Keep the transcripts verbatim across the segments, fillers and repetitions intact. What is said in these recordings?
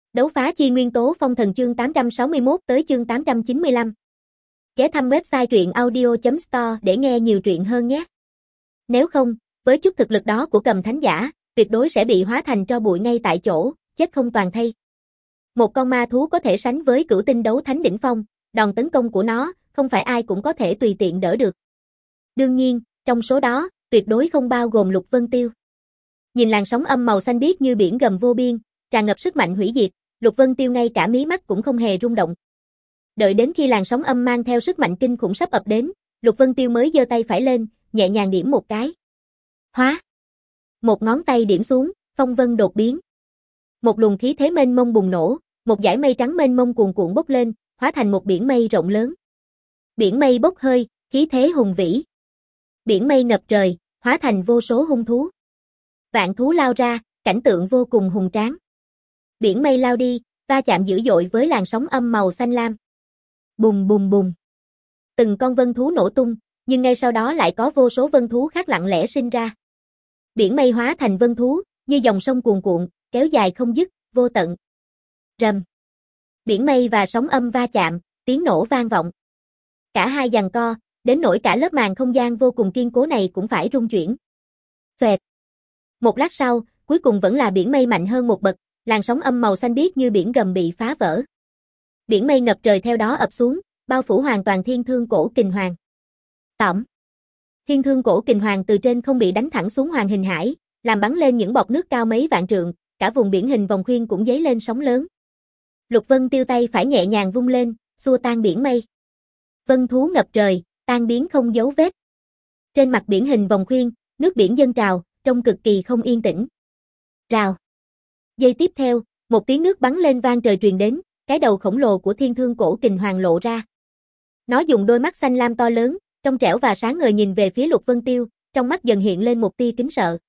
Đấu phá chi nguyên tố phong thần chương tám trăm sáu mươi mốt tới chương tám trăm chín mươi lăm. Ghé thăm website truyện audio chấm store để nghe nhiều truyện hơn nhé. Nếu không, với chút thực lực đó của Cầm Thánh giả, tuyệt đối sẽ bị hóa thành tro bụi ngay tại chỗ, chết không toàn thây. Một con ma thú có thể sánh với cửu tinh đấu thánh đỉnh phong, đòn tấn công của nó, không phải ai cũng có thể tùy tiện đỡ được. Đương nhiên, trong số đó, tuyệt đối không bao gồm Lục Vân Tiêu. Nhìn làn sóng âm màu xanh biếc như biển gầm vô biên, tràn ngập sức mạnh hủy diệt, Lục Vân Tiêu ngay cả mí mắt cũng không hề rung động. Đợi đến khi làn sóng âm mang theo sức mạnh kinh khủng sắp ập đến, Lục Vân Tiêu mới giơ tay phải lên, nhẹ nhàng điểm một cái. Hóa. Một ngón tay điểm xuống, phong vân đột biến. Một luồng khí thế mênh mông bùng nổ, một dải mây trắng mênh mông cuồn cuộn bốc lên, hóa thành một biển mây rộng lớn. Biển mây bốc hơi, khí thế hùng vĩ. Biển mây ngập trời, hóa thành vô số hung thú. Vạn thú lao ra, cảnh tượng vô cùng hùng tráng. Biển mây lao đi, va chạm dữ dội với làn sóng âm màu xanh lam. Bùng bùng bùng. Từng con vân thú nổ tung, nhưng ngay sau đó lại có vô số vân thú khác lặng lẽ sinh ra. Biển mây hóa thành vân thú, như dòng sông cuồn cuộn, kéo dài không dứt, vô tận. Rầm. Biển mây và sóng âm va chạm, tiếng nổ vang vọng. Cả hai giằng co, đến nỗi cả lớp màn không gian vô cùng kiên cố này cũng phải rung chuyển. Xoẹt. Một lát sau, cuối cùng vẫn là biển mây mạnh hơn một bậc, làn sóng âm màu xanh biếc như biển gầm bị phá vỡ. Biển mây ngập trời theo đó ập xuống, bao phủ hoàn toàn Thiên Thương Cổ Kình Hoàng. Tỏm. Thiên Thương Cổ Kình Hoàng từ trên không bị đánh thẳng xuống Hoàng Hình Hải, làm bắn lên những bọt nước cao mấy vạn trượng, cả vùng biển hình vòng khuyên cũng dấy lên sóng lớn. Lục Vân Tiêu tay phải nhẹ nhàng vung lên, xua tan biển mây. Vân thú ngập trời, tan biến không dấu vết. Trên mặt biển hình vòng khuyên, nước biển dâng trào, trông cực kỳ không yên tĩnh. Rào. Giây tiếp theo, một tiếng nước bắn lên vang trời truyền đến, cái đầu khổng lồ của Thiên Thương Cổ Kình Hoàng lộ ra. Nó dùng đôi mắt xanh lam to lớn, trong trẻo và sáng ngời nhìn về phía Lục Vân Tiêu, trong mắt dần hiện lên một tia kính sợ.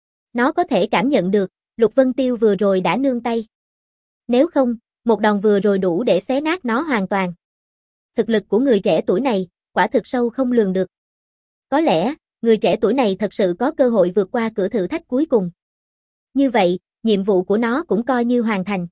Nó có thể cảm nhận được, Lục Vân Tiêu vừa rồi đã nương tay. Nếu không, một đòn vừa rồi đủ để xé nát nó hoàn toàn. Thực lực của người trẻ tuổi này, quả thực sâu không lường được. Có lẽ, người trẻ tuổi này thật sự có cơ hội vượt qua cửa thử thách cuối cùng. Như vậy, nhiệm vụ của nó cũng coi như hoàn thành.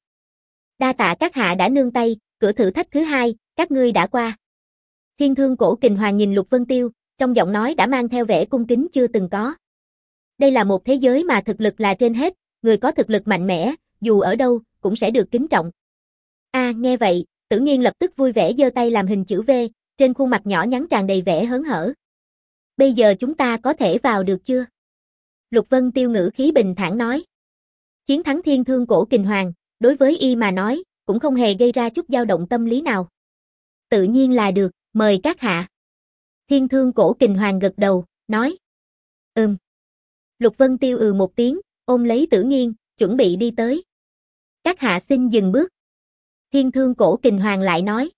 Đa tạ các hạ đã nương tay, cửa thử thách thứ hai, các ngươi đã qua. Thiên Thương Cổ Kình Hoàng nhìn Lục Vân Tiêu, trong giọng nói đã mang theo vẻ cung kính chưa từng có. Đây là một thế giới mà thực lực là trên hết, người có thực lực mạnh mẽ, dù ở đâu, cũng sẽ được kính trọng. A, à, nghe vậy, Tử Nghiên lập tức vui vẻ giơ tay làm hình chữ V, trên khuôn mặt nhỏ nhắn tràn đầy vẻ hớn hở. Bây giờ chúng ta có thể vào được chưa? Lục Vân Tiêu ngữ khí bình thản nói. Chiến thắng Thiên Thương Cổ Kình Hoàng, đối với y mà nói, cũng không hề gây ra chút dao động tâm lý nào. Tự nhiên là được, mời các hạ. Thiên Thương Cổ Kình Hoàng gật đầu, nói. Ừm. Lục Vân Tiêu ừ một tiếng, ôm lấy Tử Nghiên, chuẩn bị đi tới. Các hạ xin dừng bước. Thiên Thương Cổ Kình Hoàng lại nói.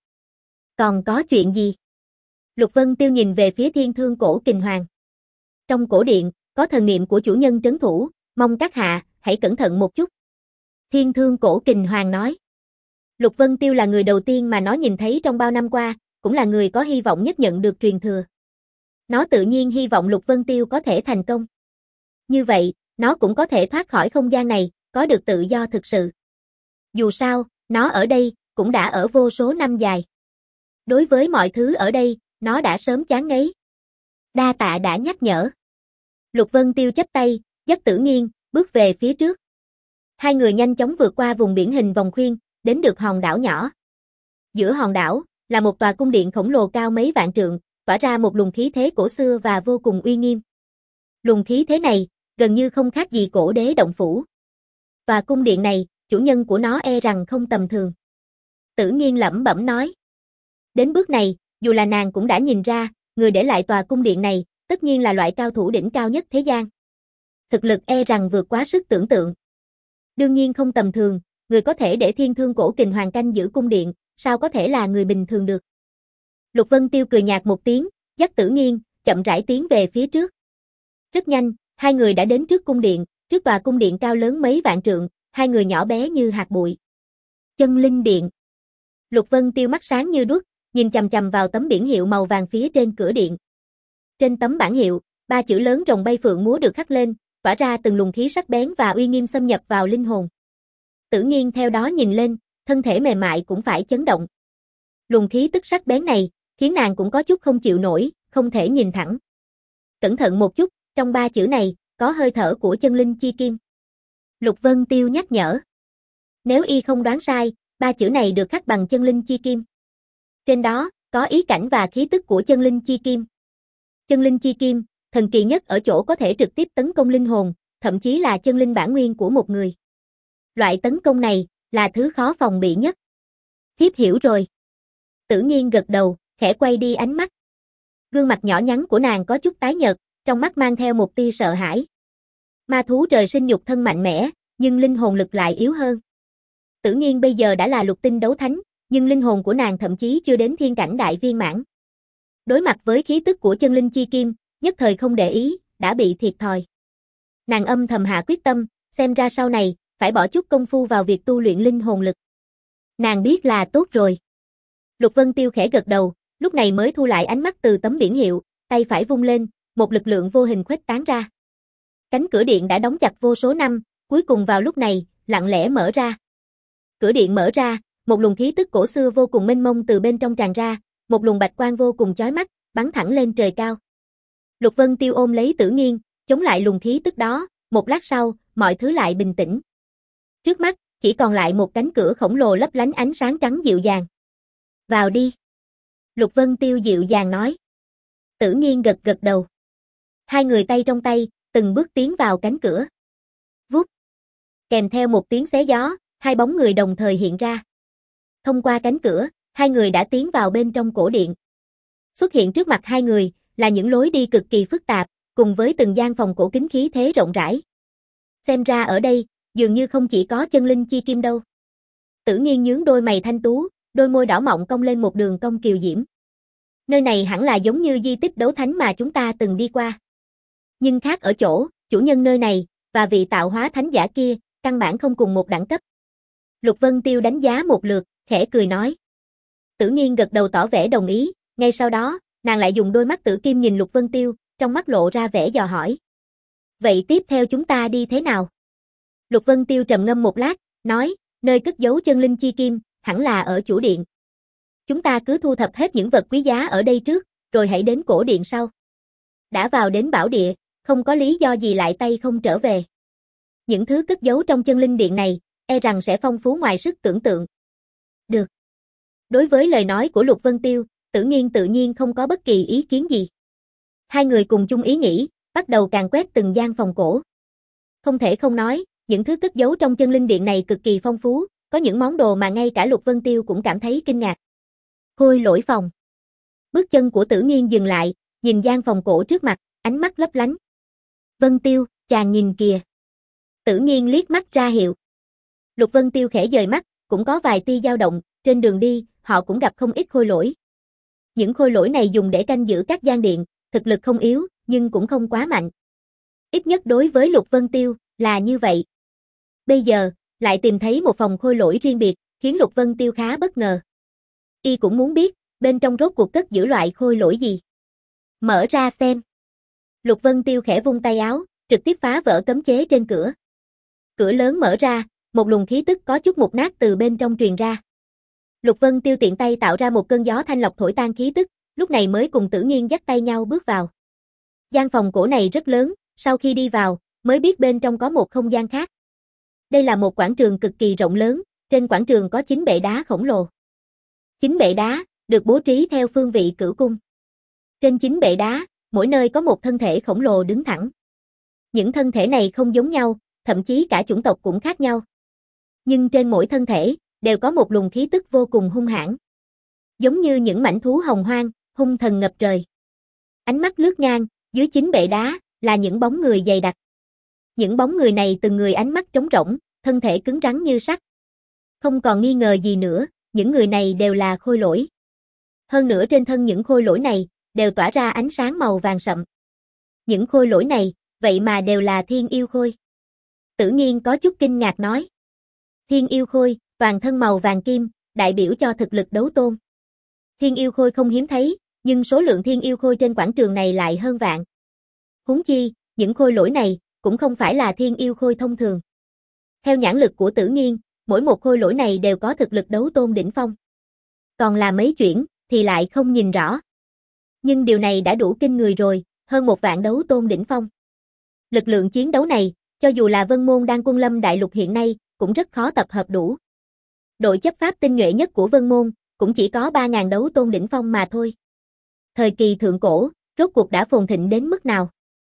Còn có chuyện gì? Lục Vân Tiêu nhìn về phía Thiên Thương Cổ Kình Hoàng. Trong cổ điện, có thần niệm của chủ nhân trấn thủ, mong các hạ, hãy cẩn thận một chút. Thiên Thương Cổ Kình Hoàng nói. Lục Vân Tiêu là người đầu tiên mà nó nhìn thấy trong bao năm qua, cũng là người có hy vọng nhất nhận được truyền thừa. Nó tự nhiên hy vọng Lục Vân Tiêu có thể thành công. Như vậy, nó cũng có thể thoát khỏi không gian này, có được tự do thực sự. Dù sao, nó ở đây, cũng đã ở vô số năm dài. Đối với mọi thứ ở đây, nó đã sớm chán ngấy. Đa tạ đã nhắc nhở. Lục Vân Tiêu chắp tay, dắt Tử Nghiên, bước về phía trước. Hai người nhanh chóng vượt qua vùng biển hình vòng khuyên, đến được hòn đảo nhỏ. Giữa hòn đảo, là một tòa cung điện khổng lồ cao mấy vạn trượng, tỏa ra một luồng khí thế cổ xưa và vô cùng uy nghiêm. Luồng khí thế này, gần như không khác gì cổ đế động phủ. Tòa cung điện này, chủ nhân của nó e rằng không tầm thường. Tử Nghiên lẩm bẩm nói. Đến bước này, dù là nàng cũng đã nhìn ra, người để lại tòa cung điện này, tất nhiên là loại cao thủ đỉnh cao nhất thế gian. Thực lực e rằng vượt quá sức tưởng tượng. Đương nhiên không tầm thường, người có thể để Thiên Thương Cổ Kình Hoàng canh giữ cung điện, sao có thể là người bình thường được. Lục Vân Tiêu cười nhạt một tiếng, dắt Tử Nghiên, chậm rãi tiến về phía trước. Rất nhanh, hai người đã đến trước cung điện, trước tòa cung điện cao lớn mấy vạn trượng, hai người nhỏ bé như hạt bụi. Chân Linh Điện. Lục Vân Tiêu mắt sáng như đuốc, nhìn chằm chằm vào tấm biển hiệu màu vàng phía trên cửa điện. Trên tấm bảng hiệu, ba chữ lớn rồng bay phượng múa được khắc lên, tỏa ra từng luồng khí sắc bén và uy nghiêm xâm nhập vào linh hồn. Tử Nghiên theo đó nhìn lên, thân thể mềm mại cũng phải chấn động. Luồng khí tức sắc bén này, khiến nàng cũng có chút không chịu nổi, không thể nhìn thẳng. Cẩn thận một chút, trong ba chữ này, có hơi thở của chân linh chi kim. Lục Vân Tiêu nhắc nhở. Nếu y không đoán sai, ba chữ này được khắc bằng chân linh chi kim. Trên đó, có ý cảnh và khí tức của chân linh chi kim. Chân linh chi kim, thần kỳ nhất ở chỗ có thể trực tiếp tấn công linh hồn, thậm chí là chân linh bản nguyên của một người. Loại tấn công này, là thứ khó phòng bị nhất. Thiếp hiểu rồi. Tử Nghiên gật đầu, khẽ quay đi ánh mắt. Gương mặt nhỏ nhắn của nàng có chút tái nhợt, trong mắt mang theo một tia sợ hãi. Ma thú trời sinh nhục thân mạnh mẽ, nhưng linh hồn lực lại yếu hơn. Tử Nghiên bây giờ đã là lục tinh đấu thánh, nhưng linh hồn của nàng thậm chí chưa đến thiên cảnh đại viên mãn. Đối mặt với khí tức của chân linh chi kim, nhất thời không để ý, đã bị thiệt thòi. Nàng âm thầm hạ quyết tâm, xem ra sau này, phải bỏ chút công phu vào việc tu luyện linh hồn lực. Nàng biết là tốt rồi. Lục Vân Tiêu khẽ gật đầu, lúc này mới thu lại ánh mắt từ tấm biển hiệu, tay phải vung lên, một lực lượng vô hình khuếch tán ra. Cánh cửa điện đã đóng chặt vô số năm, cuối cùng vào lúc này, lặng lẽ mở ra. Cửa điện mở ra, một luồng khí tức cổ xưa vô cùng mênh mông từ bên trong tràn ra, một luồng bạch quang vô cùng chói mắt, bắn thẳng lên trời cao. Lục Vân Tiêu ôm lấy Tử Nghiên, chống lại luồng khí tức đó, một lát sau, mọi thứ lại bình tĩnh. Trước mắt, chỉ còn lại một cánh cửa khổng lồ lấp lánh ánh sáng trắng dịu dàng. Vào đi. Lục Vân Tiêu dịu dàng nói. Tử Nghiên gật gật đầu. Hai người tay trong tay, từng bước tiến vào cánh cửa. Vút. Kèm theo một tiếng xé gió, hai bóng người đồng thời hiện ra. Thông qua cánh cửa, hai người đã tiến vào bên trong cổ điện. Xuất hiện trước mặt hai người, là những lối đi cực kỳ phức tạp, cùng với từng gian phòng cổ kính khí thế rộng rãi. Xem ra ở đây, dường như không chỉ có chân linh chi kim đâu. Tử Nghiên nhướng đôi mày thanh tú, đôi môi đỏ mọng cong lên một đường cong kiều diễm. Nơi này hẳn là giống như di tích đấu thánh mà chúng ta từng đi qua. Nhưng khác ở chỗ, chủ nhân nơi này, và vị tạo hóa thánh giả kia, căn bản không cùng một đẳng cấp. Lục Vân Tiêu đánh giá một lượt, khẽ cười nói. Tử Nghiên gật đầu tỏ vẻ đồng ý, ngay sau đó, nàng lại dùng đôi mắt tử kim nhìn Lục Vân Tiêu, trong mắt lộ ra vẻ dò hỏi. Vậy tiếp theo chúng ta đi thế nào? Lục Vân Tiêu trầm ngâm một lát, nói, nơi cất giấu chân linh chi kim, hẳn là ở chủ điện. Chúng ta cứ thu thập hết những vật quý giá ở đây trước, rồi hãy đến cổ điện sau. Đã vào đến bảo địa, không có lý do gì lại tay không trở về. Những thứ cất giấu trong chân linh điện này, e rằng sẽ phong phú ngoài sức tưởng tượng. Được. Đối với lời nói của Lục Vân Tiêu, Tử Nghiên tự nhiên không có bất kỳ ý kiến gì. Hai người cùng chung ý nghĩ, bắt đầu càn quét từng gian phòng cổ. Không thể không nói, những thứ cất giấu trong chân linh điện này cực kỳ phong phú, có những món đồ mà ngay cả Lục Vân Tiêu cũng cảm thấy kinh ngạc. Khôi lỗi phòng. Bước chân của Tử Nghiên dừng lại, nhìn gian phòng cổ trước mặt, ánh mắt lấp lánh. Vân Tiêu, chàng nhìn kìa. Tử Nghiên liếc mắt ra hiệu. Lục Vân Tiêu khẽ dời mắt, cũng có vài tia dao động, trên đường đi, họ cũng gặp không ít khôi lỗi. Những khôi lỗi này dùng để canh giữ các gian điện, thực lực không yếu, nhưng cũng không quá mạnh. Ít nhất đối với Lục Vân Tiêu, là như vậy. Bây giờ, lại tìm thấy một phòng khôi lỗi riêng biệt, khiến Lục Vân Tiêu khá bất ngờ. Y cũng muốn biết, bên trong rốt cuộc cất giữ loại khôi lỗi gì. Mở ra xem. Lục Vân Tiêu khẽ vung tay áo, trực tiếp phá vỡ cấm chế trên cửa. Cửa lớn mở ra, một luồng khí tức có chút mục nát từ bên trong truyền ra. Lục Vân Tiêu tiện tay tạo ra một cơn gió thanh lọc thổi tan khí tức, lúc này mới cùng Tử Nghiên dắt tay nhau bước vào. Gian phòng cổ này rất lớn, sau khi đi vào, mới biết bên trong có một không gian khác. Đây là một quảng trường cực kỳ rộng lớn, trên quảng trường có chín bệ đá khổng lồ. Chín bệ đá, được bố trí theo phương vị cửu cung. Trên chín bệ đá, mỗi nơi có một thân thể khổng lồ đứng thẳng. Những thân thể này không giống nhau, thậm chí cả chủng tộc cũng khác nhau. Nhưng trên mỗi thân thể, đều có một luồng khí tức vô cùng hung hãn. Giống như những mãnh thú hồng hoang, hung thần ngập trời. Ánh mắt lướt ngang, dưới chín bệ đá, là những bóng người dày đặc. Những bóng người này từng người ánh mắt trống rỗng, thân thể cứng rắn như sắt. Không còn nghi ngờ gì nữa, những người này đều là khôi lỗi. Hơn nữa trên thân những khôi lỗi này, đều tỏa ra ánh sáng màu vàng sậm. Những khôi lỗi này, vậy mà đều là thiên yêu khôi. Tử Nghiên có chút kinh ngạc nói. Thiên yêu khôi, toàn thân màu vàng kim, đại biểu cho thực lực đấu tôn. Thiên yêu khôi không hiếm thấy, nhưng số lượng thiên yêu khôi trên quảng trường này lại hơn vạn. Huống chi, những khôi lỗi này, cũng không phải là thiên yêu khôi thông thường. Theo nhãn lực của Tử Nghiên, mỗi một khôi lỗi này đều có thực lực đấu tôn đỉnh phong. Còn là mấy chuyển, thì lại không nhìn rõ. Nhưng điều này đã đủ kinh người rồi, hơn một vạn đấu tôn đỉnh phong. Lực lượng chiến đấu này, cho dù là Vân Môn Đan Quân Lâm Đại Lục hiện nay, cũng rất khó tập hợp đủ. Đội chấp pháp tinh nhuệ nhất của Vân Môn, cũng chỉ có ba nghìn đấu tôn đỉnh phong mà thôi. Thời kỳ thượng cổ, rốt cuộc đã phồn thịnh đến mức nào?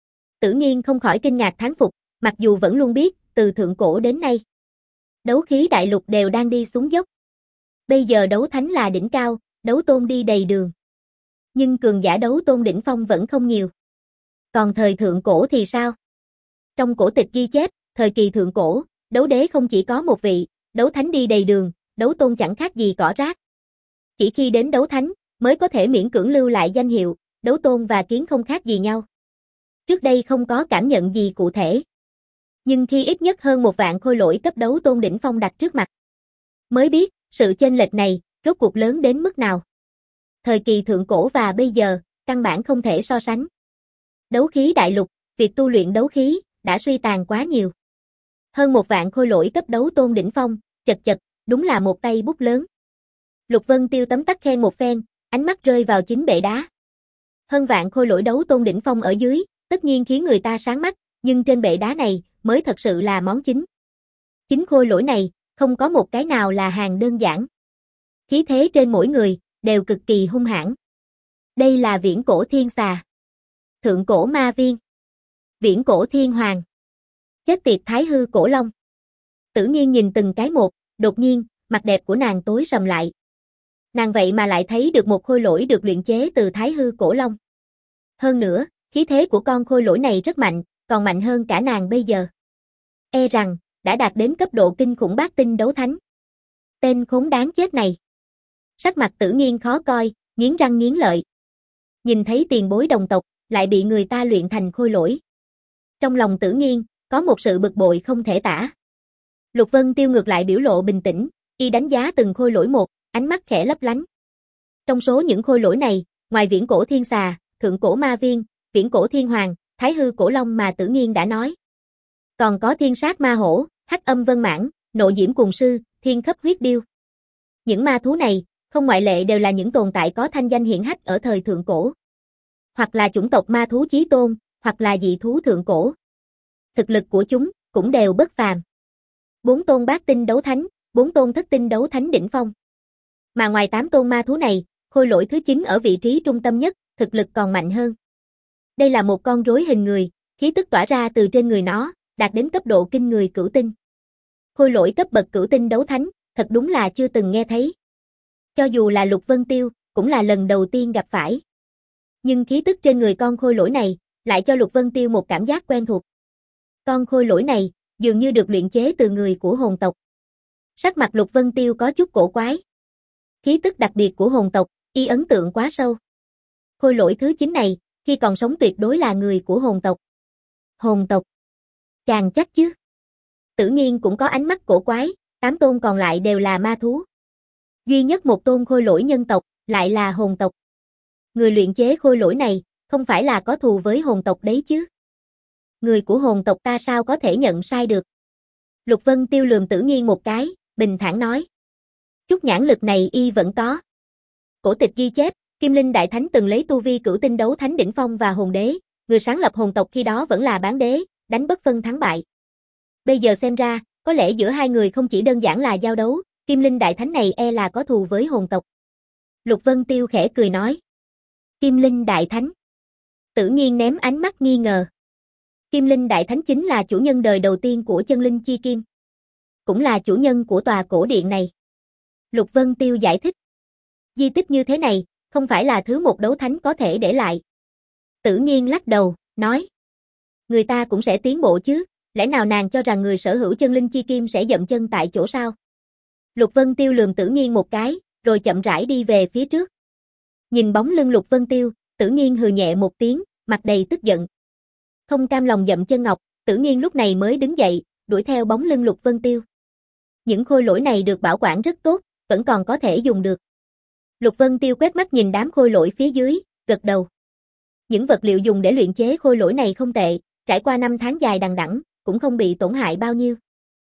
Tử Nghiên không khỏi kinh ngạc thán phục, mặc dù vẫn luôn biết, từ thượng cổ đến nay, đấu khí đại lục đều đang đi xuống dốc. Bây giờ đấu thánh là đỉnh cao, đấu tôn đi đầy đường. Nhưng cường giả đấu tôn đỉnh phong vẫn không nhiều. Còn thời thượng cổ thì sao? Trong cổ tịch ghi chép, thời kỳ thượng cổ, đấu đế không chỉ có một vị, đấu thánh đi đầy đường, đấu tôn chẳng khác gì cỏ rác. Chỉ khi đến đấu thánh, mới có thể miễn cưỡng lưu lại danh hiệu, đấu tôn và kiến không khác gì nhau. Trước đây không có cảm nhận gì cụ thể. Nhưng khi ít nhất hơn một vạn khôi lỗi cấp đấu tôn đỉnh phong đặt trước mặt, mới biết, sự chênh lệch này, rốt cuộc lớn đến mức nào. Thời kỳ thượng cổ và bây giờ, căn bản không thể so sánh. Đấu khí đại lục, việc tu luyện đấu khí, đã suy tàn quá nhiều. Hơn một vạn khôi lỗi cấp đấu tôn đỉnh phong, chật chật, đúng là một tay bút lớn. Lục Vân Tiêu tấm tắc khen một phen, ánh mắt rơi vào chính bệ đá. Hơn vạn khôi lỗi đấu tôn đỉnh phong ở dưới, tất nhiên khiến người ta sáng mắt, nhưng trên bệ đá này, mới thật sự là món chính. Chính khôi lỗi này, không có một cái nào là hàng đơn giản. Khí thế trên mỗi người, đều cực kỳ hung hãn. Đây là viễn cổ thiên xà, thượng cổ ma viên, viễn cổ thiên hoàng, chết tiệt thái hư cổ long. Tử Nghiên nhìn từng cái một, đột nhiên, mặt đẹp của nàng tối sầm lại. Nàng vậy mà lại thấy được một khôi lỗi được luyện chế từ thái hư cổ long. Hơn nữa, khí thế của con khôi lỗi này rất mạnh, còn mạnh hơn cả nàng bây giờ. E rằng, đã đạt đến cấp độ kinh khủng bát tinh đấu thánh. Tên khốn đáng chết này. Sắc mặt Tử Nghiên khó coi, nghiến răng nghiến lợi. Nhìn thấy tiền bối đồng tộc, lại bị người ta luyện thành khôi lỗi. Trong lòng Tử Nghiên, có một sự bực bội không thể tả. Lục Vân Tiêu ngược lại biểu lộ bình tĩnh, y đánh giá từng khôi lỗi một, ánh mắt khẽ lấp lánh. Trong số những khôi lỗi này, ngoài viễn cổ thiên xà, thượng cổ ma viên, viễn cổ thiên hoàng, thái hư cổ long mà Tử Nghiên đã nói, còn có thiên sát ma hổ, hắc âm vân mãng, nộ diễm cùng sư, thiên khấp huyết điêu. Những ma thú này, không ngoại lệ đều là những tồn tại có thanh danh hiển hách ở thời thượng cổ. Hoặc là chủng tộc ma thú chí tôn, hoặc là dị thú thượng cổ. Thực lực của chúng, cũng đều bất phàm. Bốn tôn bát tinh đấu thánh, bốn tôn thất tinh đấu thánh đỉnh phong. Mà ngoài tám tôn ma thú này, khôi lỗi thứ chín ở vị trí trung tâm nhất, thực lực còn mạnh hơn. Đây là một con rối hình người, khí tức tỏa ra từ trên người nó, đạt đến cấp độ kinh người cửu tinh. Khôi lỗi cấp bậc cửu tinh đấu thánh, thật đúng là chưa từng nghe thấy. Cho dù là Lục Vân Tiêu, cũng là lần đầu tiên gặp phải. Nhưng khí tức trên người con khôi lỗi này, lại cho Lục Vân Tiêu một cảm giác quen thuộc. Con khôi lỗi này, dường như được luyện chế từ người của hồn tộc. Sắc mặt Lục Vân Tiêu có chút cổ quái. Khí tức đặc biệt của hồn tộc, y ấn tượng quá sâu. Khôi lỗi thứ chín này, khi còn sống tuyệt đối là người của hồn tộc. Hồn tộc? Chàng chắc chứ? Tử Nghiên cũng có ánh mắt cổ quái, tám tôn còn lại đều là ma thú. Duy nhất một tôn khôi lỗi nhân tộc, lại là hồn tộc. Người luyện chế khôi lỗi này, không phải là có thù với hồn tộc đấy chứ? Người của hồn tộc ta sao có thể nhận sai được? Lục Vân Tiêu lườm Tử Nghiên một cái, bình thản nói. Chút nhãn lực này y vẫn có. Cổ tịch ghi chép, Kim Linh Đại Thánh từng lấy tu vi cửu tinh đấu thánh đỉnh phong và hồn đế, người sáng lập hồn tộc khi đó vẫn là bán đế, đánh bất phân thắng bại. Bây giờ xem ra, có lẽ giữa hai người không chỉ đơn giản là giao đấu, Kim Linh Đại Thánh này e là có thù với hồn tộc. Lục Vân Tiêu khẽ cười nói. Kim Linh Đại Thánh. Tử Nghiên ném ánh mắt nghi ngờ. Kim Linh Đại Thánh chính là chủ nhân đời đầu tiên của chân linh chi kim. Cũng là chủ nhân của tòa cổ điện này. Lục Vân Tiêu giải thích. Di tích như thế này, không phải là thứ một đấu thánh có thể để lại. Tử Nghiên lắc đầu, nói. Người ta cũng sẽ tiến bộ chứ, lẽ nào nàng cho rằng người sở hữu chân linh chi kim sẽ dậm chân tại chỗ sao? Lục Vân Tiêu lườm Tử Nghiên một cái, rồi chậm rãi đi về phía trước. Nhìn bóng lưng Lục Vân Tiêu, Tử Nghiên hừ nhẹ một tiếng, mặt đầy tức giận. Không cam lòng dậm chân ngọc, Tử Nghiên lúc này mới đứng dậy, đuổi theo bóng lưng Lục Vân Tiêu. Những khôi lỗi này được bảo quản rất tốt, vẫn còn có thể dùng được. Lục Vân Tiêu quét mắt nhìn đám khôi lỗi phía dưới, gật đầu. Những vật liệu dùng để luyện chế khôi lỗi này không tệ, trải qua năm tháng dài đằng đẵng, cũng không bị tổn hại bao nhiêu.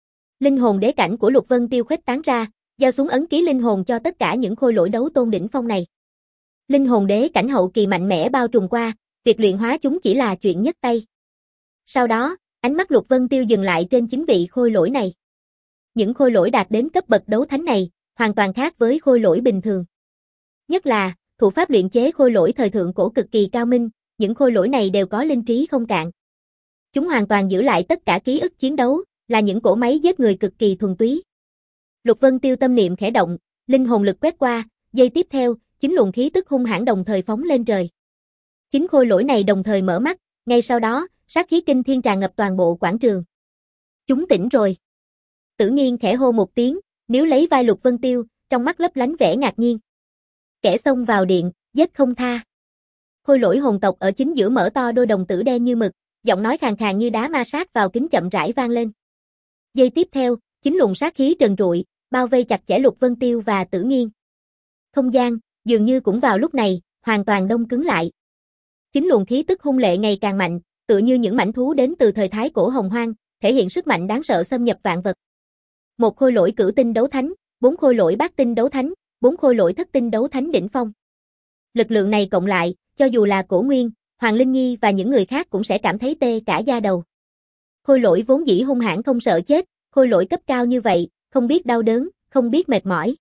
Linh hồn đế cảnh của Lục Vân Tiêu khuếch tán ra, giao xuống ấn ký linh hồn cho tất cả những khôi lỗi đấu tôn đỉnh phong này. Linh hồn đế cảnh hậu kỳ mạnh mẽ bao trùm qua, việc luyện hóa chúng chỉ là chuyện nhấc tay. Sau đó, ánh mắt Lục Vân Tiêu dừng lại trên chín vị khôi lỗi này. Những khôi lỗi đạt đến cấp bậc đấu thánh này, hoàn toàn khác với khôi lỗi bình thường. Nhất là, thủ pháp luyện chế khôi lỗi thời thượng cổ cực kỳ cao minh, những khôi lỗi này đều có linh trí không cạn. Chúng hoàn toàn giữ lại tất cả ký ức chiến đấu, là những cỗ máy giết người cực kỳ thuần túy. Lục Vân Tiêu tâm niệm khẽ động, linh hồn lực quét qua, giây tiếp theo, chín luồng khí tức hung hãn đồng thời phóng lên trời. Chín khôi lỗi này đồng thời mở mắt, ngay sau đó, sát khí kinh thiên tràn ngập toàn bộ quảng trường. Chúng tỉnh rồi. Tử Nghiên khẽ hô một tiếng, níu lấy vai Lục Vân Tiêu, trong mắt lấp lánh vẻ ngạc nhiên. Kẻ xông vào điện, giết không tha. Khôi lỗi hồn tộc ở chính giữa mở to đôi đồng tử đen như mực, giọng nói khàn khàn như đá ma sát vào kính chậm rãi vang lên. Giây tiếp theo, chín luồng sát khí trần trụi, bao vây chặt chẽ Lục Vân Tiêu và Tử Nghiên. Không gian, dường như cũng vào lúc này, hoàn toàn đông cứng lại. Chín luồng khí tức hung lệ ngày càng mạnh, tựa như những mãnh thú đến từ thời thái cổ hồng hoang, thể hiện sức mạnh đáng sợ xâm nhập vạn vật. Một khôi lỗi cửu tinh đấu thánh, bốn khôi lỗi bát tinh đấu thánh, bốn khôi lỗi thất tinh đấu thánh đỉnh phong. Lực lượng này cộng lại, cho dù là Cổ Nguyên, Hoàng Linh Nhi và những người khác cũng sẽ cảm thấy tê cả da đầu. Khôi lỗi vốn dĩ hung hãn không sợ chết, khôi lỗi cấp cao như vậy, không biết đau đớn, không biết mệt mỏi.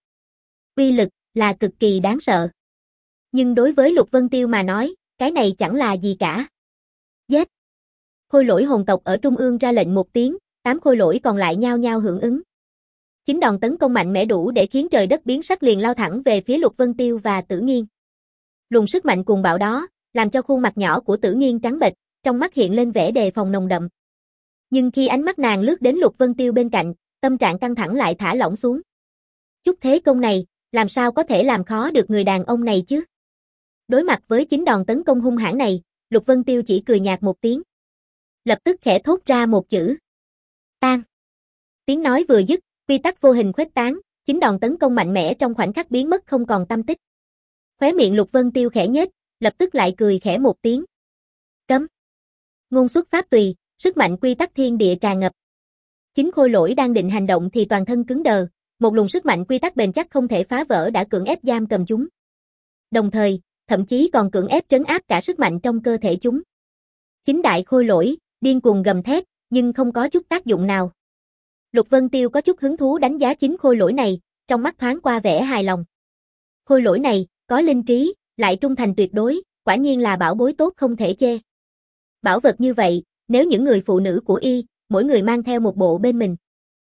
Uy lực là cực kỳ đáng sợ. Nhưng đối với Lục Vân Tiêu mà nói, cái này chẳng là gì cả. Giết! Khôi lỗi hồn tộc ở trung ương ra lệnh một tiếng, tám khôi lỗi còn lại nhao nhao hưởng ứng. Chín đòn tấn công mạnh mẽ đủ để khiến trời đất biến sắc liền lao thẳng về phía Lục Vân Tiêu và Tử Nghiên. Luồng sức mạnh cuồng bạo đó, làm cho khuôn mặt nhỏ của Tử Nghiên trắng bệch, trong mắt hiện lên vẻ đề phòng nồng đậm. Nhưng khi ánh mắt nàng lướt đến Lục Vân Tiêu bên cạnh, tâm trạng căng thẳng lại thả lỏng xuống. Chút thế công này, làm sao có thể làm khó được người đàn ông này chứ? Đối mặt với chín đòn tấn công hung hãn này, Lục Vân Tiêu chỉ cười nhạt một tiếng. Lập tức khẽ thốt ra một chữ. Tan. Tiếng nói vừa dứt, quy tắc vô hình khuếch tán, chín đòn tấn công mạnh mẽ trong khoảnh khắc biến mất không còn tăm tích. Khóe miệng Lục Vân Tiêu khẽ nhếch, lập tức lại cười khẽ một tiếng. Cấm. Ngôn xuất pháp tùy, sức mạnh quy tắc thiên địa tràn ngập. Chín khôi lỗi đang định hành động thì toàn thân cứng đờ, một luồng sức mạnh quy tắc bền chắc không thể phá vỡ đã cưỡng ép giam cầm chúng. Đồng thời, thậm chí còn cưỡng ép trấn áp cả sức mạnh trong cơ thể chúng. Chín đại khôi lỗi, điên cuồng gầm thét, nhưng không có chút tác dụng nào. Lục Vân Tiêu có chút hứng thú đánh giá chín khôi lỗi này, trong mắt thoáng qua vẻ hài lòng. Khôi lỗi này, có linh trí, lại trung thành tuyệt đối, quả nhiên là bảo bối tốt không thể chê. Bảo vật như vậy, nếu những người phụ nữ của y, mỗi người mang theo một bộ bên mình,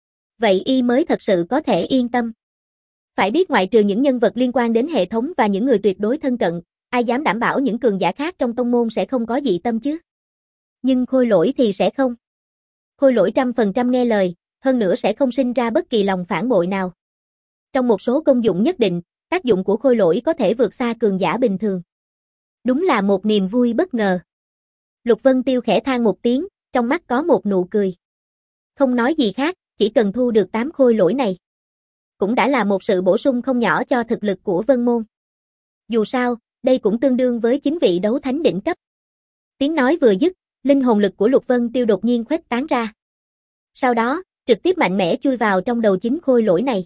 vậy y mới thật sự có thể yên tâm. Phải biết ngoại trừ những nhân vật liên quan đến hệ thống và những người tuyệt đối thân cận, ai dám đảm bảo những cường giả khác trong tông môn sẽ không có dị tâm chứ? Nhưng khôi lỗi thì sẽ không. Khôi lỗi trăm phần trăm nghe lời, hơn nữa sẽ không sinh ra bất kỳ lòng phản bội nào. Trong một số công dụng nhất định, tác dụng của khôi lỗi có thể vượt xa cường giả bình thường. Đúng là một niềm vui bất ngờ. Lục Vân Tiêu khẽ than một tiếng, trong mắt có một nụ cười. Không nói gì khác, chỉ cần thu được tám khôi lỗi này, cũng đã là một sự bổ sung không nhỏ cho thực lực của Vân Môn. Dù sao, đây cũng tương đương với chín vị đấu thánh đỉnh cấp. Tiếng nói vừa dứt, linh hồn lực của Lục Vân Tiêu đột nhiên khuếch tán ra. Sau đó, trực tiếp mạnh mẽ chui vào trong đầu chín khôi lỗi này.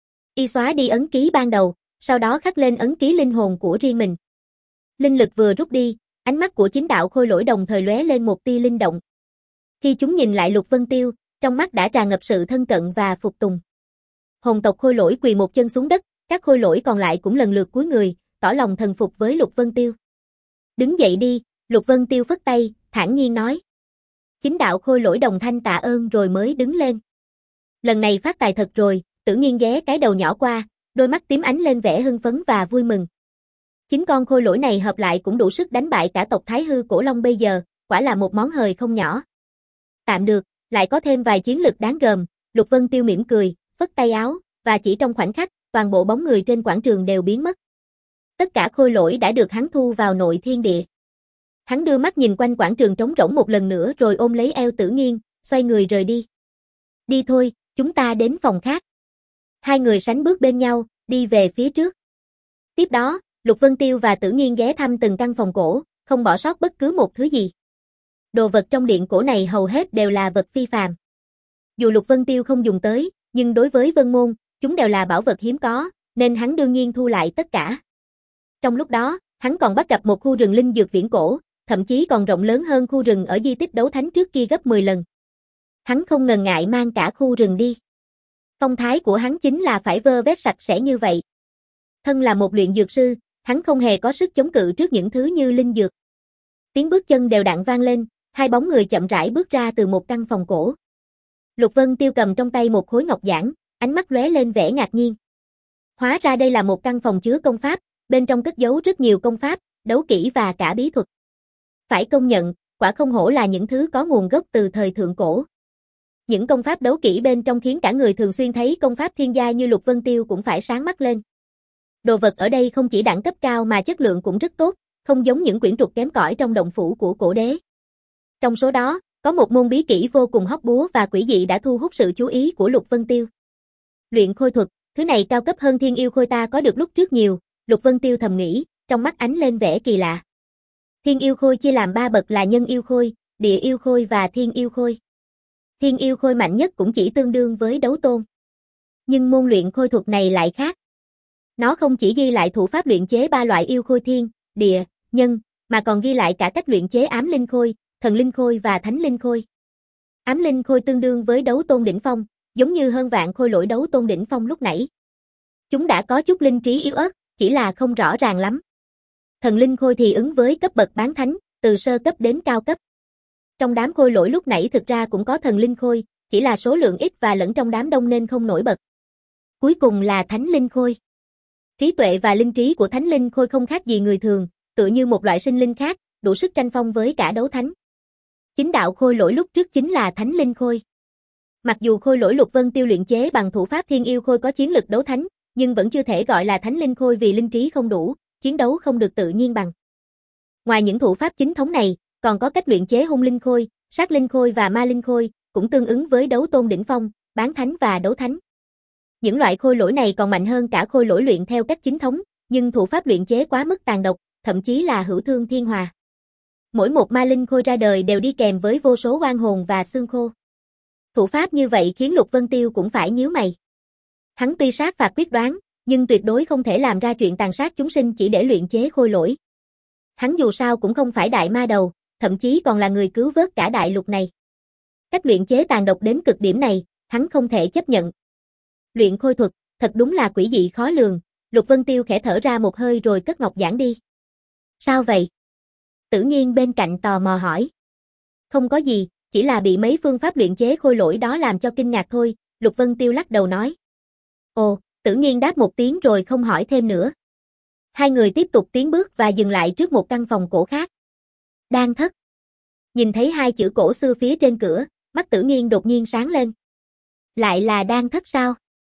Y xóa đi ấn ký ban đầu, sau đó khắc lên ấn ký linh hồn của riêng mình. Linh lực vừa rút đi, ánh mắt của chín đạo khôi lỗi đồng thời lóe lên một tia linh động. Khi chúng nhìn lại Lục Vân Tiêu, trong mắt đã tràn ngập sự thân cận và phục tùng. Hồn tộc khôi lỗi quỳ một chân xuống đất, các khôi lỗi còn lại cũng lần lượt cúi người, tỏ lòng thần phục với Lục Vân Tiêu. Đứng dậy đi, Lục Vân Tiêu phất tay, thản nhiên nói. Chín đạo khôi lỗi đồng thanh tạ ơn rồi mới đứng lên. Lần này phát tài thật rồi, Tử Nghiên ghé cái đầu nhỏ qua, đôi mắt tím ánh lên vẻ hưng phấn và vui mừng. Chín con khôi lỗi này hợp lại cũng đủ sức đánh bại cả tộc Thái Hư Cổ Long bây giờ, quả là một món hời không nhỏ. Tạm được, lại có thêm vài chiến lực đáng gờm, Lục Vân Tiêu mỉm cười, phất tay áo, và chỉ trong khoảnh khắc, toàn bộ bóng người trên quảng trường đều biến mất. Tất cả khôi lỗi đã được hắn thu vào nội thiên địa. Hắn đưa mắt nhìn quanh quảng trường trống rỗng một lần nữa rồi ôm lấy eo Tử Nghiên, xoay người rời đi. Đi thôi, chúng ta đến phòng khác. Hai người sánh bước bên nhau, đi về phía trước. Tiếp đó, Lục Vân Tiêu và Tử Nghiên ghé thăm từng căn phòng cổ, không bỏ sót bất cứ một thứ gì. Đồ vật trong điện cổ này hầu hết đều là vật phi phàm. Dù Lục Vân Tiêu không dùng tới, nhưng đối với Vân Môn, chúng đều là bảo vật hiếm có, nên hắn đương nhiên thu lại tất cả. Trong lúc đó, hắn còn bắt gặp một khu rừng linh dược viễn cổ, thậm chí còn rộng lớn hơn khu rừng ở di tích đấu thánh trước kia gấp mười lần. Hắn không ngần ngại mang cả khu rừng đi. Phong thái của hắn chính là phải vơ vét sạch sẽ như vậy. Thân là một luyện dược sư, hắn không hề có sức chống cự trước những thứ như linh dược. Tiếng bước chân đều đặn vang lên, hai bóng người chậm rãi bước ra từ một căn phòng cổ. Lục Vân Tiêu cầm trong tay một khối ngọc giản, ánh mắt lóe lên vẻ ngạc nhiên. Hóa ra đây là một căn phòng chứa công pháp, bên trong cất giấu rất nhiều công pháp, đấu kỹ và cả bí thuật. Phải công nhận, quả không hổ là những thứ có nguồn gốc từ thời thượng cổ. Những công pháp đấu kỹ bên trong khiến cả người thường xuyên thấy công pháp thiên giai như Lục Vân Tiêu cũng phải sáng mắt lên. Đồ vật ở đây không chỉ đẳng cấp cao mà chất lượng cũng rất tốt, không giống những quyển trục kém cỏi trong động phủ của cổ đế. Trong số đó, có một môn bí kỹ vô cùng hóc búa và quỷ dị đã thu hút sự chú ý của Lục Vân Tiêu. Luyện khôi thuật, thứ này cao cấp hơn thiên yêu khôi ta có được lúc trước nhiều, Lục Vân Tiêu thầm nghĩ, trong mắt ánh lên vẻ kỳ lạ. Thiên yêu khôi chia làm ba bậc là nhân yêu khôi, địa yêu khôi và thiên yêu khôi. Thiên yêu khôi mạnh nhất cũng chỉ tương đương với đấu tôn. Nhưng môn luyện khôi thuật này lại khác. Nó không chỉ ghi lại thủ pháp luyện chế ba loại yêu khôi thiên, địa, nhân, mà còn ghi lại cả cách luyện chế ám linh khôi, thần linh khôi và thánh linh khôi. Ám linh khôi tương đương với đấu tôn đỉnh phong, giống như hơn vạn khôi lỗi đấu tôn đỉnh phong lúc nãy. Chúng đã có chút linh trí yếu ớt, chỉ là không rõ ràng lắm. Thần linh khôi thì ứng với cấp bậc bán thánh, từ sơ cấp đến cao cấp. Trong đám khôi lỗi lúc nãy thực ra cũng có thần linh khôi, chỉ là số lượng ít và lẫn trong đám đông nên không nổi bật. Cuối cùng là thánh linh khôi. Trí tuệ và linh trí của thánh linh khôi không khác gì người thường, tựa như một loại sinh linh khác, đủ sức tranh phong với cả đấu thánh. Chính đạo khôi lỗi lúc trước chính là thánh linh khôi. Mặc dù khôi lỗi Lục Vân Tiêu luyện chế bằng thủ pháp thiên yêu khôi có chiến lực đấu thánh, nhưng vẫn chưa thể gọi là thánh linh khôi vì linh trí không đủ, chiến đấu không được tự nhiên bằng. Ngoài những thủ pháp chính thống này, còn có cách luyện chế hung linh khôi, sát linh khôi và ma linh khôi, cũng tương ứng với đấu tôn đỉnh phong, bán thánh và đấu thánh. Những loại khôi lỗi này còn mạnh hơn cả khôi lỗi luyện theo cách chính thống, nhưng thủ pháp luyện chế quá mức tàn độc, thậm chí là hữu thương thiên hòa. Mỗi một ma linh khôi ra đời đều đi kèm với vô số oan hồn và xương khô. Thủ pháp như vậy khiến Lục Vân Tiêu cũng phải nhíu mày. Hắn tuy sát phạt quyết đoán, nhưng tuyệt đối không thể làm ra chuyện tàn sát chúng sinh chỉ để luyện chế khôi lỗi. Hắn dù sao cũng không phải đại ma đầu, thậm chí còn là người cứu vớt cả đại lục này. Cách luyện chế tàn độc đến cực điểm này, hắn không thể chấp nhận. Luyện khôi thuật, thật đúng là quỷ dị khó lường, Lục Vân Tiêu khẽ thở ra một hơi rồi cất ngọc giản đi. Sao vậy? Tử Nghiên bên cạnh tò mò hỏi. Không có gì, chỉ là bị mấy phương pháp luyện chế khôi lỗi đó làm cho kinh ngạc thôi, Lục Vân Tiêu lắc đầu nói. Ồ, Tử Nghiên đáp một tiếng rồi không hỏi thêm nữa. Hai người tiếp tục tiến bước và dừng lại trước một căn phòng cổ khác. Đan thất. Nhìn thấy hai chữ cổ xưa phía trên cửa, mắt Tử Nghiên đột nhiên sáng lên. Lại là đan thất sao?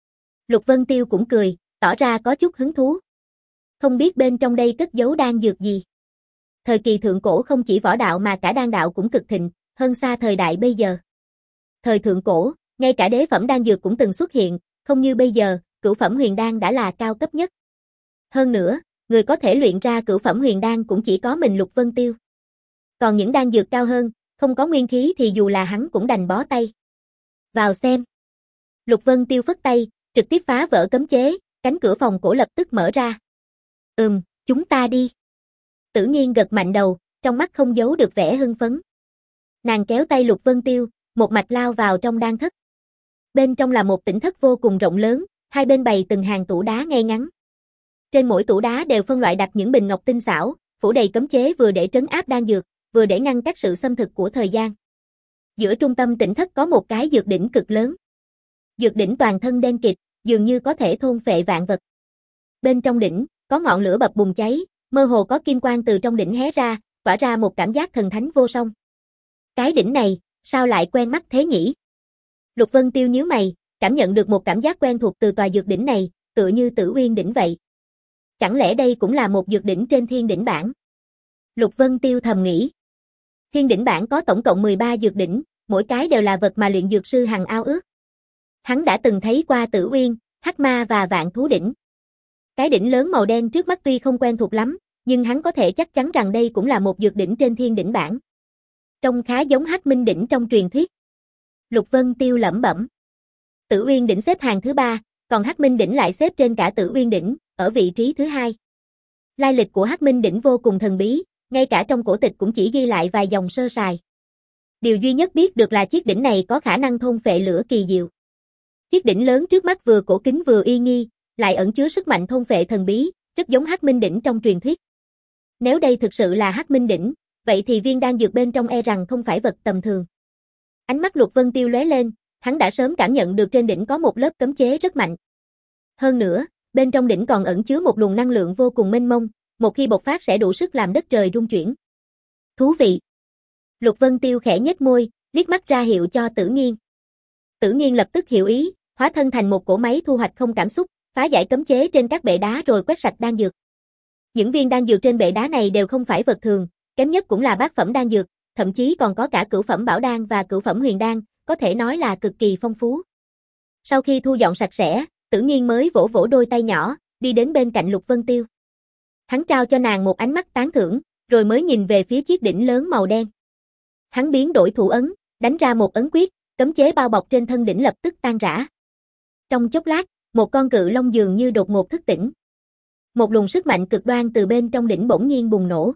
Lục Vân Tiêu cũng cười, tỏ ra có chút hứng thú. Không biết bên trong đây cất giấu đan dược gì. Thời kỳ thượng cổ không chỉ võ đạo mà cả đan đạo cũng cực thịnh, hơn xa thời đại bây giờ. Thời thượng cổ, ngay cả đế phẩm đan dược cũng từng xuất hiện, không như bây giờ, cửu phẩm huyền đan đã là cao cấp nhất. Hơn nữa, người có thể luyện ra cửu phẩm huyền đan cũng chỉ có mình Lục Vân Tiêu. Còn những đan dược cao hơn, không có nguyên khí thì dù là hắn cũng đành bó tay. Vào xem. Lục Vân Tiêu phất tay, trực tiếp phá vỡ cấm chế, cánh cửa phòng cổ lập tức mở ra. Ừm, chúng ta đi. Tử Nghiên gật mạnh đầu, trong mắt không giấu được vẻ hưng phấn. Nàng kéo tay Lục Vân Tiêu, một mạch lao vào trong đan thất. Bên trong là một tĩnh thất vô cùng rộng lớn, hai bên bày từng hàng tủ đá ngay ngắn. Trên mỗi tủ đá đều phân loại đặt những bình ngọc tinh xảo, phủ đầy cấm chế vừa để trấn áp đan dược, vừa để ngăn cách sự xâm thực của thời gian. Giữa trung tâm tĩnh thất có một cái dược đỉnh cực lớn. Dược đỉnh toàn thân đen kịt, dường như có thể thôn phệ vạn vật. Bên trong đỉnh, có ngọn lửa bập bùng cháy, mơ hồ có kim quang từ trong đỉnh hé ra, tỏa ra một cảm giác thần thánh vô song. Cái đỉnh này, sao lại quen mắt thế nhỉ? Lục Vân Tiêu nhíu mày, cảm nhận được một cảm giác quen thuộc từ tòa dược đỉnh này, tựa như Tử Uyên đỉnh vậy. Chẳng lẽ đây cũng là một dược đỉnh trên thiên đỉnh bảng? Lục Vân Tiêu thầm nghĩ. Thiên đỉnh bảng có tổng cộng mười ba dược đỉnh, mỗi cái đều là vật mà luyện dược sư hằng ao ước. Hắn đã từng thấy qua Tử Uyên, Hắc Ma và Vạn Thú đỉnh. Cái đỉnh lớn màu đen trước mắt tuy không quen thuộc lắm, nhưng hắn có thể chắc chắn rằng đây cũng là một dược đỉnh trên thiên đỉnh bảng. Trông khá giống Hắc Minh đỉnh trong truyền thuyết. Lục Vân Tiêu lẩm bẩm. Tử Uyên đỉnh xếp hàng thứ ba, còn Hắc Minh đỉnh lại xếp trên cả Tử Uyên đỉnh, ở vị trí thứ hai. Lai lịch của Hắc Minh đỉnh vô cùng thần bí, ngay cả trong cổ tịch cũng chỉ ghi lại vài dòng sơ sài. Điều duy nhất biết được là chiếc đỉnh này có khả năng thôn phệ lửa kỳ diệu. Chiếc đỉnh lớn trước mắt vừa cổ kính vừa uy nghi, lại ẩn chứa sức mạnh thôn phệ thần bí, rất giống Hắc Minh đỉnh trong truyền thuyết. Nếu đây thực sự là Hắc Minh đỉnh, vậy thì viên đan dược bên trong e rằng không phải vật tầm thường. Ánh mắt Lục Vân Tiêu lóe lên, hắn đã sớm cảm nhận được trên đỉnh có một lớp cấm chế rất mạnh. Hơn nữa, bên trong đỉnh còn ẩn chứa một luồng năng lượng vô cùng mênh mông, một khi bộc phát sẽ đủ sức làm đất trời rung chuyển. Thú vị. Lục Vân Tiêu khẽ nhếch môi, liếc mắt ra hiệu cho Tử Nghiên. Tử Nghiên lập tức hiểu ý, hóa thân thành một cỗ máy thu hoạch không cảm xúc, phá giải cấm chế trên các bệ đá rồi quét sạch đan dược. Những viên đan dược trên bệ đá này đều không phải vật thường, kém nhất cũng là bát phẩm đan dược, thậm chí còn có cả cửu phẩm bảo đan và cửu phẩm huyền đan, có thể nói là cực kỳ phong phú. Sau khi thu dọn sạch sẽ, Tử Nghiên mới vỗ vỗ đôi tay nhỏ, đi đến bên cạnh Lục Vân Tiêu. Hắn trao cho nàng một ánh mắt tán thưởng, rồi mới nhìn về phía chiếc đỉnh lớn màu đen. Hắn biến đổi thủ ấn, đánh ra một ấn quyết, cấm chế bao bọc trên thân đỉnh lập tức tan rã. Trong chốc lát, một con cự long dường như đột ngột thức tỉnh. Một luồng sức mạnh cực đoan từ bên trong đỉnh bỗng nhiên bùng nổ.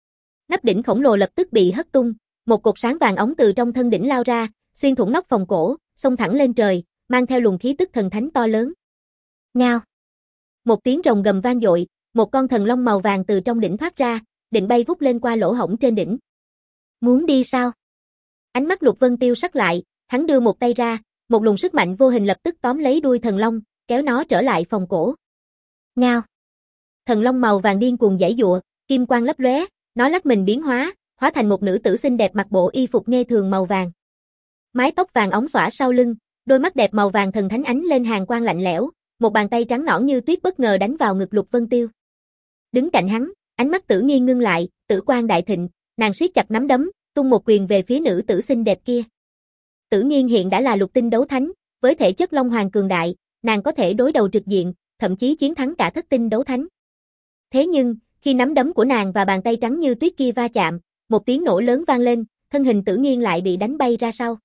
Nắp đỉnh khổng lồ lập tức bị hất tung, một cột sáng vàng óng từ trong thân đỉnh lao ra, xuyên thủng nóc phòng cổ, xông thẳng lên trời, mang theo luồng khí tức thần thánh to lớn. Ngao. Một tiếng rồng gầm vang dội, một con thần long màu vàng từ trong đỉnh thoát ra, định bay vút lên qua lỗ hổng trên đỉnh. Muốn đi sao? Ánh mắt Lục Vân Tiêu sắc lại, hắn đưa một tay ra, một luồng sức mạnh vô hình lập tức tóm lấy đuôi thần long, kéo nó trở lại phòng cổ. Ngao. Thần long màu vàng điên cuồng giãy giụa, kim quang lấp lóe, nó lắc mình biến hóa, hóa thành một nữ tử xinh đẹp mặc bộ y phục nghe thường màu vàng. Mái tóc vàng óng xõa sau lưng, đôi mắt đẹp màu vàng thần thánh ánh lên hàn quang lạnh lẽo, một bàn tay trắng nõn như tuyết bất ngờ đánh vào ngực Lục Vân Tiêu. Đứng cạnh hắn, ánh mắt Tử Nghiên ngưng lại, tử quang đại thịnh, nàng siết chặt nắm đấm, tung một quyền về phía nữ tử xinh đẹp kia. Tử Nghiên hiện đã là lục tinh đấu thánh, với thể chất long hoàng cường đại, nàng có thể đối đầu trực diện, thậm chí chiến thắng cả thất tinh đấu thánh. Thế nhưng, khi nắm đấm của nàng và bàn tay trắng như tuyết kia va chạm, một tiếng nổ lớn vang lên, thân hình Tử Nghiên lại bị đánh bay ra sau.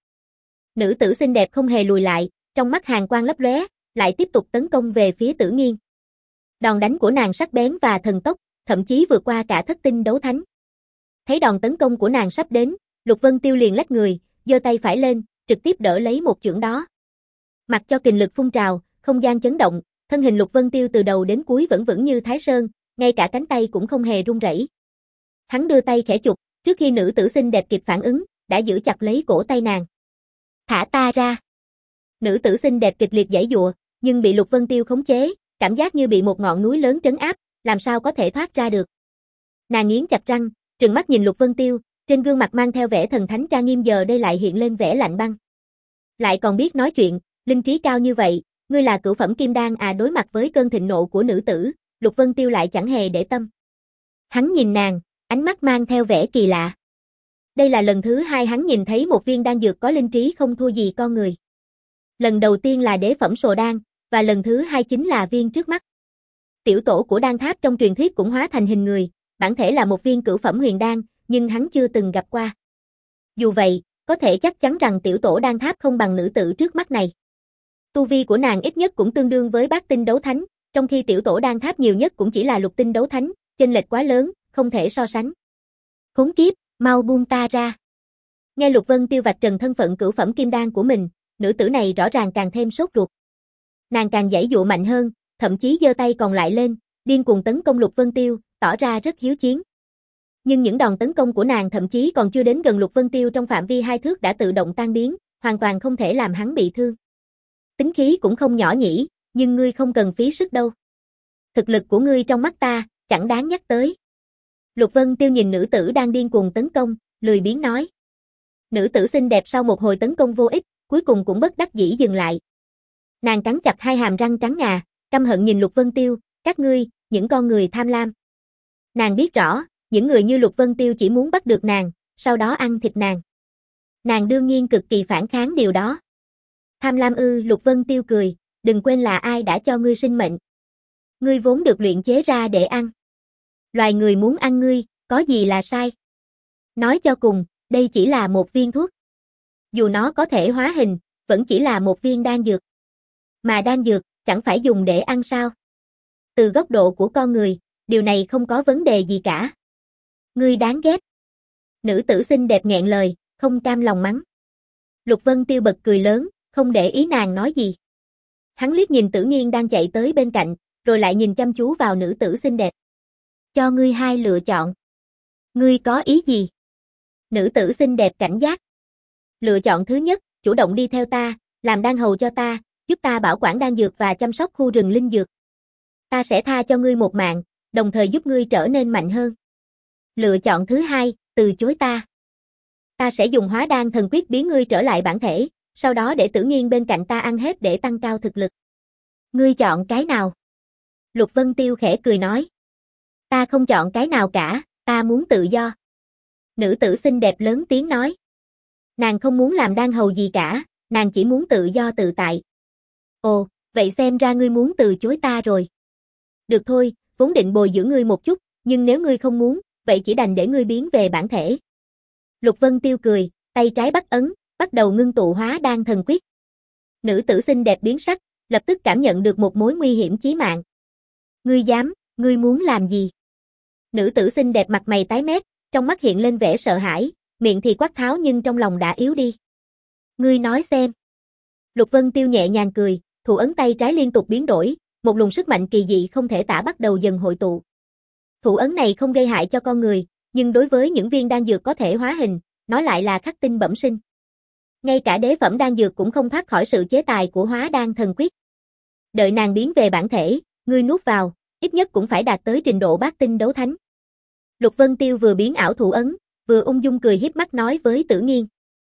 Nữ tử xinh đẹp không hề lùi lại, trong mắt hàn quang lấp lóe, lại tiếp tục tấn công về phía Tử Nghiên. Đòn đánh của nàng sắc bén và thần tốc, thậm chí vượt qua cả thất tinh đấu thánh. Thấy đòn tấn công của nàng sắp đến, Lục Vân Tiêu liền lách người, giơ tay phải lên, trực tiếp đỡ lấy một chưởng đó. Mặc cho kình lực phun trào, không gian chấn động, thân hình Lục Vân Tiêu từ đầu đến cuối vẫn vững như Thái Sơn, ngay cả cánh tay cũng không hề run rẩy. Hắn đưa tay khẽ chụp, trước khi nữ tử xinh đẹp kịp phản ứng, đã giữ chặt lấy cổ tay nàng. Thả ta ra. Nữ tử xinh đẹp kịch liệt giãy giụa, nhưng bị Lục Vân Tiêu khống chế, cảm giác như bị một ngọn núi lớn trấn áp, làm sao có thể thoát ra được. Nàng nghiến chặt răng, trừng mắt nhìn Lục Vân Tiêu, trên gương mặt mang theo vẻ thần thánh trang nghiêm giờ đây lại hiện lên vẻ lạnh băng. Lại còn biết nói chuyện, linh trí cao như vậy, ngươi là cửu phẩm kim đan à? Đối mặt với cơn thịnh nộ của nữ tử, Lục Vân Tiêu lại chẳng hề để tâm. Hắn nhìn nàng, ánh mắt mang theo vẻ kỳ lạ. Đây là lần thứ hai hắn nhìn thấy một viên đan dược có linh trí không thua gì con người. Lần đầu tiên là đế phẩm sồ đan, và lần thứ hai chính là viên trước mắt. Tiểu tổ của đan tháp trong truyền thuyết cũng hóa thành hình người, bản thể là một viên cửu phẩm huyền đan, nhưng hắn chưa từng gặp qua. Dù vậy, có thể chắc chắn rằng tiểu tổ đan tháp không bằng nữ tử trước mắt này. Tu vi của nàng ít nhất cũng tương đương với bát tinh đấu thánh, trong khi tiểu tổ đan tháp nhiều nhất cũng chỉ là lục tinh đấu thánh, chênh lệch quá lớn, không thể so sánh. Khốn kiếp, mau buông ta ra. Nghe Lục Vân Tiêu vạch trần thân phận cửu phẩm kim đan của mình, nữ tử này rõ ràng càng thêm sốt ruột. Nàng càng giãy dụa mạnh hơn, thậm chí giơ tay còn lại lên, điên cuồng tấn công Lục Vân Tiêu, tỏ ra rất hiếu chiến. Nhưng những đòn tấn công của nàng thậm chí còn chưa đến gần Lục Vân Tiêu trong phạm vi hai thước đã tự động tan biến, hoàn toàn không thể làm hắn bị thương. Tính khí cũng không nhỏ nhỉ, nhưng ngươi không cần phí sức đâu. Thực lực của ngươi trong mắt ta, chẳng đáng nhắc tới. Lục Vân Tiêu nhìn nữ tử đang điên cuồng tấn công, lười biếng nói. Nữ tử xinh đẹp sau một hồi tấn công vô ích, cuối cùng cũng bất đắc dĩ dừng lại. Nàng cắn chặt hai hàm răng trắng ngà, căm hận nhìn Lục Vân Tiêu, các ngươi, những con người tham lam. Nàng biết rõ, những người như Lục Vân Tiêu chỉ muốn bắt được nàng, sau đó ăn thịt nàng. Nàng đương nhiên cực kỳ phản kháng điều đó. Tham lam ư? Lục Vân Tiêu cười, đừng quên là ai đã cho ngươi sinh mệnh. Ngươi vốn được luyện chế ra để ăn. Loài người muốn ăn ngươi, có gì là sai? Nói cho cùng, đây chỉ là một viên thuốc. Dù nó có thể hóa hình, vẫn chỉ là một viên đan dược. Mà đan dược, chẳng phải dùng để ăn sao? Từ góc độ của con người, điều này không có vấn đề gì cả. Ngươi đáng ghét. Nữ tử xinh đẹp nghẹn lời, không cam lòng mắng. Lục Vân Tiêu bật cười lớn, không để ý nàng nói gì. Hắn liếc nhìn Tử Nghiên đang chạy tới bên cạnh, rồi lại nhìn chăm chú vào nữ tử xinh đẹp. Cho ngươi hai lựa chọn. Ngươi có ý gì? Nữ tử xinh đẹp cảnh giác. Lựa chọn thứ nhất, chủ động đi theo ta, làm đan hầu cho ta, giúp ta bảo quản đan dược và chăm sóc khu rừng linh dược. Ta sẽ tha cho ngươi một mạng, đồng thời giúp ngươi trở nên mạnh hơn. Lựa chọn thứ hai, từ chối ta. Ta sẽ dùng hóa đan thần quyết biến ngươi trở lại bản thể, sau đó để Tử Nghiên bên cạnh ta ăn hết để tăng cao thực lực. Ngươi chọn cái nào? Lục Vân Tiêu khẽ cười nói. Ta không chọn cái nào cả, ta muốn tự do. Nữ tử xinh đẹp lớn tiếng nói. Nàng không muốn làm đan hầu gì cả, nàng chỉ muốn tự do tự tại. Ồ, vậy xem ra ngươi muốn từ chối ta rồi. Được thôi, vốn định bồi dưỡng ngươi một chút, nhưng nếu ngươi không muốn, vậy chỉ đành để ngươi biến về bản thể. Lục Vân Tiêu cười, tay trái bắt ấn, bắt đầu ngưng tụ hóa đan thần quyết. Nữ tử xinh đẹp biến sắc, lập tức cảm nhận được một mối nguy hiểm chí mạng. Ngươi dám, ngươi muốn làm gì? Nữ tử xinh đẹp mặt mày tái mét, trong mắt hiện lên vẻ sợ hãi, miệng thì quát tháo nhưng trong lòng đã yếu đi. Ngươi nói xem. Lục Vân Tiêu nhẹ nhàng cười, thủ ấn tay trái liên tục biến đổi, một luồng sức mạnh kỳ dị không thể tả bắt đầu dần hội tụ. Thủ ấn này không gây hại cho con người, nhưng đối với những viên đan dược có thể hóa hình, nó lại là khắc tinh bẩm sinh. Ngay cả đế phẩm đan dược cũng không thoát khỏi sự chế tài của hóa đan thần quyết. Đợi nàng biến về bản thể, ngươi nuốt vào, ít nhất cũng phải đạt tới trình độ bát tinh đấu thánh. Lục Vân Tiêu vừa biến ảo thủ ấn, vừa ung dung cười hiếp mắt nói với Tử Nghiên.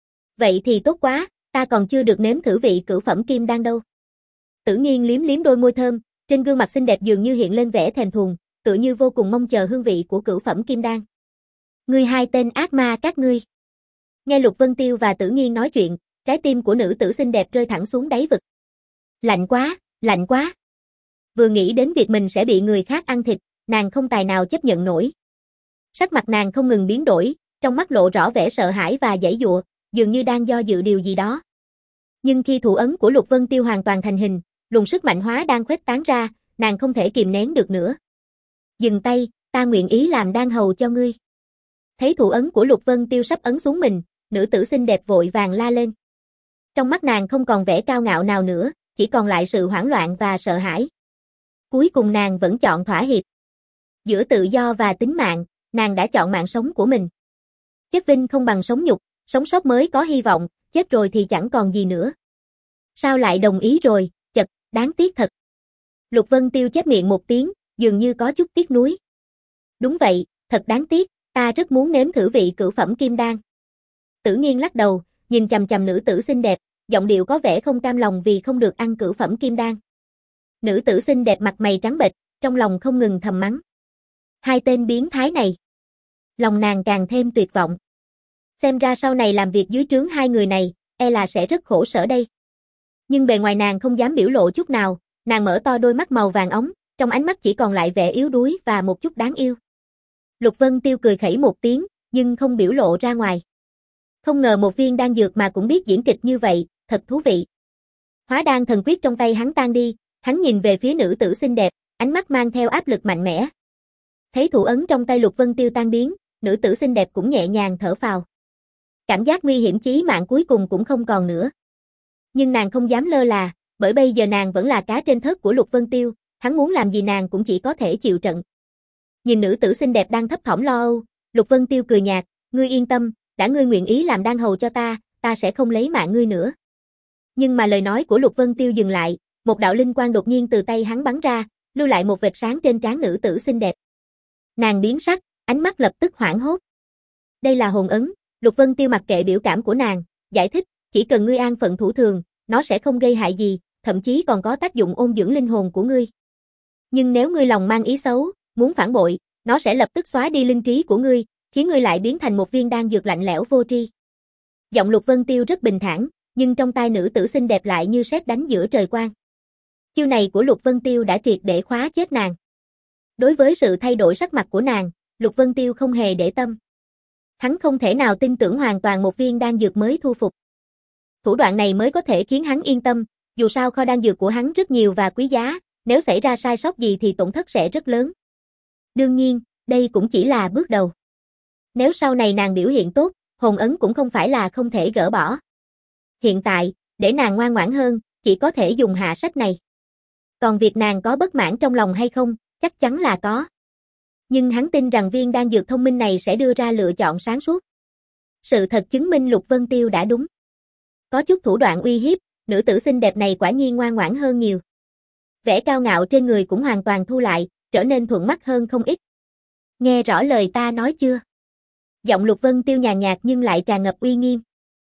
Vậy thì tốt quá, ta còn chưa được nếm thử vị cửu phẩm kim đan đâu. Tử Nghiên liếm liếm đôi môi thơm, trên gương mặt xinh đẹp dường như hiện lên vẻ thèm thuồng, tựa như vô cùng mong chờ hương vị của cửu phẩm kim đan. Ngươi hai tên ác ma các ngươi. Nghe Lục Vân Tiêu và Tử Nghiên nói chuyện, trái tim của nữ tử xinh đẹp rơi thẳng xuống đáy vực. Lạnh quá, lạnh quá. Vừa nghĩ đến việc mình sẽ bị người khác ăn thịt, nàng không tài nào chấp nhận nổi. Sắc mặt nàng không ngừng biến đổi, trong mắt lộ rõ vẻ sợ hãi và giãy giụa, dường như đang do dự điều gì đó. Nhưng khi thủ ấn của Lục Vân Tiêu hoàn toàn thành hình, luồng sức mạnh hóa đang khuếch tán ra, nàng không thể kìm nén được nữa. Dừng tay, ta nguyện ý làm đan hầu cho ngươi. Thấy thủ ấn của Lục Vân Tiêu sắp ấn xuống mình, nữ tử xinh đẹp vội vàng la lên. Trong mắt nàng không còn vẻ cao ngạo nào nữa, chỉ còn lại sự hoảng loạn và sợ hãi. Cuối cùng nàng vẫn chọn thỏa hiệp. Giữa tự do và tính mạng, nàng đã chọn mạng sống của mình. Chết vinh không bằng sống nhục, sống sót mới có hy vọng, chết rồi thì chẳng còn gì nữa. Sao lại đồng ý rồi, chật, đáng tiếc thật. Lục Vân Tiêu chép miệng một tiếng, dường như có chút tiếc nuối. Đúng vậy, thật đáng tiếc, ta rất muốn nếm thử vị cửu phẩm kim đan. Tử Nghiên lắc đầu, nhìn chằm chằm nữ tử xinh đẹp, giọng điệu có vẻ không cam lòng vì không được ăn cửu phẩm kim đan. Nữ tử xinh đẹp mặt mày trắng bệch, trong lòng không ngừng thầm mắng. Hai tên biến thái này. Lòng nàng càng thêm tuyệt vọng. Xem ra sau này làm việc dưới trướng hai người này, e là sẽ rất khổ sở đây. Nhưng bề ngoài nàng không dám biểu lộ chút nào, nàng mở to đôi mắt màu vàng óng, trong ánh mắt chỉ còn lại vẻ yếu đuối và một chút đáng yêu. Lục Vân Tiêu cười khẩy một tiếng, nhưng không biểu lộ ra ngoài. Không ngờ một viên đan dược mà cũng biết diễn kịch như vậy, thật thú vị. Hóa đan thần quyết trong tay hắn tan đi, hắn nhìn về phía nữ tử xinh đẹp, ánh mắt mang theo áp lực mạnh mẽ. Thấy thủ ấn trong tay Lục Vân Tiêu tan biến, nữ tử xinh đẹp cũng nhẹ nhàng thở phào. Cảm giác nguy hiểm chí mạng cuối cùng cũng không còn nữa. Nhưng nàng không dám lơ là, bởi bây giờ nàng vẫn là cá trên thớt của Lục Vân Tiêu, hắn muốn làm gì nàng cũng chỉ có thể chịu trận. Nhìn nữ tử xinh đẹp đang thấp thỏm lo âu, Lục Vân Tiêu cười nhạt, ngươi yên tâm, đã ngươi nguyện ý làm đan hầu cho ta, ta sẽ không lấy mạng ngươi nữa. Nhưng mà lời nói của Lục Vân Tiêu dừng lại, một đạo linh quang đột nhiên từ tay hắn bắn ra, lưu lại một vệt sáng trên trán nữ tử xinh đẹp. Nàng biến sắc, ánh mắt lập tức hoảng hốt. Đây là hồn ấn, Lục Vân Tiêu mặc kệ biểu cảm của nàng, giải thích, chỉ cần ngươi an phận thủ thường, nó sẽ không gây hại gì, thậm chí còn có tác dụng ôn dưỡng linh hồn của ngươi. Nhưng nếu ngươi lòng mang ý xấu, muốn phản bội, nó sẽ lập tức xóa đi linh trí của ngươi, khiến ngươi lại biến thành một viên đan dược lạnh lẽo vô tri. Giọng Lục Vân Tiêu rất bình thản, nhưng trong tai nữ tử xinh đẹp lại như sét đánh giữa trời quang. Chiêu này của Lục Vân Tiêu đã triệt để khóa chết nàng. Đối với sự thay đổi sắc mặt của nàng, Lục Vân Tiêu không hề để tâm. Hắn không thể nào tin tưởng hoàn toàn một viên đan dược mới thu phục. Thủ đoạn này mới có thể khiến hắn yên tâm, dù sao kho đan dược của hắn rất nhiều và quý giá, nếu xảy ra sai sót gì thì tổn thất sẽ rất lớn. Đương nhiên, đây cũng chỉ là bước đầu. Nếu sau này nàng biểu hiện tốt, hồn ấn cũng không phải là không thể gỡ bỏ. Hiện tại, để nàng ngoan ngoãn hơn, chỉ có thể dùng hạ sách này. Còn việc nàng có bất mãn trong lòng hay không, chắc chắn là có. Nhưng hắn tin rằng viên đan dược thông minh này sẽ đưa ra lựa chọn sáng suốt. Sự thật chứng minh Lục Vân Tiêu đã đúng. Có chút thủ đoạn uy hiếp, nữ tử xinh đẹp này quả nhiên ngoan ngoãn hơn nhiều. Vẻ cao ngạo trên người cũng hoàn toàn thu lại, trở nên thuận mắt hơn không ít. Nghe rõ lời ta nói chưa? Giọng Lục Vân Tiêu nhàn nhạt nhưng lại tràn ngập uy nghiêm.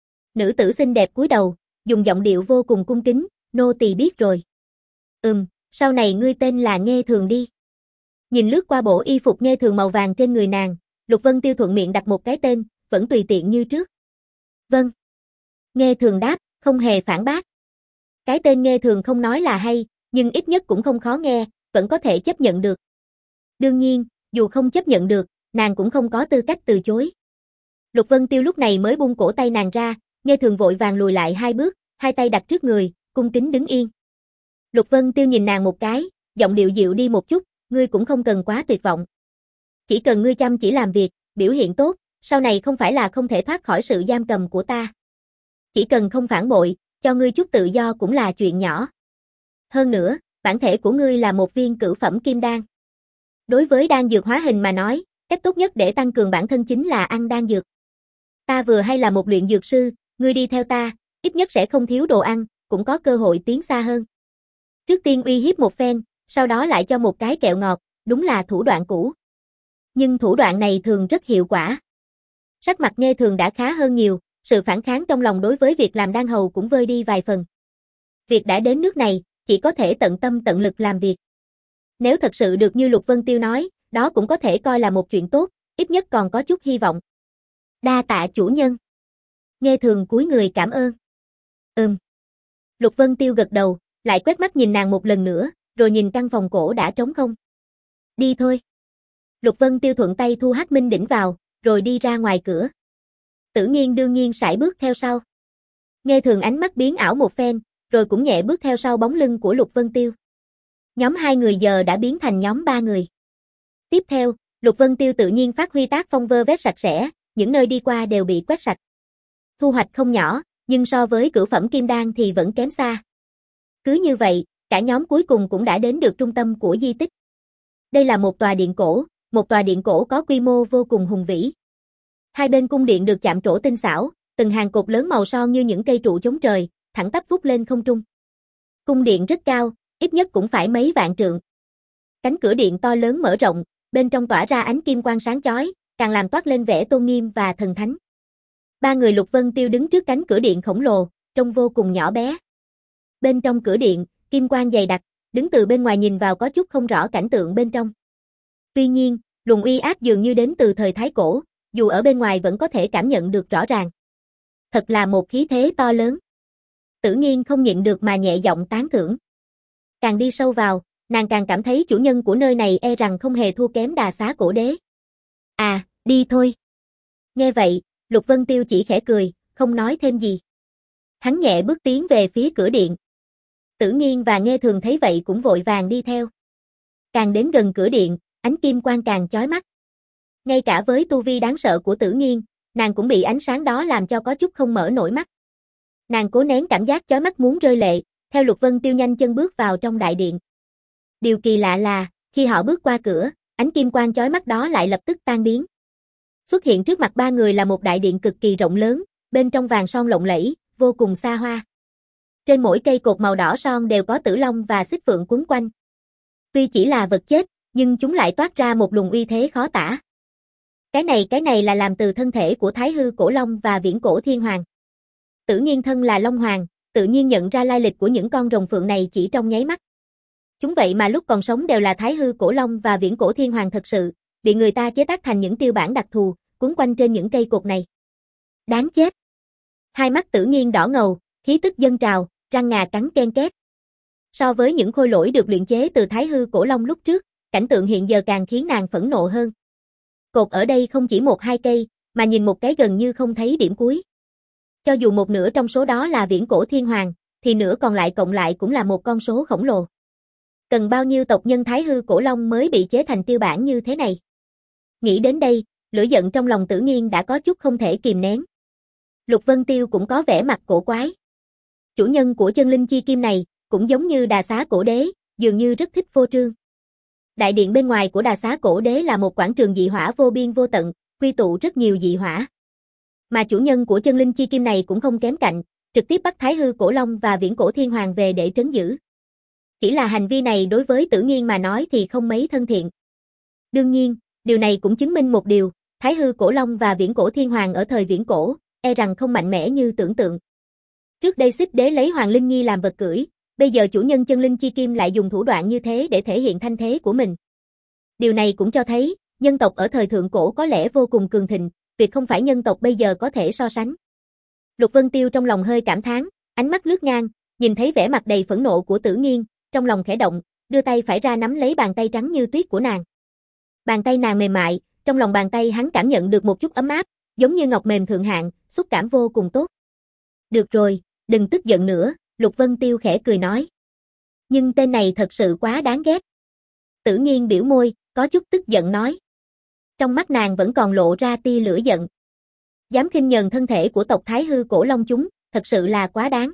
Nữ tử xinh đẹp cúi đầu, dùng giọng điệu vô cùng cung kính, nô tỳ biết rồi. Ừm, sau này ngươi tên là Nghê Thường đi. Nhìn lướt qua bộ y phục Nghê Thường màu vàng trên người nàng, Lục Vân Tiêu thuận miệng đặt một cái tên, vẫn tùy tiện như trước. Vâng. Nghê Thường đáp, không hề phản bác. Cái tên Nghê Thường không nói là hay, nhưng ít nhất cũng không khó nghe, vẫn có thể chấp nhận được. Đương nhiên, dù không chấp nhận được, nàng cũng không có tư cách từ chối. Lục Vân Tiêu lúc này mới buông cổ tay nàng ra, Nghê Thường vội vàng lùi lại hai bước, hai tay đặt trước người, cung kính đứng yên. Lục Vân Tiêu nhìn nàng một cái, giọng điệu dịu đi một chút, ngươi cũng không cần quá tuyệt vọng. Chỉ cần ngươi chăm chỉ làm việc, biểu hiện tốt, sau này không phải là không thể thoát khỏi sự giam cầm của ta. Chỉ cần không phản bội, cho ngươi chút tự do cũng là chuyện nhỏ. Hơn nữa, bản thể của ngươi là một viên cửu phẩm kim đan. Đối với đan dược hóa hình mà nói, cách tốt nhất để tăng cường bản thân chính là ăn đan dược. Ta vừa hay là một luyện dược sư, ngươi đi theo ta, ít nhất sẽ không thiếu đồ ăn, cũng có cơ hội tiến xa hơn. Trước tiên uy hiếp một phen, sau đó lại cho một cái kẹo ngọt, đúng là thủ đoạn cũ. Nhưng thủ đoạn này thường rất hiệu quả. Sắc mặt Nghê Thường đã khá hơn nhiều, sự phản kháng trong lòng đối với việc làm đan hầu cũng vơi đi vài phần. Việc đã đến nước này, chỉ có thể tận tâm tận lực làm việc. Nếu thật sự được như Lục Vân Tiêu nói, đó cũng có thể coi là một chuyện tốt, ít nhất còn có chút hy vọng. Đa tạ chủ nhân. Nghê Thường cúi người cảm ơn. Ừm. Lục Vân Tiêu gật đầu, lại quét mắt nhìn nàng một lần nữa, rồi nhìn căn phòng cổ đã trống không. Đi thôi. Lục Vân Tiêu thuận tay thu Hắc Minh đỉnh vào, rồi đi ra ngoài cửa. Tử Nghiên đương nhiên sải bước theo sau. Nghê Thường ánh mắt biến ảo một phen, rồi cũng nhẹ bước theo sau bóng lưng của Lục Vân Tiêu. Nhóm hai người giờ đã biến thành nhóm ba người. Tiếp theo, Lục Vân Tiêu tự nhiên phát huy tác phong vơ vét sạch sẽ, những nơi đi qua đều bị quét sạch. Thu hoạch không nhỏ, nhưng so với cửu phẩm kim đan thì vẫn kém xa. Cứ như vậy, cả nhóm cuối cùng cũng đã đến được trung tâm của di tích. Đây là một tòa điện cổ, một tòa điện cổ có quy mô vô cùng hùng vĩ. Hai bên cung điện được chạm trổ tinh xảo, từng hàng cột lớn màu son như những cây trụ chống trời, thẳng tắp vút lên không trung. Cung điện rất cao, ít nhất cũng phải mấy vạn trượng. Cánh cửa điện to lớn mở rộng, bên trong tỏa ra ánh kim quang sáng chói, càng làm toát lên vẻ tôn nghiêm và thần thánh. Ba người Lục Vân Tiêu đứng trước cánh cửa điện khổng lồ, trông vô cùng nhỏ bé. Bên trong cửa điện, kim quang dày đặc, đứng từ bên ngoài nhìn vào có chút không rõ cảnh tượng bên trong. Tuy nhiên, luồng uy áp dường như đến từ thời Thái Cổ, dù ở bên ngoài vẫn có thể cảm nhận được rõ ràng. Thật là một khí thế to lớn. Tử Nghiên không nhịn được mà nhẹ giọng tán thưởng. Càng đi sâu vào, nàng càng cảm thấy chủ nhân của nơi này e rằng không hề thua kém Đà Xá Cổ Đế. À, đi thôi. Nghe vậy, Lục Vân Tiêu chỉ khẽ cười, không nói thêm gì. Hắn nhẹ bước tiến về phía cửa điện. Tử Nghiên và Nghê Thường thấy vậy cũng vội vàng đi theo. Càng đến gần cửa điện, ánh kim quang càng chói mắt. Ngay cả với tu vi đáng sợ của Tử Nghiên, nàng cũng bị ánh sáng đó làm cho có chút không mở nổi mắt. Nàng cố nén cảm giác chói mắt muốn rơi lệ, theo Lục Vân Tiêu nhanh chân bước vào trong đại điện. Điều kỳ lạ là, khi họ bước qua cửa, ánh kim quang chói mắt đó lại lập tức tan biến. Xuất hiện trước mặt ba người là một đại điện cực kỳ rộng lớn, bên trong vàng son lộng lẫy, vô cùng xa hoa. Trên mỗi cây cột màu đỏ son đều có tử long và xích phượng quấn quanh. Tuy chỉ là vật chết, nhưng chúng lại toát ra một luồng uy thế khó tả. Cái này cái này là làm từ thân thể của Thái Hư Cổ Long và Viễn Cổ Thiên Hoàng. Tử Nghiên thân là Long Hoàng, tự nhiên nhận ra lai lịch của những con rồng phượng này chỉ trong nháy mắt. Chúng vậy mà lúc còn sống đều là Thái Hư Cổ Long và Viễn Cổ Thiên Hoàng thật sự, bị người ta chế tác thành những tiêu bản đặc thù, quấn quanh trên những cây cột này. Đáng chết. Hai mắt Tử Nghiên đỏ ngầu, khí tức dâng trào, răng ngà cắn ken két. So với những khôi lỗi được luyện chế từ Thái Hư Cổ Long lúc trước, cảnh tượng hiện giờ càng khiến nàng phẫn nộ hơn. Cột ở đây không chỉ một hai cây, mà nhìn một cái gần như không thấy điểm cuối. Cho dù một nửa trong số đó là viễn cổ thiên hoàng, thì nửa còn lại cộng lại cũng là một con số khổng lồ. Cần bao nhiêu tộc nhân Thái Hư Cổ Long mới bị chế thành tiêu bản như thế này? Nghĩ đến đây, lửa giận trong lòng Tử Nghiên đã có chút không thể kìm nén. Lục Vân Tiêu cũng có vẻ mặt cổ quái. Chủ nhân của chân linh chi kim này, cũng giống như Đà Xá Cổ Đế, dường như rất thích phô trương. Đại điện bên ngoài của Đà Xá Cổ Đế là một quảng trường dị hỏa vô biên vô tận, quy tụ rất nhiều dị hỏa. Mà chủ nhân của chân linh chi kim này cũng không kém cạnh, trực tiếp bắt Thái Hư Cổ Long và Viễn Cổ Thiên Hoàng về để trấn giữ. Chỉ là hành vi này đối với Tử Nghiên mà nói thì không mấy thân thiện. Đương nhiên, điều này cũng chứng minh một điều, Thái Hư Cổ Long và Viễn Cổ Thiên Hoàng ở thời viễn cổ, e rằng không mạnh mẽ như tưởng tượng. Trước đây Xích Đế lấy Hoàng Linh Nhi làm vật cưỡi, bây giờ chủ nhân chân linh chi kim lại dùng thủ đoạn như thế để thể hiện thanh thế của mình. Điều này cũng cho thấy, nhân tộc ở thời thượng cổ có lẽ vô cùng cường thịnh, việc không phải nhân tộc bây giờ có thể so sánh. Lục Vân Tiêu trong lòng hơi cảm thán, ánh mắt lướt ngang, nhìn thấy vẻ mặt đầy phẫn nộ của Tử Nghiên, trong lòng khẽ động, đưa tay phải ra nắm lấy bàn tay trắng như tuyết của nàng. Bàn tay nàng mềm mại, trong lòng bàn tay hắn cảm nhận được một chút ấm áp, giống như ngọc mềm thượng hạng, xúc cảm vô cùng tốt. Được rồi, đừng tức giận nữa, Lục Vân Tiêu khẽ cười nói. Nhưng tên này thật sự quá đáng ghét. Tử Nghiên biểu môi, có chút tức giận nói. Trong mắt nàng vẫn còn lộ ra tia lửa giận. Dám khinh nhờn thân thể của tộc Thái Hư Cổ Long chúng, thật sự là quá đáng.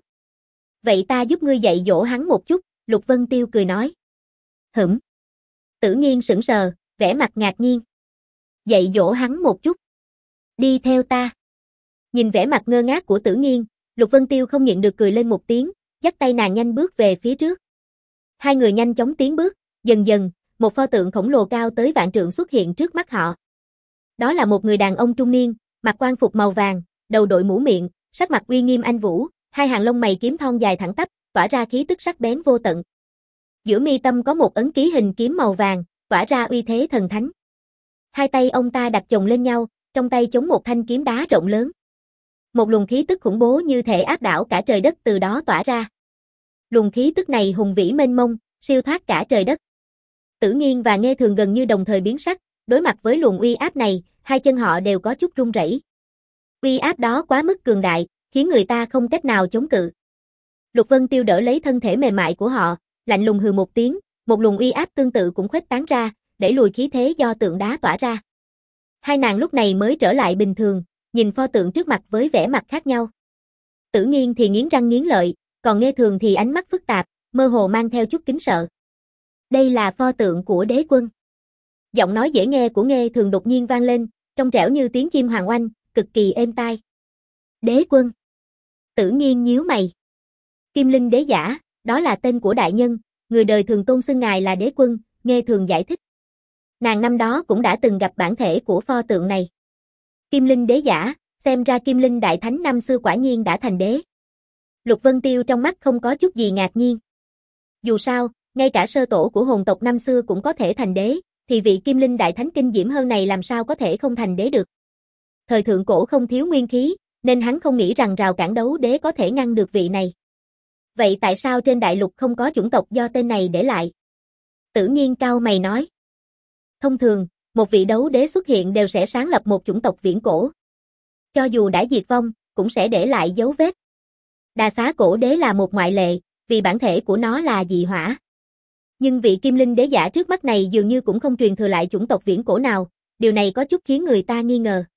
Vậy ta giúp ngươi dạy dỗ hắn một chút, Lục Vân Tiêu cười nói. Hửm. Tử Nghiên sững sờ, vẻ mặt ngạc nhiên. Dạy dỗ hắn một chút. Đi theo ta. Nhìn vẻ mặt ngơ ngác của Tử Nghiên, Lục Vân Tiêu không nhịn được cười lên một tiếng, dắt tay nàng nhanh bước về phía trước. Hai người nhanh chóng tiến bước, dần dần, một pho tượng khổng lồ cao tới vạn trượng xuất hiện trước mắt họ. Đó là một người đàn ông trung niên, mặc quan phục màu vàng, đầu đội mũ miệng, sắc mặt uy nghiêm anh vũ, hai hàng lông mày kiếm thon dài thẳng tắp, tỏa ra khí tức sắc bén vô tận. Giữa mi tâm có một ấn ký hình kiếm màu vàng, tỏa ra uy thế thần thánh. Hai tay ông ta đặt chồng lên nhau, trong tay chống một thanh kiếm đá rộng lớn. Một luồng khí tức khủng bố như thể áp đảo cả trời đất từ đó tỏa ra. Luồng khí tức này hùng vĩ mênh mông, siêu thoát cả trời đất. Tử Nghiên và Nghe Thường gần như đồng thời biến sắc, đối mặt với luồng uy áp này, hai chân họ đều có chút run rẩy. Uy áp đó quá mức cường đại, khiến người ta không cách nào chống cự. Lục Vân Tiêu đỡ lấy thân thể mềm mại của họ, lạnh lùng hừ một tiếng, một luồng uy áp tương tự cũng khuếch tán ra, đẩy lùi khí thế do tượng đá tỏa ra. Hai nàng lúc này mới trở lại bình thường, nhìn pho tượng trước mặt với vẻ mặt khác nhau. Tử Nghiên thì nghiến răng nghiến lợi, còn Nghe Thường thì ánh mắt phức tạp, mơ hồ mang theo chút kính sợ. Đây là pho tượng của đế quân. Giọng nói dễ nghe của Nghe Thường đột nhiên vang lên, trong trẻo như tiếng chim hoàng oanh, cực kỳ êm tai. Đế quân. Tử Nghiên nhíu mày. Kim Linh đế giả, đó là tên của đại nhân, người đời thường tôn xưng ngài là đế quân, Nghe Thường giải thích. Nàng năm đó cũng đã từng gặp bản thể của pho tượng này. Kim Linh đế giả, xem ra Kim Linh đại thánh năm xưa quả nhiên đã thành đế. Lục Vân Tiêu trong mắt không có chút gì ngạc nhiên. Dù sao, ngay cả sơ tổ của hồn tộc năm xưa cũng có thể thành đế, thì vị Kim Linh đại thánh kinh diễm hơn này làm sao có thể không thành đế được. Thời thượng cổ không thiếu nguyên khí, nên hắn không nghĩ rằng rào cản đấu đế có thể ngăn được vị này. Vậy tại sao trên đại lục không có chủng tộc do tên này để lại? Tử Nghiên cau mày nói. Thông thường, một vị đấu đế xuất hiện đều sẽ sáng lập một chủng tộc viễn cổ. Cho dù đã diệt vong, cũng sẽ để lại dấu vết. Đà Xá Cổ Đế là một ngoại lệ, vì bản thể của nó là dị hỏa. Nhưng vị Kim Linh đế giả trước mắt này dường như cũng không truyền thừa lại chủng tộc viễn cổ nào, điều này có chút khiến người ta nghi ngờ.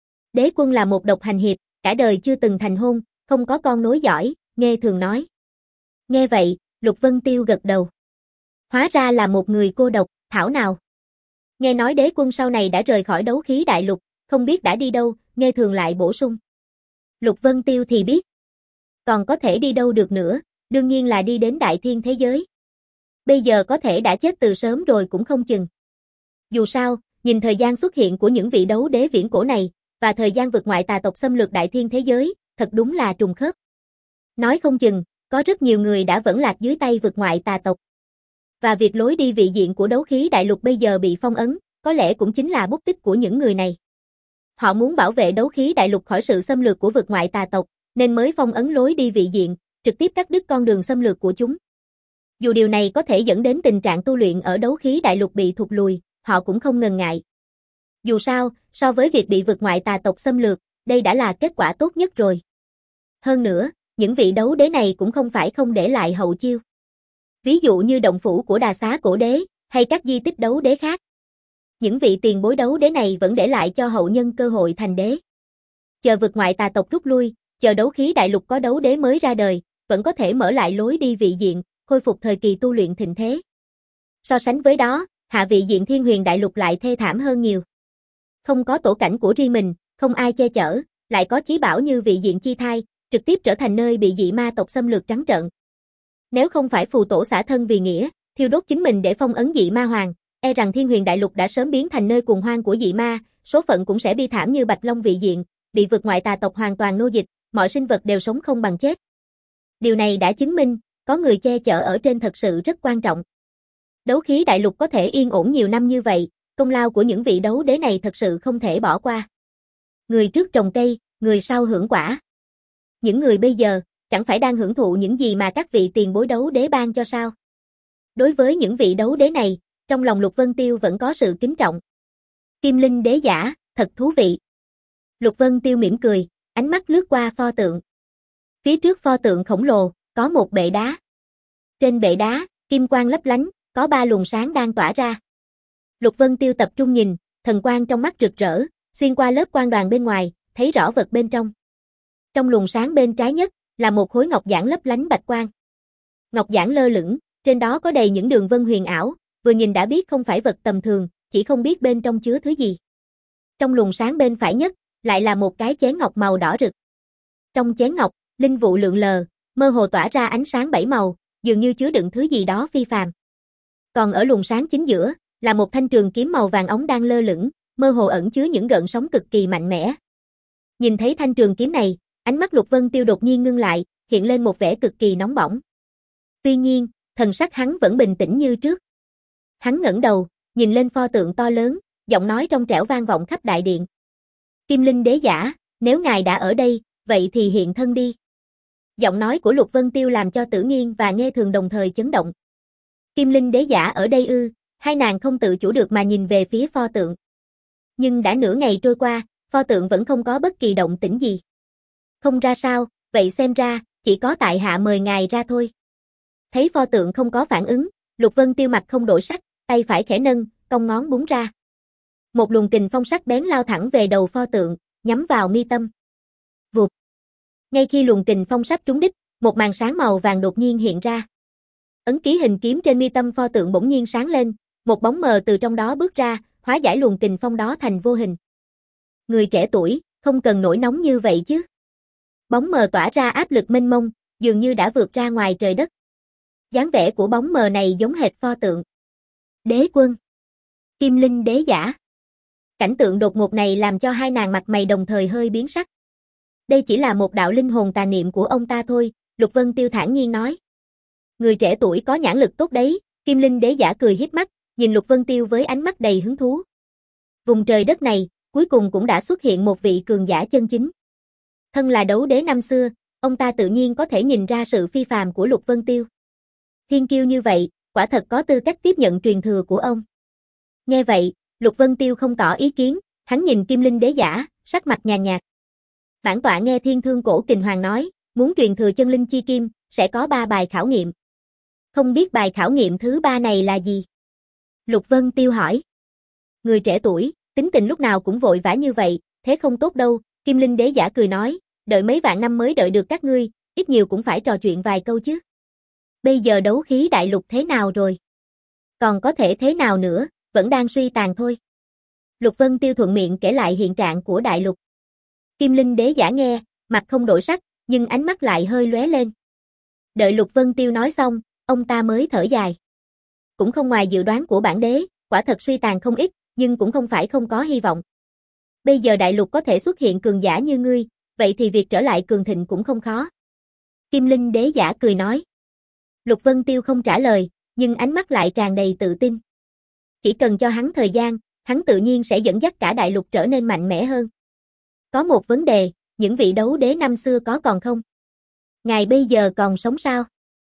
Đế quân là một độc hành hiệp, cả đời chưa từng thành hôn, không có con nối dõi, Nghe Thường nói. Nghe vậy, Lục Vân Tiêu gật đầu. Hóa ra là một người cô độc, thảo nào. Nghe nói đế quân sau này đã rời khỏi đấu khí đại lục, không biết đã đi đâu, Nghe Thường lại bổ sung. Lục Vân Tiêu thì biết. Còn có thể đi đâu được nữa, đương nhiên là đi đến đại thiên thế giới. Bây giờ có thể đã chết từ sớm rồi cũng không chừng. Dù sao, nhìn thời gian xuất hiện của những vị đấu đế viễn cổ này, và thời gian vực ngoại tà tộc xâm lược đại thiên thế giới, thật đúng là trùng khớp. Nói không chừng, có rất nhiều người đã vẫn lạc dưới tay vực ngoại tà tộc. Và việc lối đi vị diện của đấu khí đại lục bây giờ bị phong ấn, có lẽ cũng chính là bút tích của những người này. Họ muốn bảo vệ đấu khí đại lục khỏi sự xâm lược của vực ngoại tà tộc, nên mới phong ấn lối đi vị diện, trực tiếp cắt đứt con đường xâm lược của chúng. Dù điều này có thể dẫn đến tình trạng tu luyện ở đấu khí đại lục bị thụt lùi, họ cũng không ngần ngại. Dù sao, so với việc bị vực ngoại tà tộc xâm lược, đây đã là kết quả tốt nhất rồi. Hơn nữa, những vị đấu đế này cũng không phải không để lại hậu chiêu. Ví dụ như động phủ của Đà Xá Cổ Đế, hay các di tích đấu đế khác. Những vị tiền bối đấu đế này vẫn để lại cho hậu nhân cơ hội thành đế. Chờ vực ngoại tà tộc rút lui, chờ đấu khí đại lục có đấu đế mới ra đời, vẫn có thể mở lại lối đi vị diện, khôi phục thời kỳ tu luyện thịnh thế. So sánh với đó, hạ vị diện Thiên Huyền đại lục lại thê thảm hơn nhiều. Không có tổ cảnh của riêng mình, không ai che chở, lại có chí bảo như vị diện chi thai, trực tiếp trở thành nơi bị dị ma tộc xâm lược trắng trợn. Nếu không phải phù tổ xả thân vì nghĩa, thiêu đốt chính mình để phong ấn dị ma hoàng, e rằng Thiên Huyền đại lục đã sớm biến thành nơi cuồng hoang của dị ma, số phận cũng sẽ bi thảm như Bạch Long vị diện, bị vực ngoại tà tộc hoàn toàn nô dịch, mọi sinh vật đều sống không bằng chết. Điều này đã chứng minh, có người che chở ở trên thật sự rất quan trọng. Đấu khí đại lục có thể yên ổn nhiều năm như vậy, công lao của những vị đấu đế này thật sự không thể bỏ qua. Người trước trồng cây, người sau hưởng quả. Những người bây giờ, chẳng phải đang hưởng thụ những gì mà các vị tiền bối đấu đế ban cho sao? Đối với những vị đấu đế này, trong lòng Lục Vân Tiêu vẫn có sự kính trọng. Kim Linh đế giả, thật thú vị. Lục Vân Tiêu mỉm cười, ánh mắt lướt qua pho tượng. Phía trước pho tượng khổng lồ, có một bệ đá. Trên bệ đá, kim quang lấp lánh, có ba luồng sáng đang tỏa ra. Lục Vân Tiêu tập trung nhìn, thần quang trong mắt rực rỡ, xuyên qua lớp quang đoàn bên ngoài, thấy rõ vật bên trong. Trong luồng sáng bên trái nhất, là một khối ngọc giản lấp lánh bạch quang. Ngọc giản lơ lửng, trên đó có đầy những đường vân huyền ảo, vừa nhìn đã biết không phải vật tầm thường, chỉ không biết bên trong chứa thứ gì. Trong luồng sáng bên phải nhất, lại là một cái chén ngọc màu đỏ rực. Trong chén ngọc, linh vụ lượn lờ, mơ hồ tỏa ra ánh sáng bảy màu, dường như chứa đựng thứ gì đó phi phàm. Còn ở luồng sáng chính giữa, là một thanh trường kiếm màu vàng óng đang lơ lửng, mơ hồ ẩn chứa những gợn sóng cực kỳ mạnh mẽ. Nhìn thấy thanh trường kiếm này, ánh mắt Lục Vân Tiêu đột nhiên ngưng lại, hiện lên một vẻ cực kỳ nóng bỏng. Tuy nhiên, thần sắc hắn vẫn bình tĩnh như trước. Hắn ngẩng đầu, nhìn lên pho tượng to lớn, giọng nói trong trẻo vang vọng khắp đại điện. Kim Linh đế giả, nếu ngài đã ở đây, vậy thì hiện thân đi. Giọng nói của Lục Vân Tiêu làm cho Tử Nghiên và Nghe Thường đồng thời chấn động. Kim Linh đế giả ở đây ư? Hai nàng không tự chủ được mà nhìn về phía pho tượng. Nhưng đã nửa ngày trôi qua, pho tượng vẫn không có bất kỳ động tĩnh gì. Không ra sao, vậy xem ra, chỉ có tại hạ mời ngài ra thôi. Thấy pho tượng không có phản ứng, Lục Vân Tiêu mặt không đổi sắc, tay phải khẽ nâng, cong ngón búng ra. Một luồng kình phong sắc bén lao thẳng về đầu pho tượng, nhắm vào mi tâm. Vụt. Ngay khi luồng kình phong sắp trúng đích, một màn sáng màu vàng đột nhiên hiện ra. Ấn ký hình kiếm trên mi tâm pho tượng bỗng nhiên sáng lên, một bóng mờ từ trong đó bước ra, hóa giải luồng kình phong đó thành vô hình. Người trẻ tuổi, không cần nổi nóng như vậy chứ. Bóng mờ tỏa ra áp lực mênh mông, dường như đã vượt ra ngoài trời đất. Dáng vẻ của bóng mờ này giống hệt pho tượng. Đế quân. Kim Linh đế giả. Cảnh tượng đột ngột này làm cho hai nàng mặt mày đồng thời hơi biến sắc. Đây chỉ là một đạo linh hồn tà niệm của ông ta thôi, Lục Vân Tiêu thản nhiên nói. Người trẻ tuổi có nhãn lực tốt đấy, Kim Linh đế giả cười hiếp mắt, nhìn Lục Vân Tiêu với ánh mắt đầy hứng thú. Vùng trời đất này, cuối cùng cũng đã xuất hiện một vị cường giả chân chính. Thân là đấu đế năm xưa, ông ta tự nhiên có thể nhìn ra sự phi phàm của Lục Vân Tiêu. Thiên kiêu như vậy, quả thật có tư cách tiếp nhận truyền thừa của ông. Nghe vậy, Lục Vân Tiêu không tỏ ý kiến, hắn nhìn Kim Linh đế giả, sắc mặt nhàn nhạt. Bản tọa nghe Thiên Thương Cổ Kình Hoàng nói, muốn truyền thừa chân linh chi kim, sẽ có ba bài khảo nghiệm. Không biết bài khảo nghiệm thứ ba này là gì? Lục Vân Tiêu hỏi. Người trẻ tuổi, tính tình lúc nào cũng vội vã như vậy, thế không tốt đâu, Kim Linh đế giả cười nói, đợi mấy vạn năm mới đợi được các ngươi, ít nhiều cũng phải trò chuyện vài câu chứ. Bây giờ đấu khí đại lục thế nào rồi? Còn có thể thế nào nữa, vẫn đang suy tàn thôi. Lục Vân Tiêu thuận miệng kể lại hiện trạng của đại lục. Kim Linh đế giả nghe, mặt không đổi sắc, nhưng ánh mắt lại hơi lóe lên. Đợi Lục Vân Tiêu nói xong, ông ta mới thở dài. Cũng không ngoài dự đoán của bản đế, quả thật suy tàn không ít, nhưng cũng không phải không có hy vọng. Bây giờ đại lục có thể xuất hiện cường giả như ngươi, vậy thì việc trở lại cường thịnh cũng không khó. Kim Linh đế giả cười nói. Lục Vân Tiêu không trả lời, nhưng ánh mắt lại tràn đầy tự tin. Chỉ cần cho hắn thời gian, hắn tự nhiên sẽ dẫn dắt cả đại lục trở nên mạnh mẽ hơn. Có một vấn đề, những vị đấu đế năm xưa có còn không? Ngài bây giờ còn sống sao?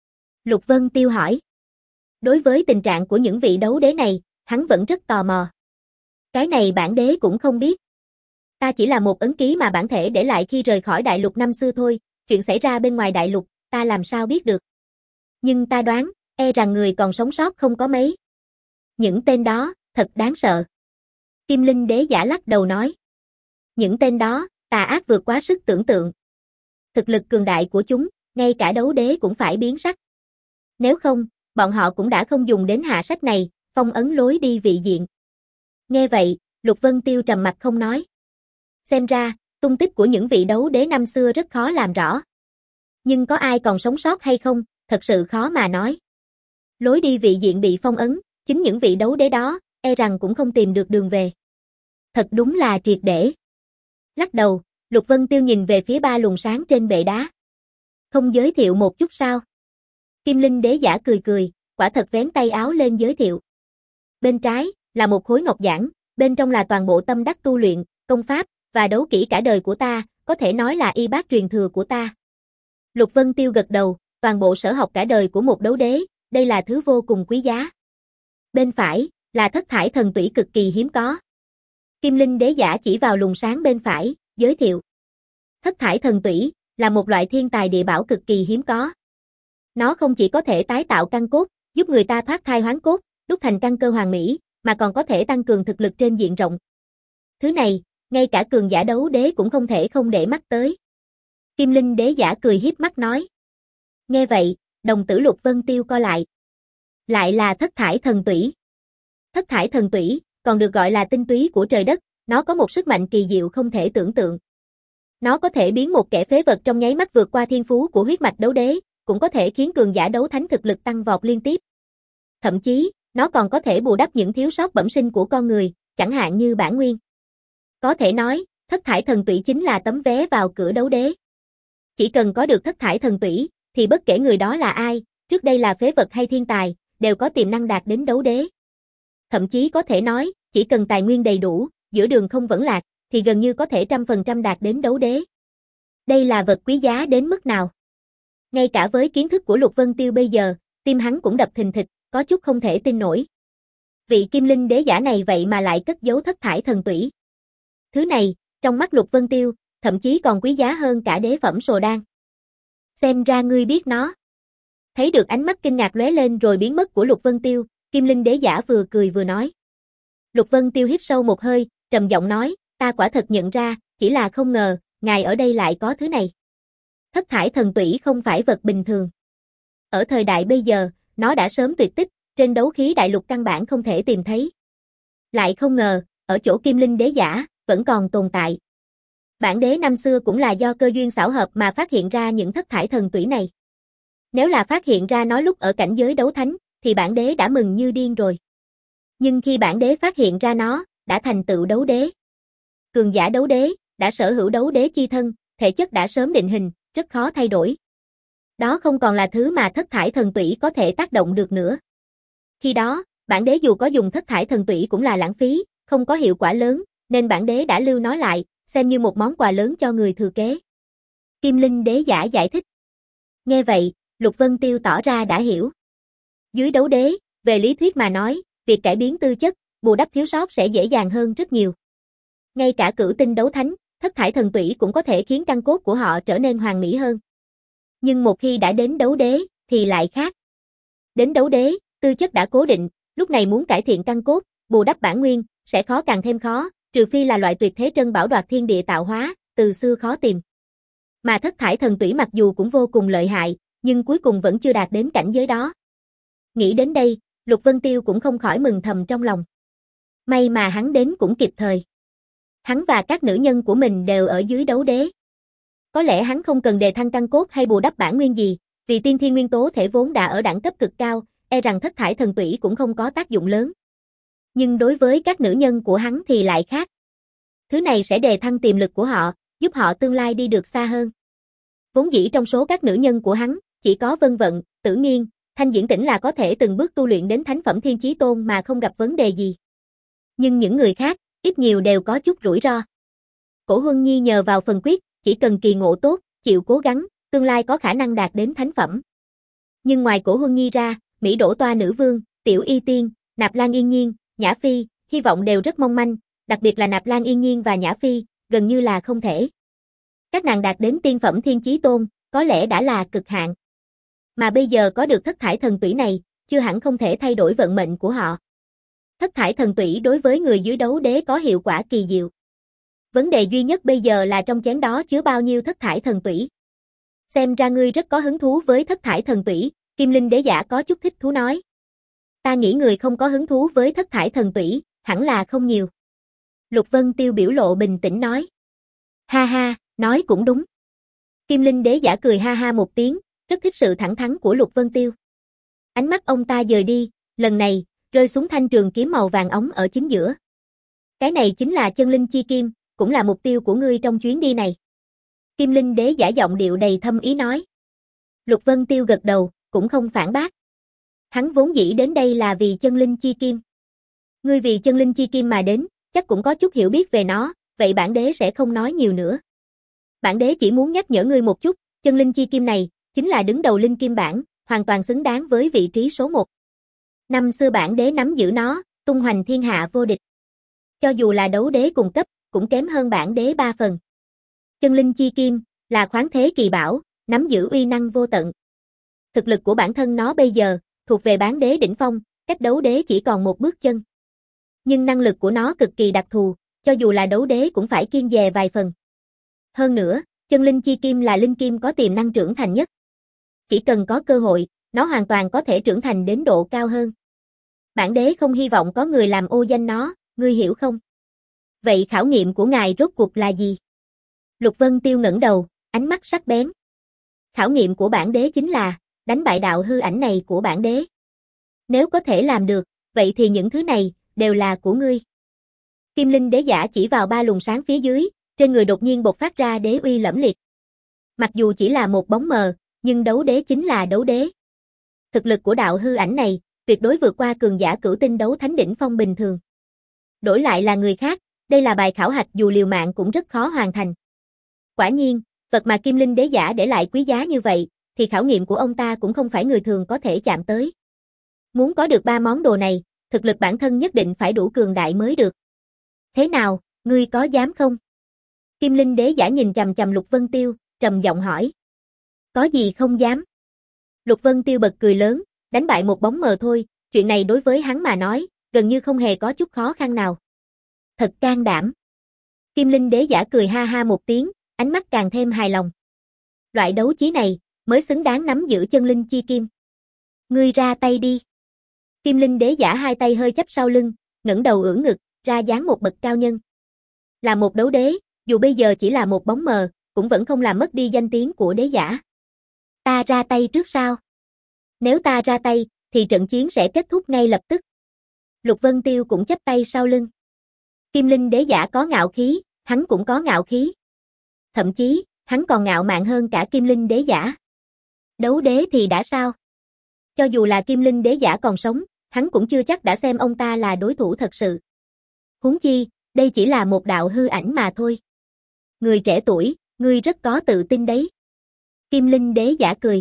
Lục Vân Tiêu hỏi. Đối với tình trạng của những vị đấu đế này, hắn vẫn rất tò mò. Cái này bản đế cũng không biết. Ta chỉ là một ấn ký mà bản thể để lại khi rời khỏi đại lục năm xưa thôi, chuyện xảy ra bên ngoài đại lục, ta làm sao biết được. Nhưng ta đoán, e rằng người còn sống sót không có mấy. Những tên đó, thật đáng sợ. Kim Linh Đế Giả lắc đầu nói. Những tên đó, tà ác vượt quá sức tưởng tượng. Thực lực cường đại của chúng, ngay cả đấu đế cũng phải biến sắc. Nếu không, bọn họ cũng đã không dùng đến hạ sách này, phong ấn lối đi vị diện. Nghe vậy, Lục Vân Tiêu trầm mặt không nói. Xem ra, tung tích của những vị đấu đế năm xưa rất khó làm rõ. Nhưng có ai còn sống sót hay không, thật sự khó mà nói. Lối đi vị diện bị phong ấn, chính những vị đấu đế đó, e rằng cũng không tìm được đường về. Thật đúng là triệt để. Lắc đầu, Lục Vân Tiêu nhìn về phía ba luồng sáng trên bệ đá. Không giới thiệu một chút sao? Kim Linh Đế Giả cười cười, quả thật vén tay áo lên giới thiệu. Bên trái, là một khối ngọc giản, bên trong là toàn bộ tâm đắc tu luyện, công pháp, và đấu kỹ cả đời của ta, có thể nói là y bát truyền thừa của ta. Lục Vân Tiêu gật đầu, toàn bộ sở học cả đời của một đấu đế, đây là thứ vô cùng quý giá. Bên phải, là thất thải thần tủy cực kỳ hiếm có. Kim Linh Đế Giả chỉ vào luồng sáng bên phải, giới thiệu. Thất thải thần tủy, là một loại thiên tài địa bảo cực kỳ hiếm có. Nó không chỉ có thể tái tạo căn cốt, giúp người ta thoát thai hoán cốt, đúc thành căn cơ hoàn mỹ, mà còn có thể tăng cường thực lực trên diện rộng. Thứ này, ngay cả cường giả đấu đế cũng không thể không để mắt tới. Kim Linh Đế Giả cười hiếp mắt nói. Nghe vậy, đồng tử Lục Vân Tiêu co lại. Lại là thất thải thần tủy. Thất thải thần tủy, còn được gọi là tinh túy của trời đất, nó có một sức mạnh kỳ diệu không thể tưởng tượng. Nó có thể biến một kẻ phế vật trong nháy mắt vượt qua thiên phú của huyết mạch đấu đế, cũng có thể khiến cường giả đấu thánh thực lực tăng vọt liên tiếp. Thậm chí, nó còn có thể bù đắp những thiếu sót bẩm sinh của con người, chẳng hạn như bản nguyên. Có thể nói, thất thải thần tủy chính là tấm vé vào cửa đấu đế. Chỉ cần có được thất thải thần tủy, thì bất kể người đó là ai, trước đây là phế vật hay thiên tài, đều có tiềm năng đạt đến đấu đế. Thậm chí có thể nói, chỉ cần tài nguyên đầy đủ, giữa đường không vẫn lạc, thì gần như có thể trăm phần trăm đạt đến đấu đế. Đây là vật quý giá đến mức nào? Ngay cả với kiến thức của Lục Vân Tiêu bây giờ, tim hắn cũng đập thình thịch, có chút không thể tin nổi. Vị Kim Linh Đế Giả này vậy mà lại cất giấu thất thải thần tủy. Thứ này, trong mắt Lục Vân Tiêu, thậm chí còn quý giá hơn cả đế phẩm sồ đan. Xem ra ngươi biết nó. Thấy được ánh mắt kinh ngạc lóe lên rồi biến mất của Lục Vân Tiêu, Kim Linh Đế Giả vừa cười vừa nói. Lục Vân Tiêu hít sâu một hơi, trầm giọng nói, ta quả thật nhận ra, chỉ là không ngờ, ngài ở đây lại có thứ này. Thất thải thần tủy không phải vật bình thường. Ở thời đại bây giờ, nó đã sớm tuyệt tích, trên đấu khí đại lục căn bản không thể tìm thấy. Lại không ngờ, ở chỗ Kim Linh Đế Giả, vẫn còn tồn tại. Bản đế năm xưa cũng là do cơ duyên xảo hợp mà phát hiện ra những thất thải thần tủy này. Nếu là phát hiện ra nó lúc ở cảnh giới đấu thánh, thì bản đế đã mừng như điên rồi. Nhưng khi bản đế phát hiện ra nó, đã thành tựu đấu đế. Cường giả đấu đế, đã sở hữu đấu đế chi thân, thể chất đã sớm định hình, rất khó thay đổi. Đó không còn là thứ mà thất thải thần tủy có thể tác động được nữa. Khi đó, bản đế dù có dùng thất thải thần tủy cũng là lãng phí, không có hiệu quả lớn, nên bản đế đã lưu nó lại, xem như một món quà lớn cho người thừa kế. Kim Linh Đế Giả giải thích. Nghe vậy, Lục Vân Tiêu tỏ ra đã hiểu. Dưới đấu đế, về lý thuyết mà nói, việc cải biến tư chất, bù đắp thiếu sót sẽ dễ dàng hơn rất nhiều. Ngay cả cửu tinh đấu thánh, thất thải thần tủy cũng có thể khiến căn cốt của họ trở nên hoàn mỹ hơn. Nhưng một khi đã đến đấu đế, thì lại khác. Đến đấu đế, tư chất đã cố định, lúc này muốn cải thiện căn cốt, bù đắp bản nguyên, sẽ khó càng thêm khó, trừ phi là loại tuyệt thế trân bảo đoạt thiên địa tạo hóa, từ xưa khó tìm. Mà thất thải thần tủy mặc dù cũng vô cùng lợi hại, nhưng cuối cùng vẫn chưa đạt đến cảnh giới đó. Nghĩ đến đây, Lục Vân Tiêu cũng không khỏi mừng thầm trong lòng. May mà hắn đến cũng kịp thời. Hắn và các nữ nhân của mình đều ở dưới đấu đế. Có lẽ hắn không cần đề thăng căn cốt hay bù đắp bản nguyên gì, vì tiên thiên nguyên tố thể vốn đã ở đẳng cấp cực cao, e rằng thất thải thần tủy cũng không có tác dụng lớn. Nhưng đối với các nữ nhân của hắn thì lại khác. Thứ này sẽ đề thăng tiềm lực của họ, giúp họ tương lai đi được xa hơn. Vốn dĩ trong số các nữ nhân của hắn, chỉ có Vân Vận, Tử Nghiên, Thanh Diễn Tĩnh là có thể từng bước tu luyện đến thánh phẩm thiên chí tôn mà không gặp vấn đề gì. Nhưng những người khác, ít nhiều đều có chút rủi ro. Cổ Huân Nhi nhờ vào phần quyết, chỉ cần kỳ ngộ tốt, chịu cố gắng, tương lai có khả năng đạt đến thánh phẩm. Nhưng ngoài Cổ Huân Nhi ra, Mỹ Đỗ Toa Nữ Vương, Tiểu Y Tiên, Nạp Lan Yên Nhiên, Nhã Phi, hy vọng đều rất mong manh, đặc biệt là Nạp Lan Yên Nhiên và Nhã Phi, gần như là không thể. Các nàng đạt đến tiên phẩm thiên chí tôn, có lẽ đã là cực hạn. Mà bây giờ có được thất thải thần tủy này, chưa hẳn không thể thay đổi vận mệnh của họ. Thất thải thần tủy đối với người dưới đấu đế có hiệu quả kỳ diệu. Vấn đề duy nhất bây giờ là trong chén đó chứa bao nhiêu thất thải thần tủy. Xem ra ngươi rất có hứng thú với thất thải thần tủy, Kim Linh đế giả có chút thích thú nói. Ta nghĩ người không có hứng thú với thất thải thần tủy, hẳn là không nhiều. Lục Vân Tiêu biểu lộ bình tĩnh nói. Ha ha, nói cũng đúng. Kim Linh đế giả cười ha ha một tiếng, rất thích sự thẳng thắn của Lục Vân Tiêu. Ánh mắt ông ta dời đi, lần này, rơi xuống thanh trường kiếm màu vàng óng ở chính giữa. Cái này chính là chân linh chi kim, cũng là mục tiêu của ngươi trong chuyến đi này. Kim Linh đế giả giọng điệu đầy thâm ý nói. Lục Vân Tiêu gật đầu, cũng không phản bác. Hắn vốn dĩ đến đây là vì chân linh chi kim. Ngươi vì chân linh chi kim mà đến, chắc cũng có chút hiểu biết về nó, vậy bản đế sẽ không nói nhiều nữa. Bản đế chỉ muốn nhắc nhở ngươi một chút, chân linh chi kim này, chính là đứng đầu linh kim bảng, hoàn toàn xứng đáng với vị trí số một. Năm xưa bản đế nắm giữ nó, tung hoành thiên hạ vô địch. Cho dù là đấu đế cùng cấp, cũng kém hơn bản đế ba phần. Chân linh chi kim, là khoáng thế kỳ bảo, nắm giữ uy năng vô tận. Thực lực của bản thân nó bây giờ, thuộc về bản đế đỉnh phong, cách đấu đế chỉ còn một bước chân. Nhưng năng lực của nó cực kỳ đặc thù, cho dù là đấu đế cũng phải kiêng dè vài phần. Hơn nữa, chân linh chi kim là linh kim có tiềm năng trưởng thành nhất. Chỉ cần có cơ hội, nó hoàn toàn có thể trưởng thành đến độ cao hơn. Bản đế không hy vọng có người làm ô danh nó, ngươi hiểu không? Vậy khảo nghiệm của ngài rốt cuộc là gì? Lục Vân Tiêu ngẩng đầu, ánh mắt sắc bén. Khảo nghiệm của bản đế chính là đánh bại đạo hư ảnh này của bản đế. Nếu có thể làm được, vậy thì những thứ này đều là của ngươi. Kim Linh đế giả chỉ vào ba luồng sáng phía dưới, trên người đột nhiên bộc phát ra đế uy lẫm liệt. Mặc dù chỉ là một bóng mờ, nhưng đấu đế chính là đấu đế. Thực lực của đạo hư ảnh này, tuyệt đối vượt qua cường giả cửu tinh đấu thánh đỉnh phong bình thường. Đổi lại là người khác, đây là bài khảo hạch dù liều mạng cũng rất khó hoàn thành. Quả nhiên, vật mà Kim Linh đế giả để lại quý giá như vậy, thì khảo nghiệm của ông ta cũng không phải người thường có thể chạm tới. Muốn có được ba món đồ này, thực lực bản thân nhất định phải đủ cường đại mới được. Thế nào, ngươi có dám không? Kim Linh đế giả nhìn chằm chằm Lục Vân Tiêu, trầm giọng hỏi. Có gì không dám? Lục Vân Tiêu bật cười lớn, đánh bại một bóng mờ thôi, chuyện này đối với hắn mà nói, gần như không hề có chút khó khăn nào. Thật can đảm. Kim Linh đế giả cười ha ha một tiếng, ánh mắt càng thêm hài lòng. Loại đấu chí này, mới xứng đáng nắm giữ chân linh chi kim. Ngươi ra tay đi. Kim Linh đế giả hai tay hơi chắp sau lưng, ngẩng đầu ưỡn ngực, ra dáng một bậc cao nhân. Là một đấu đế, dù bây giờ chỉ là một bóng mờ, cũng vẫn không làm mất đi danh tiếng của đế giả. Ta ra tay trước sao? Nếu ta ra tay, thì trận chiến sẽ kết thúc ngay lập tức. Lục Vân Tiêu cũng chắp tay sau lưng. Kim Linh đế giả có ngạo khí, hắn cũng có ngạo khí. Thậm chí, hắn còn ngạo mạn hơn cả Kim Linh đế giả. Đấu đế thì đã sao? Cho dù là Kim Linh đế giả còn sống, hắn cũng chưa chắc đã xem ông ta là đối thủ thật sự. Huống chi, đây chỉ là một đạo hư ảnh mà thôi. Người trẻ tuổi, ngươi rất có tự tin đấy. Kim Linh đế giả cười.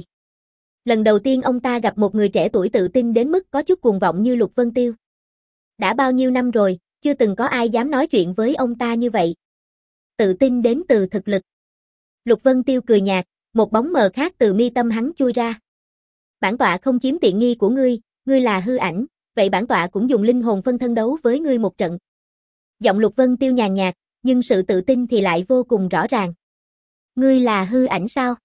Lần đầu tiên ông ta gặp một người trẻ tuổi tự tin đến mức có chút cuồng vọng như Lục Vân Tiêu. Đã bao nhiêu năm rồi, chưa từng có ai dám nói chuyện với ông ta như vậy. Tự tin đến từ thực lực. Lục Vân Tiêu cười nhạt, một bóng mờ khác từ mi tâm hắn chui ra. Bản tọa không chiếm tiện nghi của ngươi, ngươi là hư ảnh, vậy bản tọa cũng dùng linh hồn phân thân đấu với ngươi một trận. Giọng Lục Vân Tiêu nhàn nhạt, nhưng sự tự tin thì lại vô cùng rõ ràng. Ngươi là hư ảnh sao?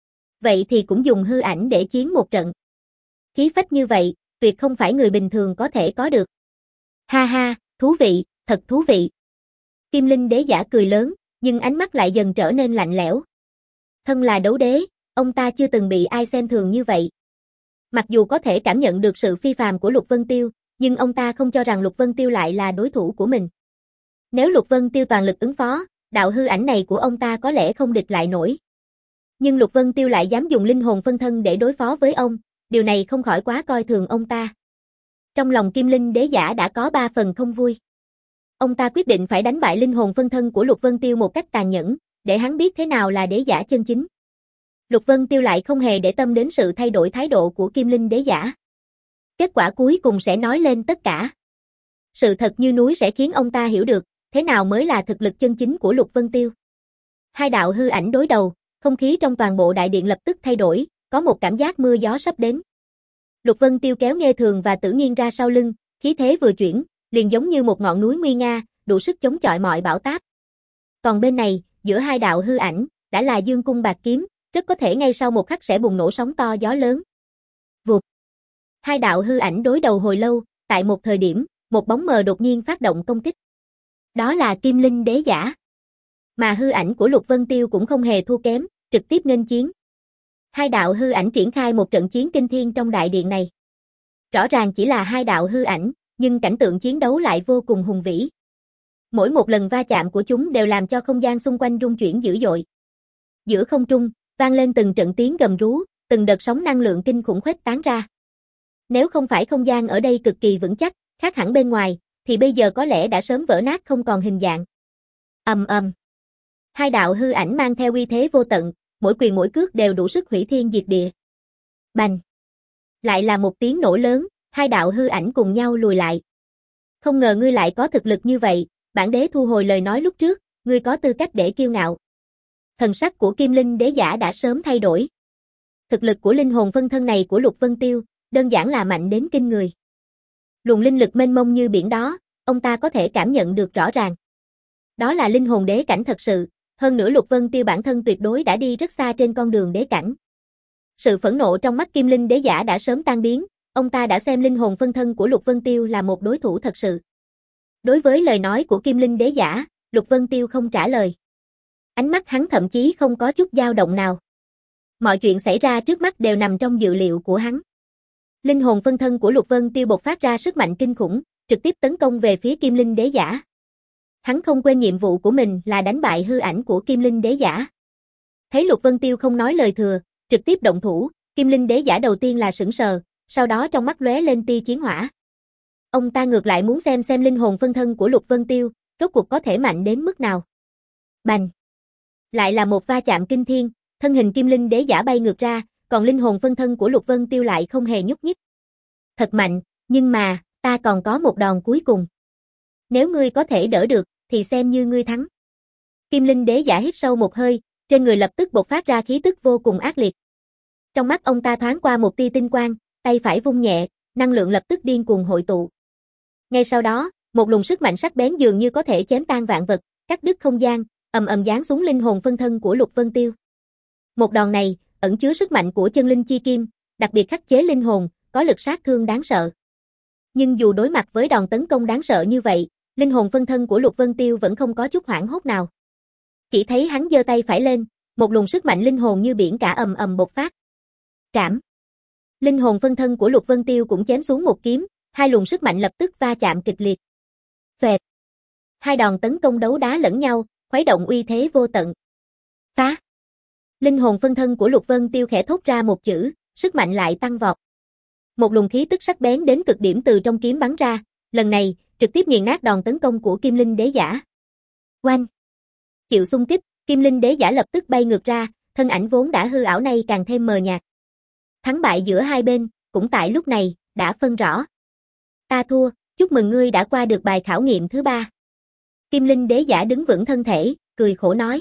Vậy thì cũng dùng hư ảnh để chiến một trận. Khí phách như vậy, tuyệt không phải người bình thường có thể có được. Ha ha, thú vị, thật thú vị. Kim Linh đế giả cười lớn, nhưng ánh mắt lại dần trở nên lạnh lẽo. Thân là đấu đế, ông ta chưa từng bị ai xem thường như vậy. Mặc dù có thể cảm nhận được sự phi phàm của Lục Vân Tiêu, nhưng ông ta không cho rằng Lục Vân Tiêu lại là đối thủ của mình. Nếu Lục Vân Tiêu toàn lực ứng phó, đạo hư ảnh này của ông ta có lẽ không địch lại nổi. Nhưng Lục Vân Tiêu lại dám dùng linh hồn phân thân để đối phó với ông, điều này không khỏi quá coi thường ông ta. Trong lòng Kim Linh đế giả đã có ba phần không vui. Ông ta quyết định phải đánh bại linh hồn phân thân của Lục Vân Tiêu một cách tàn nhẫn, để hắn biết thế nào là đế giả chân chính. Lục Vân Tiêu lại không hề để tâm đến sự thay đổi thái độ của Kim Linh đế giả. Kết quả cuối cùng sẽ nói lên tất cả. Sự thật như núi sẽ khiến ông ta hiểu được, thế nào mới là thực lực chân chính của Lục Vân Tiêu. Hai đạo hư ảnh đối đầu, Không khí trong toàn bộ đại điện lập tức thay đổi, có một cảm giác mưa gió sắp đến. Lục Vân Tiêu kéo Nghê Thường và Tử Nghiên ra sau lưng, khí thế vừa chuyển, liền giống như một ngọn núi nguy nga, đủ sức chống chọi mọi bão táp. Còn bên này, giữa hai đạo hư ảnh, đã là dương cung bạc kiếm, rất có thể ngay sau một khắc sẽ bùng nổ sóng to gió lớn. Vụt. Hai đạo hư ảnh đối đầu hồi lâu, tại một thời điểm, một bóng mờ đột nhiên phát động công kích. Đó là Kim Linh Đế Giả. Mà hư ảnh của Lục Vân Tiêu cũng không hề thua kém, trực tiếp nghênh chiến. Hai đạo hư ảnh triển khai một trận chiến kinh thiên trong đại điện này. Rõ ràng chỉ là hai đạo hư ảnh, nhưng cảnh tượng chiến đấu lại vô cùng hùng vĩ. Mỗi một lần va chạm của chúng đều làm cho không gian xung quanh rung chuyển dữ dội. Giữa không trung, vang lên từng trận tiếng gầm rú, từng đợt sóng năng lượng kinh khủng khuếch tán ra. Nếu không phải không gian ở đây cực kỳ vững chắc, khác hẳn bên ngoài, thì bây giờ có lẽ đã sớm vỡ nát không còn hình dạng. Ầm ầm. Hai đạo hư ảnh mang theo uy thế vô tận, mỗi quyền mỗi cước đều đủ sức hủy thiên diệt địa. Bành. Lại là một tiếng nổ lớn, hai đạo hư ảnh cùng nhau lùi lại. Không ngờ ngươi lại có thực lực như vậy, bản đế thu hồi lời nói lúc trước, ngươi có tư cách để kiêu ngạo. Thần sắc của Kim Linh Đế Giả đã sớm thay đổi. Thực lực của linh hồn phân thân này của Lục Vân Tiêu, đơn giản là mạnh đến kinh người. Luồng linh lực mênh mông như biển đó, ông ta có thể cảm nhận được rõ ràng. Đó là linh hồn đế cảnh thật sự, hơn nữa Lục Vân Tiêu bản thân tuyệt đối đã đi rất xa trên con đường đế cảnh. Sự phẫn nộ trong mắt Kim Linh Đế Giả đã sớm tan biến, ông ta đã xem linh hồn phân thân của Lục Vân Tiêu là một đối thủ thật sự. Đối với lời nói của Kim Linh Đế Giả, Lục Vân Tiêu không trả lời. Ánh mắt hắn thậm chí không có chút dao động nào. Mọi chuyện xảy ra trước mắt đều nằm trong dự liệu của hắn. Linh hồn phân thân của Lục Vân Tiêu bộc phát ra sức mạnh kinh khủng, trực tiếp tấn công về phía Kim Linh Đế Giả. Hắn không quên nhiệm vụ của mình là đánh bại hư ảnh của Kim Linh Đế Giả. Thấy Lục Vân Tiêu không nói lời thừa, trực tiếp động thủ, Kim Linh Đế Giả đầu tiên là sững sờ, sau đó trong mắt lóe lên tia chiến hỏa. Ông ta ngược lại muốn xem xem linh hồn phân thân của Lục Vân Tiêu, rốt cuộc có thể mạnh đến mức nào. Bành! Lại là một va chạm kinh thiên, thân hình Kim Linh Đế Giả bay ngược ra, còn linh hồn phân thân của Lục Vân Tiêu lại không hề nhúc nhích. Thật mạnh, nhưng mà, ta còn có một đòn cuối cùng. Nếu ngươi có thể đỡ được, thì xem như ngươi thắng. Kim Linh Đế Giả hít sâu một hơi, trên người lập tức bộc phát ra khí tức vô cùng ác liệt. Trong mắt ông ta thoáng qua một tia tinh quang, tay phải vung nhẹ, năng lượng lập tức điên cuồng hội tụ. Ngay sau đó, một luồng sức mạnh sắc bén dường như có thể chém tan vạn vật, cắt đứt không gian, ầm ầm giáng xuống linh hồn phân thân của Lục Vân Tiêu. Một đòn này, ẩn chứa sức mạnh của chân linh chi kim, đặc biệt khắc chế linh hồn, có lực sát thương đáng sợ. Nhưng dù đối mặt với đòn tấn công đáng sợ như vậy, linh hồn phân thân của Lục Vân Tiêu vẫn không có chút hoảng hốt nào. Chỉ thấy hắn giơ tay phải lên, một luồng sức mạnh linh hồn như biển cả ầm ầm bộc phát. Trảm. Linh hồn phân thân của Lục Vân Tiêu cũng chém xuống một kiếm, hai luồng sức mạnh lập tức va chạm kịch liệt. Phệt. Hai đòn tấn công đấu đá lẫn nhau, khuấy động uy thế vô tận. Phá. Linh hồn phân thân của Lục Vân Tiêu khẽ thốt ra một chữ, sức mạnh lại tăng vọt. Một luồng khí tức sắc bén đến cực điểm từ trong kiếm bắn ra, lần này, trực tiếp nghiền nát đòn tấn công của Kim Linh Đế Giả. Oanh! Chịu xung kích, Kim Linh Đế Giả lập tức bay ngược ra, thân ảnh vốn đã hư ảo này càng thêm mờ nhạt. Thắng bại giữa hai bên, cũng tại lúc này, đã phân rõ. Ta thua, chúc mừng ngươi đã qua được bài khảo nghiệm thứ ba. Kim Linh Đế Giả đứng vững thân thể, cười khổ nói.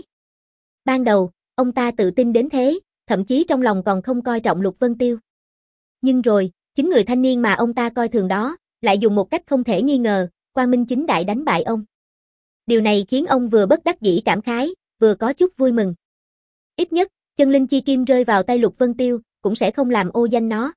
Ban đầu, ông ta tự tin đến thế, thậm chí trong lòng còn không coi trọng Lục Vân Tiêu. Nhưng rồi, chính người thanh niên mà ông ta coi thường đó, lại dùng một cách không thể nghi ngờ, quang minh chính đại đánh bại ông. Điều này khiến ông vừa bất đắc dĩ cảm khái, vừa có chút vui mừng. Ít nhất, chân linh chi kim rơi vào tay Lục Vân Tiêu, cũng sẽ không làm ô danh nó.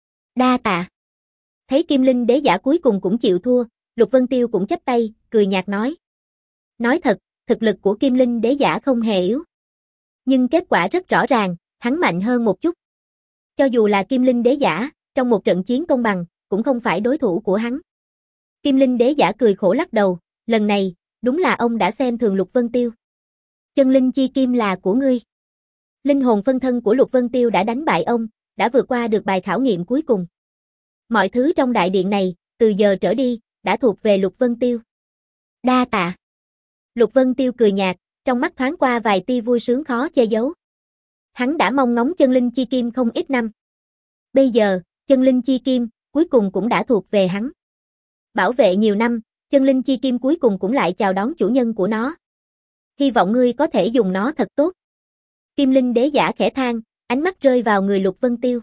Đa tạ. Thấy Kim Linh Đế Giả cuối cùng cũng chịu thua, Lục Vân Tiêu cũng chắp tay, cười nhạt nói. Nói thật, thực lực của Kim Linh Đế Giả không hề yếu. Nhưng kết quả rất rõ ràng, hắn mạnh hơn một chút. Cho dù là Kim Linh Đế Giả, trong một trận chiến công bằng, cũng không phải đối thủ của hắn. Kim Linh Đế Giả cười khổ lắc đầu, lần này, đúng là ông đã xem thường Lục Vân Tiêu. Chân linh chi kim là của ngươi. Linh hồn phân thân của Lục Vân Tiêu đã đánh bại ông, đã vượt qua được bài khảo nghiệm cuối cùng. Mọi thứ trong đại điện này, từ giờ trở đi, đã thuộc về Lục Vân Tiêu. Đa tạ. Lục Vân Tiêu cười nhạt, trong mắt thoáng qua vài tia vui sướng khó che giấu. Hắn đã mong ngóng chân linh chi kim không ít năm. Bây giờ, chân linh chi kim, cuối cùng cũng đã thuộc về hắn. Bảo vệ nhiều năm, chân linh chi kim cuối cùng cũng lại chào đón chủ nhân của nó. Hy vọng ngươi có thể dùng nó thật tốt. Kim Linh Đế Giả khẽ than, ánh mắt rơi vào người Lục Vân Tiêu.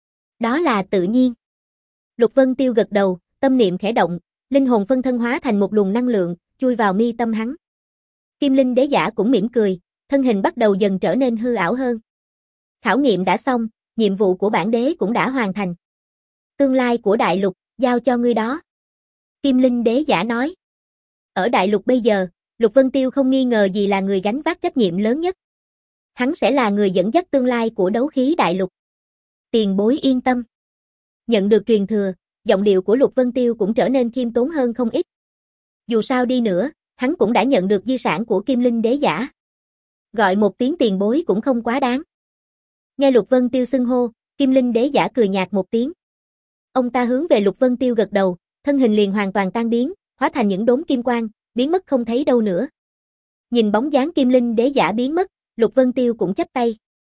Đó là tự nhiên. Lục Vân Tiêu gật đầu, tâm niệm khẽ động, linh hồn phân thân hóa thành một luồng năng lượng, chui vào mi tâm hắn. Kim Linh Đế Giả cũng mỉm cười, thân hình bắt đầu dần trở nên hư ảo hơn. Khảo nghiệm đã xong, nhiệm vụ của bản đế cũng đã hoàn thành. Tương lai của đại lục, giao cho ngươi đó. Kim Linh Đế Giả nói. Ở đại lục bây giờ, Lục Vân Tiêu không nghi ngờ gì là người gánh vác trách nhiệm lớn nhất. Hắn sẽ là người dẫn dắt tương lai của đấu khí đại lục. Tiền bối yên tâm. Nhận được truyền thừa, giọng điệu của Lục Vân Tiêu cũng trở nên khiêm tốn hơn không ít. Dù sao đi nữa, hắn cũng đã nhận được di sản của Kim Linh Đế Giả. Gọi một tiếng tiền bối cũng không quá đáng. Nghe Lục Vân Tiêu xưng hô, Kim Linh Đế Giả cười nhạt một tiếng. Ông ta hướng về Lục Vân Tiêu gật đầu, thân hình liền hoàn toàn tan biến, hóa thành những đốm kim quang, biến mất không thấy đâu nữa. Nhìn bóng dáng Kim Linh Đế Giả biến mất, Lục Vân Tiêu cũng chắp tay.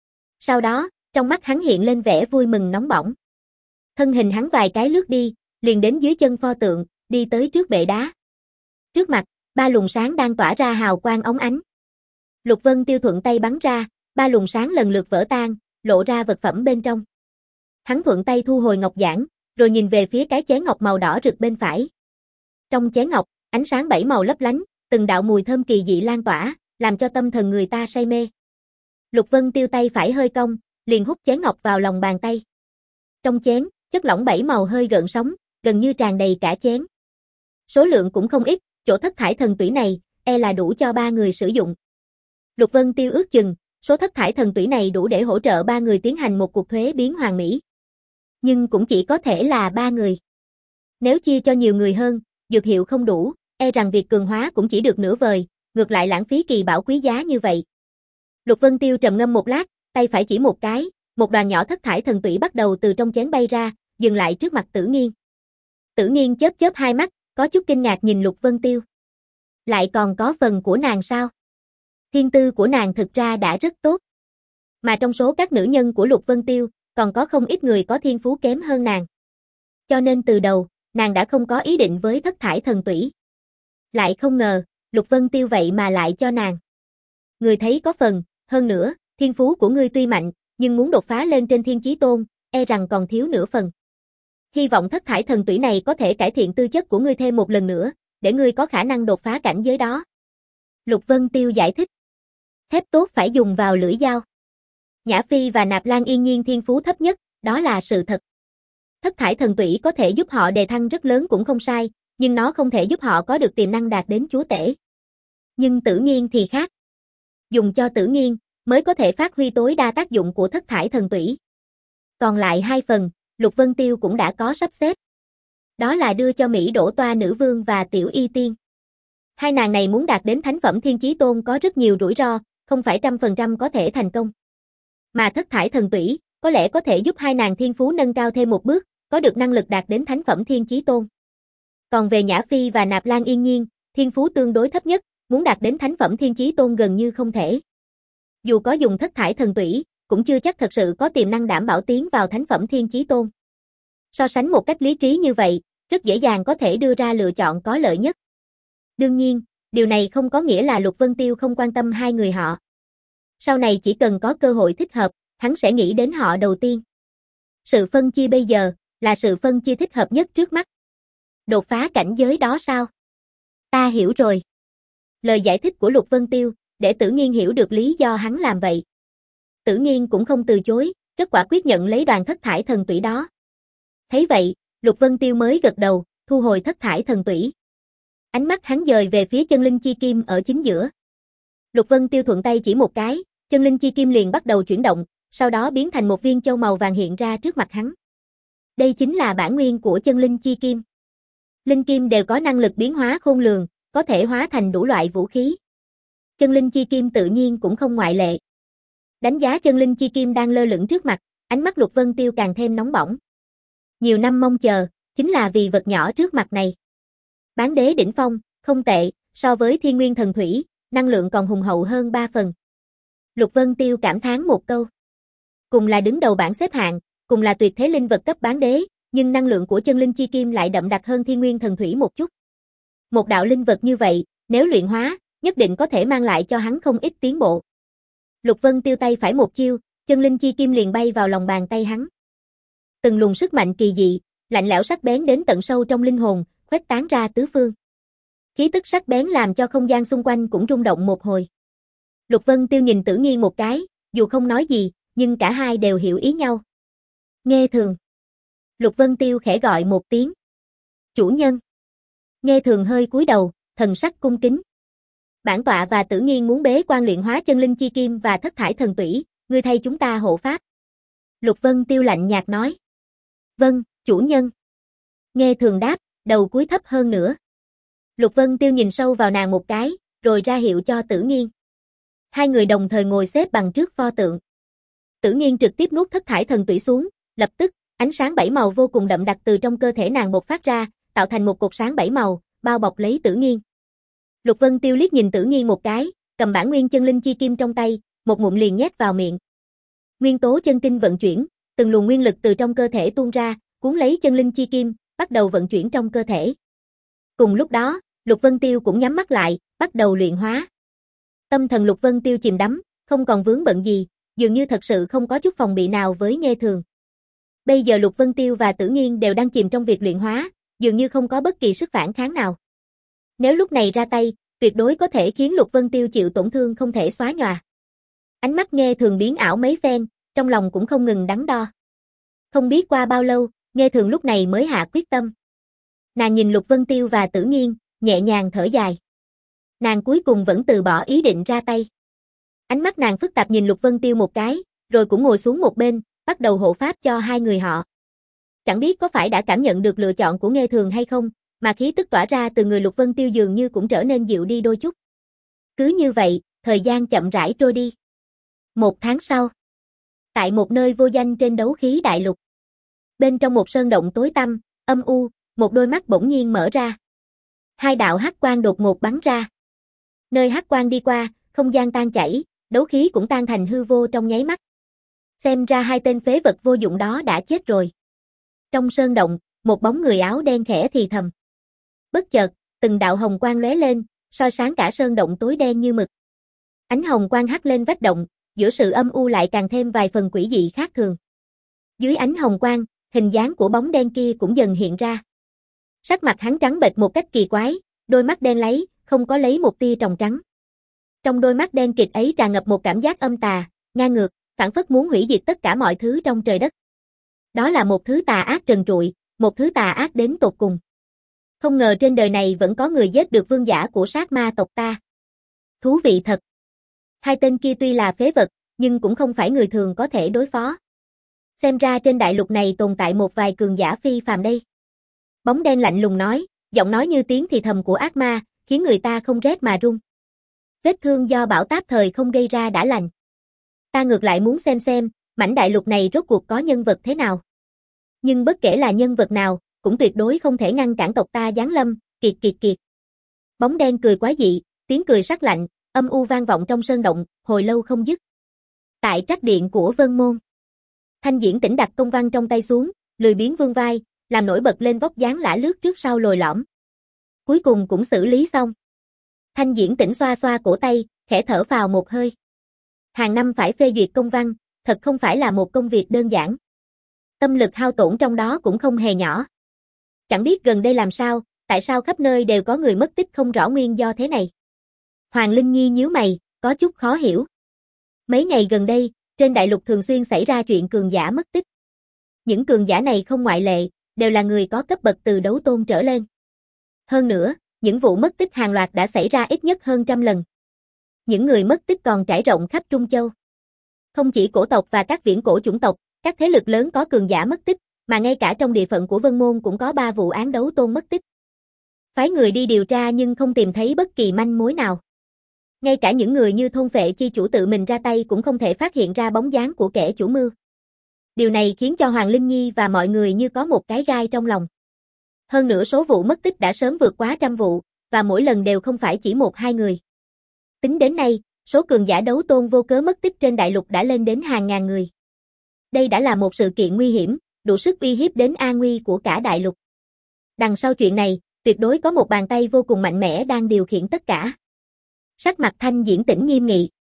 Sau đó, trong mắt hắn hiện lên vẻ vui mừng nóng bỏng. Thân hình hắn vài cái lướt đi, liền đến dưới chân pho tượng, đi tới trước bệ đá. Trước mặt, ba luồng sáng đang tỏa ra hào quang óng ánh. Lục Vân Tiêu thuận tay bắn ra, ba luồng sáng lần lượt vỡ tan, lộ ra vật phẩm bên trong. Hắn thuận tay thu hồi ngọc giản, rồi nhìn về phía cái chén ngọc màu đỏ rực bên phải. Trong chén ngọc, ánh sáng bảy màu lấp lánh, từng đạo mùi thơm kỳ dị lan tỏa, làm cho tâm thần người ta say mê. Lục Vân Tiêu tay phải hơi cong, liền hút chén ngọc vào lòng bàn tay. Trong chén, chất lỏng bảy màu hơi gợn sóng, gần như tràn đầy cả chén. Số lượng cũng không ít, chỗ thất thải thần tủy này, e là đủ cho ba người sử dụng. Lục Vân Tiêu ước chừng, số thất thải thần tủy này đủ để hỗ trợ ba người tiến hành một cuộc thuế biến hoàn mỹ. Nhưng cũng chỉ có thể là ba người. Nếu chia cho nhiều người hơn, dược hiệu không đủ, e rằng việc cường hóa cũng chỉ được nửa vời, ngược lại lãng phí kỳ bảo quý giá như vậy. Lục Vân Tiêu trầm ngâm một lát, tay phải chỉ một cái, một đoàn nhỏ thất thải thần tủy bắt đầu từ trong chén bay ra, dừng lại trước mặt Tử Nghiên. Tử Nghiên chớp chớp hai mắt, có chút kinh ngạc nhìn Lục Vân Tiêu. Lại còn có phần của nàng sao? Thiên tư của nàng thực ra đã rất tốt. Mà trong số các nữ nhân của Lục Vân Tiêu, còn có không ít người có thiên phú kém hơn nàng. Cho nên từ đầu, nàng đã không có ý định với thất thải thần tủy. Lại không ngờ, Lục Vân Tiêu vậy mà lại cho nàng. Người thấy có phần, hơn nữa, thiên phú của ngươi tuy mạnh, nhưng muốn đột phá lên trên thiên chí tôn, e rằng còn thiếu nửa phần. Hy vọng thất thải thần tủy này có thể cải thiện tư chất của ngươi thêm một lần nữa, để ngươi có khả năng đột phá cảnh giới đó. Lục Vân Tiêu giải thích. Thép tốt phải dùng vào lưỡi dao. Nhã Phi và Nạp Lan Yên Nhiên thiên phú thấp nhất, đó là sự thật. Thất thải thần tủy có thể giúp họ đề thăng rất lớn cũng không sai, nhưng nó không thể giúp họ có được tiềm năng đạt đến chúa tể. Nhưng Tử Nghiên thì khác. Dùng cho Tử Nghiên, mới có thể phát huy tối đa tác dụng của thất thải thần tủy. Còn lại hai phần, Lục Vân Tiêu cũng đã có sắp xếp. Đó là đưa cho Mỹ Đỗ Toa Nữ Vương và Tiểu Y Tiên. Hai nàng này muốn đạt đến thánh phẩm thiên chí tôn có rất nhiều rủi ro, không phải trăm phần trăm có thể thành công. Mà thất thải thần tủy, có lẽ có thể giúp hai nàng thiên phú nâng cao thêm một bước, có được năng lực đạt đến thánh phẩm thiên chí tôn. Còn về Nhã Phi và Nạp Lan Yên Nhiên, thiên phú tương đối thấp nhất, muốn đạt đến thánh phẩm thiên chí tôn gần như không thể. Dù có dùng thất thải thần tủy, cũng chưa chắc thật sự có tiềm năng đảm bảo tiến vào thánh phẩm thiên chí tôn. So sánh một cách lý trí như vậy, rất dễ dàng có thể đưa ra lựa chọn có lợi nhất. Đương nhiên, điều này không có nghĩa là Lục Vân Tiêu không quan tâm hai người họ. Sau này chỉ cần có cơ hội thích hợp, hắn sẽ nghĩ đến họ đầu tiên. Sự phân chia bây giờ, là sự phân chia thích hợp nhất trước mắt. Đột phá cảnh giới đó sao? Ta hiểu rồi. Lời giải thích của Lục Vân Tiêu, để Tử Nghiên hiểu được lý do hắn làm vậy. Tử Nghiên cũng không từ chối, rất quả quyết nhận lấy đoàn thất thải thần tủy đó. Thấy vậy, Lục Vân Tiêu mới gật đầu, thu hồi thất thải thần tủy. Ánh mắt hắn dời về phía chân linh chi kim ở chính giữa. Lục Vân Tiêu thuận tay chỉ một cái, chân linh chi kim liền bắt đầu chuyển động, sau đó biến thành một viên châu màu vàng hiện ra trước mặt hắn. Đây chính là bản nguyên của chân linh chi kim. Linh kim đều có năng lực biến hóa khôn lường, có thể hóa thành đủ loại vũ khí. Chân linh chi kim tự nhiên cũng không ngoại lệ. Đánh giá chân linh chi kim đang lơ lửng trước mặt, ánh mắt Lục Vân Tiêu càng thêm nóng bỏng. Nhiều năm mong chờ, chính là vì vật nhỏ trước mặt này. Bán đế đỉnh phong, không tệ, so với thiên nguyên thần thủy, năng lượng còn hùng hậu hơn ba phần. Lục Vân Tiêu cảm thán một câu. Cùng là đứng đầu bảng xếp hạng, cùng là tuyệt thế linh vật cấp bán đế, nhưng năng lượng của chân linh chi kim lại đậm đặc hơn thiên nguyên thần thủy một chút. Một đạo linh vật như vậy, nếu luyện hóa, nhất định có thể mang lại cho hắn không ít tiến bộ. Lục Vân Tiêu tay phải một chiêu, chân linh chi kim liền bay vào lòng bàn tay hắn. Từng luồng sức mạnh kỳ dị, lạnh lẽo sắc bén đến tận sâu trong linh hồn, khuếch tán ra tứ phương. Khí tức sắc bén làm cho không gian xung quanh cũng rung động một hồi. Lục Vân Tiêu nhìn Tử Nghiên một cái, dù không nói gì, nhưng cả hai đều hiểu ý nhau. Nghe Thường. Lục Vân Tiêu khẽ gọi một tiếng. Chủ nhân. Nghe Thường hơi cúi đầu, thần sắc cung kính. Bản tọa và Tử Nghiên muốn bế quan luyện hóa chân linh chi kim và thất thải thần tủy, ngươi thay chúng ta hộ pháp. Lục Vân Tiêu lạnh nhạt nói. Vâng, chủ nhân. Nghe Thường đáp, đầu cúi thấp hơn nữa. Lục Vân Tiêu nhìn sâu vào nàng một cái, rồi ra hiệu cho Tử Nghiên. Hai người đồng thời ngồi xếp bằng trước pho tượng. Tử Nghiên trực tiếp nuốt thất thải thần tủy xuống, lập tức, ánh sáng bảy màu vô cùng đậm đặc từ trong cơ thể nàng bộc phát ra, tạo thành một cột sáng bảy màu, bao bọc lấy Tử Nghiên. Lục Vân Tiêu liếc nhìn Tử Nghiên một cái, cầm bản nguyên chân linh chi kim trong tay, một ngụm liền nhét vào miệng. Nguyên tố chân kinh vận chuyển, từng luồng nguyên lực từ trong cơ thể tuôn ra, cuốn lấy chân linh chi kim, bắt đầu vận chuyển trong cơ thể. Cùng lúc đó, Lục Vân Tiêu cũng nhắm mắt lại, bắt đầu luyện hóa. Tâm thần Lục Vân Tiêu chìm đắm, không còn vướng bận gì, dường như thật sự không có chút phòng bị nào với Nghe Thường. Bây giờ Lục Vân Tiêu và Tử Nghiên đều đang chìm trong việc luyện hóa, dường như không có bất kỳ sức phản kháng nào. Nếu lúc này ra tay, tuyệt đối có thể khiến Lục Vân Tiêu chịu tổn thương không thể xóa nhòa. Ánh mắt Nghe Thường biến ảo mấy phen, trong lòng cũng không ngừng đắn đo. Không biết qua bao lâu, Nghe Thường lúc này mới hạ quyết tâm. Nàng nhìn Lục Vân Tiêu và Tử Nghiên, nhẹ nhàng thở dài. Nàng cuối cùng vẫn từ bỏ ý định ra tay. Ánh mắt nàng phức tạp nhìn Lục Vân Tiêu một cái, rồi cũng ngồi xuống một bên, bắt đầu hộ pháp cho hai người họ. Chẳng biết có phải đã cảm nhận được lựa chọn của Nghe Thường hay không, mà khí tức tỏa ra từ người Lục Vân Tiêu dường như cũng trở nên dịu đi đôi chút. Cứ như vậy, thời gian chậm rãi trôi đi. Một tháng sau, tại một nơi vô danh trên đấu khí đại lục, bên trong một sơn động tối tăm, âm u, một đôi mắt bỗng nhiên mở ra. Hai đạo hắc quang đột ngột bắn ra. Nơi hắc quang đi qua, không gian tan chảy, đấu khí cũng tan thành hư vô trong nháy mắt. Xem ra hai tên phế vật vô dụng đó đã chết rồi. Trong sơn động, một bóng người áo đen khẽ thì thầm. Bất chợt, từng đạo hồng quang lóe lên, soi sáng cả sơn động tối đen như mực. Ánh hồng quang hắt lên vách động, giữa sự âm u lại càng thêm vài phần quỷ dị khác thường. Dưới ánh hồng quang, hình dáng của bóng đen kia cũng dần hiện ra. Sắc mặt hắn trắng bệch một cách kỳ quái, đôi mắt đen láy, không có lấy một tia tròng trắng. Trong đôi mắt đen kịt ấy tràn ngập một cảm giác âm tà, ngang ngược, phảng phất muốn hủy diệt tất cả mọi thứ trong trời đất. Đó là một thứ tà ác trần trụi, một thứ tà ác đến tột cùng. Không ngờ trên đời này vẫn có người giết được vương giả của sát ma tộc ta. Thú vị thật. Hai tên kia tuy là phế vật, nhưng cũng không phải người thường có thể đối phó. Xem ra trên đại lục này tồn tại một vài cường giả phi phàm đây. Bóng đen lạnh lùng nói, giọng nói như tiếng thì thầm của ác ma, khiến người ta không rét mà run. Vết thương do bão táp thời không gây ra đã lành. Ta ngược lại muốn xem xem, mảnh đại lục này rốt cuộc có nhân vật thế nào. Nhưng bất kể là nhân vật nào, cũng tuyệt đối không thể ngăn cản tộc ta giáng lâm, kiệt kiệt kiệt. Bóng đen cười quái dị, tiếng cười sắc lạnh, âm u vang vọng trong sơn động, hồi lâu không dứt. Tại trắc điện của Vân Môn, Thanh Diễn Tĩnh đặt công văn trong tay xuống, lười biếng vươn vai, làm nổi bật lên vóc dáng lả lướt trước sau lồi lõm. Cuối cùng cũng xử lý xong. Thanh Diễn Tĩnh xoa xoa cổ tay, khẽ thở vào một hơi. Hàng năm phải phê duyệt công văn, thật không phải là một công việc đơn giản. Tâm lực hao tổn trong đó cũng không hề nhỏ. Chẳng biết gần đây làm sao, tại sao khắp nơi đều có người mất tích không rõ nguyên do thế này. Hoàng Linh Nhi nhíu mày, có chút khó hiểu. Mấy ngày gần đây, trên đại lục thường xuyên xảy ra chuyện cường giả mất tích. Những cường giả này không ngoại lệ, đều là người có cấp bậc từ đấu tôn trở lên. Hơn nữa, những vụ mất tích hàng loạt đã xảy ra ít nhất hơn trăm lần. Những người mất tích còn trải rộng khắp Trung Châu. Không chỉ cổ tộc và các viễn cổ chủng tộc, các thế lực lớn có cường giả mất tích, mà ngay cả trong địa phận của Vân Môn cũng có ba vụ án đấu tôn mất tích. Phái người đi điều tra nhưng không tìm thấy bất kỳ manh mối nào. Ngay cả những người như thôn phệ chi chủ tự mình ra tay cũng không thể phát hiện ra bóng dáng của kẻ chủ mưu. Điều này khiến cho Hoàng Linh Nhi và mọi người như có một cái gai trong lòng. Hơn nữa số vụ mất tích đã sớm vượt quá trăm vụ, và mỗi lần đều không phải chỉ một hai người. Tính đến nay, số cường giả đấu tôn vô cớ mất tích trên đại lục đã lên đến hàng ngàn người. Đây đã là một sự kiện nguy hiểm, đủ sức uy hiếp đến an nguy của cả đại lục. Đằng sau chuyện này, tuyệt đối có một bàn tay vô cùng mạnh mẽ đang điều khiển tất cả. Sắc mặt Thanh Diễn Tĩnh nghiêm nghị.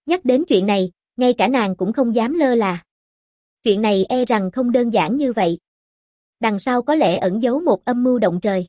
Nhắc đến chuyện này, ngay cả nàng cũng không dám lơ là. Chuyện này e rằng không đơn giản như vậy. Đằng sau có lẽ ẩn giấu một âm mưu động trời.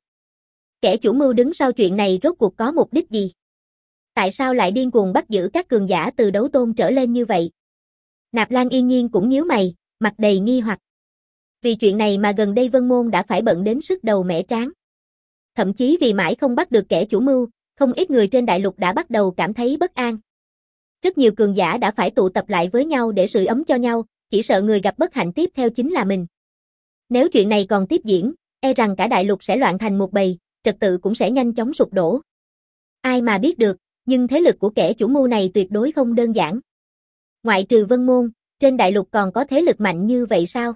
Kẻ chủ mưu đứng sau chuyện này rốt cuộc có mục đích gì? Tại sao lại điên cuồng bắt giữ các cường giả từ đấu tôn trở lên như vậy? Nạp Lan Yên Nhiên cũng nhíu mày, mặt đầy nghi hoặc. Vì chuyện này mà gần đây Vân Môn đã phải bận đến sức đầu mẻ trán. Thậm chí vì mãi không bắt được kẻ chủ mưu, không ít người trên đại lục đã bắt đầu cảm thấy bất an. Rất nhiều cường giả đã phải tụ tập lại với nhau để sưởi ấm cho nhau, chỉ sợ người gặp bất hạnh tiếp theo chính là mình. Nếu chuyện này còn tiếp diễn, e rằng cả đại lục sẽ loạn thành một bầy, trật tự cũng sẽ nhanh chóng sụp đổ. Ai mà biết được, nhưng thế lực của kẻ chủ mưu này tuyệt đối không đơn giản. Ngoại trừ Vân Môn, trên đại lục còn có thế lực mạnh như vậy sao?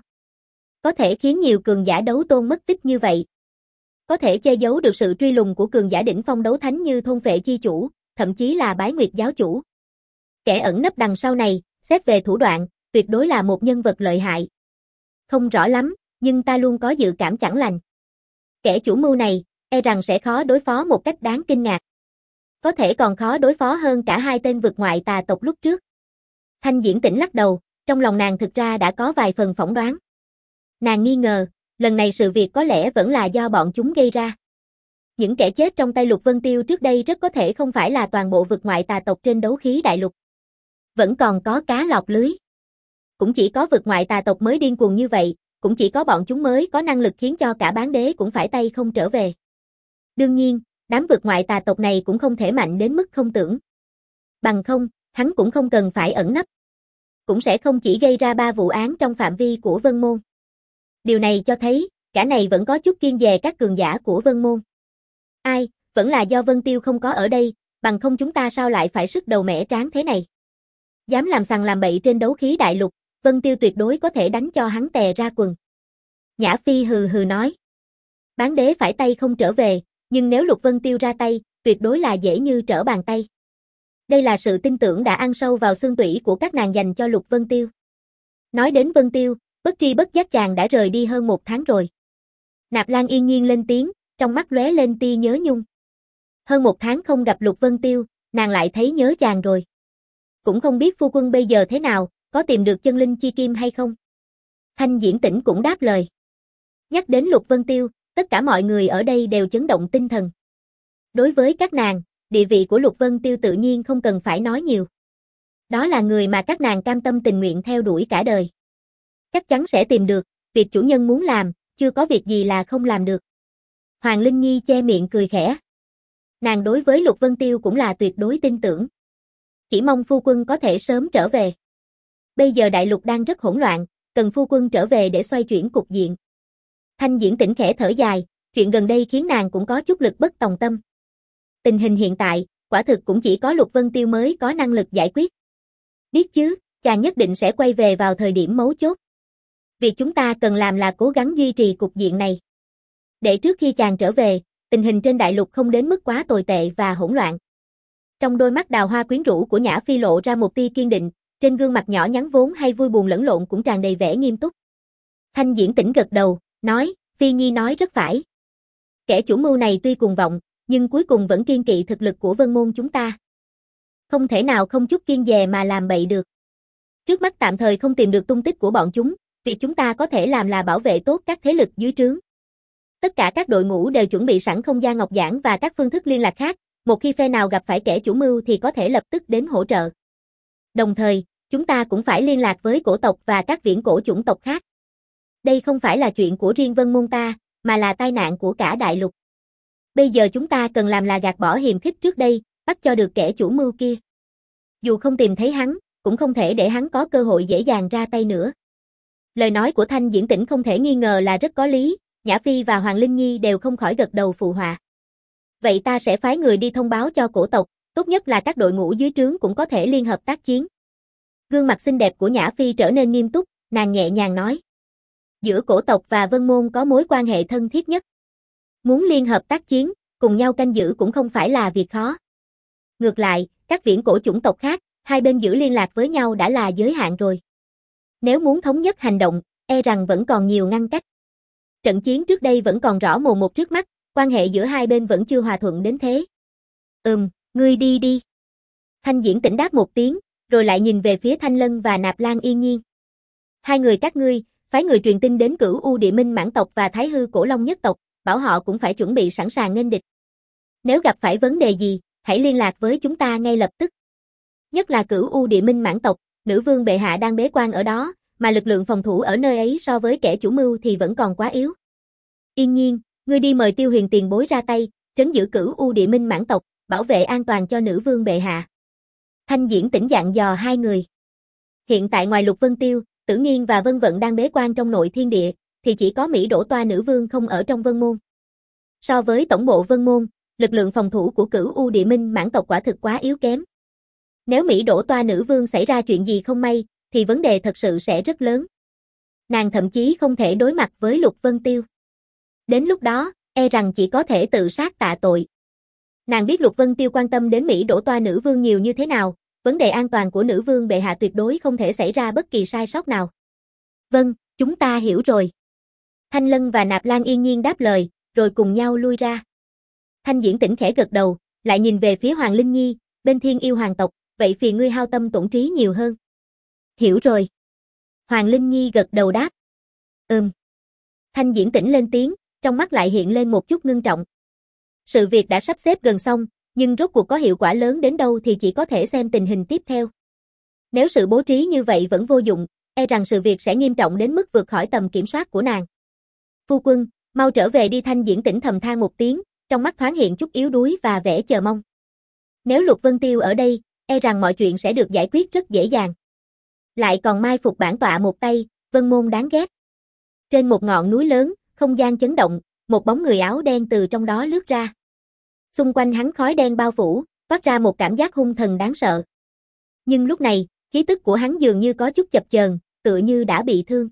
Có thể khiến nhiều cường giả đấu tôn mất tích như vậy. Có thể che giấu được sự truy lùng của cường giả đỉnh phong đấu thánh như Thôn Phệ Chi Chủ, thậm chí là Bái Nguyệt Giáo Chủ. Kẻ ẩn nấp đằng sau này, xét về thủ đoạn, tuyệt đối là một nhân vật lợi hại. Không rõ lắm, nhưng ta luôn có dự cảm chẳng lành. Kẻ chủ mưu này, e rằng sẽ khó đối phó một cách đáng kinh ngạc. Có thể còn khó đối phó hơn cả hai tên vực ngoại tà tộc lúc trước. Thanh Diễn Tĩnh lắc đầu, trong lòng nàng thực ra đã có vài phần phỏng đoán. Nàng nghi ngờ, lần này sự việc có lẽ vẫn là do bọn chúng gây ra. Những kẻ chết trong tay Lục Vân Tiêu trước đây rất có thể không phải là toàn bộ vực ngoại tà tộc trên đấu khí đại lục. Vẫn còn có cá lọt lưới. Cũng chỉ có vực ngoại tà tộc mới điên cuồng như vậy, cũng chỉ có bọn chúng mới có năng lực khiến cho cả bán đế cũng phải tay không trở về. Đương nhiên, đám vực ngoại tà tộc này cũng không thể mạnh đến mức không tưởng. Bằng không, hắn cũng không cần phải ẩn nấp. Cũng sẽ không chỉ gây ra ba vụ án trong phạm vi của Vân Môn. Điều này cho thấy, cả này vẫn có chút kiêng dè các cường giả của Vân Môn. Ai, vẫn là do Vân Tiêu không có ở đây, bằng không chúng ta sao lại phải sức đầu mẻ trán thế này. Dám làm sằng làm bậy trên đấu khí đại lục, Vân Tiêu tuyệt đối có thể đánh cho hắn tè ra quần. Nhã Phi hừ hừ nói. Bán đế phải tay không trở về, nhưng nếu Lục Vân Tiêu ra tay, tuyệt đối là dễ như trở bàn tay. Đây là sự tin tưởng đã ăn sâu vào xương tủy của các nàng dành cho Lục Vân Tiêu. Nói đến Vân Tiêu, bất tri bất giác chàng đã rời đi hơn một tháng rồi. Nạp Lan Yên Nhiên lên tiếng, trong mắt lóe lên tia nhớ nhung. Hơn một tháng không gặp Lục Vân Tiêu, nàng lại thấy nhớ chàng rồi. Cũng không biết phu quân bây giờ thế nào, có tìm được chân linh chi kim hay không? Thanh Diễn Tĩnh cũng đáp lời. Nhắc đến Lục Vân Tiêu, tất cả mọi người ở đây đều chấn động tinh thần. Đối với các nàng, địa vị của Lục Vân Tiêu tự nhiên không cần phải nói nhiều. Đó là người mà các nàng cam tâm tình nguyện theo đuổi cả đời. Chắc chắn sẽ tìm được, việc chủ nhân muốn làm, chưa có việc gì là không làm được. Hoàng Linh Nhi che miệng cười khẽ. Nàng đối với Lục Vân Tiêu cũng là tuyệt đối tin tưởng. Chỉ mong phu quân có thể sớm trở về. Bây giờ đại lục đang rất hỗn loạn, cần phu quân trở về để xoay chuyển cục diện. Thanh Diễn Tĩnh khẽ thở dài, chuyện gần đây khiến nàng cũng có chút lực bất tòng tâm. Tình hình hiện tại, quả thực cũng chỉ có Lục Vân Tiêu mới có năng lực giải quyết. Biết chứ, chàng nhất định sẽ quay về vào thời điểm mấu chốt. Việc chúng ta cần làm là cố gắng duy trì cục diện này. Để trước khi chàng trở về, tình hình trên đại lục không đến mức quá tồi tệ và hỗn loạn. Trong đôi mắt đào hoa quyến rũ của Nhã Phi lộ ra một tia kiên định, trên gương mặt nhỏ nhắn vốn hay vui buồn lẫn lộn cũng tràn đầy vẻ nghiêm túc. Thanh Diễn Tĩnh gật đầu, nói, Phi Nhi nói rất phải. Kẻ chủ mưu này tuy cuồng vọng, nhưng cuối cùng vẫn kiên kỵ thực lực của Vân Môn chúng ta. Không thể nào không chút kiêng dè mà làm bậy được. Trước mắt tạm thời không tìm được tung tích của bọn chúng, việc chúng ta có thể làm là bảo vệ tốt các thế lực dưới trướng. Tất cả các đội ngũ đều chuẩn bị sẵn không gian ngọc giản và các phương thức liên lạc khác, một khi phe nào gặp phải kẻ chủ mưu thì có thể lập tức đến hỗ trợ. Đồng thời, chúng ta cũng phải liên lạc với cổ tộc và các viễn cổ chủng tộc khác. Đây không phải là chuyện của riêng Vân Môn ta, mà là tai nạn của cả đại lục. Bây giờ chúng ta cần làm là gạt bỏ hiềm khích trước đây, bắt cho được kẻ chủ mưu kia. Dù không tìm thấy hắn, cũng không thể để hắn có cơ hội dễ dàng ra tay nữa. Lời nói của Thanh Diễn Tĩnh không thể nghi ngờ là rất có lý, Nhã Phi và Hoàng Linh Nhi đều không khỏi gật đầu phụ họa. Vậy ta sẽ phái người đi thông báo cho cổ tộc, tốt nhất là các đội ngũ dưới trướng cũng có thể liên hợp tác chiến. Gương mặt xinh đẹp của Nhã Phi trở nên nghiêm túc, nàng nhẹ nhàng nói. Giữa cổ tộc và Vân Môn có mối quan hệ thân thiết nhất. Muốn liên hợp tác chiến, cùng nhau canh giữ cũng không phải là việc khó. Ngược lại, các viễn cổ chủng tộc khác, hai bên giữ liên lạc với nhau đã là giới hạn rồi. Nếu muốn thống nhất hành động, e rằng vẫn còn nhiều ngăn cách. Trận chiến trước đây vẫn còn rõ mồn một trước mắt, quan hệ giữa hai bên vẫn chưa hòa thuận đến thế. Ừm, ngươi đi đi. Thanh Diễn Tĩnh đáp một tiếng, rồi lại nhìn về phía Thanh Lân và Nạp Lan Yên Nhiên. Hai người các ngươi, phái người truyền tin đến Cửu U Địa Minh Mãn tộc và Thái Hư Cổ Long nhất tộc, bảo họ cũng phải chuẩn bị sẵn sàng nghênh địch. Nếu gặp phải vấn đề gì, hãy liên lạc với chúng ta ngay lập tức. Nhất là Cửu U Địa Minh Mãn tộc, nữ vương bệ hạ đang bế quan ở đó, mà lực lượng phòng thủ ở nơi ấy so với kẻ chủ mưu thì vẫn còn quá yếu. Yên Nhiên, ngươi đi mời Tiêu Huyền tiền bối ra tay, trấn giữ Cửu U Địa Minh Mãn tộc, bảo vệ an toàn cho nữ vương bệ hạ. Thanh Diễn Tĩnh dặn dò hai người. Hiện tại ngoài Lục Vân Tiêu, Tử Nghiên và Vân Vận đang bế quan trong nội thiên địa, thì chỉ có Mỹ Đỗ Toa nữ vương không ở trong Vân Môn. So với tổng bộ Vân Môn, lực lượng phòng thủ của Cửu U Địa Minh Mãn tộc quả thực quá yếu kém. Nếu Mỹ Đỗ Toa nữ vương xảy ra chuyện gì không may, thì vấn đề thật sự sẽ rất lớn. Nàng thậm chí không thể đối mặt với Lục Vân Tiêu. Đến lúc đó, e rằng chỉ có thể tự sát tạ tội. Nàng biết Lục Vân Tiêu quan tâm đến Mỹ Đỗ Toa nữ vương nhiều như thế nào, vấn đề an toàn của nữ vương bệ hạ tuyệt đối không thể xảy ra bất kỳ sai sót nào. Vâng, chúng ta hiểu rồi. Thanh Lân và Nạp Lan Yên Nhiên đáp lời, rồi cùng nhau lui ra. Thanh Diễn Tĩnh khẽ gật đầu, lại nhìn về phía Hoàng Linh Nhi, bên Thiên Yêu Hoàng tộc, vậy phiền ngươi hao tâm tổn trí nhiều hơn. Hiểu rồi. Hoàng Linh Nhi gật đầu đáp. Ừm. Thanh Diễn Tĩnh lên tiếng, trong mắt lại hiện lên một chút ngưng trọng. Sự việc đã sắp xếp gần xong, nhưng rốt cuộc có hiệu quả lớn đến đâu thì chỉ có thể xem tình hình tiếp theo. Nếu sự bố trí như vậy vẫn vô dụng, e rằng sự việc sẽ nghiêm trọng đến mức vượt khỏi tầm kiểm soát của nàng. Phu quân, mau trở về đi. Thanh Diễn Tĩnh thầm than một tiếng, trong mắt thoáng hiện chút yếu đuối và vẻ chờ mong. Nếu Lục Vân Tiêu ở đây, e rằng mọi chuyện sẽ được giải quyết rất dễ dàng. Lại còn mai phục bản tọa một tay, Vân Môn đáng ghét. Trên một ngọn núi lớn, không gian chấn động, một bóng người áo đen từ trong đó lướt ra. Xung quanh hắn khói đen bao phủ, toát ra một cảm giác hung thần đáng sợ. Nhưng lúc này, khí tức của hắn dường như có chút chập chờn, tựa như đã bị thương.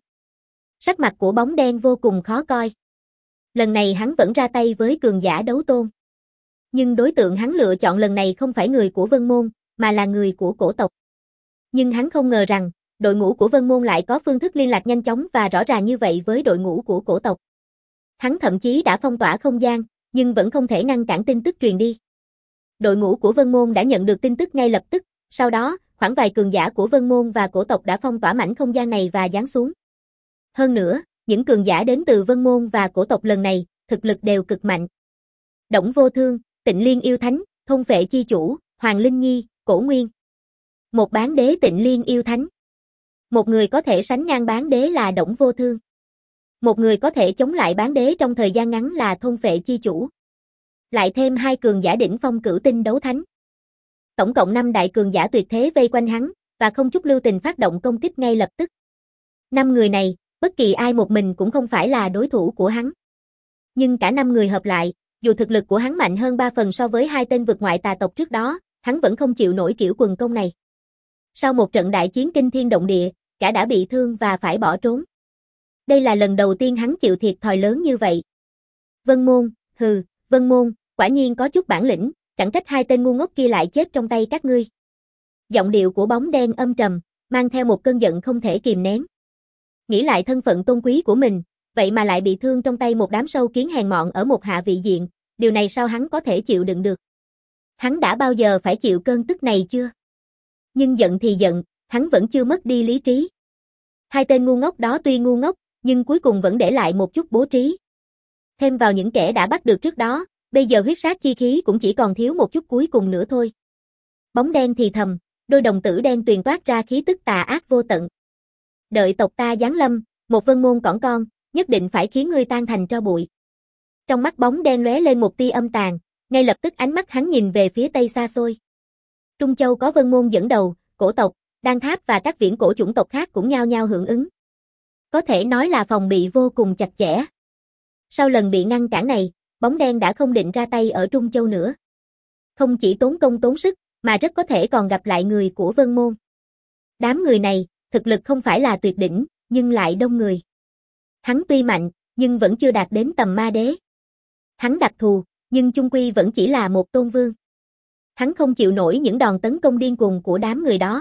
Sắc mặt của bóng đen vô cùng khó coi. Lần này hắn vẫn ra tay với cường giả đấu tôn. Nhưng đối tượng hắn lựa chọn lần này không phải người của Vân Môn, mà là người của cổ tộc. Nhưng hắn không ngờ rằng, đội ngũ của Vân Môn lại có phương thức liên lạc nhanh chóng và rõ ràng như vậy với đội ngũ của cổ tộc. Hắn thậm chí đã phong tỏa không gian, nhưng vẫn không thể ngăn cản tin tức truyền đi. Đội ngũ của Vân Môn đã nhận được tin tức ngay lập tức, sau đó, khoảng vài cường giả của Vân Môn và cổ tộc đã phong tỏa mảnh không gian này và giáng xuống. Hơn nữa, những cường giả đến từ Vân Môn và cổ tộc lần này, thực lực đều cực mạnh. Đổng Vô Thương, Tịnh Liên Yêu Thánh, Thôn Phệ Chi Chủ, Hoàng Linh Nhi, Cổ Nguyên. Một bán đế Tịnh Liên Yêu Thánh. Một người có thể sánh ngang bán đế là Đổng Vô Thương. Một người có thể chống lại bán đế trong thời gian ngắn là Thôn Phệ Chi Chủ. Lại thêm hai cường giả đỉnh phong cửu tinh đấu thánh. Tổng cộng năm đại cường giả tuyệt thế vây quanh hắn, và không chút lưu tình phát động công kích ngay lập tức. Năm người này, bất kỳ ai một mình cũng không phải là đối thủ của hắn. Nhưng cả năm người hợp lại, dù thực lực của hắn mạnh hơn ba phần so với hai tên vực ngoại tà tộc trước đó, hắn vẫn không chịu nổi kiểu quần công này. Sau một trận đại chiến kinh thiên động địa, cả đã bị thương và phải bỏ trốn. Đây là lần đầu tiên hắn chịu thiệt thòi lớn như vậy. Vân Môn, hừ, Vân Môn, quả nhiên có chút bản lĩnh, chẳng trách hai tên ngu ngốc kia lại chết trong tay các ngươi. Giọng điệu của bóng đen âm trầm, mang theo một cơn giận không thể kìm nén. Nghĩ lại thân phận tôn quý của mình, vậy mà lại bị thương trong tay một đám sâu kiến hèn mọn ở một hạ vị diện, điều này sao hắn có thể chịu đựng được? Hắn đã bao giờ phải chịu cơn tức này chưa? Nhưng giận thì giận, hắn vẫn chưa mất đi lý trí. Hai tên ngu ngốc đó tuy ngu ngốc, nhưng cuối cùng vẫn để lại một chút bố trí. Thêm vào những kẻ đã bắt được trước đó, bây giờ huyết sát chi khí cũng chỉ còn thiếu một chút cuối cùng nữa thôi. Bóng đen thì thầm, đôi đồng tử đen tuyền toát ra khí tức tà ác vô tận. Đợi tộc ta giáng lâm, một Vân Môn cỏn con, nhất định phải khiến ngươi tan thành tro bụi. Trong mắt bóng đen lóe lên một tia âm tàn, ngay lập tức ánh mắt hắn nhìn về phía tây xa xôi. Trung Châu có Vân Môn dẫn đầu, cổ tộc, Đan Tháp và các viễn cổ chủng tộc khác cũng nhao nhao hưởng ứng. Có thể nói là phòng bị vô cùng chặt chẽ. Sau lần bị ngăn cản này, bóng đen đã không định ra tay ở Trung Châu nữa. Không chỉ tốn công tốn sức, mà rất có thể còn gặp lại người của Vân Môn. Đám người này, thực lực không phải là tuyệt đỉnh, nhưng lại đông người. Hắn tuy mạnh, nhưng vẫn chưa đạt đến tầm ma đế. Hắn đặc thù, nhưng chung quy vẫn chỉ là một tôn vương. Hắn không chịu nổi những đòn tấn công điên cuồng của đám người đó.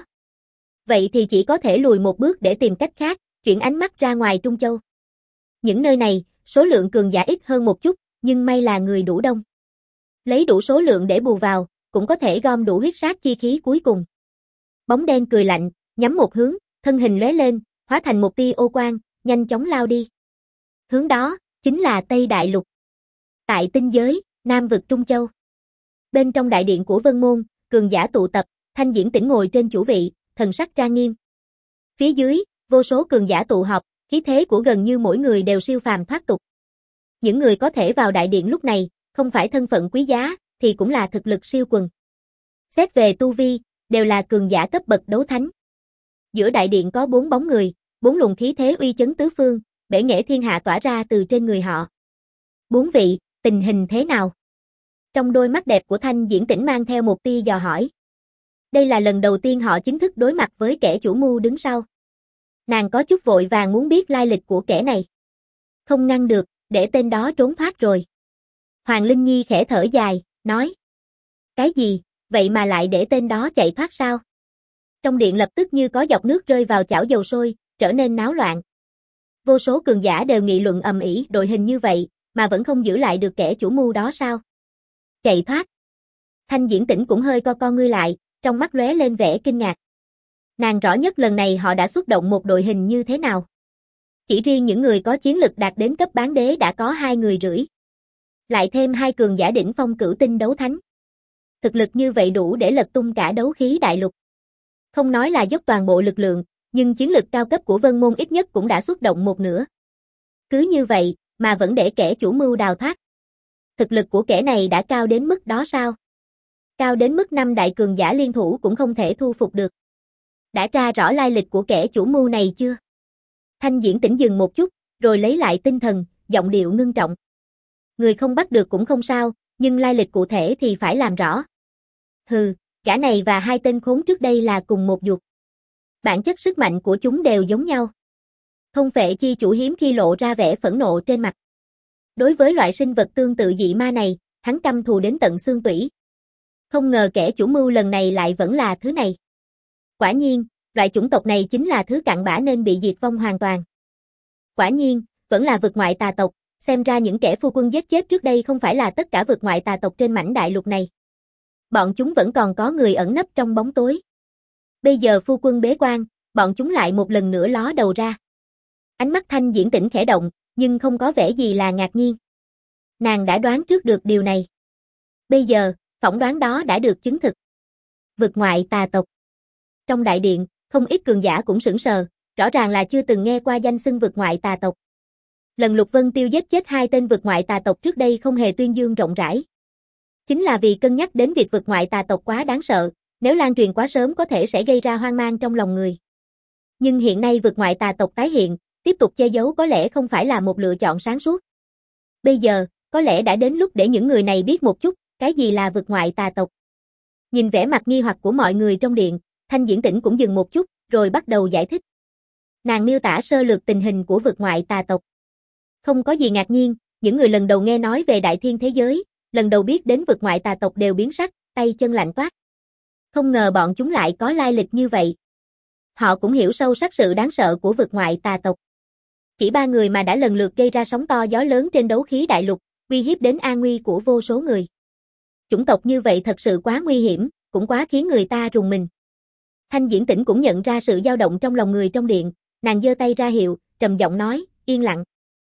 Vậy thì chỉ có thể lùi một bước để tìm cách khác, chuyển ánh mắt ra ngoài Trung Châu. Những nơi này, số lượng cường giả ít hơn một chút, nhưng may là người đủ đông. Lấy đủ số lượng để bù vào, cũng có thể gom đủ huyết sát chi khí cuối cùng. Bóng đen cười lạnh, nhắm một hướng, thân hình lóe lên, hóa thành một tia ô quang, nhanh chóng lao đi. Hướng đó, chính là Tây Đại Lục. Tại tinh giới, Nam vực Trung Châu. Bên trong đại điện của Vân Môn, cường giả tụ tập, Thanh Diễn Tĩnh ngồi trên chủ vị, thần sắc trang nghiêm. Phía dưới, vô số cường giả tụ họp, khí thế của gần như mỗi người đều siêu phàm thoát tục. Những người có thể vào đại điện lúc này, không phải thân phận quý giá, thì cũng là thực lực siêu quần. Xét về tu vi, đều là cường giả cấp bậc đấu thánh. Giữa đại điện có bốn bóng người, bốn luồng khí thế uy chấn tứ phương, bể nghệ thiên hạ tỏa ra từ trên người họ. Bốn vị, tình hình thế nào? Trong đôi mắt đẹp của Thanh Diễn Tĩnh mang theo một tia dò hỏi. Đây là lần đầu tiên họ chính thức đối mặt với kẻ chủ mưu đứng sau. Nàng có chút vội vàng muốn biết lai lịch của kẻ này. Không ngăn được, để tên đó trốn thoát rồi. Hoàng Linh Nhi khẽ thở dài, nói. Cái gì, vậy mà lại để tên đó chạy thoát sao? Trong điện lập tức như có giọt nước rơi vào chảo dầu sôi, trở nên náo loạn. Vô số cường giả đều nghị luận ầm ĩ, đội hình như vậy, mà vẫn không giữ lại được kẻ chủ mưu đó sao? Chạy thoát. Thanh Diễn Tĩnh cũng hơi co co ngươi lại, trong mắt lóe lên vẻ kinh ngạc. Nàng rõ nhất lần này họ đã xuất động một đội hình như thế nào. Chỉ riêng những người có chiến lực đạt đến cấp bán đế đã có hai người rưỡi. Lại thêm hai cường giả đỉnh phong cửu tinh đấu thánh. Thực lực như vậy đủ để lật tung cả đấu khí đại lục. Không nói là dốc toàn bộ lực lượng, nhưng chiến lực cao cấp của Vân Môn ít nhất cũng đã xuất động một nửa. Cứ như vậy, mà vẫn để kẻ chủ mưu đào thoát. Thực lực của kẻ này đã cao đến mức đó sao? Cao đến mức năm đại cường giả liên thủ cũng không thể thu phục được. Đã tra rõ lai lịch của kẻ chủ mưu này chưa? Thanh Diễn Tĩnh dừng một chút, rồi lấy lại tinh thần, giọng điệu ngưng trọng. Người không bắt được cũng không sao, nhưng lai lịch cụ thể thì phải làm rõ. Hừ, gã này và hai tên khốn trước đây là cùng một ruột. Bản chất sức mạnh của chúng đều giống nhau. Thông Phệ Chi Chủ hiếm khi lộ ra vẻ phẫn nộ trên mặt. Đối với loại sinh vật tương tự dị ma này, hắn căm thù đến tận xương tủy. Không ngờ kẻ chủ mưu lần này lại vẫn là thứ này. Quả nhiên, loại chủng tộc này chính là thứ cặn bã nên bị diệt vong hoàn toàn. Quả nhiên, vẫn là vực ngoại tà tộc, xem ra những kẻ phu quân giết chết trước đây không phải là tất cả vực ngoại tà tộc trên mảnh đại lục này. Bọn chúng vẫn còn có người ẩn nấp trong bóng tối. Bây giờ phu quân bế quan, bọn chúng lại một lần nữa ló đầu ra. Ánh mắt Thanh Diễn Tĩnh khẽ động, nhưng không có vẻ gì là ngạc nhiên. Nàng đã đoán trước được điều này. Bây giờ, phỏng đoán đó đã được chứng thực. Vực ngoại tà tộc. Trong đại điện, không ít cường giả cũng sững sờ, rõ ràng là chưa từng nghe qua danh xưng vực ngoại tà tộc. Lần Lục Vân Tiêu giết chết hai tên vực ngoại tà tộc trước đây không hề tuyên dương rộng rãi. Chính là vì cân nhắc đến việc vực ngoại tà tộc quá đáng sợ, nếu lan truyền quá sớm có thể sẽ gây ra hoang mang trong lòng người. Nhưng hiện nay vực ngoại tà tộc tái hiện, tiếp tục che giấu có lẽ không phải là một lựa chọn sáng suốt. Bây giờ, có lẽ đã đến lúc để những người này biết một chút, cái gì là vực ngoại tà tộc. Nhìn vẻ mặt nghi hoặc của mọi người trong điện, Thanh Diễn Tĩnh cũng dừng một chút, rồi bắt đầu giải thích. Nàng miêu tả sơ lược tình hình của vực ngoại tà tộc. Không có gì ngạc nhiên, những người lần đầu nghe nói về đại thiên thế giới, lần đầu biết đến vực ngoại tà tộc đều biến sắc, tay chân lạnh toát. Không ngờ bọn chúng lại có lai lịch như vậy. Họ cũng hiểu sâu sắc sự đáng sợ của vực ngoại tà tộc. Chỉ ba người mà đã lần lượt gây ra sóng to gió lớn trên đấu khí đại lục, uy hiếp đến an nguy của vô số người. Chủng tộc như vậy thật sự quá nguy hiểm, cũng quá khiến người ta rùng mình. Thanh Diễn Tĩnh cũng nhận ra sự dao động trong lòng người trong điện, nàng giơ tay ra hiệu, trầm giọng nói, yên lặng.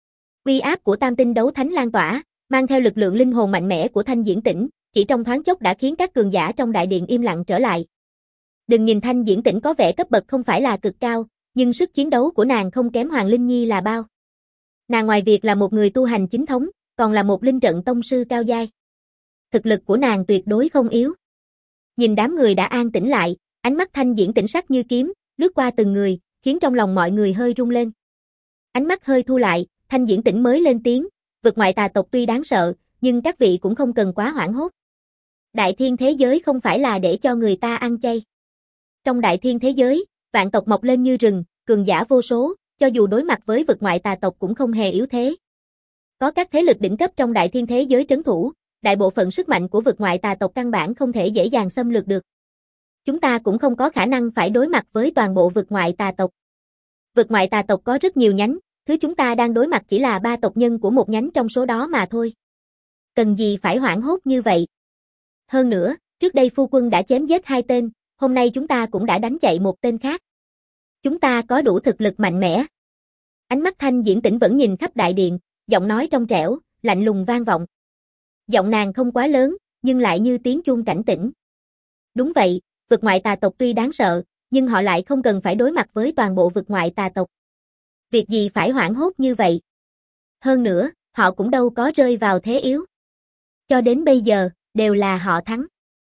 Uy áp của tam tinh đấu thánh lan tỏa, mang theo lực lượng linh hồn mạnh mẽ của Thanh Diễn Tĩnh, chỉ trong thoáng chốc đã khiến các cường giả trong đại điện im lặng trở lại. Đừng nhìn Thanh Diễn Tĩnh có vẻ cấp bậc không phải là cực cao, nhưng sức chiến đấu của nàng không kém Hoàng Linh Nhi là bao. Nàng ngoài việc là một người tu hành chính thống, còn là một linh trận tông sư cao giai. Thực lực của nàng tuyệt đối không yếu. Nhìn đám người đã an tĩnh lại, ánh mắt Thanh Diễn Tĩnh sắc như kiếm, lướt qua từng người, khiến trong lòng mọi người hơi rung lên. Ánh mắt hơi thu lại, Thanh Diễn Tĩnh mới lên tiếng, vực ngoại tà tộc tuy đáng sợ, nhưng các vị cũng không cần quá hoảng hốt. Đại thiên thế giới không phải là để cho người ta ăn chay. Trong đại thiên thế giới, vạn tộc mọc lên như rừng, cường giả vô số, cho dù đối mặt với vực ngoại tà tộc cũng không hề yếu thế. Có các thế lực đỉnh cấp trong đại thiên thế giới trấn thủ, đại bộ phận sức mạnh của vực ngoại tà tộc căn bản không thể dễ dàng xâm lược được. Chúng ta cũng không có khả năng phải đối mặt với toàn bộ vực ngoại tà tộc. Vực ngoại tà tộc có rất nhiều nhánh, thứ chúng ta đang đối mặt chỉ là ba tộc nhân của một nhánh trong số đó mà thôi. Cần gì phải hoảng hốt như vậy? Hơn nữa, trước đây phu quân đã chém giết hai tên, hôm nay chúng ta cũng đã đánh chạy một tên khác. Chúng ta có đủ thực lực mạnh mẽ. Ánh mắt Thanh Diễn Tĩnh vẫn nhìn khắp đại điện, giọng nói trong trẻo, lạnh lùng vang vọng. Giọng nàng không quá lớn, nhưng lại như tiếng chuông cảnh tỉnh. Đúng vậy, vực ngoại tà tộc tuy đáng sợ, nhưng họ lại không cần phải đối mặt với toàn bộ vực ngoại tà tộc. Việc gì phải hoảng hốt như vậy? Hơn nữa, họ cũng đâu có rơi vào thế yếu. Cho đến bây giờ, đều là họ thắng.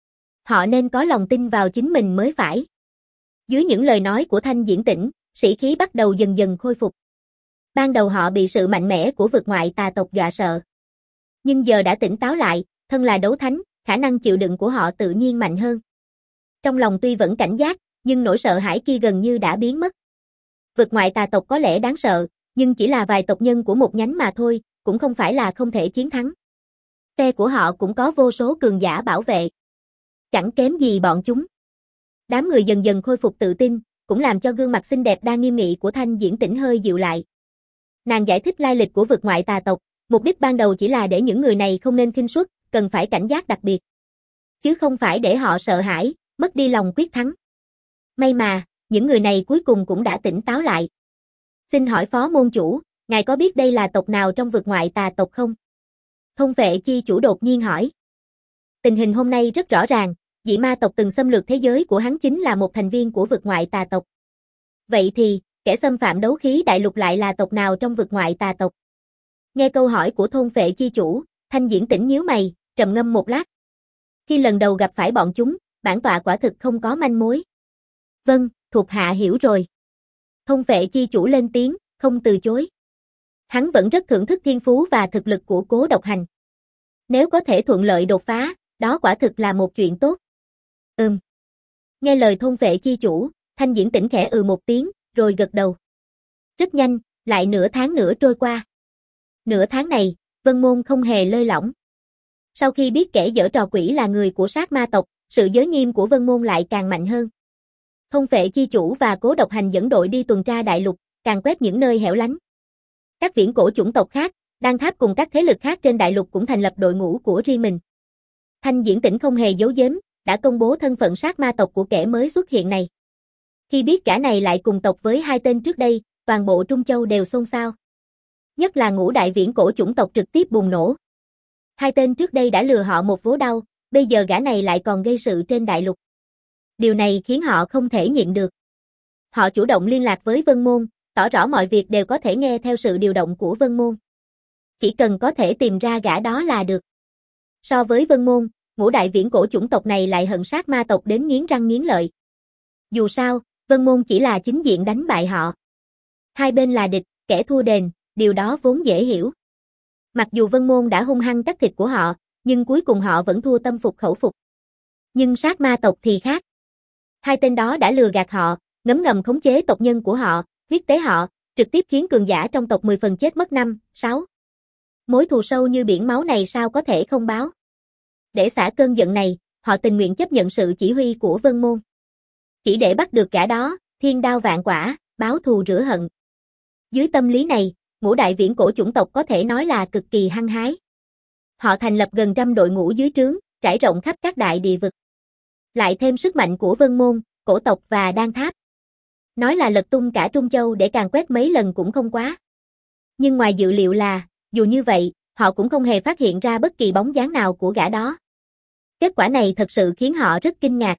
Họ nên có lòng tin vào chính mình mới phải. Dưới những lời nói của Thanh Diễn Tĩnh, sĩ khí bắt đầu dần dần khôi phục. Ban đầu họ bị sự mạnh mẽ của vực ngoại tà tộc dọa sợ. Nhưng giờ đã tỉnh táo lại, thân là đấu thánh, khả năng chịu đựng của họ tự nhiên mạnh hơn. Trong lòng tuy vẫn cảnh giác, nhưng nỗi sợ hãi kia gần như đã biến mất. Vực ngoại tà tộc có lẽ đáng sợ, nhưng chỉ là vài tộc nhân của một nhánh mà thôi, cũng không phải là không thể chiến thắng. Phe của họ cũng có vô số cường giả bảo vệ. Chẳng kém gì bọn chúng. Đám người dần dần khôi phục tự tin, cũng làm cho gương mặt xinh đẹp đa nghiêm nghị của Thanh Diễn Tĩnh hơi dịu lại. Nàng giải thích lai lịch của vực ngoại tà tộc, mục đích ban đầu chỉ là để những người này không nên khinh suất, cần phải cảnh giác đặc biệt. Chứ không phải để họ sợ hãi, mất đi lòng quyết thắng. May mà, những người này cuối cùng cũng đã tỉnh táo lại. Xin hỏi phó môn chủ, ngài có biết đây là tộc nào trong vực ngoại tà tộc không? Thôn Vệ Chi chủ đột nhiên hỏi. Tình hình hôm nay rất rõ ràng, dị ma tộc từng xâm lược thế giới của hắn chính là một thành viên của vực ngoại tà tộc. Vậy thì, kẻ xâm phạm đấu khí đại lục lại là tộc nào trong vực ngoại tà tộc? Nghe câu hỏi của Thôn Vệ Chi chủ, Thanh Diễn Tĩnh nhíu mày, trầm ngâm một lát. Khi lần đầu gặp phải bọn chúng, bản tọa quả thực không có manh mối. Vâng, thuộc hạ hiểu rồi. Thôn Vệ Chi chủ lên tiếng, không từ chối. Hắn vẫn rất thưởng thức thiên phú và thực lực của Cố Độc Hành. Nếu có thể thuận lợi đột phá, đó quả thực là một chuyện tốt. Ừm. Nghe lời Thôn Vệ Chi chủ, Thanh Diễn Tĩnh khẽ ừ một tiếng, rồi gật đầu. Rất nhanh, lại nửa tháng nữa trôi qua. Nửa tháng này, Vân Môn không hề lơi lỏng. Sau khi biết kẻ giở trò quỷ là người của sát ma tộc, sự giới nghiêm của Vân Môn lại càng mạnh hơn. Thôn Vệ Chi chủ và Cố Độc Hành dẫn đội đi tuần tra đại lục, càng quét những nơi hẻo lánh. Các viễn cổ chủng tộc khác, Đan Tháp cùng các thế lực khác trên đại lục cũng thành lập đội ngũ của riêng mình. Thanh Diễn Tĩnh không hề giấu giếm, đã công bố thân phận sát ma tộc của kẻ mới xuất hiện này. Khi biết gã này lại cùng tộc với hai tên trước đây, toàn bộ Trung Châu đều xôn xao. Nhất là ngũ đại viễn cổ chủng tộc trực tiếp bùng nổ. Hai tên trước đây đã lừa họ một vố đau, bây giờ gã này lại còn gây sự trên đại lục. Điều này khiến họ không thể nhịn được. Họ chủ động liên lạc với Vân Môn, tỏ rõ mọi việc đều có thể nghe theo sự điều động của Vân Môn. Chỉ cần có thể tìm ra gã đó là được. So với Vân Môn, ngũ đại viễn cổ chủng tộc này lại hận sát ma tộc đến nghiến răng nghiến lợi. Dù sao, Vân Môn chỉ là chính diện đánh bại họ. Hai bên là địch, kẻ thua đền, điều đó vốn dễ hiểu. Mặc dù Vân Môn đã hung hăng cắt thịt của họ, nhưng cuối cùng họ vẫn thua tâm phục khẩu phục. Nhưng sát ma tộc thì khác. Hai tên đó đã lừa gạt họ, ngấm ngầm khống chế tộc nhân của họ, huyết tế họ, trực tiếp khiến cường giả trong tộc mười phần chết mất năm, sáu. Mối thù sâu như biển máu này sao có thể không báo? Để xả cơn giận này, họ tình nguyện chấp nhận sự chỉ huy của Vân Môn. Chỉ để bắt được cả đó, thiên đao vạn quả, báo thù rửa hận. Dưới tâm lý này, ngũ đại viễn cổ chủng tộc có thể nói là cực kỳ hăng hái. Họ thành lập gần trăm đội ngũ dưới trướng, trải rộng khắp các đại địa vực. Lại thêm sức mạnh của Vân Môn, cổ tộc và Đan Tháp. Nói là lật tung cả Trung Châu để càn quét mấy lần cũng không quá. Nhưng ngoài dự liệu là, dù như vậy, họ cũng không hề phát hiện ra bất kỳ bóng dáng nào của gã đó. Kết quả này thật sự khiến họ rất kinh ngạc.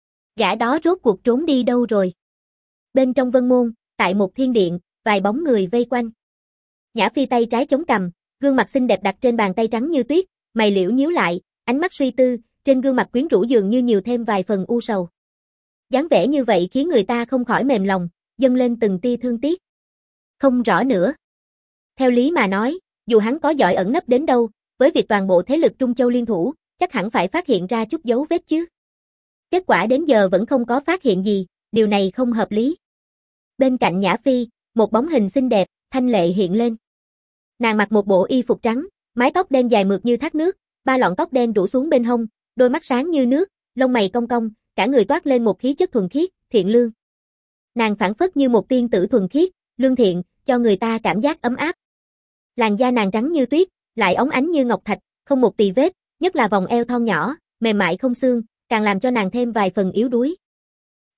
Gã đó rốt cuộc trốn đi đâu rồi? Bên trong Vân Môn, tại một thiên điện, vài bóng người vây quanh. Nhã Phi tay trái chống cằm, gương mặt xinh đẹp đặt trên bàn tay trắng như tuyết, mày liễu nhíu lại, ánh mắt suy tư, trên gương mặt quyến rũ dường như nhiều thêm vài phần u sầu. Dáng vẻ như vậy khiến người ta không khỏi mềm lòng, dâng lên từng tia thương tiếc. Không rõ nữa. Theo lý mà nói, dù hắn có giỏi ẩn nấp đến đâu, với việc toàn bộ thế lực Trung Châu liên thủ, chắc hẳn phải phát hiện ra chút dấu vết chứ. Kết quả đến giờ vẫn không có phát hiện gì, điều này không hợp lý. Bên cạnh Nhã Phi, một bóng hình xinh đẹp, thanh lệ hiện lên. Nàng mặc một bộ y phục trắng, mái tóc đen dài mượt như thác nước, ba lọn tóc đen rủ xuống bên hông, đôi mắt sáng như nước, lông mày cong cong, cả người toát lên một khí chất thuần khiết, thiện lương. Nàng phảng phất như một tiên tử thuần khiết, lương thiện, cho người ta cảm giác ấm áp. Làn da nàng trắng như tuyết, lại óng ánh như ngọc thạch, không một tì vết, nhất là vòng eo thon nhỏ, mềm mại không xương, càng làm cho nàng thêm vài phần yếu đuối.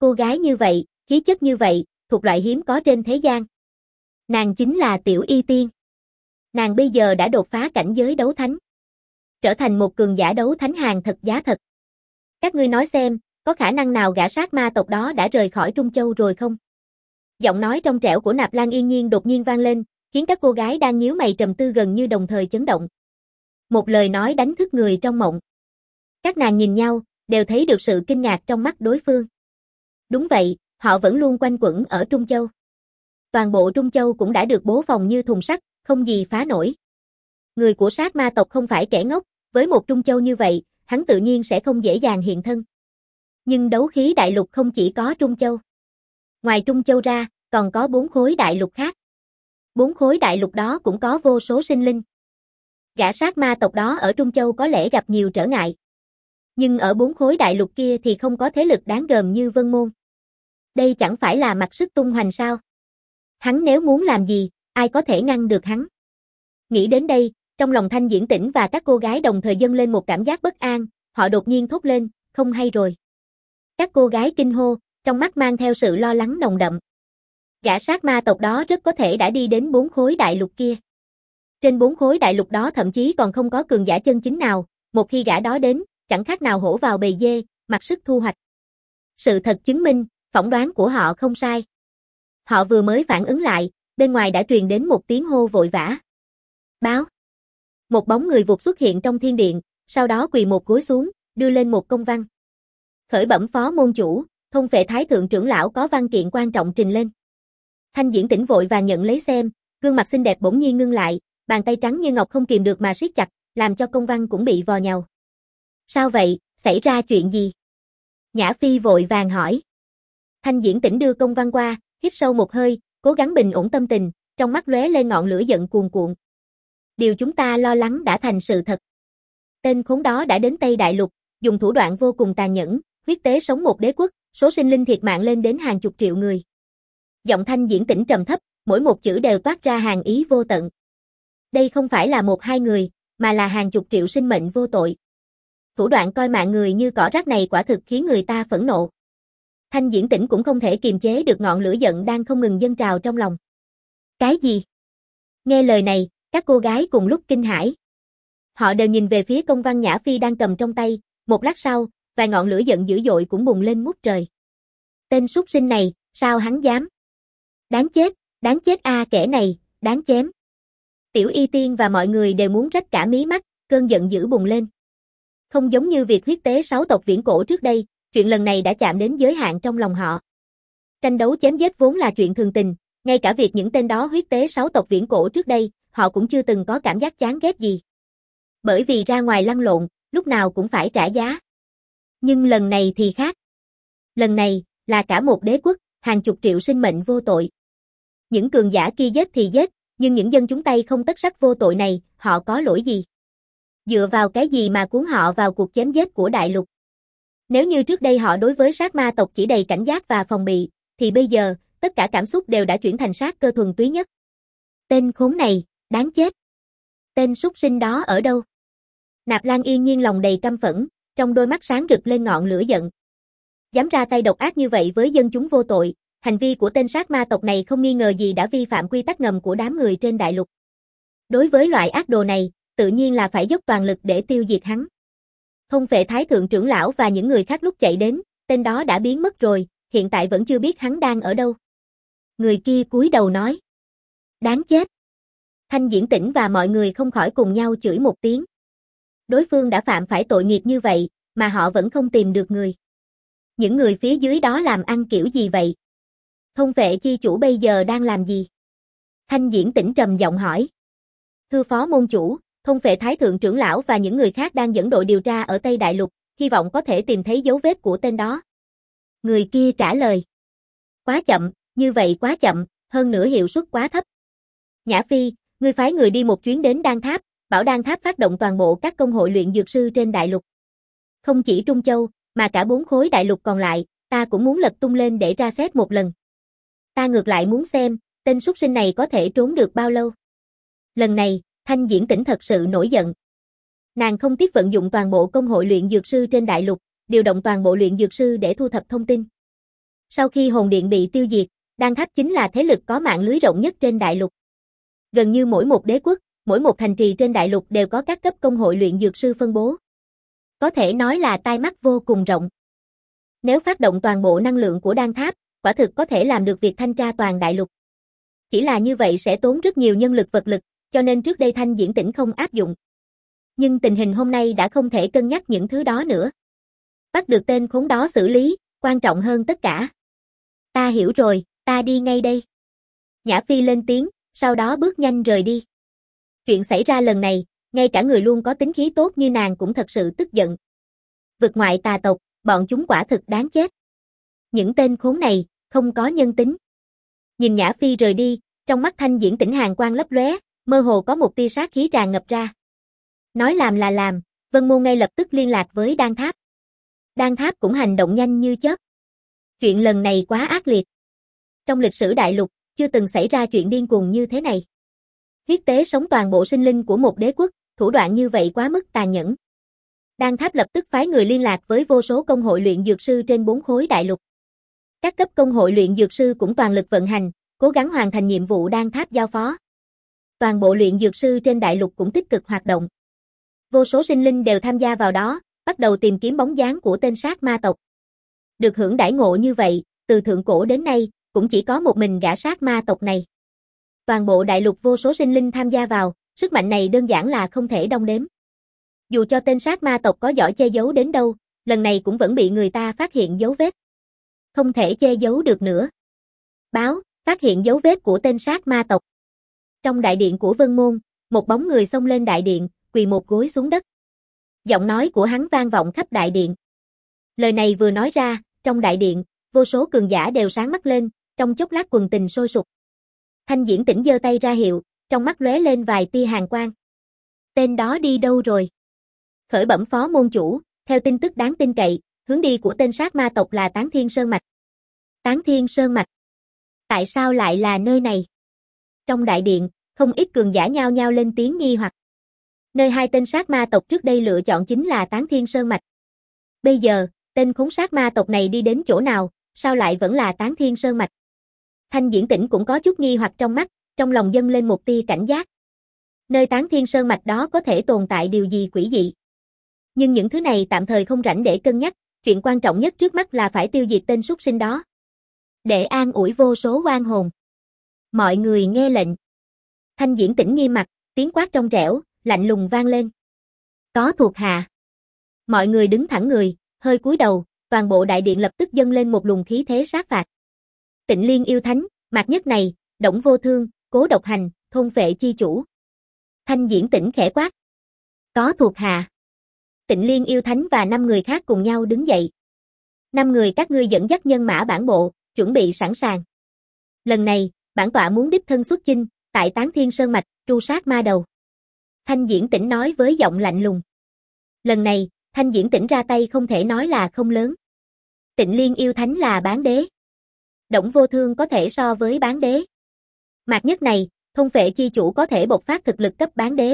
Cô gái như vậy, khí chất như vậy, thuộc loại hiếm có trên thế gian. Nàng chính là Tiểu Y Tiên. Nàng bây giờ đã đột phá cảnh giới đấu thánh, trở thành một cường giả đấu thánh hàng thật giá thật. Các ngươi nói xem, có khả năng nào gã sát ma tộc đó đã rời khỏi Trung Châu rồi không? Giọng nói trong trẻo của Nạp Lan Yên Nhiên đột nhiên vang lên, khiến các cô gái đang nhíu mày trầm tư gần như đồng thời chấn động. Một lời nói đánh thức người trong mộng. Các nàng nhìn nhau, đều thấy được sự kinh ngạc trong mắt đối phương. Đúng vậy, họ vẫn luôn quanh quẩn ở Trung Châu. Toàn bộ Trung Châu cũng đã được bố phòng như thùng sắt, không gì phá nổi. Người của sát ma tộc không phải kẻ ngốc, với một Trung Châu như vậy, hắn tự nhiên sẽ không dễ dàng hiện thân. Nhưng đấu khí đại lục không chỉ có Trung Châu. Ngoài Trung Châu ra, còn có bốn khối đại lục khác. Bốn khối đại lục đó cũng có vô số sinh linh. Gã sát ma tộc đó ở Trung Châu có lẽ gặp nhiều trở ngại. Nhưng ở bốn khối đại lục kia thì không có thế lực đáng gờm như Vân Môn. Đây chẳng phải là mặc sức tung hoành sao? Hắn nếu muốn làm gì, ai có thể ngăn được hắn? Nghĩ đến đây, trong lòng Thanh Diễn Tĩnh và các cô gái đồng thời dâng lên một cảm giác bất an, họ đột nhiên thốt lên, không hay rồi. Các cô gái kinh hô, trong mắt mang theo sự lo lắng nồng đậm. Gã sát ma tộc đó rất có thể đã đi đến bốn khối đại lục kia. Trên bốn khối đại lục đó thậm chí còn không có cường giả chân chính nào, một khi gã đó đến, chẳng khác nào hổ vào bầy dê, mặc sức thu hoạch. Sự thật chứng minh, phỏng đoán của họ không sai. Họ vừa mới phản ứng lại, bên ngoài đã truyền đến một tiếng hô vội vã. Báo! Một bóng người vụt xuất hiện trong thiên điện, sau đó quỳ một gối xuống, đưa lên một công văn. Khởi bẩm phó môn chủ, Thôn Phệ Thái thượng trưởng lão có văn kiện quan trọng trình lên. Thanh Diễn Tĩnh vội vàng nhận lấy xem, gương mặt xinh đẹp bỗng nhiên ngưng lại, bàn tay trắng như ngọc không kìm được mà siết chặt, làm cho công văn cũng bị vò nhàu. Sao vậy, xảy ra chuyện gì? Nhã Phi vội vàng hỏi. Thanh Diễn Tĩnh đưa công văn qua, hít sâu một hơi, cố gắng bình ổn tâm tình, trong mắt lóe lên ngọn lửa giận cuồn cuộn. Điều chúng ta lo lắng đã thành sự thật. Tên khốn đó đã đến Tây Đại Lục, dùng thủ đoạn vô cùng tàn nhẫn, huyết tế sống một đế quốc, số sinh linh thiệt mạng lên đến hàng chục triệu người. Giọng Thanh Diễn Tĩnh trầm thấp, mỗi một chữ đều toát ra hàn ý vô tận. Đây không phải là một hai người, mà là hàng chục triệu sinh mệnh vô tội. Thủ đoạn coi mạng người như cỏ rác này quả thực khiến người ta phẫn nộ. Thanh Diễn Tĩnh cũng không thể kiềm chế được ngọn lửa giận đang không ngừng dâng trào trong lòng. Cái gì? Nghe lời này, các cô gái cùng lúc kinh hãi. Họ đều nhìn về phía công văn Nhã Phi đang cầm trong tay, một lát sau, vài ngọn lửa giận dữ dội cũng bùng lên ngút trời. Tên súc sinh này, sao hắn dám? Đáng chết, đáng chết a kẻ này, đáng chém. Tiểu Y Tiên và mọi người đều muốn rách cả mí mắt, cơn giận dữ bùng lên. Không giống như việc huyết tế sáu tộc viễn cổ trước đây, chuyện lần này đã chạm đến giới hạn trong lòng họ. Tranh đấu chém giết vốn là chuyện thường tình, ngay cả việc những tên đó huyết tế sáu tộc viễn cổ trước đây, họ cũng chưa từng có cảm giác chán ghét gì. Bởi vì ra ngoài lăn lộn, lúc nào cũng phải trả giá. Nhưng lần này thì khác. Lần này, là cả một đế quốc, hàng chục triệu sinh mệnh vô tội. Những cường giả kia giết thì giết, nhưng những dân chúng tay không tất sắt vô tội này, họ có lỗi gì? Dựa vào cái gì mà cuốn họ vào cuộc chém giết của đại lục? Nếu như trước đây họ đối với sát ma tộc chỉ đầy cảnh giác và phòng bị, thì bây giờ, tất cả cảm xúc đều đã chuyển thành sát cơ thuần túy nhất. Tên khốn này, đáng chết. Tên súc sinh đó ở đâu? Nạp Lan Yên Nhiên lòng đầy căm phẫn, trong đôi mắt sáng rực lên ngọn lửa giận. Dám ra tay độc ác như vậy với dân chúng vô tội, hành vi của tên sát ma tộc này không nghi ngờ gì đã vi phạm quy tắc ngầm của đám người trên đại lục. Đối với loại ác đồ này, tự nhiên là phải dốc toàn lực để tiêu diệt hắn. Thôn Phệ Thái thượng trưởng lão và những người khác lúc chạy đến, tên đó đã biến mất rồi, hiện tại vẫn chưa biết hắn đang ở đâu. Người kia cúi đầu nói. Đáng chết. Thanh Diễn Tĩnh và mọi người không khỏi cùng nhau chửi một tiếng. Đối phương đã phạm phải tội nghiệp như vậy, mà họ vẫn không tìm được người. Những người phía dưới đó làm ăn kiểu gì vậy? Thôn Phệ chi chủ bây giờ đang làm gì? Thanh Diễn Tĩnh trầm giọng hỏi. Thưa phó môn chủ, Thôn Phệ Thái thượng trưởng lão và những người khác đang dẫn đội điều tra ở Tây Đại Lục, hy vọng có thể tìm thấy dấu vết của tên đó. Người kia trả lời. Quá chậm, như vậy quá chậm, hơn nữa hiệu suất quá thấp. Nhã Phi, ngươi phái người đi một chuyến đến Đan Tháp, bảo Đan Tháp phát động toàn bộ các công hội luyện dược sư trên đại lục. Không chỉ Trung Châu, mà cả bốn khối đại lục còn lại, ta cũng muốn lật tung lên để tra xét một lần. Ta ngược lại muốn xem, tên súc sinh này có thể trốn được bao lâu. Lần này, Thanh Diễn Tĩnh thật sự nổi giận. Nàng không tiếc vận dụng toàn bộ công hội luyện dược sư trên đại lục, điều động toàn bộ luyện dược sư để thu thập thông tin. Sau khi hồn điện bị tiêu diệt, Đan Tháp chính là thế lực có mạng lưới rộng nhất trên đại lục. Gần như mỗi một đế quốc, mỗi một thành trì trên đại lục đều có các cấp công hội luyện dược sư phân bố. Có thể nói là tai mắt vô cùng rộng. Nếu phát động toàn bộ năng lượng của Đan Tháp, quả thực có thể làm được việc thanh tra toàn đại lục. Chỉ là như vậy sẽ tốn rất nhiều nhân lực vật lực, cho nên trước đây Thanh Diễn Tỉnh không áp dụng. Nhưng tình hình hôm nay đã không thể cân nhắc những thứ đó nữa. Bắt được tên khốn đó xử lý, quan trọng hơn tất cả. Ta hiểu rồi, ta đi ngay đây. Nhã Phi lên tiếng, sau đó bước nhanh rời đi. Chuyện xảy ra lần này, ngay cả người luôn có tính khí tốt như nàng cũng thật sự tức giận. Vực ngoại tà tộc, bọn chúng quả thực đáng chết. Những tên khốn này, không có nhân tính. Nhìn Nhã Phi rời đi, trong mắt Thanh Diễn Tỉnh hàn quang lấp lóe, mơ hồ có một tia sát khí tràn ngập ra. Nói làm là làm, Vân Môn ngay lập tức liên lạc với Đan Tháp. Đan Tháp cũng hành động nhanh như chớp. Chuyện lần này quá ác liệt. Trong lịch sử đại lục, chưa từng xảy ra chuyện điên cuồng như thế này. Huyết tế sống toàn bộ sinh linh của một đế quốc, thủ đoạn như vậy quá mức tàn nhẫn. Đan Tháp lập tức phái người liên lạc với vô số công hội luyện dược sư trên bốn khối đại lục. Các cấp công hội luyện dược sư cũng toàn lực vận hành, cố gắng hoàn thành nhiệm vụ Đan Tháp giao phó. Toàn bộ luyện dược sư trên đại lục cũng tích cực hoạt động. Vô số sinh linh đều tham gia vào đó, bắt đầu tìm kiếm bóng dáng của tên sát ma tộc. Được hưởng đãi ngộ như vậy, từ thượng cổ đến nay, cũng chỉ có một mình gã sát ma tộc này. Toàn bộ đại lục vô số sinh linh tham gia vào, sức mạnh này đơn giản là không thể đong đếm. Dù cho tên sát ma tộc có giỏi che giấu đến đâu, lần này cũng vẫn bị người ta phát hiện dấu vết. Không thể che giấu được nữa. Báo, phát hiện dấu vết của tên sát ma tộc. Trong đại điện của Vân Môn, một bóng người xông lên đại điện, quỳ một gối xuống đất. Giọng nói của hắn vang vọng khắp đại điện. Lời này vừa nói ra, trong đại điện, vô số cường giả đều sáng mắt lên, trong chốc lát quần tình sôi sục. Thanh Diễn Tỉnh giơ tay ra hiệu, trong mắt lóe lên vài tia hàn quang. Tên đó đi đâu rồi? Khởi bẩm phó môn chủ, theo tin tức đáng tin cậy, hướng đi của tên sát ma tộc là Tán Thiên Sơn Mạch. Tán Thiên Sơn Mạch? Tại sao lại là nơi này? Trong đại điện, không ít cường giả nhao nhao lên tiếng nghi hoặc. Nơi hai tên sát ma tộc trước đây lựa chọn chính là Tán Thiên Sơn Mạch. Bây giờ, tên khốn sát ma tộc này đi đến chỗ nào, sao lại vẫn là Tán Thiên Sơn Mạch? Thanh Diễn Tỉnh cũng có chút nghi hoặc trong mắt, trong lòng dâng lên một tia cảnh giác. Nơi Tán Thiên Sơn Mạch đó có thể tồn tại điều gì quỷ dị. Nhưng những thứ này tạm thời không rảnh để cân nhắc, chuyện quan trọng nhất trước mắt là phải tiêu diệt tên súc sinh đó. Để an ủi vô số oan hồn. Mọi người nghe lệnh. Thanh Diễn Tỉnh nghiêm mặt, tiếng quát trong trẻo, lạnh lùng vang lên. Có thuộc hạ. Mọi người đứng thẳng người, hơi cúi đầu, toàn bộ đại điện lập tức dâng lên một luồng khí thế sát phạt. Tịnh Liên yêu thánh, Mạc Nhất Này, Đổng Vô Thương, Cố Độc Hành, thôn phệ chi chủ. Thanh Diễn Tỉnh khẽ quát. Có thuộc hạ. Tịnh Liên yêu thánh và năm người khác cùng nhau đứng dậy. Năm người các ngươi dẫn dắt nhân mã bản bộ, chuẩn bị sẵn sàng. Lần này, bản tọa muốn đích thân xuất chinh, tại Tán Thiên Sơn Mạch, tru sát ma đầu. Thanh Diễn Tỉnh nói với giọng lạnh lùng. Lần này, Thanh Diễn Tỉnh ra tay không thể nói là không lớn. Tịnh Liên yêu thánh là bán đế. Đổng Vô Thương có thể so với bán đế. Mạc Nhất Này, thôn phệ chi chủ có thể bộc phát thực lực cấp bán đế.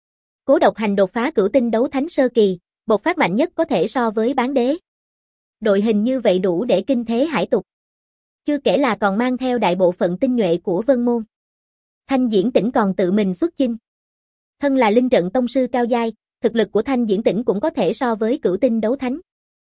Cố Độc Hành đột phá cửu tinh đấu thánh sơ kỳ, bộc phát mạnh nhất có thể so với bán đế. Đội hình như vậy đủ để kinh thế hải tục. Chưa kể là còn mang theo đại bộ phận tinh nhuệ của Vân Môn. Thanh Diễn Tỉnh còn tự mình xuất chinh. Thân là linh trận tông sư cao giai, thực lực của Thanh Diễn Tỉnh cũng có thể so với cửu tinh đấu thánh.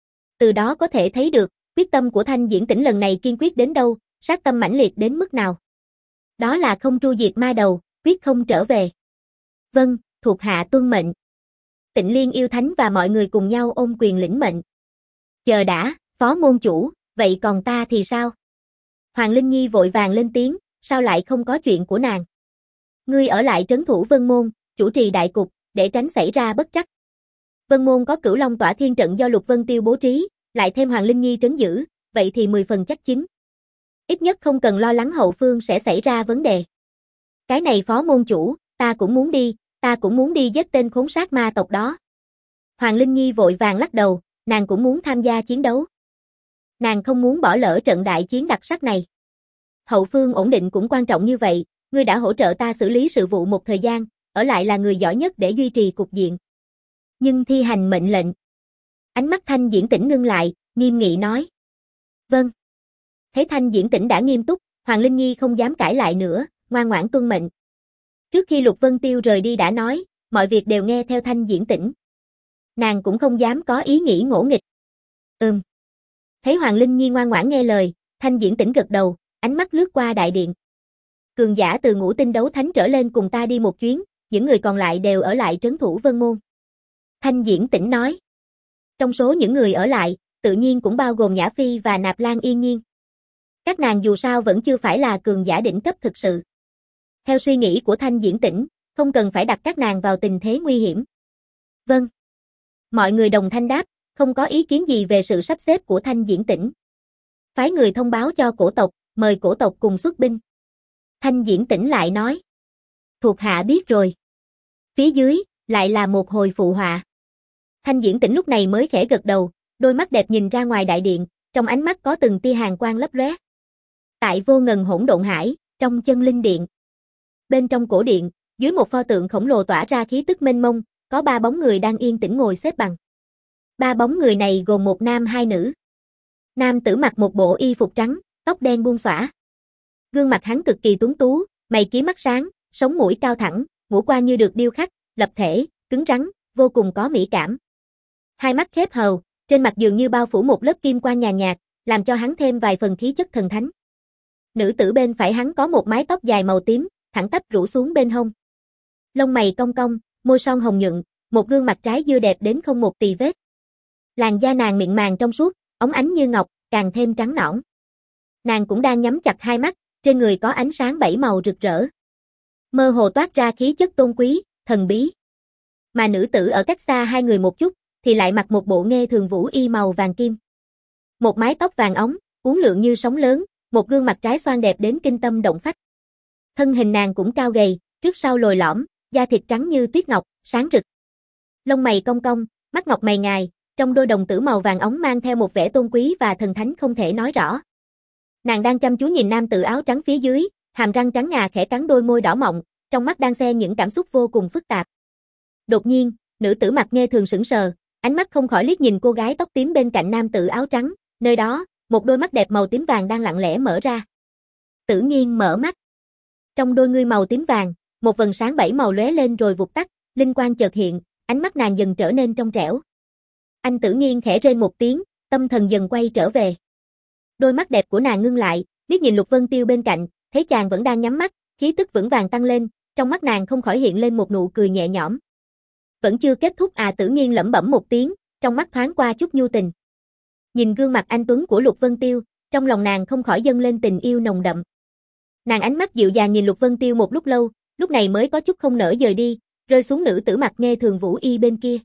Từ đó có thể thấy được, quyết tâm của Thanh Diễn Tỉnh lần này kiên quyết đến đâu, sát tâm mãnh liệt đến mức nào. Đó là không tru diệt ma đầu, quyết không trở về. Vâng, thuộc hạ tuân mệnh. Tịnh Liên yêu thánh và mọi người cùng nhau ôm quyền lĩnh mệnh. Chờ đã, phó môn chủ, vậy còn ta thì sao? Hoàng Linh Nhi vội vàng lên tiếng, sao lại không có chuyện của nàng? Ngươi ở lại trấn thủ Vân Môn, chủ trì đại cục, để tránh xảy ra bất trắc. Vân Môn có Cửu Long Tỏa Thiên trận do Lục Vân Tiêu bố trí, lại thêm Hoàng Linh Nhi trấn giữ, vậy thì mười phần chắc chín. Ít nhất không cần lo lắng hậu phương sẽ xảy ra vấn đề. Cái này phó môn chủ, ta cũng muốn đi, ta cũng muốn đi giết tên khốn sát ma tộc đó. Hoàng Linh Nhi vội vàng lắc đầu, nàng cũng muốn tham gia chiến đấu. Nàng không muốn bỏ lỡ trận đại chiến đặc sắc này. Hậu phương ổn định cũng quan trọng như vậy, ngươi đã hỗ trợ ta xử lý sự vụ một thời gian, ở lại là người giỏi nhất để duy trì cục diện. Nhưng thi hành mệnh lệnh. Ánh mắt Thanh Diễn Tỉnh ngưng lại, nghiêm nghị nói. Vâng. Thấy Thanh Diễn Tĩnh đã nghiêm túc, Hoàng Linh Nhi không dám cãi lại nữa, ngoan ngoãn tuân mệnh. Trước khi Lục Vân Tiêu rời đi đã nói, mọi việc đều nghe theo Thanh Diễn Tĩnh. Nàng cũng không dám có ý nghĩ ngỗ nghịch. Ừm. Thấy Hoàng Linh Nhi ngoan ngoãn nghe lời, Thanh Diễn Tĩnh gật đầu, ánh mắt lướt qua đại điện. Cường giả từ ngũ tinh đấu thánh trở lên cùng ta đi một chuyến, những người còn lại đều ở lại trấn thủ Vân Môn. Thanh Diễn Tĩnh nói. Trong số những người ở lại, tự nhiên cũng bao gồm Nhã Phi và Nạp Lan Yên Nhiên. Các nàng dù sao vẫn chưa phải là cường giả đỉnh cấp thực sự. Theo suy nghĩ của Thanh Diễn Tĩnh, không cần phải đặt các nàng vào tình thế nguy hiểm. Vâng. Mọi người đồng thanh đáp, không có ý kiến gì về sự sắp xếp của Thanh Diễn Tĩnh. Phái người thông báo cho cổ tộc, mời cổ tộc cùng xuất binh. Thanh Diễn Tĩnh lại nói. Thuộc hạ biết rồi. Phía dưới, lại là một hồi phụ họa. Thanh Diễn Tĩnh lúc này mới khẽ gật đầu, đôi mắt đẹp nhìn ra ngoài đại điện, trong ánh mắt có từng tia hàn quang lấp lóe. Tại vô ngần hỗn độn hải, trong chân linh điện. Bên trong cổ điện, dưới một pho tượng khổng lồ tỏa ra khí tức mênh mông, có ba bóng người đang yên tĩnh ngồi xếp bằng. Ba bóng người này gồm một nam hai nữ. Nam tử mặc một bộ y phục trắng, tóc đen buông xõa. Gương mặt hắn cực kỳ tuấn tú, mày kiếm mắt sáng, sống mũi cao thẳng, ngũ quan như được điêu khắc, lập thể, cứng rắn, vô cùng có mỹ cảm. Hai mắt khép hờ, trên mặt dường như bao phủ một lớp kim quang nhàn nhạt, làm cho hắn thêm vài phần khí chất thần thánh. Nữ tử bên phải hắn có một mái tóc dài màu tím, thẳng tắp rủ xuống bên hông. Lông mày cong cong, môi son hồng nhuận, một gương mặt trái dưa đẹp đến không một tì vết. Làn da nàng mịn màng trong suốt, óng ánh như ngọc, càng thêm trắng nõn. Nàng cũng đang nhắm chặt hai mắt, trên người có ánh sáng bảy màu rực rỡ. Mơ hồ toát ra khí chất tôn quý, thần bí. Mà nữ tử ở cách xa hai người một chút, thì lại mặc một bộ nghê thường vũ y màu vàng kim. Một mái tóc vàng óng, uốn lượn như sóng lớn, một gương mặt trái xoan đẹp đến kinh tâm động phách. Thân hình nàng cũng cao gầy, trước sau lồi lõm, da thịt trắng như tuyết ngọc, sáng rực. Lông mày cong cong, mắt ngọc mày ngài, trong đôi đồng tử màu vàng óng mang theo một vẻ tôn quý và thần thánh không thể nói rõ. Nàng đang chăm chú nhìn nam tử áo trắng phía dưới, hàm răng trắng ngà khẽ cắn đôi môi đỏ mọng, trong mắt đang xen những cảm xúc vô cùng phức tạp. Đột nhiên, nữ tử mặc nghê thường sững sờ, ánh mắt không khỏi liếc nhìn cô gái tóc tím bên cạnh nam tử áo trắng, nơi đó, một đôi mắt đẹp màu tím vàng đang lặng lẽ mở ra. Tử Nghiên mở mắt. Trong đôi ngươi màu tím vàng, một vầng sáng bảy màu lóe lên rồi vụt tắt, linh quang chợt hiện, ánh mắt nàng dần trở nên trong trẻo. Anh Tử Nghiên khẽ rên một tiếng, tâm thần dần quay trở về. Đôi mắt đẹp của nàng ngưng lại, liếc nhìn Lục Vân Tiêu bên cạnh, thấy chàng vẫn đang nhắm mắt, khí tức vững vàng tăng lên, trong mắt nàng không khỏi hiện lên một nụ cười nhẹ nhõm. Vẫn chưa kết thúc à, Tử Nghiên lẩm bẩm một tiếng, trong mắt thoáng qua chút nhu tình. Nhìn gương mặt anh tuấn của Lục Vân Tiêu, trong lòng nàng không khỏi dâng lên tình yêu nồng đậm. Nàng ánh mắt dịu dàng nhìn Lục Vân Tiêu một lúc lâu, lúc này mới có chút không nỡ dời đi, rơi xuống nữ tử mặt nghe thường vũ y bên kia.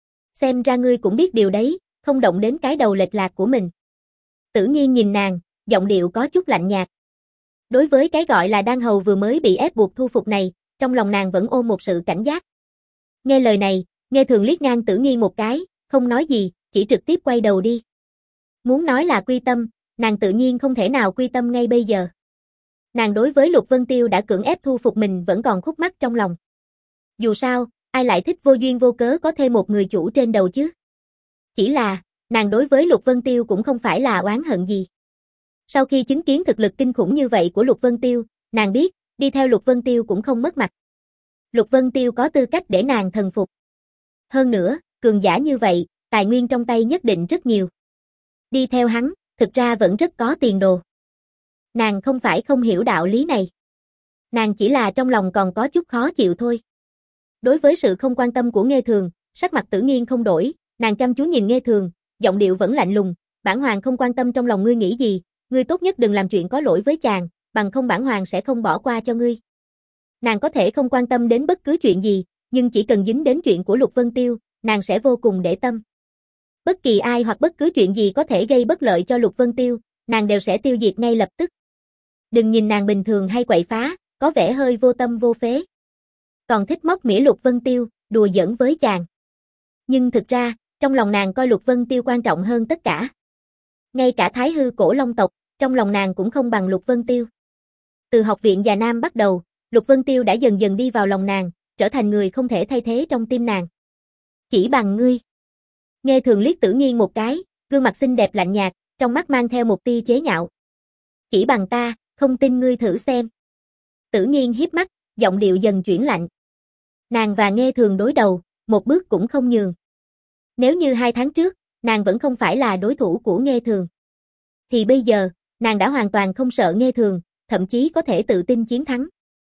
Xem ra ngươi cũng biết điều đấy, không động đến cái đầu lệch lạc của mình. Tử Nghiên nhìn nàng, giọng điệu có chút lạnh nhạt. Đối với cái gọi là đan hầu vừa mới bị ép buộc thu phục này, trong lòng nàng vẫn ôm một sự cảnh giác. Nghe lời này, nghe thường liếc ngang Tử Nghiên một cái, không nói gì, chỉ trực tiếp quay đầu đi. Muốn nói là quy tâm, nàng tự nhiên không thể nào quy tâm ngay bây giờ. Nàng đối với Lục Vân Tiêu đã cưỡng ép thu phục mình vẫn còn khúc mắc trong lòng. Dù sao, ai lại thích vô duyên vô cớ có thêm một người chủ trên đầu chứ? Chỉ là, nàng đối với Lục Vân Tiêu cũng không phải là oán hận gì. Sau khi chứng kiến thực lực kinh khủng như vậy của Lục Vân Tiêu, nàng biết, đi theo Lục Vân Tiêu cũng không mất mặt. Lục Vân Tiêu có tư cách để nàng thần phục. Hơn nữa, cường giả như vậy, tài nguyên trong tay nhất định rất nhiều. Đi theo hắn, thực ra vẫn rất có tiền đồ. Nàng không phải không hiểu đạo lý này. Nàng chỉ là trong lòng còn có chút khó chịu thôi. Đối với sự không quan tâm của Nghê Thường, sắc mặt Tử Nghiên không đổi, nàng chăm chú nhìn Nghê Thường, giọng điệu vẫn lạnh lùng, bản hoàng không quan tâm trong lòng ngươi nghĩ gì, ngươi tốt nhất đừng làm chuyện có lỗi với chàng, bằng không bản hoàng sẽ không bỏ qua cho ngươi. Nàng có thể không quan tâm đến bất cứ chuyện gì, nhưng chỉ cần dính đến chuyện của Lục Vân Tiêu, nàng sẽ vô cùng để tâm. Bất kỳ ai hoặc bất cứ chuyện gì có thể gây bất lợi cho Lục Vân Tiêu, nàng đều sẽ tiêu diệt ngay lập tức. Đừng nhìn nàng bình thường hay quậy phá, có vẻ hơi vô tâm vô phế. Còn thích móc mỉa Lục Vân Tiêu, đùa giỡn với chàng. Nhưng thực ra, trong lòng nàng coi Lục Vân Tiêu quan trọng hơn tất cả. Ngay cả Thái Hư Cổ Long tộc, trong lòng nàng cũng không bằng Lục Vân Tiêu. Từ học viện Già Nam bắt đầu, Lục Vân Tiêu đã dần dần đi vào lòng nàng, trở thành người không thể thay thế trong tim nàng. Chỉ bằng ngươi. Nghe Thường liếc Tử Nghiên một cái, gương mặt xinh đẹp lạnh nhạt, trong mắt mang theo một tia chế nhạo. Chỉ bằng ta, không tin ngươi thử xem. Tử Nghiên híp mắt, giọng điệu dần chuyển lạnh. Nàng và Nghê Thường đối đầu, một bước cũng không nhường. Nếu như hai tháng trước, nàng vẫn không phải là đối thủ của Nghê Thường, thì bây giờ, nàng đã hoàn toàn không sợ Nghê Thường, thậm chí có thể tự tin chiến thắng.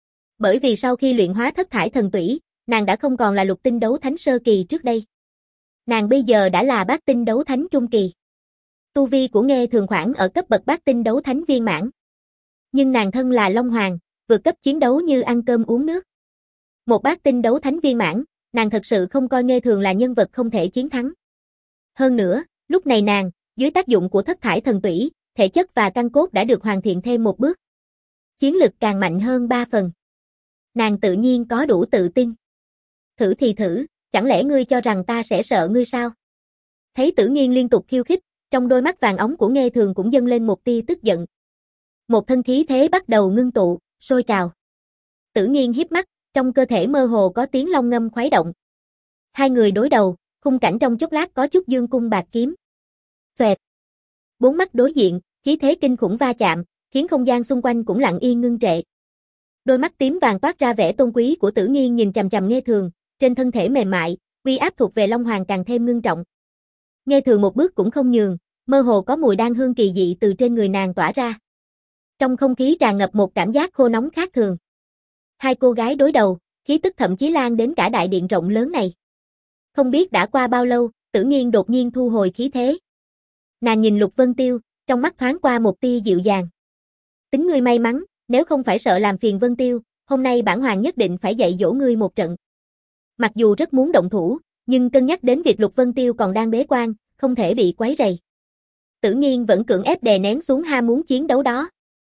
Bởi vì sau khi luyện hóa thất thải thần tủy, nàng đã không còn là lục tinh đấu thánh sơ kỳ trước đây. Nàng bây giờ đã là bát tinh đấu thánh trung kỳ. Tu vi của Nghê Thường khoảng ở cấp bậc bát tinh đấu thánh viên mãn. Nhưng nàng thân là Long Hoàng, vượt cấp chiến đấu như ăn cơm uống nước. Một bát tinh đấu thánh viên mãn, nàng thật sự không coi Nghê Thường là nhân vật không thể chiến thắng. Hơn nữa, lúc này nàng, dưới tác dụng của thất thải thần tủy, thể chất và căn cốt đã được hoàn thiện thêm một bước. Chiến lực càng mạnh hơn ba phần. Nàng tự nhiên có đủ tự tin. Thử thì thử, chẳng lẽ ngươi cho rằng ta sẽ sợ ngươi sao? Thấy Tử Nghiên liên tục khiêu khích, trong đôi mắt vàng óng của Nghê Thường cũng dâng lên một tia tức giận. Một thân khí thế bắt đầu ngưng tụ, sôi trào. Tử Nghiên híp mắt, trong cơ thể mơ hồ có tiếng long ngâm khuấy động. Hai người đối đầu, khung cảnh trong chốc lát có chút dương cung bạc kiếm. Xoẹt. Bốn mắt đối diện, khí thế kinh khủng va chạm, khiến không gian xung quanh cũng lặng yên ngưng trệ. Đôi mắt tím vàng toát ra vẻ tôn quý của Tử Nghiên nhìn chằm chằm Nghê Thường, trên thân thể mềm mại, uy áp thuộc về Long Hoàng càng thêm ngưng trọng. Nghê Thường một bước cũng không nhường, mơ hồ có mùi đan hương kỳ dị từ trên người nàng tỏa ra. Trong không khí tràn ngập một cảm giác khô nóng khác thường. Hai cô gái đối đầu, khí tức thậm chí lan đến cả đại điện rộng lớn này. Không biết đã qua bao lâu, Tử Nghiên đột nhiên thu hồi khí thế. Nàng nhìn Lục Vân Tiêu, trong mắt thoáng qua một tia dịu dàng. Tính ngươi may mắn, nếu không phải sợ làm phiền Vân Tiêu, hôm nay bản hoàng nhất định phải dạy dỗ ngươi một trận. Mặc dù rất muốn động thủ, nhưng cân nhắc đến việc Lục Vân Tiêu còn đang bế quan, không thể bị quấy rầy. Tử Nghiên vẫn cưỡng ép đè nén xuống ham muốn chiến đấu đó.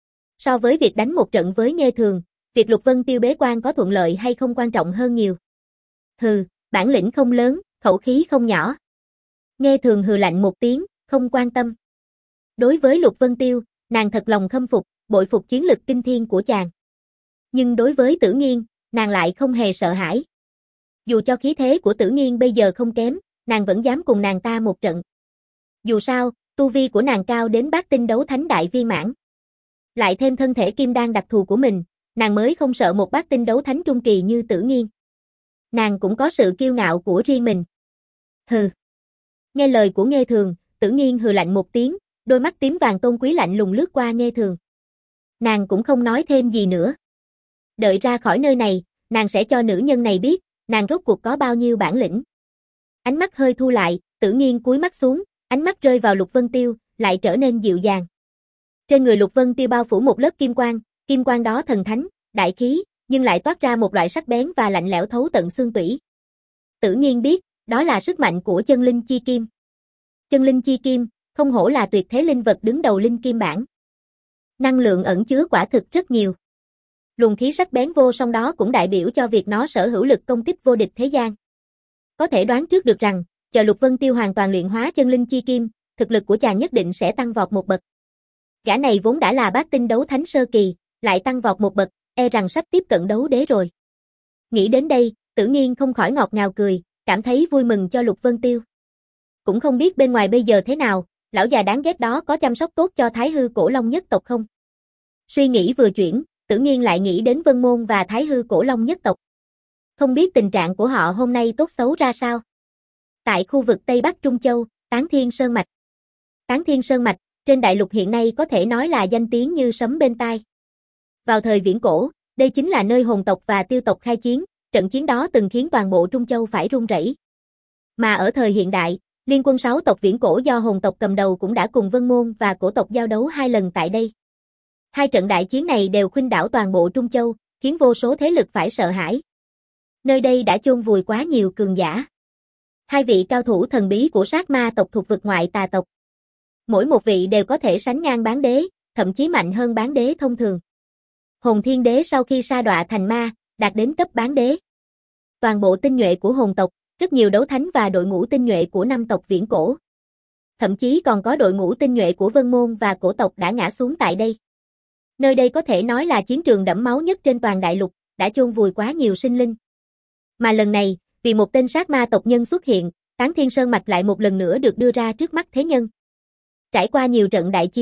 So với việc đánh một trận với Nghê Thường, việc Lục Vân Tiêu bế quan có thuận lợi hay không quan trọng hơn nhiều. Hừ, bản lĩnh không lớn, khẩu khí không nhỏ. Nghê Thường hừ lạnh một tiếng, không quan tâm. Đối với Lục Vân Tiêu, nàng thật lòng khâm phục, bội phục chiến lực kinh thiên của chàng. Nhưng đối với Tử Nghiên, nàng lại không hề sợ hãi. Dù cho khí thế của Tử Nghiên bây giờ không kém, nàng vẫn dám cùng nàng ta một trận. Dù sao, tu vi của nàng cao đến bát tinh đấu thánh đại viên mãn. Lại thêm thân thể kim đan đặc thù của mình, nàng mới không sợ một bát tinh đấu thánh trung kỳ như Tử Nghiên. Nàng cũng có sự kiêu ngạo của riêng mình. Hừ. Nghe lời của Nghê Thường, Tử Nghiên hừ lạnh một tiếng, đôi mắt tím vàng tôn quý lạnh lùng lướt qua Nghê Thường. Nàng cũng không nói thêm gì nữa. Đợi ra khỏi nơi này, nàng sẽ cho nữ nhân này biết, nàng rốt cuộc có bao nhiêu bản lĩnh. Ánh mắt hơi thu lại, Tử Nghiên cúi mắt xuống, ánh mắt rơi vào Lục Vân Tiêu, lại trở nên dịu dàng. Trên người Lục Vân Tiêu bao phủ một lớp kim quang, kim quang đó thần thánh, đại khí, nhưng lại toát ra một loại sắc bén và lạnh lẽo thấu tận xương tủy. Tử Nghiên biết, đó là sức mạnh của chân linh chi kim. Chân linh chi kim, không hổ là tuyệt thế linh vật đứng đầu linh kim bảng. Năng lượng ẩn chứa quả thực rất nhiều. Luồng khí sắc bén vô song đó cũng đại biểu cho việc nó sở hữu lực công kích vô địch thế gian. Có thể đoán trước được rằng, chờ Lục Vân Tiêu hoàn toàn luyện hóa chân linh chi kim, thực lực của chàng nhất định sẽ tăng vọt một bậc. Gã này vốn đã là bát tinh đấu thánh sơ kỳ, lại tăng vọt một bậc, e rằng sắp tiếp cận đấu đế rồi. Nghĩ đến đây, Tử Nghiên không khỏi ngọt ngào cười, cảm thấy vui mừng cho Lục Vân Tiêu. Cũng không biết bên ngoài bây giờ thế nào, lão già đáng ghét đó có chăm sóc tốt cho Thái Hư Cổ Long nhất tộc không? Suy nghĩ vừa chuyển, Tử Nghiên lại nghĩ đến Vân Môn và Thái Hư Cổ Long nhất tộc. Không biết tình trạng của họ hôm nay tốt xấu ra sao? Tại khu vực Tây Bắc Trung Châu, Tán Thiên Sơn Mạch. Tán Thiên Sơn Mạch, trên đại lục hiện nay có thể nói là danh tiếng như sấm bên tai. Vào thời viễn cổ, đây chính là nơi hồn tộc và tiêu tộc khai chiến, trận chiến đó từng khiến toàn bộ Trung Châu phải run rẩy. Mà ở thời hiện đại, liên quân sáu tộc viễn cổ do hồn tộc cầm đầu cũng đã cùng Vân Môn và cổ tộc giao đấu hai lần tại đây. Hai trận đại chiến này đều khuynh đảo toàn bộ Trung Châu, khiến vô số thế lực phải sợ hãi. Nơi đây đã chôn vùi quá nhiều cường giả. Hai vị cao thủ thần bí của sát ma tộc thuộc vực ngoại tà tộc. Mỗi một vị đều có thể sánh ngang bán đế, thậm chí mạnh hơn bán đế thông thường. Hồn Thiên Đế sau khi sa đọa thành ma, đạt đến cấp bán đế. Toàn bộ tinh nhuệ của hồn tộc, rất nhiều đấu thánh và đội ngũ tinh nhuệ của năm tộc viễn cổ. Thậm chí còn có đội ngũ tinh nhuệ của Vân Môn và cổ tộc đã ngã xuống tại đây. Nơi đây có thể nói là chiến trường đẫm máu nhất trên toàn đại lục, đã chôn vùi quá nhiều sinh linh. Mà lần này, vì một tên sát ma tộc nhân xuất hiện, Tán Thiên Sơn Mạch lại một lần nữa được đưa ra trước mắt thế nhân. Trải qua nhiều trận đại chiến,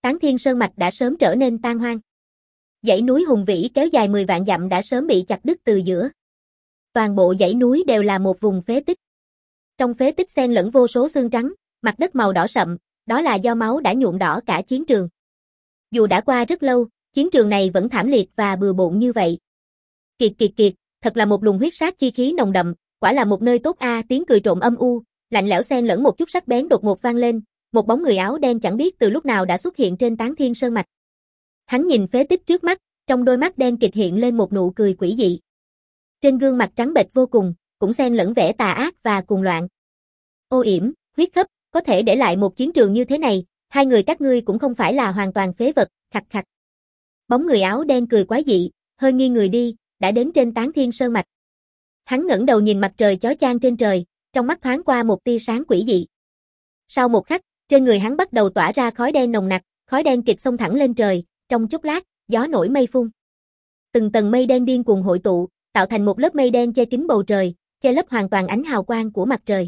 Táng Thiên Sơn mạch đã sớm trở nên tan hoang. Dãy núi hùng vĩ kéo dài mười vạn dặm đã sớm bị chặt đứt từ giữa. Toàn bộ dãy núi đều là một vùng phế tích. Trong phế tích xen lẫn vô số xương trắng, mặt đất màu đỏ sậm, đó là do máu đã nhuộm đỏ cả chiến trường. Dù đã qua rất lâu, chiến trường này vẫn thảm liệt và bừa bộn như vậy. Kiệt kiệt kiệt, thật là một luồng huyết sát chi khí nồng đậm, quả là một nơi tốt a, à, tiếng cười trộm âm u, lạnh lẽo xen lẫn một chút sắc bén đột ngột vang lên, một bóng người áo đen chẳng biết từ lúc nào đã xuất hiện trên Táng Thiên Sơn mạch. Hắn nhìn phế tích trước mắt, trong đôi mắt đen kịt hiện lên một nụ cười quỷ dị. Trên gương mặt trắng bệch vô cùng, cũng xen lẫn vẻ tà ác và cuồng loạn. Ô yểm, huyết khắp, có thể để lại một chiến trường như thế này, hai người các ngươi cũng không phải là hoàn toàn phế vật, khặt khặt. Bóng người áo đen cười quái dị, hơi nghiêng người đi, đã đến trên Táng Thiên Sơn mạch. Hắn ngẩng đầu nhìn mặt trời chói chang trên trời, trong mắt thoáng qua một tia sáng quỷ dị. Sau một khắc, trên người hắn bắt đầu tỏa ra khói đen nồng nặc, khói đen kịt xông thẳng lên trời, trong chốc lát, gió nổi mây phun. Từng tầng mây đen điên cuồng hội tụ, tạo thành một lớp mây đen che kín bầu trời, che lấp hoàn toàn ánh hào quang của mặt trời.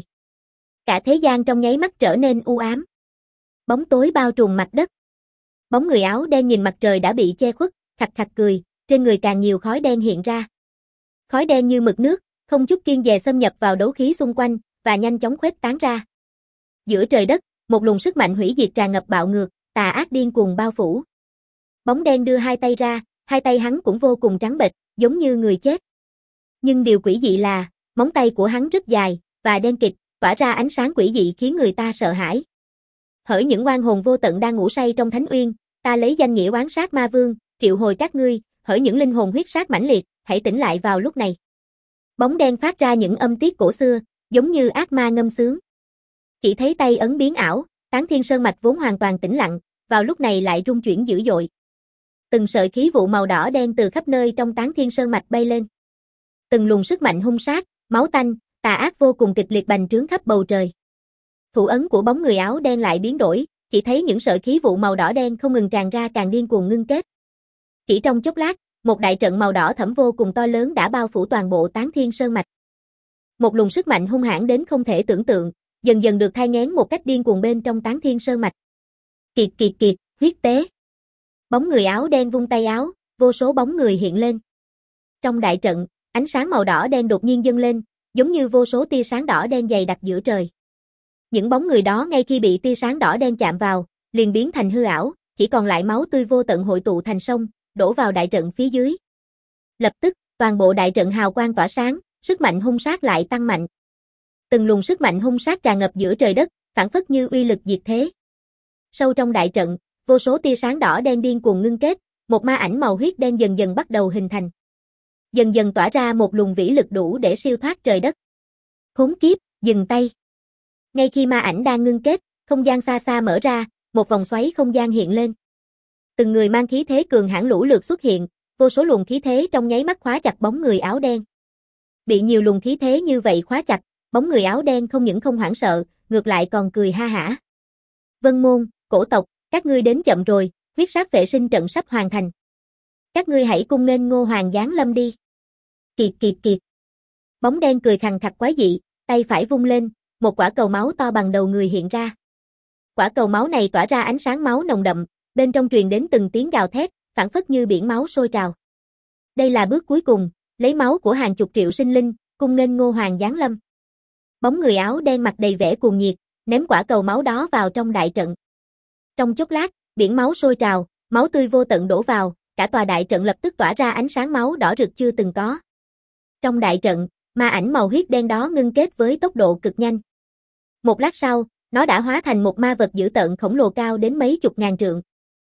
Cả thế gian trong nháy mắt trở nên u ám. Bóng tối bao trùm mặt đất. Bóng người áo đen nhìn mặt trời đã bị che khuất, khặt khặt cười, trên người càng nhiều khói đen hiện ra. Khói đen như mực nước, không chút kiêng dè xâm nhập vào đấu khí xung quanh, và nhanh chóng khuếch tán ra. Giữa trời đất, một luồng sức mạnh hủy diệt tràn ngập bạo ngược, tà ác điên cuồng bao phủ. Bóng đen đưa hai tay ra, hai tay hắn cũng vô cùng trắng bệch, giống như người chết. Nhưng điều quỷ dị là, móng tay của hắn rất dài, và đen kịt, tỏa ra ánh sáng quỷ dị khiến người ta sợ hãi. Hỡi những oan hồn vô tận đang ngủ say trong thánh uyên, ta lấy danh nghĩa oán sát ma vương, triệu hồi các ngươi, hỡi những linh hồn huyết sát mãnh liệt, hãy tỉnh lại vào lúc này. Bóng đen phát ra những âm tiết cổ xưa, giống như ác ma ngâm sướng. Chỉ thấy tay ấn biến ảo, Táng Thiên Sơn mạch vốn hoàn toàn tĩnh lặng, vào lúc này lại rung chuyển dữ dội. Từng sợi khí vụ màu đỏ đen từ khắp nơi trong Táng Thiên Sơn mạch bay lên. Từng luồng sức mạnh hung sát, máu tanh, tà ác vô cùng kịch liệt bành trướng khắp bầu trời. Thủ ấn của bóng người áo đen lại biến đổi, chỉ thấy những sợi khí vụ màu đỏ đen không ngừng tràn ra càng điên cuồng ngưng kết. Chỉ trong chốc lát, một đại trận màu đỏ thẫm vô cùng to lớn đã bao phủ toàn bộ Táng Thiên Sơn mạch. Một luồng sức mạnh hung hãn đến không thể tưởng tượng, dần dần được thai nghén một cách điên cuồng bên trong Táng Thiên Sơn mạch. Kiệt kiệt kiệt, huyết tế. Bóng người áo đen vung tay áo, vô số bóng người hiện lên. Trong đại trận, ánh sáng màu đỏ đen đột nhiên dâng lên, giống như vô số tia sáng đỏ đen dày đặc giữa trời. Những bóng người đó ngay khi bị tia sáng đỏ đen chạm vào, liền biến thành hư ảo, chỉ còn lại máu tươi vô tận hội tụ thành sông, đổ vào đại trận phía dưới. Lập tức, toàn bộ đại trận hào quang tỏa sáng, sức mạnh hung sát lại tăng mạnh. Từng luồng sức mạnh hung sát tràn ngập giữa trời đất, phảng phất như uy lực diệt thế. Sâu trong đại trận, vô số tia sáng đỏ đen điên cuồng ngưng kết, một ma ảnh màu huyết đen dần dần bắt đầu hình thành. Dần dần tỏa ra một luồng vĩ lực đủ để siêu thoát trời đất. Khốn kiếp, dừng tay. Ngay khi ma ảnh đang ngưng kết, không gian xa xa mở ra, một vòng xoáy không gian hiện lên. Từng người mang khí thế cường hãn lũ lượt xuất hiện, vô số luồng khí thế trong nháy mắt khóa chặt bóng người áo đen. Bị nhiều luồng khí thế như vậy khóa chặt, bóng người áo đen không những không hoảng sợ, ngược lại còn cười ha hả. Vân môn, cổ tộc, các ngươi đến chậm rồi, huyết sát vệ sinh trận sắp hoàn thành. Các ngươi hãy cung nghênh Ngô Hoàng giáng lâm đi. Kiệt kiệt kiệt. Bóng đen cười khằng khặc quái dị, tay phải vung lên, một quả cầu máu to bằng đầu người hiện ra. Quả cầu máu này tỏa ra ánh sáng máu nồng đậm, bên trong truyền đến từng tiếng gào thét, phảng phất như biển máu sôi trào. Đây là bước cuối cùng, lấy máu của hàng chục triệu sinh linh, cung nghênh Ngô Hoàng giáng lâm. Bóng người áo đen mặt đầy vẻ cuồng nhiệt, ném quả cầu máu đó vào trong đại trận. Trong chốc lát, biển máu sôi trào, máu tươi vô tận đổ vào, cả tòa đại trận lập tức tỏa ra ánh sáng máu đỏ rực chưa từng có. Trong đại trận, ma ảnh màu huyết đen đó ngưng kết với tốc độ cực nhanh. Một lát sau, nó đã hóa thành một ma vật dữ tợn khổng lồ cao đến mấy chục ngàn trượng.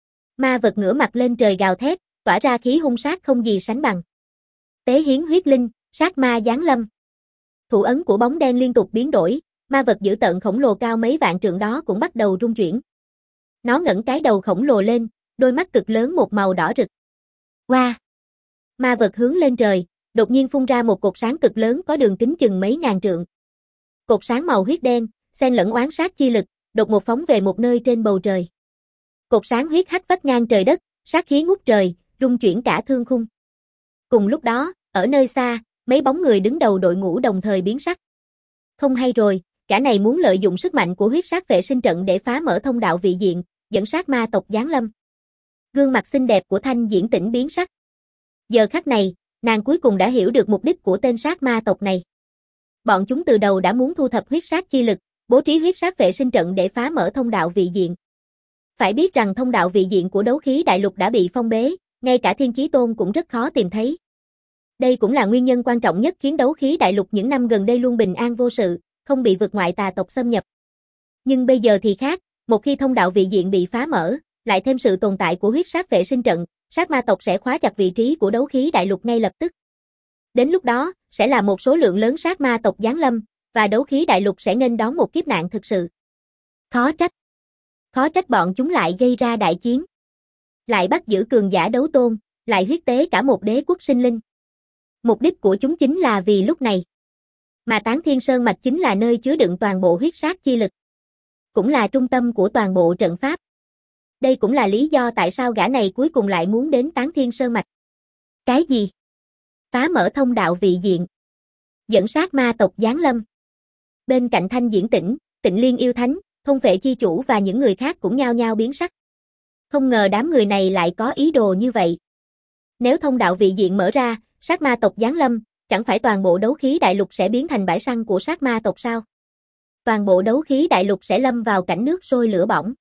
Ma vật ngửa mặt lên trời gào thét, tỏa ra khí hung sát không gì sánh bằng. Tế hiến huyết linh, sát ma giáng lâm. Thủ ấn của bóng đen liên tục biến đổi, ma vật dữ tợn khổng lồ cao mấy vạn trượng đó cũng bắt đầu rung chuyển. Nó ngẩng cái đầu khổng lồ lên, đôi mắt cực lớn một màu đỏ rực. Wow! Ma vật hướng lên trời, đột nhiên phun ra một cột sáng cực lớn có đường kính chừng mấy ngàn trượng. Cột sáng màu huyết đen, xen lẫn oán sát chi lực, đột ngột phóng về một nơi trên bầu trời. Cột sáng huyết hắc vách ngang trời đất, sát khí ngút trời, rung chuyển cả thương khung. Cùng lúc đó, ở nơi xa, mấy bóng người đứng đầu đội ngũ đồng thời biến sắc. Không hay rồi, cả này muốn lợi dụng sức mạnh của huyết sát vệ sinh trận để phá mở thông đạo vị diện, dẫn sát ma tộc giáng lâm. Gương mặt xinh đẹp của Thanh Diễn Tĩnh biến sắc. Giờ khắc này, nàng cuối cùng đã hiểu được mục đích của tên sát ma tộc này. Bọn chúng từ đầu đã muốn thu thập huyết sát chi lực, bố trí huyết sát vệ sinh trận để phá mở thông đạo vị diện. Phải biết rằng thông đạo vị diện của đấu khí đại lục đã bị phong bế, ngay cả Thiên Chí Tôn cũng rất khó tìm thấy. Đây cũng là nguyên nhân quan trọng nhất khiến đấu khí đại lục những năm gần đây luôn bình an vô sự, không bị vực ngoại tà tộc xâm nhập. Nhưng bây giờ thì khác, một khi thông đạo vị diện bị phá mở, lại thêm sự tồn tại của huyết sát vệ sinh trận, sát ma tộc sẽ khóa chặt vị trí của đấu khí đại lục ngay lập tức. Đến lúc đó, sẽ là một số lượng lớn sát ma tộc giáng lâm, và đấu khí đại lục sẽ nghênh đón một kiếp nạn thực sự. Khó trách. Khó trách bọn chúng lại gây ra đại chiến. Lại bắt giữ cường giả đấu tôn, lại huyết tế cả một đế quốc sinh linh. Mục đích của chúng chính là vì lúc này. Mà Tán Thiên Sơn Mạch chính là nơi chứa đựng toàn bộ huyết sát chi lực. Cũng là trung tâm của toàn bộ trận pháp. Đây cũng là lý do tại sao gã này cuối cùng lại muốn đến Tán Thiên Sơn Mạch. Cái gì? Phá mở thông đạo vị diện. Dẫn sát ma tộc giáng lâm. Bên cạnh Thanh Diễn Tĩnh, Tịnh Liên Yêu Thánh, Thôn Phệ Chi Chủ và những người khác cũng nhao nhao biến sắc. Không ngờ đám người này lại có ý đồ như vậy. Nếu thông đạo vị diện mở ra, sát ma tộc giáng lâm, chẳng phải toàn bộ đấu khí đại lục sẽ biến thành bãi săn của sát ma tộc sao? Toàn bộ đấu khí đại lục sẽ lâm vào cảnh nước sôi lửa bỏng.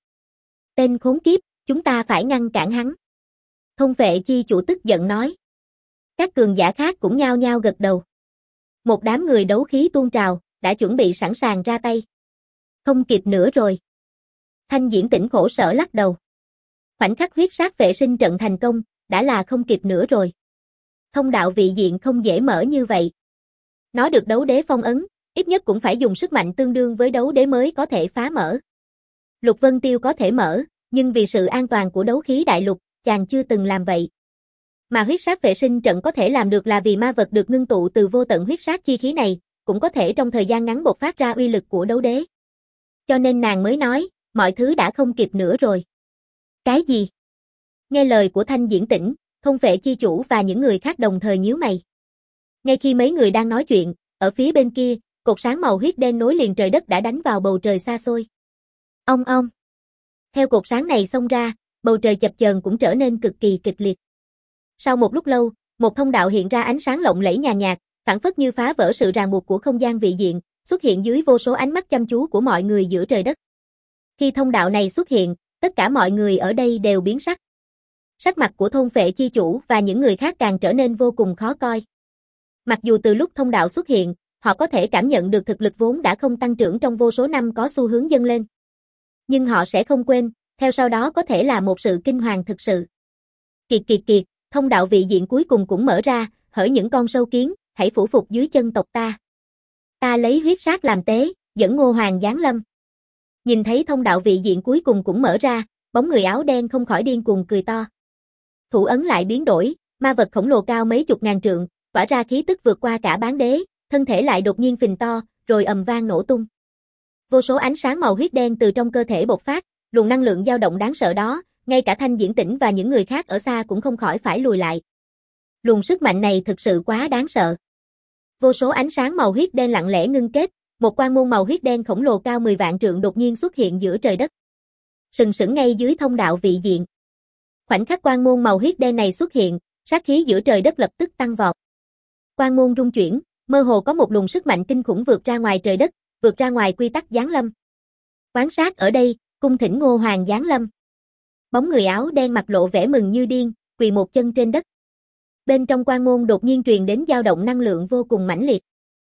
Tên khốn kiếp, chúng ta phải ngăn cản hắn. Thôn Phệ Chi Chủ tức giận nói. Các cường giả khác cũng nhao nhao gật đầu. Một đám người đấu khí tuôn trào, đã chuẩn bị sẵn sàng ra tay. Không kịp nữa rồi. Thanh Diễn Tĩnh khổ sở lắc đầu. Khoảnh khắc huyết sát vệ sinh trận thành công, đã là không kịp nữa rồi. Thông đạo vị diện không dễ mở như vậy. Nó được đấu đế phong ấn, ít nhất cũng phải dùng sức mạnh tương đương với đấu đế mới có thể phá mở. Lục Vân Tiêu có thể mở, nhưng vì sự an toàn của đấu khí đại lục, chàng chưa từng làm vậy. Mà huyết sát vệ sinh trận có thể làm được là vì ma vật được ngưng tụ từ vô tận huyết sát chi khí này, cũng có thể trong thời gian ngắn bộc phát ra uy lực của đấu đế. Cho nên nàng mới nói, mọi thứ đã không kịp nữa rồi. Cái gì? Nghe lời của Thanh Diễn Tĩnh, Thôn Phệ Chi Chủ và những người khác đồng thời nhíu mày. Ngay khi mấy người đang nói chuyện, ở phía bên kia, cột sáng màu huyết đen nối liền trời đất đã đánh vào bầu trời xa xôi. Ong ong. Theo cột sáng này xông ra, bầu trời chập chờn cũng trở nên cực kỳ kịch liệt. Sau một lúc lâu, một thông đạo hiện ra ánh sáng lộng lẫy nhàn nhạt, phảng phất như phá vỡ sự ràng buộc của không gian vị diện, xuất hiện dưới vô số ánh mắt chăm chú của mọi người giữa trời đất. Khi thông đạo này xuất hiện, tất cả mọi người ở đây đều biến sắc. Sắc mặt của Thôn Phệ Chi Chủ và những người khác càng trở nên vô cùng khó coi. Mặc dù từ lúc thông đạo xuất hiện, họ có thể cảm nhận được thực lực vốn đã không tăng trưởng trong vô số năm có xu hướng dâng lên. Nhưng họ sẽ không quên, theo sau đó có thể là một sự kinh hoàng thực sự. Kiệt kiệt kiệt, thông đạo vị diện cuối cùng cũng mở ra, hỡi những con sâu kiến, hãy phủ phục dưới chân tộc ta. Ta lấy huyết sát làm tế, dẫn Ngô Hoàng giáng lâm. Nhìn thấy thông đạo vị diện cuối cùng cũng mở ra, bóng người áo đen không khỏi điên cuồng cười to. Thủ ấn lại biến đổi, ma vật khổng lồ cao mấy chục ngàn trượng, tỏa ra khí tức vượt qua cả bán đế, thân thể lại đột nhiên phình to, rồi ầm vang nổ tung. Vô số ánh sáng màu huyết đen từ trong cơ thể bộc phát, luồng năng lượng dao động đáng sợ đó, ngay cả Thanh Diễn Tĩnh và những người khác ở xa cũng không khỏi phải lùi lại. Luồng sức mạnh này thực sự quá đáng sợ. Vô số ánh sáng màu huyết đen lặng lẽ ngưng kết, một quan môn màu huyết đen khổng lồ cao mười vạn trượng đột nhiên xuất hiện giữa trời đất. Sừng sững ngay dưới thông đạo vị diện. Khoảnh khắc quan môn màu huyết đen này xuất hiện, sát khí giữa trời đất lập tức tăng vọt. Quan môn rung chuyển, mơ hồ có một luồng sức mạnh kinh khủng vượt ra ngoài trời đất, vượt ra ngoài quy tắc giáng lâm. Quán sát ở đây, cung thỉnh Ngô Hoàng giáng lâm. Bóng người áo đen mặt lộ vẻ mừng như điên, quỳ một chân trên đất. Bên trong quan môn đột nhiên truyền đến dao động năng lượng vô cùng mãnh liệt.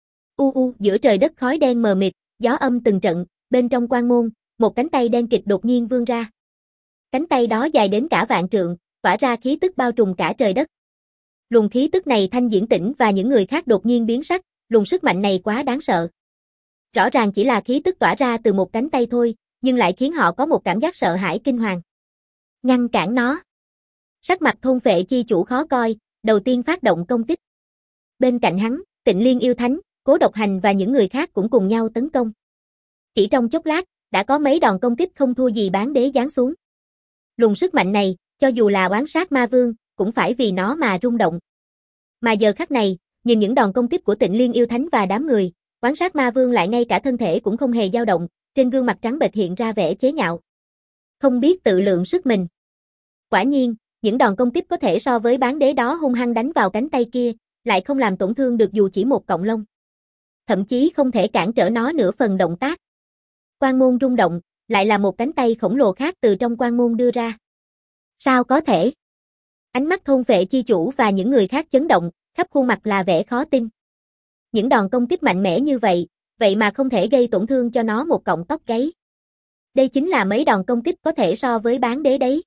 U u, giữa trời đất khói đen mờ mịt, gió âm từng trận, bên trong quan môn, một cánh tay đen kịt đột nhiên vươn ra. Cánh tay đó dài đến cả vạn trượng, tỏa ra khí tức bao trùm cả trời đất. Luồng khí tức này Thanh Diễn Tĩnh và những người khác đột nhiên biến sắc, luồng sức mạnh này quá đáng sợ. Rõ ràng chỉ là khí tức tỏa ra từ một cánh tay thôi, nhưng lại khiến họ có một cảm giác sợ hãi kinh hoàng. Ngăn cản nó. Sắc mặt Thôn Phệ Chi Chủ khó coi, đầu tiên phát động công kích. Bên cạnh hắn, Tịnh Liên Yêu Thánh, Cố Độc Hành và những người khác cũng cùng nhau tấn công. Chỉ trong chốc lát, đã có mấy đòn công kích không thua gì bán đế giáng xuống. Luồng sức mạnh này, cho dù là oán sát ma vương, cũng phải vì nó mà rung động. Mà giờ khắc này, nhìn những đòn công kích của Tịnh Liên Yêu Thánh và đám người, oán sát ma vương lại ngay cả thân thể cũng không hề dao động, trên gương mặt trắng bệch hiện ra vẻ chế nhạo. không biết tự lượng sức mình. Quả nhiên, những đòn công kích có thể so với bán đế đó hung hăng đánh vào cánh tay kia, lại không làm tổn thương được dù chỉ một cọng lông. Thậm chí không thể cản trở nó nửa phần động tác. Quan môn rung động, lại là một cánh tay khổng lồ khác từ trong quan môn đưa ra. Sao có thể? Ánh mắt thôn phệ chi chủ và những người khác chấn động, khắp khuôn mặt là vẻ khó tin. Những đòn công kích mạnh mẽ như vậy, vậy mà không thể gây tổn thương cho nó một cọng tóc gáy. Đây chính là mấy đòn công kích có thể so với bán đế đấy.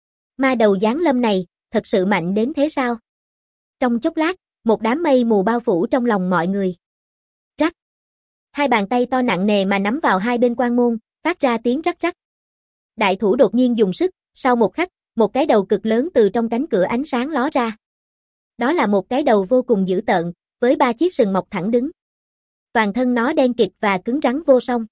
Ma đầu giáng lâm này, thật sự mạnh đến thế sao? Trong chốc lát, một đám mây mù bao phủ trong lòng mọi người. Rắc. Hai bàn tay to nặng nề mà nắm vào hai bên quan môn, phát ra tiếng rắc rắc. Đại thủ đột nhiên dùng sức, sau một khắc, một cái đầu cực lớn từ trong cánh cửa ánh sáng ló ra. Đó là một cái đầu vô cùng dữ tợn, với ba chiếc sừng mọc thẳng đứng. Toàn thân nó đen kịt và cứng rắn vô song.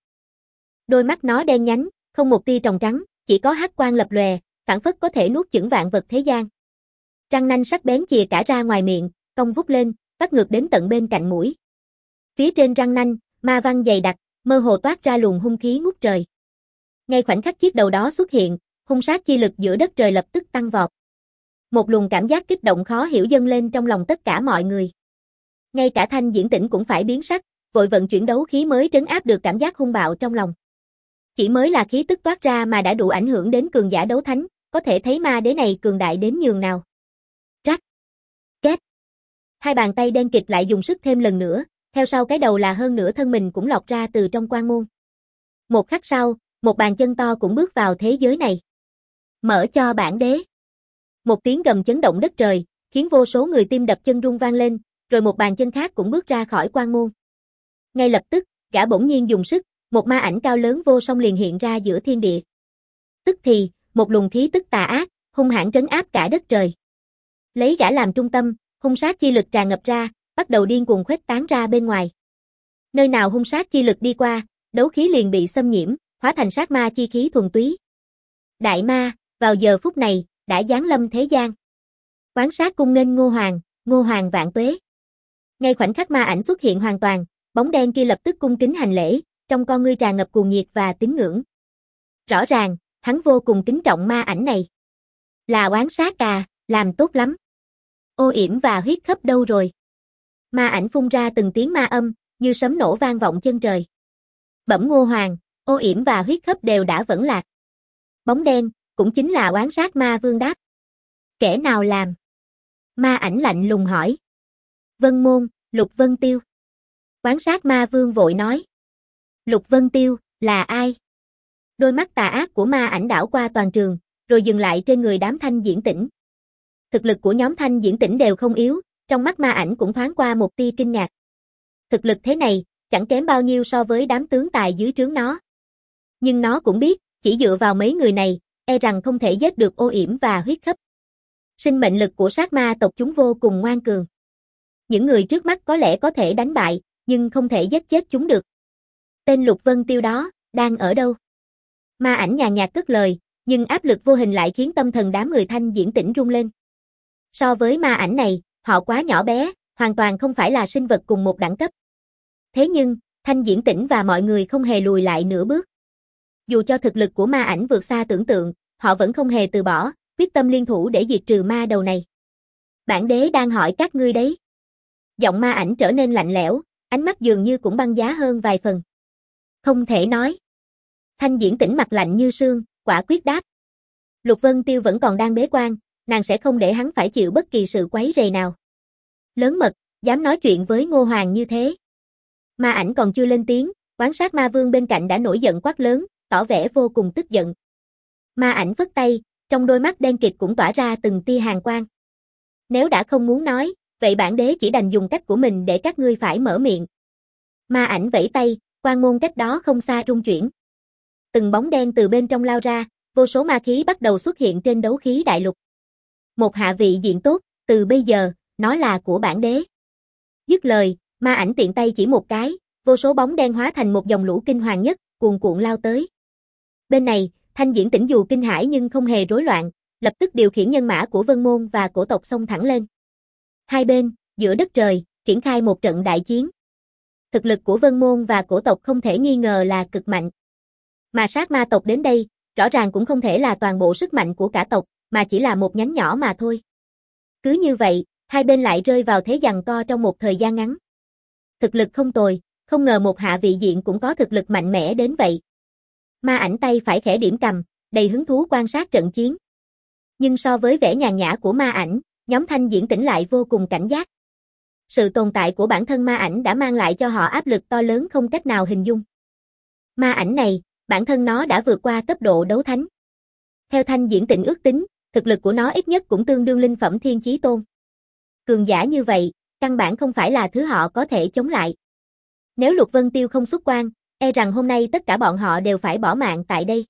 Đôi mắt nó đen nhánh, không một tia tròng trắng, chỉ có hắc quang lập lòe, phảng phất có thể nuốt chửng vạn vật thế gian. Răng nanh sắc bén chìa cả ra ngoài miệng, cong vút lên, vắt ngược đến tận bên cạnh mũi. Phía trên răng nanh, ma văn dày đặc, mơ hồ toát ra luồng hung khí ngút trời. Ngay khoảnh khắc chiếc đầu đó xuất hiện, hung sát chi lực giữa đất trời lập tức tăng vọt. Một luồng cảm giác kích động khó hiểu dâng lên trong lòng tất cả mọi người. Ngay cả Thanh Diễn Tĩnh cũng phải biến sắc, vội vận chuyển đấu khí mới trấn áp được cảm giác hung bạo trong lòng. Chỉ mới là khí tức toát ra mà đã đủ ảnh hưởng đến cường giả đấu thánh, có thể thấy ma đế này cường đại đến nhường nào. Rắc. Két. Hai bàn tay đen kịt lại dùng sức thêm lần nữa, theo sau cái đầu là hơn nửa thân mình cũng lọt ra từ trong quan môn. Một khắc sau, một bàn chân to cũng bước vào thế giới này. Mở cho bản đế. Một tiếng gầm chấn động đất trời, khiến vô số người tim đập chân rung vang lên, rồi một bàn chân khác cũng bước ra khỏi quan môn. Ngay lập tức, gã bỗng nhiên dùng sức, một ma ảnh cao lớn vô song liền hiện ra giữa thiên địa. Tức thì, một luồng khí tức tà ác, hung hãn trấn áp cả đất trời. Lấy gã làm trung tâm, hung sát chi lực tràn ngập ra, bắt đầu điên cuồng khuếch tán ra bên ngoài. Nơi nào hung sát chi lực đi qua, đấu khí liền bị xâm nhiễm, hóa thành sát ma chi khí thuần túy. Đại ma, vào giờ phút này, đã giáng lâm thế gian. Oán sát cung nghênh Ngô Hoàng, Ngô Hoàng vạn tuế. Ngay khoảnh khắc ma ảnh xuất hiện hoàn toàn, bóng đen kia lập tức cung kính hành lễ, trong con ngươi tràn ngập cuồng nhiệt và tín ngưỡng. Rõ ràng, hắn vô cùng kính trọng ma ảnh này. Là oán sát à, làm tốt lắm. Ô yểm và huyết khấp đâu rồi? Ma ảnh phun ra từng tiếng ma âm, như sấm nổ vang vọng chân trời. Bẩm Ngô Hoàng, ô yểm và huyết khấp đều đã vẫn lạc. Bóng đen, cũng chính là oán sát ma vương đáp. Kẻ nào làm? Ma ảnh lạnh lùng hỏi. Vân Môn, Lục Vân Tiêu. Oán sát ma vương vội nói. Lục Vân Tiêu, là ai? Đôi mắt tà ác của ma ảnh đảo qua toàn trường, rồi dừng lại trên người đám Thanh Diễn Tĩnh. Thực lực của nhóm Thanh Diễn Tĩnh đều không yếu, trong mắt ma ảnh cũng thoáng qua một tia kinh ngạc. Thực lực thế này, chẳng kém bao nhiêu so với đám tướng tài dưới trướng nó. Nhưng nó cũng biết, chỉ dựa vào mấy người này, e rằng không thể giết được ô yểm và huyết khấp. Sinh mệnh lực của sát ma tộc chúng vô cùng ngoan cường. Những người trước mắt có lẽ có thể đánh bại, nhưng không thể giết chết chúng được. Tên Lục Vân Tiêu đó, đang ở đâu? Ma ảnh nhàn nhạt cất lời, nhưng áp lực vô hình lại khiến tâm thần đám người Thanh Diễn Tĩnh rung lên. So với ma ảnh này, họ quá nhỏ bé, hoàn toàn không phải là sinh vật cùng một đẳng cấp. Thế nhưng, Thanh Diễn Tĩnh và mọi người không hề lùi lại nửa bước. Dù cho thực lực của ma ảnh vượt xa tưởng tượng, họ vẫn không hề từ bỏ, quyết tâm liên thủ để diệt trừ ma đầu này. Bản đế đang hỏi các ngươi đấy. Giọng ma ảnh trở nên lạnh lẽo, ánh mắt dường như cũng băng giá hơn vài phần. Không thể nói. Thanh Diễn Tĩnh mặt lạnh như sương, quả quyết đáp. Lục Vân Tiêu vẫn còn đang bế quan, nàng sẽ không để hắn phải chịu bất kỳ sự quấy rầy nào. Lớn mật, dám nói chuyện với Ngô Hoàng như thế. Ma ảnh còn chưa lên tiếng, oán sát ma vương bên cạnh đã nổi giận quát lớn, tỏ vẻ vô cùng tức giận. Ma ảnh phất tay, trong đôi mắt đen kịt cũng tỏa ra từng tia hàn quang. Nếu đã không muốn nói, vậy bản đế chỉ đành dùng cách của mình để các ngươi phải mở miệng. Ma ảnh vẫy tay, quan môn cách đó không xa rung chuyển. Từng bóng đen từ bên trong lao ra, vô số ma khí bắt đầu xuất hiện trên đấu khí đại lục. Một hạ vị diện tốt, từ bây giờ, nó là của bản đế. Dứt lời, ma ảnh tiện tay chỉ một cái, vô số bóng đen hóa thành một dòng lũ kinh hoàng nhất, cuồn cuộn lao tới. Bên này, Thanh Diễn Tĩnh dù kinh hãi nhưng không hề rối loạn, lập tức điều khiển nhân mã của Vân Môn và cổ tộc xông thẳng lên. Hai bên, giữa đất trời, triển khai một trận đại chiến. Thực lực của Vân Môn và cổ tộc không thể nghi ngờ là cực mạnh. Mà sát ma tộc đến đây, rõ ràng cũng không thể là toàn bộ sức mạnh của cả tộc, mà chỉ là một nhánh nhỏ mà thôi. Cứ như vậy, hai bên lại rơi vào thế giằng co trong một thời gian ngắn. Thực lực không tồi, không ngờ một hạ vị diện cũng có thực lực mạnh mẽ đến vậy. Ma Ảnh tay phải khẽ điểm cầm, đầy hứng thú quan sát trận chiến. Nhưng so với vẻ nhàn nhã của Ma Ảnh, nhóm Thanh Diễn Tĩnh lại vô cùng cảnh giác. Sự tồn tại của bản thân Ma Ảnh đã mang lại cho họ áp lực to lớn không cách nào hình dung. Ma Ảnh này, bản thân nó đã vượt qua cấp độ đấu thánh. Theo Thanh Diễn Tĩnh ước tính, thực lực của nó ít nhất cũng tương đương linh phẩm Thiên Chí Tôn. Cường giả như vậy, căn bản không phải là thứ họ có thể chống lại. Nếu Lục Vân Tiêu không xuất quan, e rằng hôm nay tất cả bọn họ đều phải bỏ mạng tại đây.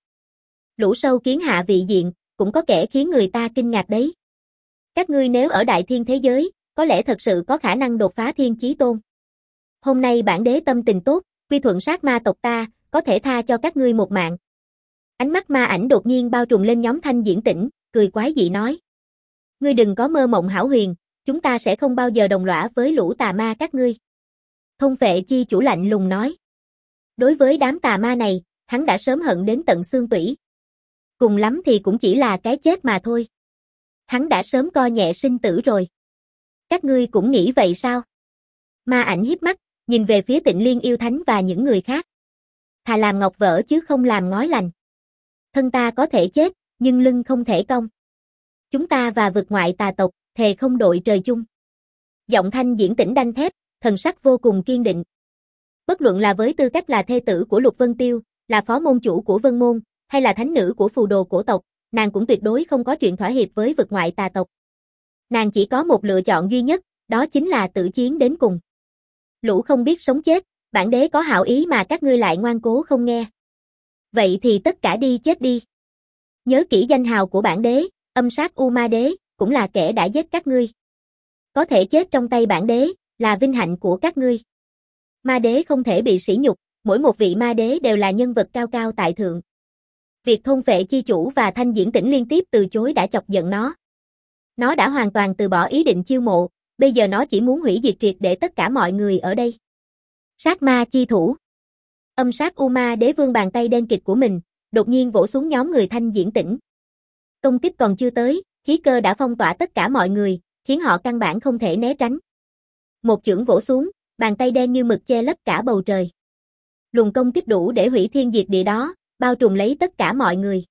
Lũ sâu kiến hạ vị diện, cũng có kẻ khiến người ta kinh ngạc đấy. Các ngươi nếu ở đại thiên thế giới, có lẽ thật sự có khả năng đột phá Thiên Chí Tôn. Hôm nay bản đế tâm tình tốt, quy thuận sát ma tộc ta, có thể tha cho các ngươi một mạng. Ánh mắt Ma Ảnh đột nhiên bao trùm lên nhóm Thanh Diễn Tĩnh, cười quái dị nói. Ngươi đừng có mơ mộng hão huyền, chúng ta sẽ không bao giờ đồng lõa với lũ tà ma các ngươi. Thôn Phệ Chi Chủ lạnh lùng nói. Đối với đám tà ma này, hắn đã sớm hận đến tận xương tủy. Cùng lắm thì cũng chỉ là cái chết mà thôi. Hắn đã sớm coi nhẹ sinh tử rồi. Các ngươi cũng nghĩ vậy sao? Ma Ảnh híp mắt, nhìn về phía Tịnh Liên Yêu Thánh và những người khác. Thà làm ngọc vỡ chứ không làm ngói lành. Thân ta có thể chết, nhưng lưng không thể cong. Chúng ta và vực ngoại tà tộc, thề không đội trời chung. Giọng Thanh Diễn Tĩnh đanh thép, thần sắc vô cùng kiên định. Bất luận là với tư cách là thê tử của Lục Vân Tiêu, là phó môn chủ của Vân Môn, hay là thánh nữ của phù đồ cổ tộc, nàng cũng tuyệt đối không có chuyện thỏa hiệp với vực ngoại tà tộc. Nàng chỉ có một lựa chọn duy nhất, đó chính là tử chiến đến cùng. Lũ không biết sống chết, bản đế có hảo ý mà các ngươi lại ngoan cố không nghe. Vậy thì tất cả đi chết đi. Nhớ kỹ danh hào của bản đế, Âm Sát U Ma Đế, cũng là kẻ đã giết các ngươi. Có thể chết trong tay bản đế, là vinh hạnh của các ngươi. Ma đế không thể bị sỉ nhục, mỗi một vị ma đế đều là nhân vật cao cao tại thượng. Việc Thôn Phệ Chi Chủ và Thanh Diễn Tĩnh liên tiếp từ chối đã chọc giận nó. Nó đã hoàn toàn từ bỏ ý định chiêu mộ, bây giờ nó chỉ muốn hủy diệt triệt để tất cả mọi người ở đây. Sát ma chi thủ. Âm Sát U Ma Đế vương bàn tay đen kịt của mình, đột nhiên vỗ xuống nhóm người Thanh Diễn Tĩnh. Công kích còn chưa tới, khí cơ đã phong tỏa tất cả mọi người, khiến họ căn bản không thể né tránh. Một chưởng vỗ xuống, bàn tay đen như mực che lấp cả bầu trời. Luồng công kích đủ để hủy thiên diệt địa đó, bao trùm lấy tất cả mọi người.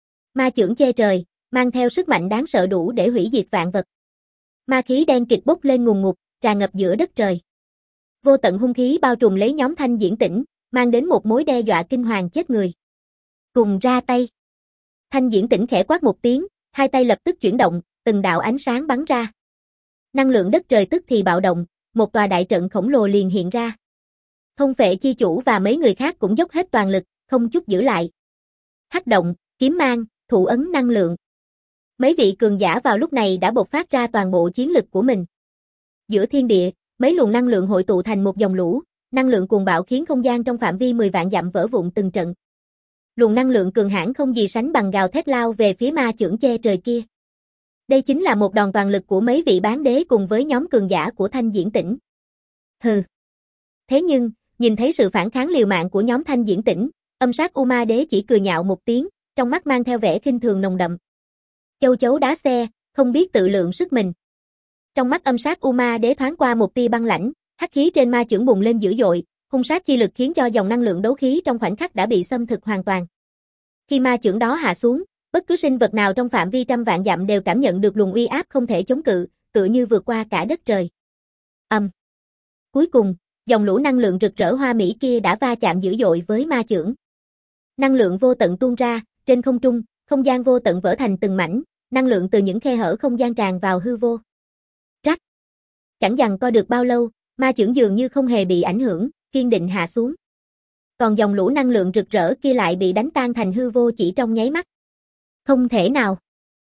Ma chưởng che trời, mang theo sức mạnh đáng sợ đủ để hủy diệt vạn vật. Ma khí đen kịt bốc lên ngùn ngụt, tràn ngập giữa đất trời. Vô tận hung khí bao trùm lấy nhóm Thanh Diễn Tĩnh, mang đến một mối đe dọa kinh hoàng chết người. Cùng ra tay. Thanh Diễn Tĩnh khẽ quát một tiếng, hai tay lập tức chuyển động, từng đạo ánh sáng bắn ra. Năng lượng đất trời tức thì bạo động, một tòa đại trận khổng lồ liền hiện ra. Thôn Phệ Chi Chủ và mấy người khác cũng dốc hết toàn lực, không chút giữ lại. Hắc động, kiếm mang, thụ ấn năng lượng. Mấy vị cường giả vào lúc này đã bộc phát ra toàn bộ chiến lực của mình. Giữa thiên địa, mấy luồng năng lượng hội tụ thành một dòng lũ, năng lượng cuồng bạo khiến không gian trong phạm vi mười vạn dặm vỡ vụn từng trận. Luồng năng lượng cường hãn không gì sánh bằng gào thét lao về phía ma chưởng che trời kia. Đây chính là một đòn toàn lực của mấy vị bán đế cùng với nhóm cường giả của Thanh Diễn Tĩnh. Hừ. Thế nhưng, nhìn thấy sự phản kháng liều mạng của nhóm Thanh Diễn Tĩnh, Âm Sát U Ma Đế chỉ cười nhạo một tiếng, trong mắt mang theo vẻ khinh thường nồng đậm. Châu chấu đá xe, không biết tự lượng sức mình. Trong mắt Âm Sát U Ma Đế thoáng qua một tia băng lãnh, hắc khí trên ma chưởng bùng lên dữ dội, hung sát chi lực khiến cho dòng năng lượng đấu khí trong khoảnh khắc đã bị xâm thực hoàn toàn. Khi ma chưởng đó hạ xuống, bất cứ sinh vật nào trong phạm vi trăm vạn dặm đều cảm nhận được luồng uy áp không thể chống cự, tựa như vượt qua cả đất trời. Âm. Um. Cuối cùng, dòng lũ năng lượng rực rỡ hoa mỹ kia đã va chạm dữ dội với ma chưởng. Năng lượng vô tận tuôn ra, trên không trung, không gian vô tận vỡ thành từng mảnh, năng lượng từ những khe hở không gian tràn vào hư vô. Rắc. Chẳng dằn co được bao lâu, ma chưởng dường như không hề bị ảnh hưởng, kiên định hạ xuống. Còn dòng lũ năng lượng rực rỡ kia lại bị đánh tan thành hư vô chỉ trong nháy mắt. Không thể nào.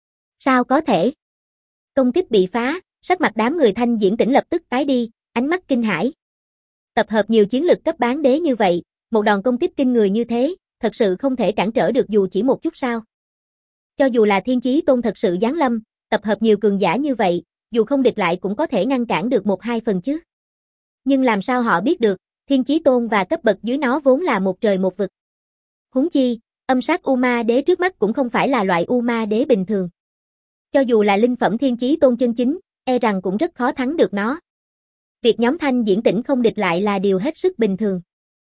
Sao có thể? Công kích bị phá, sắc mặt đám người Thanh Diễn Tĩnh lập tức tái đi, ánh mắt kinh hãi. Tập hợp nhiều chiến lực cấp bán đế như vậy, một đòn công kích kinh người như thế, thật sự không thể cản trở được dù chỉ một chút sao? Cho dù là Thiên Chí Tôn thật sự giáng lâm, tập hợp nhiều cường giả như vậy, dù không địch lại cũng có thể ngăn cản được một hai phần chứ. Nhưng làm sao họ biết được, Thiên Chí Tôn và cấp bậc dưới nó vốn là một trời một vực. Huống chi, Âm sát U Ma Đế trước mắt cũng không phải là loại U Ma Đế bình thường. Cho dù là linh phẩm thiên chí tôn chân chính, e rằng cũng rất khó thắng được nó. Việc nhóm Thanh Diễn Tĩnh không địch lại là điều hết sức bình thường.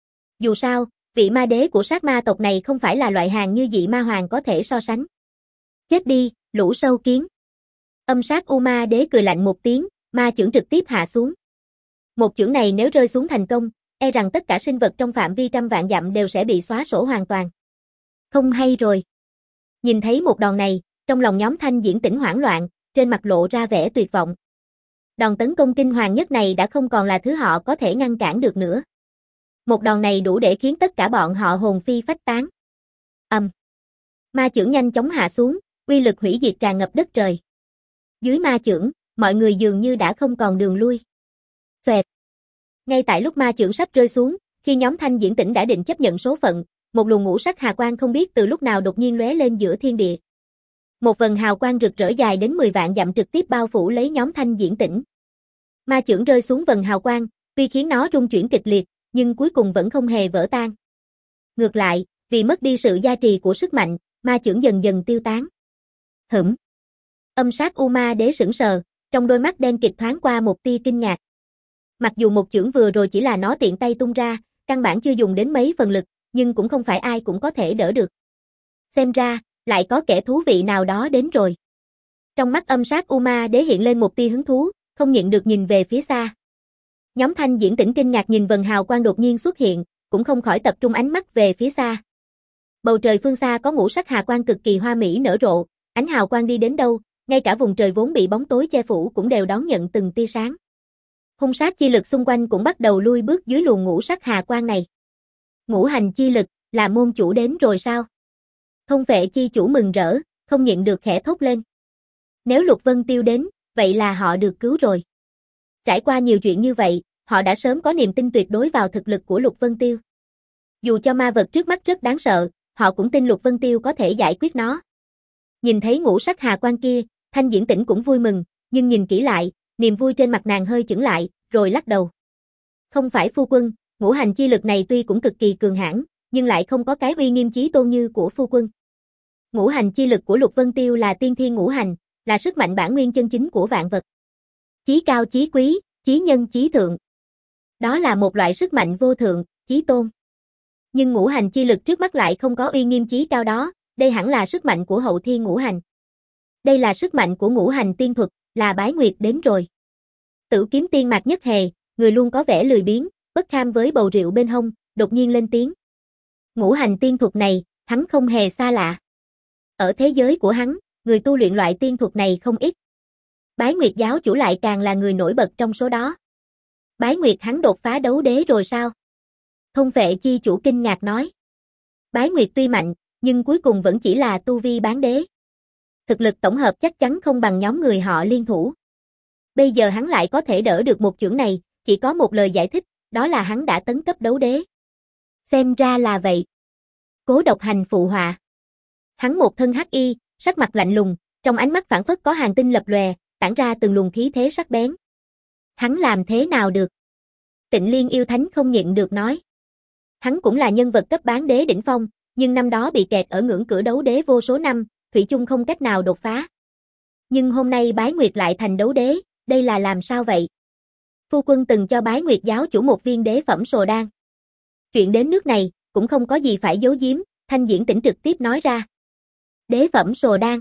Dù sao, vị ma đế của sát ma tộc này không phải là loại hàng như dị ma hoàng có thể so sánh. Chết đi, lũ sâu kiến. Âm sát U Ma Đế cười lạnh một tiếng, ma chưởng trực tiếp hạ xuống. Một chưởng này nếu rơi xuống thành công, e rằng tất cả sinh vật trong phạm vi trăm vạn dặm đều sẽ bị xóa sổ hoàn toàn. Không hay rồi. Nhìn thấy một đòn này, trong lòng nhóm Thanh Diễn Tĩnh hoảng loạn, trên mặt lộ ra vẻ tuyệt vọng. Đòn tấn công kinh hoàng nhất này đã không còn là thứ họ có thể ngăn cản được nữa. Một đòn này đủ để khiến tất cả bọn họ hồn phi phách tán. Âm. Ma chưởng nhanh chóng hạ xuống, uy lực hủy diệt tràn ngập đất trời. Dưới ma chưởng, mọi người dường như đã không còn đường lui. Xoẹt. Ngay tại lúc ma chưởng sắp rơi xuống, khi nhóm Thanh Diễn Tĩnh đã định chấp nhận số phận, một luồng ngũ sắc hà quang không biết từ lúc nào đột nhiên lóe lên giữa thiên địa. Một vần hào quang rực rỡ dài đến mười vạn dặm trực tiếp bao phủ lấy nhóm Thanh Diễn Tĩnh. Ma chưởng rơi xuống vần hào quang, tuy khiến nó rung chuyển kịch liệt, nhưng cuối cùng vẫn không hề vỡ tan. Ngược lại, vì mất đi sự gia trì của sức mạnh, ma chưởng dần dần tiêu tán. Hửm. Âm sát U Ma Đế sững sờ, trong đôi mắt đen kịt thoáng qua một tia kinh ngạc. Mặc dù một chưởng vừa rồi chỉ là nó tiện tay tung ra, căn bản chưa dùng đến mấy phần lực, nhưng cũng không phải ai cũng có thể đỡ được. Xem ra, lại có kẻ thú vị nào đó đến rồi. Trong mắt âm sát U Ma Đế hiện lên một tia hứng thú, không nhịn được nhìn về phía xa. Nhóm Thanh Diễn Tĩnh kinh ngạc nhìn vần hào quang đột nhiên xuất hiện, cũng không khỏi tập trung ánh mắt về phía xa. Bầu trời phương xa có ngũ sắc hà quang cực kỳ hoa mỹ nở rộ, ánh hào quang đi đến đâu, ngay cả vùng trời vốn bị bóng tối che phủ cũng đều đón nhận từng tia sáng. Hung sát chi lực xung quanh cũng bắt đầu lui bước dưới luồng ngũ sắc hà quang này. Ngũ hành chi lực, là môn chủ đến rồi sao? Thông Phệ chi chủ mừng rỡ, không nhịn được khẽ thốt lên. Nếu Lục Vân Tiêu đến, vậy là họ được cứu rồi. Trải qua nhiều chuyện như vậy, họ đã sớm có niềm tin tuyệt đối vào thực lực của Lục Vân Tiêu. Dù cho ma vật trước mắt rất đáng sợ, họ cũng tin Lục Vân Tiêu có thể giải quyết nó. Nhìn thấy ngũ sắc hà quang kia, Thanh Diễn Tĩnh cũng vui mừng, nhưng nhìn kỹ lại, niềm vui trên mặt nàng hơi chững lại, rồi lắc đầu. Không phải phu quân, ngũ hành chi lực này tuy cũng cực kỳ cường hãn, nhưng lại không có cái uy nghiêm chí tôn như của phu quân. Ngũ hành chi lực của Lục Vân Tiêu là tiên thiên ngũ hành, là sức mạnh bản nguyên chân chính của vạn vật. Chí cao chí quý, chí nhân chí thượng. Đó là một loại sức mạnh vô thượng, chí tôn. Nhưng ngũ hành chi lực trước mắt lại không có uy nghiêm chí cao đó, đây hẳn là sức mạnh của hậu thiên ngũ hành. Đây là sức mạnh của ngũ hành tiên thuật, là Bái Nguyệt đến rồi. Tử kiếm tiên Mạc Nhất Hề, người luôn có vẻ lười biếng, bất kham với bầu rượu bên hông, đột nhiên lên tiếng. Ngũ hành tiên thuật này, hắn không hề xa lạ. Ở thế giới của hắn, người tu luyện loại tiên thuật này không ít. Bái Nguyệt giáo chủ lại càng là người nổi bật trong số đó. Bái Nguyệt hắn đột phá đấu đế rồi sao? Thông Phệ chi chủ kinh ngạc nói. Bái Nguyệt tuy mạnh, nhưng cuối cùng vẫn chỉ là tu vi bán đế. Thực lực tổng hợp chắc chắn không bằng nhóm người họ liên thủ. Bây giờ hắn lại có thể đỡ được một chưởng này, chỉ có một lời giải thích, đó là hắn đã tấn cấp đấu đế. Xem ra là vậy. Cố Độc Hành phụ họa. Hắn một thân hắc y, sắc mặt lạnh lùng, trong ánh mắt phảng phất có hàng tinh lập lòe, tản ra từng luồng khí thế sắc bén. Hắn làm thế nào được? Tịnh Liên yêu thánh không nhịn được nói. Hắn cũng là nhân vật cấp bán đế đỉnh phong, nhưng năm đó bị kẹt ở ngưỡng cửa đấu đế vô số năm, thủy chung không cách nào đột phá. Nhưng hôm nay Bái Nguyệt lại thành đấu đế, đây là làm sao vậy? Phu quân từng cho Bái Nguyệt giáo chủ một viên đế phẩm sồ đan. Chuyện đến nước này, cũng không có gì phải giấu giếm, Thanh Diễn Tĩnh trực tiếp nói ra. Đế phẩm sồ đan.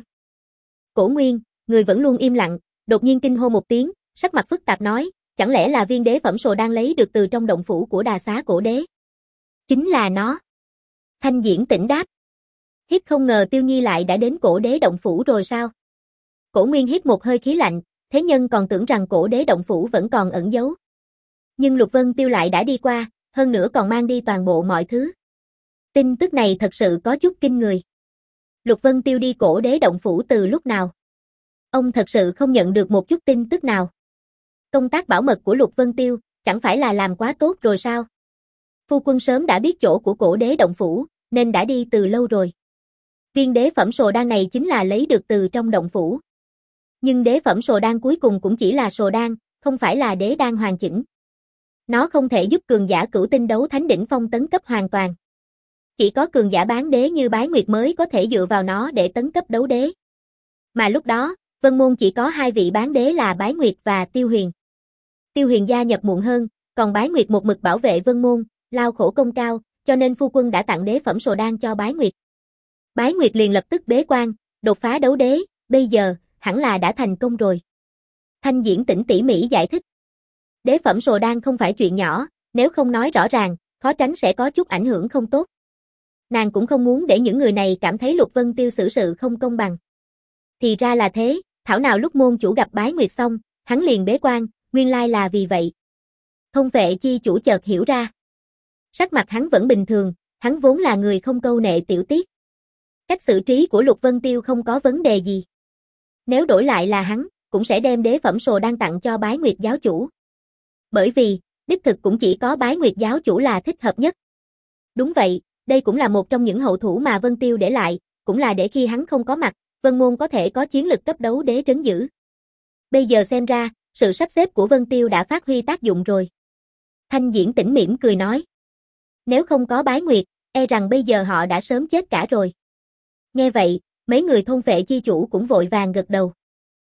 Cổ Nguyên, người vẫn luôn im lặng, đột nhiên kinh hô một tiếng, sắc mặt phức tạp nói, chẳng lẽ là viên đế phẩm sồ đan lấy được từ trong động phủ của Đà Xá cổ đế? Chính là nó. Thanh Diễn Tĩnh đáp. Hít không ngờ Tiêu Nhi lại đã đến cổ đế động phủ rồi sao? Cổ Nguyên hít một hơi khí lạnh, thế nhân còn tưởng rằng cổ đế động phủ vẫn còn ẩn giấu. Nhưng Lục Vân Tiêu lại đã đi qua, hơn nữa còn mang đi toàn bộ mọi thứ. Tin tức này thật sự có chút kinh người. Lục Vân Tiêu đi cổ đế động phủ từ lúc nào? Ông thật sự không nhận được một chút tin tức nào. Công tác bảo mật của Lục Vân Tiêu, chẳng phải là làm quá tốt rồi sao? Phu quân sớm đã biết chỗ của cổ đế động phủ, nên đã đi từ lâu rồi. Viên đế phẩm sồ đan này chính là lấy được từ trong động phủ. Nhưng đế phẩm sồ đan cuối cùng cũng chỉ là sồ đan, không phải là đế đan hoàn chỉnh. Nó không thể giúp cường giả cửu tinh đấu thánh đỉnh phong tấn cấp hoàn toàn. Chỉ có cường giả bán đế như Bái Nguyệt mới có thể dựa vào nó để tấn cấp đấu đế. Mà lúc đó, Vân Môn chỉ có hai vị bán đế là Bái Nguyệt và Tiêu Huyền. Tiêu Huyền gia nhập muộn hơn, còn Bái Nguyệt một mực bảo vệ Vân Môn, lao khổ công cao, cho nên phu quân đã tặng đế phẩm sồ đan cho Bái Nguyệt. Bái Nguyệt liền lập tức bế quan, đột phá đấu đế, bây giờ, hẳn là đã thành công rồi. Thanh Diễn Tĩnh tỉ mỉ giải thích. Đế phẩm sồ đan không phải chuyện nhỏ, nếu không nói rõ ràng, khó tránh sẽ có chút ảnh hưởng không tốt. Nàng cũng không muốn để những người này cảm thấy Lục Vân Tiêu xử sự không công bằng. Thì ra là thế, thảo nào lúc môn chủ gặp Bái Nguyệt xong, hắn liền bế quan, nguyên lai là vì vậy. Thông Vệ chi chủ chợt hiểu ra. Sắc mặt hắn vẫn bình thường, hắn vốn là người không câu nệ tiểu tiết. Cách xử trí của Lục Vân Tiêu không có vấn đề gì. Nếu đổi lại là hắn, cũng sẽ đem đế phẩm sồ đan tặng cho Bái Nguyệt giáo chủ. Bởi vì, đích thực cũng chỉ có Bái Nguyệt giáo chủ là thích hợp nhất. Đúng vậy, đây cũng là một trong những hậu thủ mà Vân Tiêu để lại, cũng là để khi hắn không có mặt, Vân Môn có thể có chiến lực cấp đấu đế trấn giữ. Bây giờ xem ra, sự sắp xếp của Vân Tiêu đã phát huy tác dụng rồi. Thanh Diễn Tĩnh mỉm cười nói. Nếu không có Bái Nguyệt, e rằng bây giờ họ đã sớm chết cả rồi. Nghe vậy, mấy người thôn vệ chi chủ cũng vội vàng gật đầu.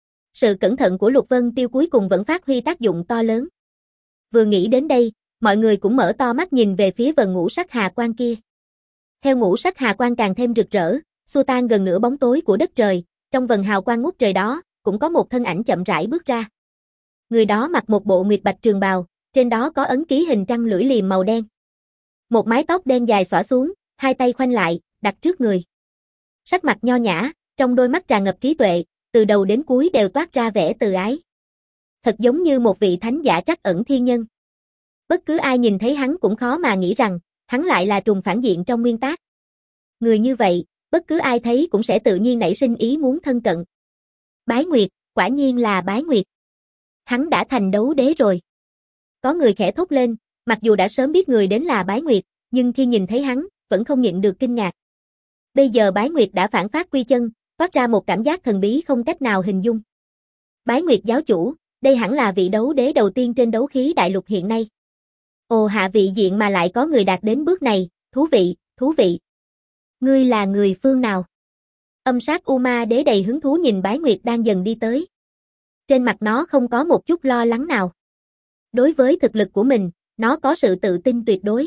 Sự cẩn thận của Lục Vân Tiêu cuối cùng vẫn phát huy tác dụng to lớn. Vừa nghĩ đến đây, mọi người cũng mở to mắt nhìn về phía vần ngũ sắc hà quang kia. Theo ngũ sắc hà quang càng thêm rực rỡ, xua tan gần nửa bóng tối của đất trời, trong vần hào quang ngút trời đó, cũng có một thân ảnh chậm rãi bước ra. Người đó mặc một bộ nguyệt bạch trường bào, trên đó có ấn ký hình trăng lưỡi liềm màu đen. Một mái tóc đen dài xõa xuống, hai tay khoanh lại, đặt trước người. Sắc mặt nho nhã, trong đôi mắt tràn ngập trí tuệ, từ đầu đến cuối đều toát ra vẻ từ ái. Thật giống như một vị thánh giả trắc ẩn thiên nhân. Bất cứ ai nhìn thấy hắn cũng khó mà nghĩ rằng, hắn lại là trùng phản diện trong nguyên tác. Người như vậy, bất cứ ai thấy cũng sẽ tự nhiên nảy sinh ý muốn thân cận. Bái Nguyệt, quả nhiên là Bái Nguyệt. Hắn đã thành đấu đế rồi. Có người khẽ thốt lên, mặc dù đã sớm biết người đến là Bái Nguyệt, nhưng khi nhìn thấy hắn, vẫn không nhịn được kinh ngạc. Bây giờ Bái Nguyệt đã phản phát quy chân, phát ra một cảm giác thần bí không cách nào hình dung. Bái Nguyệt giáo chủ, đây hẳn là vị đấu đế đầu tiên trên đấu khí đại lục hiện nay. Ồ, hạ vị diện mà lại có người đạt đến bước này, thú vị, thú vị. Ngươi là người phương nào? Âm sát U Ma Đế đầy hứng thú nhìn Bái Nguyệt đang dần đi tới. Trên mặt nó không có một chút lo lắng nào. Đối với thực lực của mình, nó có sự tự tin tuyệt đối.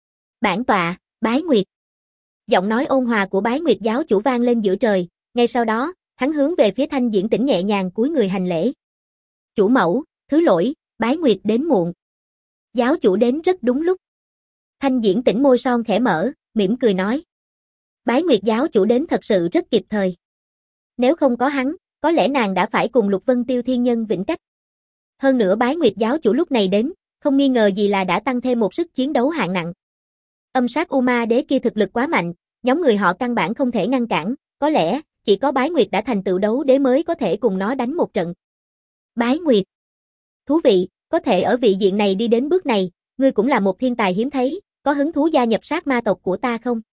Bản tọa, Bái Nguyệt. Giọng nói ôn hòa của Bái Nguyệt giáo chủ vang lên giữa trời, ngay sau đó, hắn hướng về phía Thanh Diễn Tĩnh nhẹ nhàng cúi người hành lễ. Chủ mẫu, thứ lỗi, Bái Nguyệt đến muộn. Giáo chủ đến rất đúng lúc. Thanh Diễn Tĩnh môi son khẽ mở, mỉm cười nói. Bái Nguyệt giáo chủ đến thật sự rất kịp thời. Nếu không có hắn, có lẽ nàng đã phải cùng Lục Vân Tiêu thiên nhân vĩnh cách. Hơn nữa Bái Nguyệt giáo chủ lúc này đến, không nghi ngờ gì là đã tăng thêm một sức chiến đấu hạng nặng. Âm sát U Ma Đế kia thực lực quá mạnh, nhóm người họ căn bản không thể ngăn cản, có lẽ chỉ có Bái Nguyệt đã thành tựu đấu đế mới có thể cùng nó đánh một trận. Bái Nguyệt. Thú vị, có thể ở vị diện này đi đến bước này, ngươi cũng là một thiên tài hiếm thấy, có hứng thú gia nhập sát ma tộc của ta không?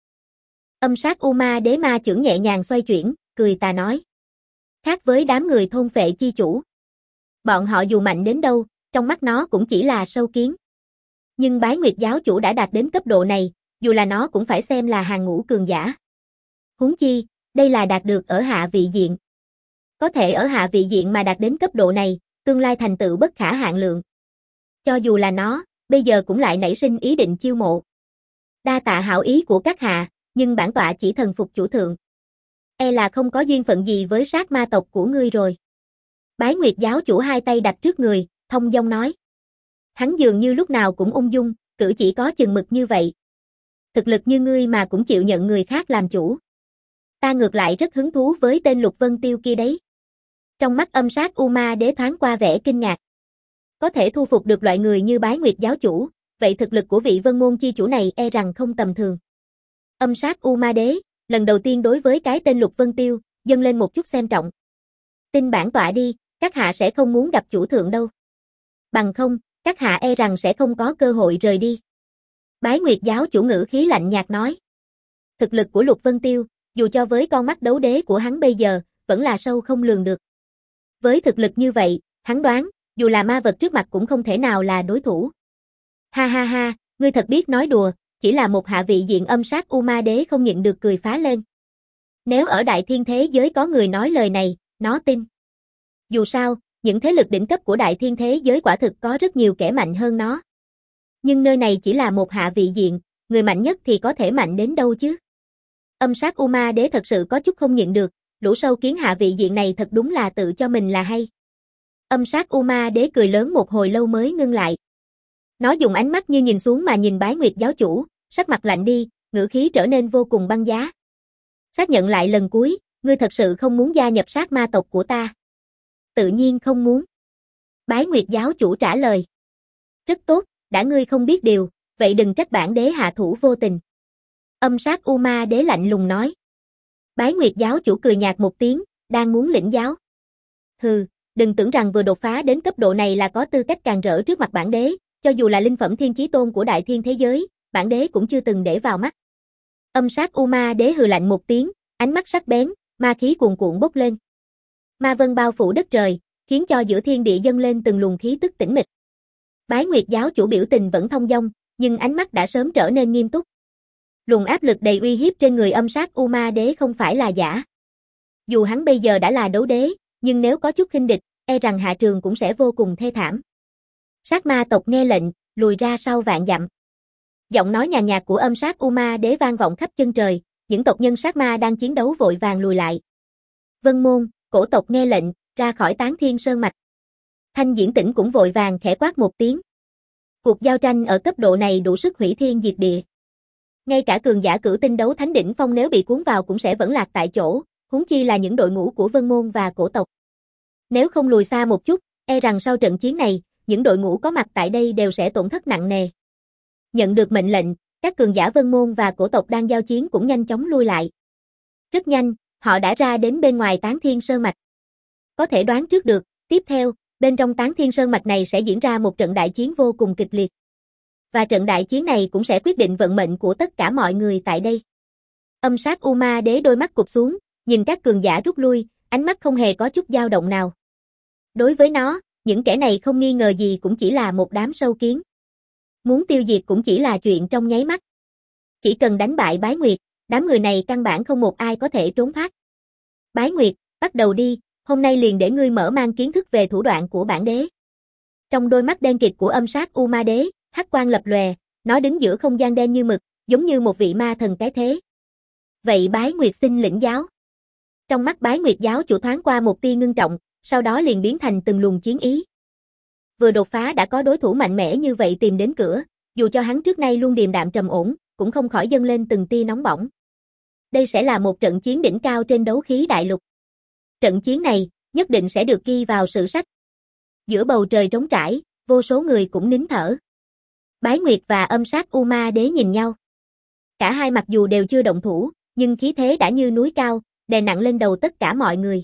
Âm sát U Ma Đế ma chưởng nhẹ nhàng xoay chuyển, cười tà nói. Khác với đám người thôn phệ chi chủ. Bọn họ dù mạnh đến đâu, trong mắt nó cũng chỉ là sâu kiến. Nhưng Bái Nguyệt giáo chủ đã đạt đến cấp độ này, dù là nó cũng phải xem là hàng ngũ cường giả. Huống chi, đây là đạt được ở hạ vị diện. Có thể ở hạ vị diện mà đạt đến cấp độ này, tương lai thành tựu bất khả hạn lượng. Cho dù là nó, bây giờ cũng lại nảy sinh ý định chiêu mộ. Đa tạ hảo ý của các hạ, nhưng bản tọa chỉ thần phục chủ thượng. E là không có duyên phận gì với sát ma tộc của ngươi rồi. Bái Nguyệt giáo chủ hai tay đặt trước người, thông dong nói. Hắn dường như lúc nào cũng ung dung, cử chỉ có chừng mực như vậy. Thực lực như ngươi mà cũng chịu nhận người khác làm chủ. Ta ngược lại rất hứng thú với tên Lục Vân Tiêu kia đấy. Trong mắt âm sát U Ma Đế thoáng qua vẻ kinh ngạc. Có thể thu phục được loại người như Bái Nguyệt giáo chủ, vậy thực lực của vị Vân Môn chi chủ này e rằng không tầm thường. Âm sát U Ma Đế, lần đầu tiên đối với cái tên Lục Vân Tiêu, dâng lên một chút xem trọng. Tin bản tọa đi, các hạ sẽ không muốn gặp chủ thượng đâu. Bằng không, các hạ e rằng sẽ không có cơ hội rời đi. Bái Nguyệt giáo chủ ngữ khí lạnh nhạt nói. Thực lực của Lục Vân Tiêu, dù cho với con mắt đấu đế của hắn bây giờ, vẫn là sâu không lường được. Với thực lực như vậy, hắn đoán, dù là ma vật trước mặt cũng không thể nào là đối thủ. Ha ha ha, ngươi thật biết nói đùa, chỉ là một hạ vị diện âm sát U Ma Đế không nhịn được cười phá lên. Nếu ở đại thiên thế giới có người nói lời này, nó tin. Dù sao, những thế lực đỉnh cấp của đại thiên thế giới quả thực có rất nhiều kẻ mạnh hơn nó. Nhưng nơi này chỉ là một hạ vị diện, người mạnh nhất thì có thể mạnh đến đâu chứ? Âm sát U Ma Đế thật sự có chút không nhịn được, lũ sâu kiến hạ vị diện này thật đúng là tự cho mình là hay. Âm sát U Ma Đế cười lớn một hồi lâu mới ngưng lại. Nó dùng ánh mắt như nhìn xuống mà nhìn Bái Nguyệt giáo chủ, sắc mặt lạnh đi, ngữ khí trở nên vô cùng băng giá. Xác nhận lại lần cuối, ngươi thật sự không muốn gia nhập sát ma tộc của ta? Tự nhiên không muốn. Bái Nguyệt giáo chủ trả lời. Rất tốt, đã ngươi không biết điều, vậy đừng trách bản đế hạ thủ vô tình. Âm sát U Ma Đế lạnh lùng nói. Bái Nguyệt giáo chủ cười nhạt một tiếng, đang muốn lĩnh giáo. Hừ, đừng tưởng rằng vừa đột phá đến cấp độ này là có tư cách càn rỡ trước mặt bản đế, cho dù là linh phẩm thiên chí tôn của đại thiên thế giới, bản đế cũng chưa từng để vào mắt. Âm sát U Ma Đế hừ lạnh một tiếng, ánh mắt sắc bén, ma khí cuồn cuộn bốc lên. Ma vân bao phủ đất trời, khiến cho giữa thiên địa dâng lên từng luồng khí tức tĩnh mịch. Bái Nguyệt giáo chủ biểu tình vẫn thông dong, nhưng ánh mắt đã sớm trở nên nghiêm túc. Luồng áp lực đầy uy hiếp trên người âm sát U Ma Đế không phải là giả. Dù hắn bây giờ đã là đấu đế, nhưng nếu có chút khinh địch, e rằng hạ trường cũng sẽ vô cùng thê thảm. Sát ma tộc nghe lệnh, lùi ra sau vạn dặm. Giọng nói nhàn nhạt của âm sát U Ma Đế vang vọng khắp chân trời, những tộc nhân sát ma đang chiến đấu vội vàng lùi lại. Vân Môn, cổ tộc nghe lệnh, ra khỏi Tán Thiên Sơn mạch. Thanh Diễn Tỉnh cũng vội vàng khẽ quát một tiếng. Cuộc giao tranh ở cấp độ này đủ sức hủy thiên diệt địa. Ngay cả cường giả cửu tinh đấu thánh đỉnh phong nếu bị cuốn vào cũng sẽ vẫn lạc tại chỗ, huống chi là những đội ngũ của Vân Môn và cổ tộc. Nếu không lùi xa một chút, e rằng sau trận chiến này, những đội ngũ có mặt tại đây đều sẽ tổn thất nặng nề. Nhận được mệnh lệnh, các cường giả Vân Môn và cổ tộc đang giao chiến cũng nhanh chóng lui lại. Rất nhanh, họ đã ra đến bên ngoài Tán Thiên Sơn mạch. Có thể đoán trước được, tiếp theo, bên trong Tán Thiên Sơn mạch này sẽ diễn ra một trận đại chiến vô cùng kịch liệt. Và trận đại chiến này cũng sẽ quyết định vận mệnh của tất cả mọi người tại đây. Âm sát U Ma Đế đôi mắt cụp xuống, nhìn các cường giả rút lui, ánh mắt không hề có chút dao động nào. Đối với nó, những kẻ này không nghi ngờ gì cũng chỉ là một đám sâu kiến. Muốn tiêu diệt cũng chỉ là chuyện trong nháy mắt. Chỉ cần đánh bại Bái Nguyệt, đám người này căn bản không một ai có thể trốn thoát. Bái Nguyệt, bắt đầu đi, hôm nay liền để ngươi mở mang kiến thức về thủ đoạn của bản đế. Trong đôi mắt đen kịt của âm sát U Ma Đế, hắc quang lập lòe, nó đứng giữa không gian đen như mực, giống như một vị ma thần cái thế. Vậy Bái Nguyệt xin lĩnh giáo. Trong mắt Bái Nguyệt giáo chủ thoáng qua một tia ngưng trọng, sau đó liền biến thành từng luồng chiến ý. Vừa đột phá đã có đối thủ mạnh mẽ như vậy tìm đến cửa, dù cho hắn trước nay luôn điềm đạm trầm ổn, cũng không khỏi dâng lên từng tia nóng bỏng. Đây sẽ là một trận chiến đỉnh cao trên đấu khí đại lục. Trận chiến này, nhất định sẽ được ghi vào sử sách. Giữa bầu trời trống trải, vô số người cũng nín thở. Bái Nguyệt và âm sát U Ma Đế nhìn nhau. Cả hai mặc dù đều chưa động thủ, nhưng khí thế đã như núi cao, đè nặng lên đầu tất cả mọi người.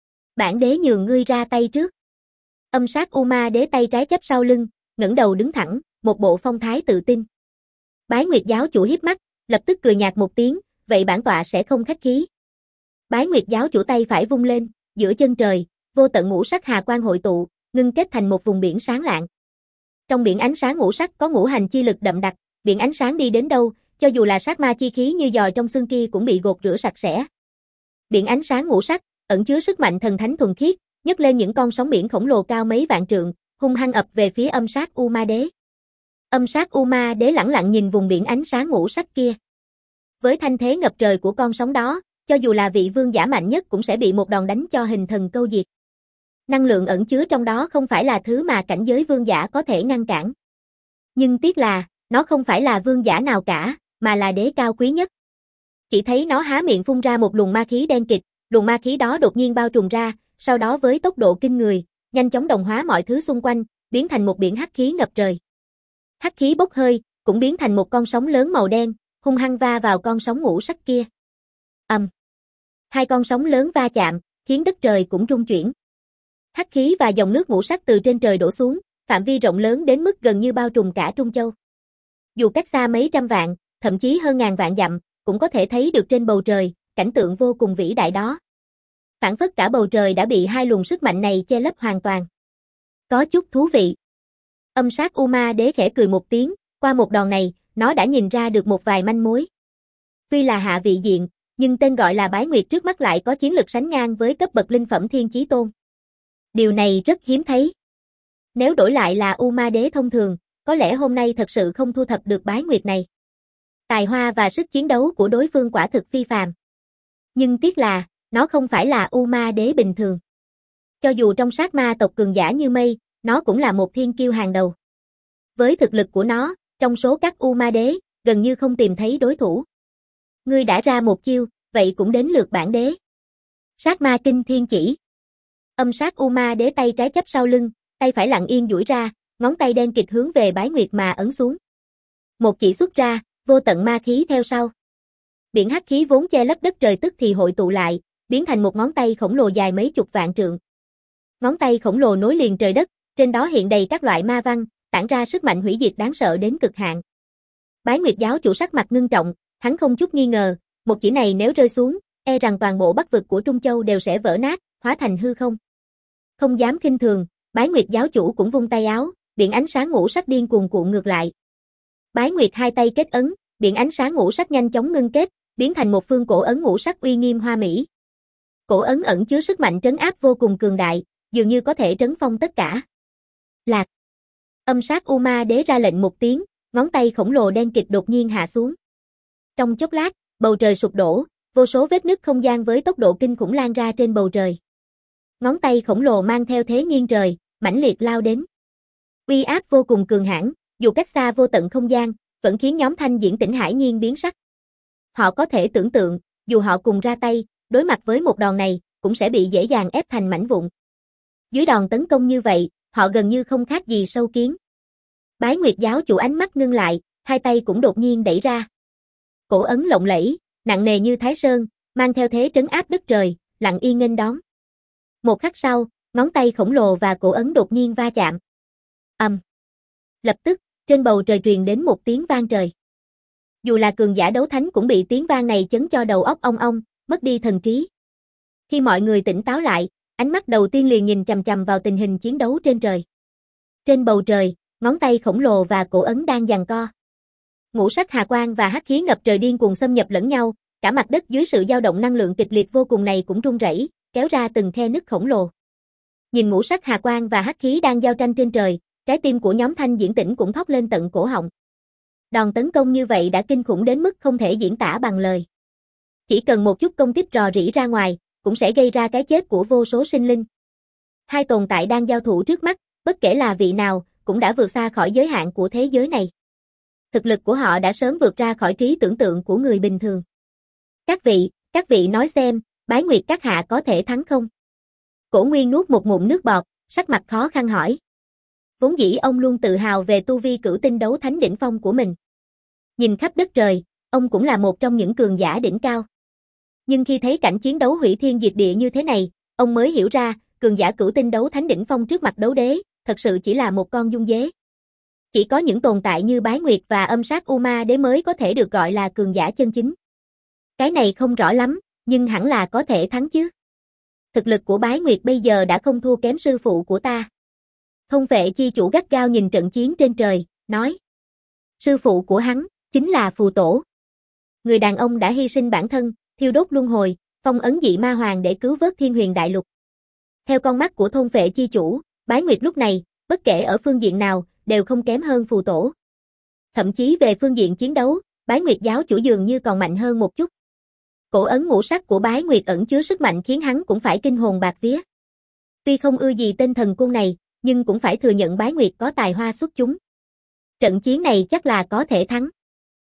Bản đế nhường ngươi ra tay trước. Âm sát U Ma Đế tay trái chắp sau lưng, ngẩng đầu đứng thẳng, một bộ phong thái tự tin. Bái Nguyệt giáo chủ hiếp mắt, lập tức cười nhạt một tiếng, vậy bản tọa sẽ không khách khí. Bái Nguyệt giáo chủ tay phải vung lên, giữa chân trời, vô tận ngũ sắc hà quang hội tụ, ngưng kết thành một vùng biển sáng lạng. Trong biển ánh sáng ngũ sắc có ngũ hành chi lực đậm đặc, biển ánh sáng đi đến đâu, cho dù là sát ma chi khí như giòi trong xương kia cũng bị gột rửa sạch sẽ. Biển ánh sáng ngũ sắc ẩn chứa sức mạnh thần thánh thuần khiết, nhấc lên những con sóng biển khổng lồ cao mấy vạn trượng, hung hăng ập về phía âm sát U Ma Đế. Âm sát U Ma Đế lẳng lặng nhìn vùng biển ánh sáng ngũ sắc kia. Với thanh thế ngập trời của con sóng đó, cho dù là vị vương giả mạnh nhất cũng sẽ bị một đòn đánh cho hình thần câu diệt. Năng lượng ẩn chứa trong đó không phải là thứ mà cảnh giới vương giả có thể ngăn cản. Nhưng tiếc là, nó không phải là vương giả nào cả, mà là đế cao quý nhất. Chỉ thấy nó há miệng phun ra một luồng ma khí đen kịt, luồng ma khí đó đột nhiên bao trùm ra, sau đó với tốc độ kinh người, nhanh chóng đồng hóa mọi thứ xung quanh, biến thành một biển hắc khí ngập trời. Hắc khí bốc hơi, cũng biến thành một con sóng lớn màu đen, hung hăng va vào con sóng ngũ sắc kia. Ầm. Um. Hai con sóng lớn va chạm, khiến đất trời cũng rung chuyển. Hắc khí và dòng nước ngũ sắc từ trên trời đổ xuống, phạm vi rộng lớn đến mức gần như bao trùm cả Trung Châu. Dù cách xa mấy trăm vạn, thậm chí hơn ngàn vạn dặm, cũng có thể thấy được trên bầu trời, cảnh tượng vô cùng vĩ đại đó. Phản phất cả bầu trời đã bị hai luồng sức mạnh này che lấp hoàn toàn. Có chút thú vị. Âm sát U Ma Đế khẽ cười một tiếng, qua một đòn này, nó đã nhìn ra được một vài manh mối. Tuy là hạ vị diện, nhưng tên gọi là Bái Nguyệt trước mắt lại có chiến lực sánh ngang với cấp bậc linh phẩm Thiên Chí Tôn. Điều này rất hiếm thấy. Nếu đổi lại là U Ma Đế thông thường, có lẽ hôm nay thật sự không thu thập được Bái Nguyệt này. Tài hoa và sức chiến đấu của đối phương quả thực phi phàm. Nhưng tiếc là, nó không phải là U Ma Đế bình thường. Cho dù trong sát ma tộc cường giả như mây, nó cũng là một thiên kiêu hàng đầu. Với thực lực của nó, trong số các U Ma Đế, gần như không tìm thấy đối thủ. Ngươi đã ra một chiêu, vậy cũng đến lượt bản đế. Sát ma kinh thiên chỉ. Âm sát U Ma Đế tay trái chắp sau lưng, tay phải lặng yên duỗi ra, ngón tay đen kịt hướng về Bái Nguyệt mà ấn xuống. Một chỉ xuất ra, vô tận ma khí theo sau. Biển hắc khí vốn che lấp đất trời tức thì hội tụ lại, biến thành một ngón tay khổng lồ dài mấy chục vạn trượng. Ngón tay khổng lồ nối liền trời đất, trên đó hiện đầy các loại ma văn, tản ra sức mạnh hủy diệt đáng sợ đến cực hạn. Bái Nguyệt giáo chủ sắc mặt ngưng trọng, hắn không chút nghi ngờ, một chỉ này nếu rơi xuống, e rằng toàn bộ bắc vực của Trung Châu đều sẽ vỡ nát, hóa thành hư không. Không dám khinh thường, Bái Nguyệt giáo chủ cũng vung tay áo, biển ánh sáng ngũ sắc điên cuồng cuộn ngược lại. Bái Nguyệt hai tay kết ấn, biển ánh sáng ngũ sắc nhanh chóng ngưng kết, biến thành một phương cổ ấn ngũ sắc uy nghiêm hoa mỹ. Cổ ấn ẩn chứa sức mạnh trấn áp vô cùng cường đại, dường như có thể trấn phong tất cả. Lạc. Âm sát U Ma Đế ra lệnh một tiếng, ngón tay khổng lồ đen kịt đột nhiên hạ xuống. Trong chốc lát, bầu trời sụp đổ, vô số vết nứt không gian với tốc độ kinh khủng lan ra trên bầu trời. Ngón tay khổng lồ mang theo thế nghiêng trời, mãnh liệt lao đến. Uy áp vô cùng cường hãn, dù cách xa vô tận không gian, vẫn khiến nhóm Thanh Diễn Tỉnh hải nhiên biến sắc. Họ có thể tưởng tượng, dù họ cùng ra tay, đối mặt với một đòn này, cũng sẽ bị dễ dàng ép thành mảnh vụn. Dưới đòn tấn công như vậy, họ gần như không khác gì sâu kiến. Bái Nguyệt giáo chủ ánh mắt ngưng lại, hai tay cũng đột nhiên đẩy ra. Cổ ấn lộng lẫy, nặng nề như Thái Sơn, mang theo thế trấn áp đất trời, lặng yên nghênh đón. Một khắc sau, ngón tay khổng lồ và cổ ấn đột nhiên va chạm. Ầm. Um. Lập tức, trên bầu trời truyền đến một tiếng vang trời. Dù là cường giả đấu thánh cũng bị tiếng vang này chấn cho đầu óc ong ong, mất đi thần trí. Khi mọi người tỉnh táo lại, ánh mắt đầu tiên liền nhìn chằm chằm vào tình hình chiến đấu trên trời. Trên bầu trời, ngón tay khổng lồ và cổ ấn đang giằng co. Ngũ sắc hà quang và hắc khí ngập trời điên cuồng xâm nhập lẫn nhau, cả mặt đất dưới sự dao động năng lượng kịch liệt vô cùng này cũng rung rẩy, kéo ra từng khe nứt khổng lồ. Nhìn ngũ sắc hà quang và hắc khí đang giao tranh trên trời, trái tim của nhóm Thanh Diễn Tỉnh cũng thót lên tận cổ họng. Đòn tấn công như vậy đã kinh khủng đến mức không thể diễn tả bằng lời. Chỉ cần một chút công kích rò rỉ ra ngoài, cũng sẽ gây ra cái chết của vô số sinh linh. Hai tồn tại đang giao thủ trước mắt, bất kể là vị nào, cũng đã vượt xa khỏi giới hạn của thế giới này. Thực lực của họ đã sớm vượt ra khỏi trí tưởng tượng của người bình thường. Các vị, các vị nói xem, Bái Nguyệt các hạ có thể thắng không? Cổ Nguyên nuốt một ngụm nước bọt, sắc mặt khó khăn hỏi. Vốn dĩ ông luôn tự hào về tu vi cửu tinh đấu thánh đỉnh phong của mình. Nhìn khắp đất trời, ông cũng là một trong những cường giả đỉnh cao. Nhưng khi thấy cảnh chiến đấu hủy thiên diệt địa như thế này, ông mới hiểu ra, cường giả cửu tinh đấu thánh đỉnh phong trước mặt đấu đế, thật sự chỉ là một con dung dế. Chỉ có những tồn tại như Bái Nguyệt và âm sát U Ma Đế mới có thể được gọi là cường giả chân chính. Cái này không rõ lắm, nhưng hẳn là có thể thắng chứ. Thực lực của Bái Nguyệt bây giờ đã không thua kém sư phụ của ta. Thông Vệ chi chủ gắt gao nhìn trận chiến trên trời, nói. Sư phụ của hắn, chính là Phù Tổ. Người đàn ông đã hy sinh bản thân, thiêu đốt luân hồi, phong ấn dị ma hoàng để cứu vớt Thiên Huyền Đại Lục. Theo con mắt của Thôn Vệ chi chủ, Bái Nguyệt lúc này, bất kể ở phương diện nào, đều không kém hơn Phù Tổ. Thậm chí về phương diện chiến đấu, Bái Nguyệt giáo chủ dường như còn mạnh hơn một chút. Cổ ấn ngũ sắc của Bái Nguyệt ẩn chứa sức mạnh khiến hắn cũng phải kinh hồn bạt vía. Tuy không ưa gì tên thần côn này, nhưng cũng phải thừa nhận Bái Nguyệt có tài hoa xuất chúng. Trận chiến này chắc là có thể thắng.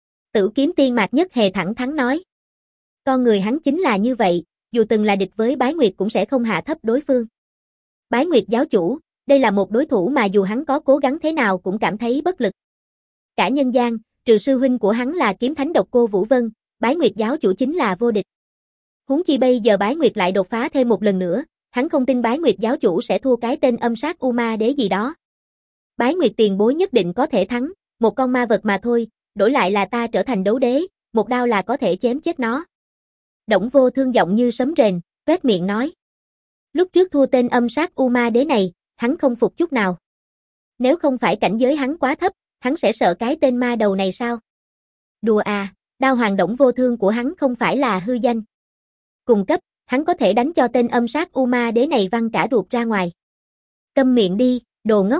Tử Kiếm Tiên Mạc Nhất Hề thẳng thắn nói. Con người hắn chính là như vậy, dù từng là địch với Bái Nguyệt cũng sẽ không hạ thấp đối phương. Bái Nguyệt giáo chủ, đây là một đối thủ mà dù hắn có cố gắng thế nào cũng cảm thấy bất lực. Cả nhân gian, trừ sư huynh của hắn là kiếm thánh độc cô Vũ Vân, Bái Nguyệt giáo chủ chính là vô địch. Huống chi bây giờ Bái Nguyệt lại đột phá thêm một lần nữa, hắn không tin Bái Nguyệt giáo chủ sẽ thua cái tên âm sát U Ma Đế gì đó. Bái Nguyệt tiền bối nhất định có thể thắng, một con ma vật mà thôi, đổi lại là ta trở thành đấu đế, một đao là có thể chém chết nó. Đổng Vô Thương giọng như sấm rền, tuét miệng nói. Lúc trước thua tên âm sát U Ma Đế này, hắn không phục chút nào. Nếu không phải cảnh giới hắn quá thấp, hắn sẽ sợ cái tên ma đầu này sao? Đùa à, đao hoàng đổng vô thương của hắn không phải là hư danh. Cùng cấp, hắn có thể đánh cho tên âm sát U Ma Đế này văng cả ruột ra ngoài. Câm miệng đi, đồ ngốc.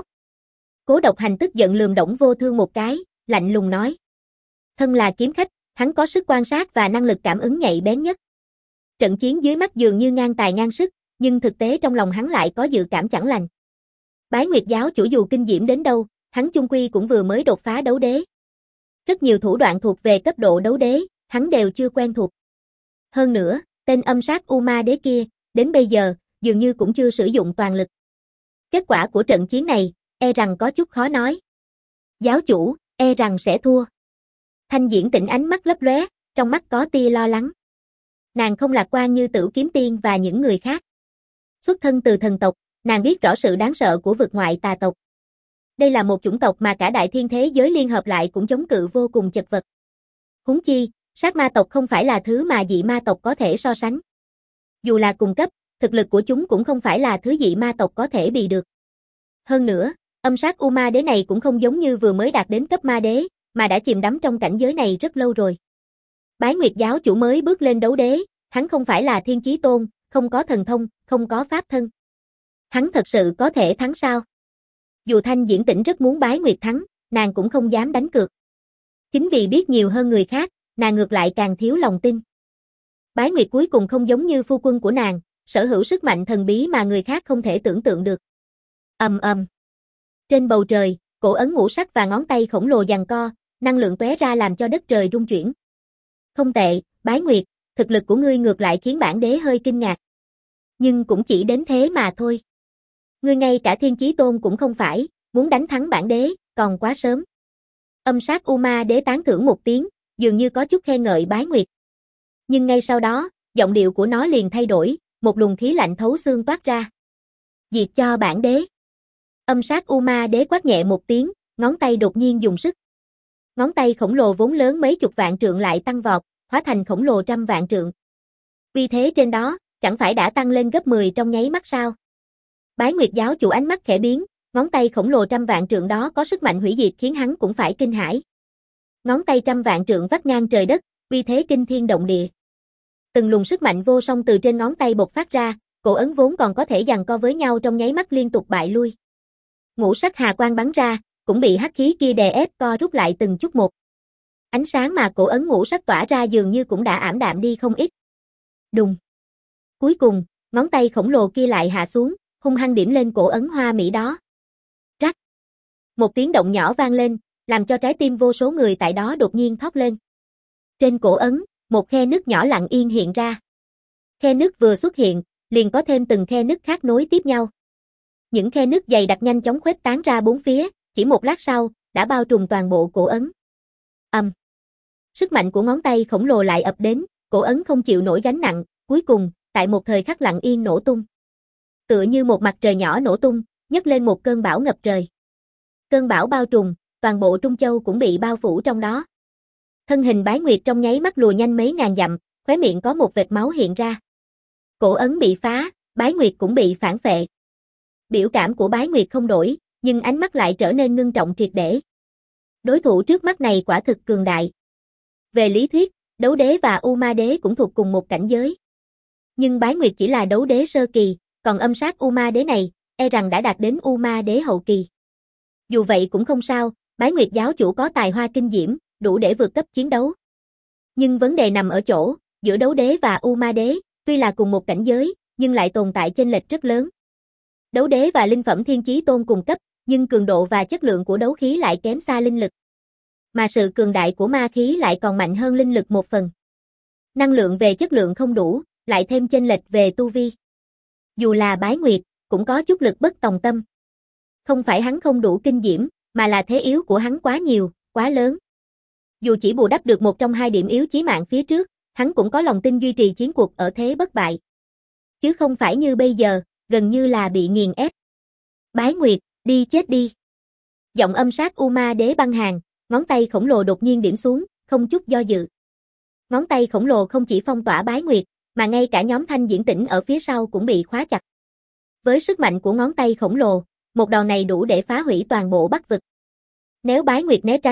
Cố Độc Hành tức giận lườm Đổng Vô Thương một cái, lạnh lùng nói. Thân là kiếm khách, hắn có sức quan sát và năng lực cảm ứng nhạy bén nhất. Trận chiến dưới mắt dường như ngang tài ngang sức, nhưng thực tế trong lòng hắn lại có dự cảm chẳng lành. Bái Nguyệt giáo chủ dù kinh diễm đến đâu, hắn chung quy cũng vừa mới đột phá đấu đế. Rất nhiều thủ đoạn thuộc về cấp độ đấu đế, hắn đều chưa quen thuộc. Hơn nữa, tên âm sát U Ma Đế kia, đến bây giờ, dường như cũng chưa sử dụng toàn lực. Kết quả của trận chiến này, e rằng có chút khó nói. Giáo chủ, e rằng sẽ thua. Thanh Diễn Tĩnh ánh mắt lấp lóe, trong mắt có tia lo lắng. Nàng không lạc quan như Tửu Kiếm Tiên và những người khác. Xuất thân từ thần tộc, nàng biết rõ sự đáng sợ của vực ngoại tà tộc. Đây là một chủng tộc mà cả đại thiên thế giới liên hợp lại cũng chống cự vô cùng chật vật. Huống chi, sát ma tộc không phải là thứ mà dị ma tộc có thể so sánh. Dù là cùng cấp, thực lực của chúng cũng không phải là thứ dị ma tộc có thể bì được. Hơn nữa, âm sát U Ma Đế này cũng không giống như vừa mới đạt đến cấp ma đế, mà đã chìm đắm trong cảnh giới này rất lâu rồi. Bái Nguyệt giáo chủ mới bước lên đấu đế, hắn không phải là Thiên Chí Tôn, không có thần thông, không có pháp thân. Hắn thật sự có thể thắng sao? Dù Thanh Diễn Tĩnh rất muốn Bái Nguyệt thắng, nàng cũng không dám đánh cược. Chính vì biết nhiều hơn người khác, nàng ngược lại càng thiếu lòng tin. Bái Nguyệt cuối cùng không giống như phu quân của nàng, sở hữu sức mạnh thần bí mà người khác không thể tưởng tượng được. Ầm ầm. Trên bầu trời, cổ ấn ngũ sắc và ngón tay khổng lồ giằng co, năng lượng tóe ra làm cho đất trời rung chuyển. Không tệ, Bái Nguyệt, thực lực của ngươi ngược lại khiến bản đế hơi kinh ngạc. Nhưng cũng chỉ đến thế mà thôi. Ngươi ngay cả Thiên Chí Tôn cũng không phải, muốn đánh thắng bản đế, còn quá sớm. Âm sát U Ma Đế tán thưởng một tiếng, dường như có chút khen ngợi Bái Nguyệt. Nhưng ngay sau đó, giọng điệu của nó liền thay đổi, một luồng khí lạnh thấu xương toát ra. Diệt cho bản đế. Âm sát U Ma Đế quát nhẹ một tiếng, ngón tay đột nhiên dùng sức. Ngón tay khổng lồ vốn lớn mấy chục vạn trượng lại tăng vọt, hóa thành khổng lồ trăm vạn trượng. Uy thế trên đó, chẳng phải đã tăng lên gấp mười trong nháy mắt sao? Bái Nguyệt giáo chủ ánh mắt khẽ biến, ngón tay khổng lồ trăm vạn trượng đó có sức mạnh hủy diệt khiến hắn cũng phải kinh hãi. Ngón tay trăm vạn trượng vắt ngang trời đất, uy thế kinh thiên động địa. Từng luồng sức mạnh vô song từ trên ngón tay bộc phát ra, cổ ấn vốn còn có thể giằng co với nhau trong nháy mắt liên tục bại lui. Ngũ sắc hà quang bắn ra, cũng bị hắc khí kia đè ép co rút lại từng chút một. Ánh sáng mà cổ ấn ngũ sắc tỏa ra dường như cũng đã ảm đạm đi không ít. Đùng. Cuối cùng, ngón tay khổng lồ kia lại hạ xuống, hung hăng điểm lên cổ ấn hoa mỹ đó. Rắc. Một tiếng động nhỏ vang lên, làm cho trái tim vô số người tại đó đột nhiên thót lên. Trên cổ ấn, một khe nứt nhỏ lặng yên hiện ra. Khe nứt vừa xuất hiện, liền có thêm từng khe nứt khác nối tiếp nhau. Những khe nứt dày đặc nhanh chóng khuếch tán ra bốn phía, chỉ một lát sau, đã bao trùm toàn bộ cổ ấn. Ầm. Sức mạnh của ngón tay khổng lồ lại ập đến, cổ ấn không chịu nổi gánh nặng, cuối cùng, tại một thời khắc lặng yên nổ tung. Tựa như một mặt trời nhỏ nổ tung, nhấc lên một cơn bão ngập trời. Cơn bão bao trùm, toàn bộ Trung Châu cũng bị bao phủ trong đó. Thân hình Bái Nguyệt trong nháy mắt lùa nhanh mấy ngàn dặm, khóe miệng có một vệt máu hiện ra. Cổ ấn bị phá, Bái Nguyệt cũng bị phản phệ. Biểu cảm của Bái Nguyệt không đổi, nhưng ánh mắt lại trở nên ngưng trọng triệt để. Đối thủ trước mắt này quả thực cường đại. Về lý thuyết, đấu đế và U Ma Đế cũng thuộc cùng một cảnh giới. Nhưng Bái Nguyệt chỉ là đấu đế sơ kỳ, còn âm sát U Ma Đế này, e rằng đã đạt đến U Ma Đế hậu kỳ. Dù vậy cũng không sao, Bái Nguyệt giáo chủ có tài hoa kinh diễm, đủ để vượt cấp chiến đấu. Nhưng vấn đề nằm ở chỗ, giữa đấu đế và U Ma Đế, tuy là cùng một cảnh giới, nhưng lại tồn tại chênh lệch rất lớn. Đấu đế và linh phẩm Thiên Chí Tôn cùng cấp, nhưng cường độ và chất lượng của đấu khí lại kém xa linh lực. Mà sự cường đại của ma khí lại còn mạnh hơn linh lực một phần. Năng lượng về chất lượng không đủ, lại thêm chênh lệch về tu vi. Dù là Bái Nguyệt, cũng có chút lực bất tòng tâm. Không phải hắn không đủ kinh diễm, mà là thế yếu của hắn quá nhiều, quá lớn. Dù chỉ bù đắp được một trong hai điểm yếu chí mạng phía trước, hắn cũng có lòng tin duy trì chiến cuộc ở thế bất bại. Chứ không phải như bây giờ, gần như là bị nghiền ép. Bái Nguyệt, đi chết đi. Giọng âm sát U Ma Đế băng hàn, ngón tay khổng lồ đột nhiên điểm xuống, không chút do dự. Ngón tay khổng lồ không chỉ phong tỏa Bái Nguyệt, mà ngay cả nhóm Thanh Diễn Tĩnh ở phía sau cũng bị khóa chặt. Với sức mạnh của ngón tay khổng lồ, một đòn này đủ để phá hủy toàn bộ Bắc vực. Nếu Bái Nguyệt né tránh,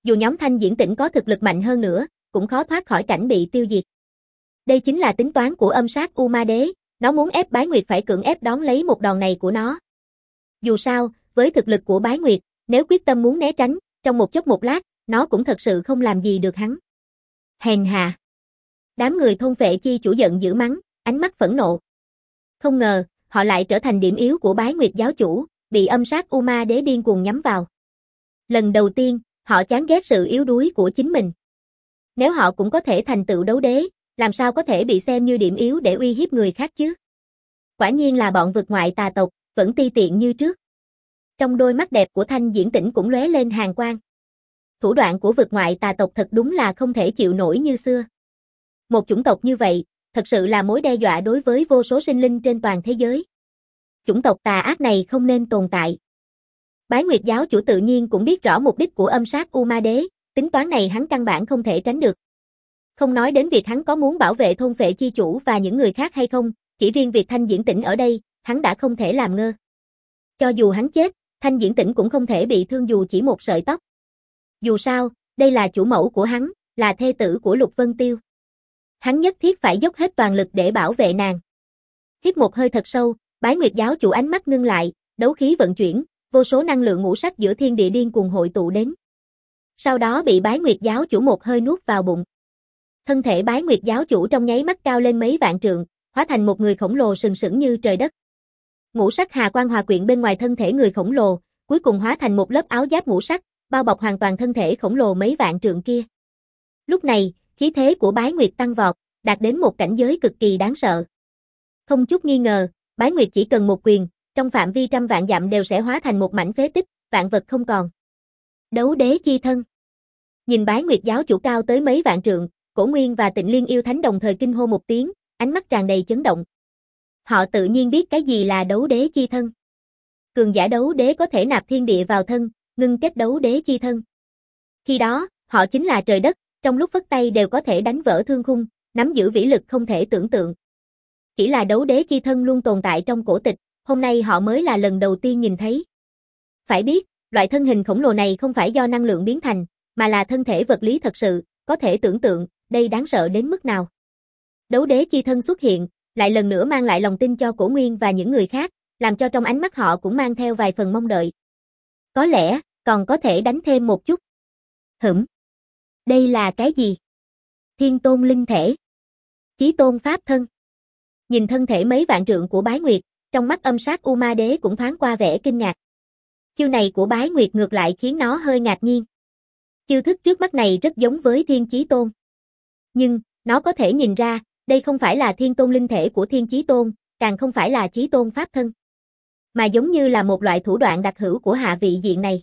Dù nhóm Thanh Diễn Tĩnh có thực lực mạnh hơn nữa, cũng khó thoát khỏi cảnh bị tiêu diệt. Đây chính là tính toán của âm sát U Ma Đế, nó muốn ép Bái Nguyệt phải cưỡng ép đón lấy một đòn này của nó. Dù sao, với thực lực của Bái Nguyệt, nếu quyết tâm muốn né tránh, trong một chốc một lát, nó cũng thật sự không làm gì được hắn. Hèn hạ. Đám người thôn Phệ Chi chủ giận dữ mắng, ánh mắt phẫn nộ. Không ngờ, họ lại trở thành điểm yếu của Bái Nguyệt giáo chủ, bị âm sát U Ma Đế điên cuồng nhắm vào. Lần đầu tiên, họ chán ghét sự yếu đuối của chính mình. Nếu họ cũng có thể thành tựu đấu đế, làm sao có thể bị xem như điểm yếu để uy hiếp người khác chứ? Quả nhiên là bọn vực ngoại tà tộc, vẫn ti tiện như trước. Trong đôi mắt đẹp của Thanh Diễn Tĩnh cũng lóe lên hàn quang. Thủ đoạn của vực ngoại tà tộc thật đúng là không thể chịu nổi như xưa. Một chủng tộc như vậy, thật sự là mối đe dọa đối với vô số sinh linh trên toàn thế giới. Chủng tộc tà ác này không nên tồn tại. Bái Nguyệt giáo chủ tự nhiên cũng biết rõ mục đích của âm sát U Ma Đế, tính toán này hắn căn bản không thể tránh được. Không nói đến việc hắn có muốn bảo vệ thôn Phệ Chi chủ và những người khác hay không, chỉ riêng việc Thanh Diễn Tĩnh ở đây, hắn đã không thể làm ngơ. Cho dù hắn chết, Thanh Diễn Tĩnh cũng không thể bị thương dù chỉ một sợi tóc. Dù sao, đây là chủ mẫu của hắn, là thê tử của Lục Vân Tiêu. Hắn nhất thiết phải dốc hết toàn lực để bảo vệ nàng. Hít một hơi thật sâu, Bái Nguyệt giáo chủ ánh mắt ngưng lại, đấu khí vận chuyển, vô số năng lượng ngũ sắc giữa thiên địa điên cuồng hội tụ đến. Sau đó bị Bái Nguyệt giáo chủ một hơi nuốt vào bụng. Thân thể Bái Nguyệt giáo chủ trong nháy mắt cao lên mấy vạn trượng, hóa thành một người khổng lồ sừng sững như trời đất. Ngũ sắc hà quang hòa quyện bên ngoài thân thể người khổng lồ, cuối cùng hóa thành một lớp áo giáp ngũ sắc, bao bọc hoàn toàn thân thể khổng lồ mấy vạn trượng kia. Lúc này, khí thế của Bái Nguyệt tăng vọt, đạt đến một cảnh giới cực kỳ đáng sợ. Không chút nghi ngờ, Bái Nguyệt chỉ cần một quyền, trong phạm vi trăm vạn dặm đều sẽ hóa thành một mảnh phế tích, vạn vật không còn. Đấu đế chi thân. Nhìn Bái Nguyệt giáo chủ cao tới mấy vạn trượng, Cổ Nguyên và Tịnh Liên yêu thánh đồng thời kinh hô một tiếng, ánh mắt tràn đầy chấn động. Họ tự nhiên biết cái gì là đấu đế chi thân. Cường giả đấu đế có thể nạp thiên địa vào thân, ngưng kết đấu đế chi thân. Khi đó, họ chính là trời đất, trong lúc phất tay đều có thể đánh vỡ thương khung, nắm giữ vĩ lực không thể tưởng tượng. Chỉ là đấu đế chi thân luôn tồn tại trong cổ tịch, hôm nay họ mới là lần đầu tiên nhìn thấy. Phải biết, loại thân hình khổng lồ này không phải do năng lượng biến thành, mà là thân thể vật lý thật sự, có thể tưởng tượng, đây đáng sợ đến mức nào. Đấu đế chi thân xuất hiện, lại lần nữa mang lại lòng tin cho Cổ Nguyên và những người khác, làm cho trong ánh mắt họ cũng mang theo vài phần mong đợi. Có lẽ, còn có thể đánh thêm một chút. Hửm. Đây là cái gì? Thiên tôn linh thể. Chí tôn pháp thân. Nhìn thân thể mấy vạn trượng của Bái Nguyệt, trong mắt âm sát U Ma Đế cũng thoáng qua vẻ kinh ngạc. Chiêu này của Bái Nguyệt ngược lại khiến nó hơi ngạc nhiên. Chiêu thức trước mắt này rất giống với Thiên Chí Tôn. Nhưng, nó có thể nhìn ra, đây không phải là thiên tôn linh thể của Thiên Chí Tôn, càng không phải là Chí Tôn pháp thân. Mà giống như là một loại thủ đoạn đặc hữu của hạ vị diện này.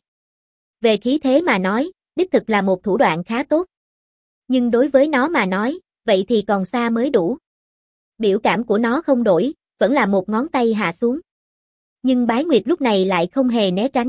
Về khí thế mà nói, đích thực là một thủ đoạn khá tốt. Nhưng đối với nó mà nói, vậy thì còn xa mới đủ. Biểu cảm của nó không đổi, vẫn là một ngón tay hạ xuống. Nhưng Bái Nguyệt lúc này lại không hề né tránh.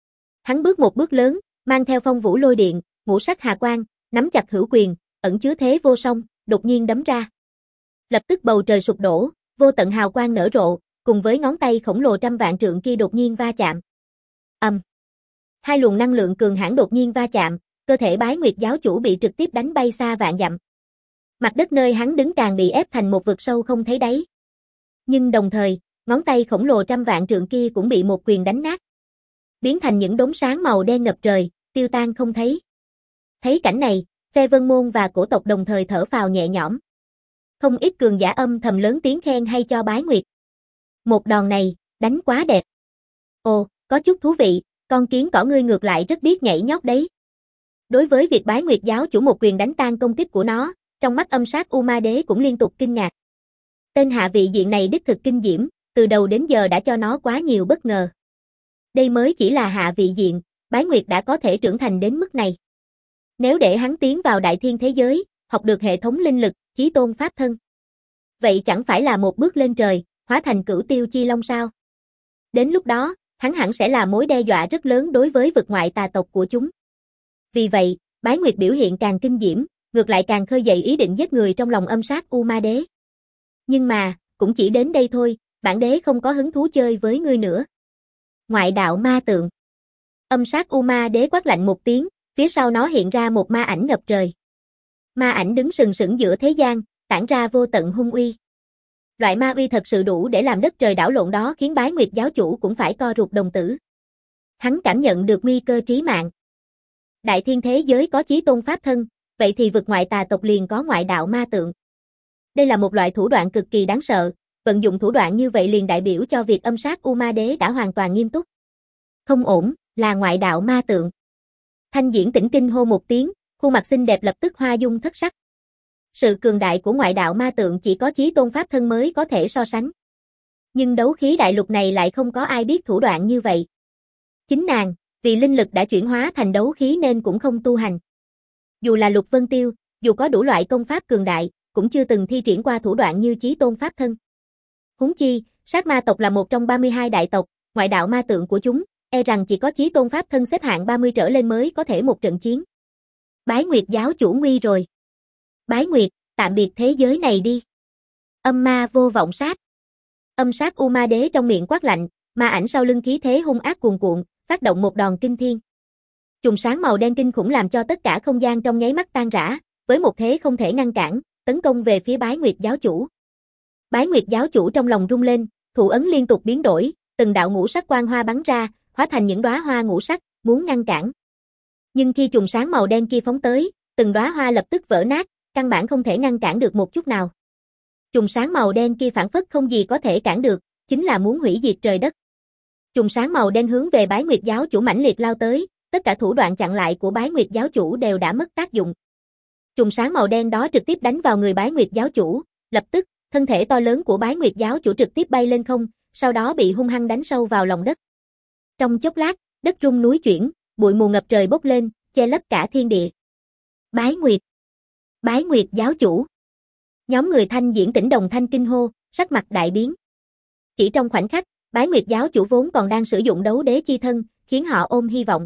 Hắn bước một bước lớn, mang theo phong vũ lôi điện, ngũ sắc hà quang, nắm chặt hữu quyền, ẩn chứa thế vô song, đột nhiên đấm ra. Lập tức bầu trời sụp đổ, vô tận hào quang nở rộ, cùng với ngón tay khổng lồ trăm vạn trượng kia đột nhiên va chạm. Ầm. Um. Hai luồng năng lượng cường hãn đột nhiên va chạm, cơ thể Bái Nguyệt giáo chủ bị trực tiếp đánh bay xa vạn dặm. Mặt đất nơi hắn đứng càng bị ép thành một vực sâu không thấy đáy. Nhưng đồng thời, ngón tay khổng lồ trăm vạn trượng kia cũng bị một quyền đánh nát. Biến thành những đốm sáng màu đen ngập trời, tiêu tan không thấy. Thấy cảnh này, Phe Vân Môn và cổ tộc đồng thời thở phào nhẹ nhõm. Không ít cường giả âm thầm lớn tiếng khen hay cho Bái Nguyệt. Một đòn này, đánh quá đẹp. Ồ, có chút thú vị, con kiến cỏ ngươi ngược lại rất biết nhảy nhót đấy. Đối với việc Bái Nguyệt giáo chủ một quyền đánh tan công kích của nó, trong mắt âm sát U Ma Đế cũng liên tục kinh ngạc. Tên hạ vị diện này đích thực kinh diễm, từ đầu đến giờ đã cho nó quá nhiều bất ngờ. Đây mới chỉ là hạ vị diện, Bái Nguyệt đã có thể trưởng thành đến mức này. Nếu để hắn tiến vào đại thiên thế giới, học được hệ thống linh lực, chí tôn pháp thân. Vậy chẳng phải là một bước lên trời, hóa thành cửu tiêu chi long sao? Đến lúc đó, hắn hẳn sẽ là mối đe dọa rất lớn đối với vực ngoại tà tộc của chúng. Vì vậy, Bái Nguyệt biểu hiện càng kinh diễm, ngược lại càng khơi dậy ý định giết người trong lòng âm sát U Ma Đế. Nhưng mà, cũng chỉ đến đây thôi, bản đế không có hứng thú chơi với ngươi nữa. Ngoại đạo ma tượng. Âm sát U Ma Đế quát lạnh một tiếng, Phía sau nó hiện ra một ma ảnh ngập trời. Ma ảnh đứng sừng sững giữa thế gian, tản ra vô tận hung uy. Loại ma uy thật sự đủ để làm đất trời đảo lộn đó khiến Bái Nguyệt giáo chủ cũng phải co rụt đồng tử. Hắn cảm nhận được nguy cơ trí mạng. Đại thiên thế giới có chí tôn pháp thân, vậy thì vực ngoại tà tộc liền có ngoại đạo ma tượng. Đây là một loại thủ đoạn cực kỳ đáng sợ, vận dụng thủ đoạn như vậy liền đại biểu cho việc âm sát U Ma Đế đã hoàn toàn nghiêm túc. Không ổn, là ngoại đạo ma tượng. Thanh Diễn Tĩnh kinh hô một tiếng, khuôn mặt xinh đẹp lập tức hoa dung thất sắc. Sự cường đại của ngoại đạo ma tượng chỉ có chí tôn pháp thân mới có thể so sánh. Nhưng đấu khí đại lục này lại không có ai biết thủ đoạn như vậy. Chính nàng, vì linh lực đã chuyển hóa thành đấu khí nên cũng không tu hành. Dù là Lục Vân Tiêu, dù có đủ loại công pháp cường đại, cũng chưa từng thi triển qua thủ đoạn như chí tôn pháp thân. Huống chi, sát ma tộc là một trong ba mươi hai đại tộc, ngoại đạo ma tượng của chúng, e rằng chỉ có chí tôn pháp thân xếp hạng ba mươi trở lên mới có thể một trận chiến. Bái Nguyệt giáo chủ nguy rồi. Bái Nguyệt, tạm biệt thế giới này đi. Âm ma vô vọng sát. Âm sát U Ma Đế trong miệng quát lạnh, ma ảnh sau lưng khí thế hung ác cuồn cuộn, phát động một đòn kinh thiên. Chùm sáng màu đen kinh khủng làm cho tất cả không gian trong nháy mắt tan rã, với một thế không thể ngăn cản, tấn công về phía Bái Nguyệt giáo chủ. Bái Nguyệt giáo chủ trong lòng rung lên, thủ ấn liên tục biến đổi, từng đạo ngũ sắc quang hoa bắn ra, hóa thành những đóa hoa ngũ sắc, muốn ngăn cản. Nhưng khi chùm sáng màu đen kia phóng tới, từng đóa hoa lập tức vỡ nát, căn bản không thể ngăn cản được một chút nào. Chùm sáng màu đen kia phản phất không gì có thể cản được, chính là muốn hủy diệt trời đất. Chùm sáng màu đen hướng về Bái Nguyệt giáo chủ mãnh liệt lao tới, tất cả thủ đoạn chặn lại của Bái Nguyệt giáo chủ đều đã mất tác dụng. Chùm sáng màu đen đó trực tiếp đánh vào người Bái Nguyệt giáo chủ, lập tức, thân thể to lớn của Bái Nguyệt giáo chủ trực tiếp bay lên không, sau đó bị hung hăng đánh sâu vào lòng đất. Trong chốc lát, đất rung núi chuyển, bụi mù ngập trời bốc lên, che lấp cả thiên địa. Bái Nguyệt, Bái Nguyệt giáo chủ. Nhóm người Thanh Diễn Tĩnh đồng thanh kinh hô, sắc mặt đại biến. Chỉ trong khoảnh khắc, Bái Nguyệt giáo chủ vốn còn đang sử dụng đấu đế chi thân, khiến họ ôm hy vọng.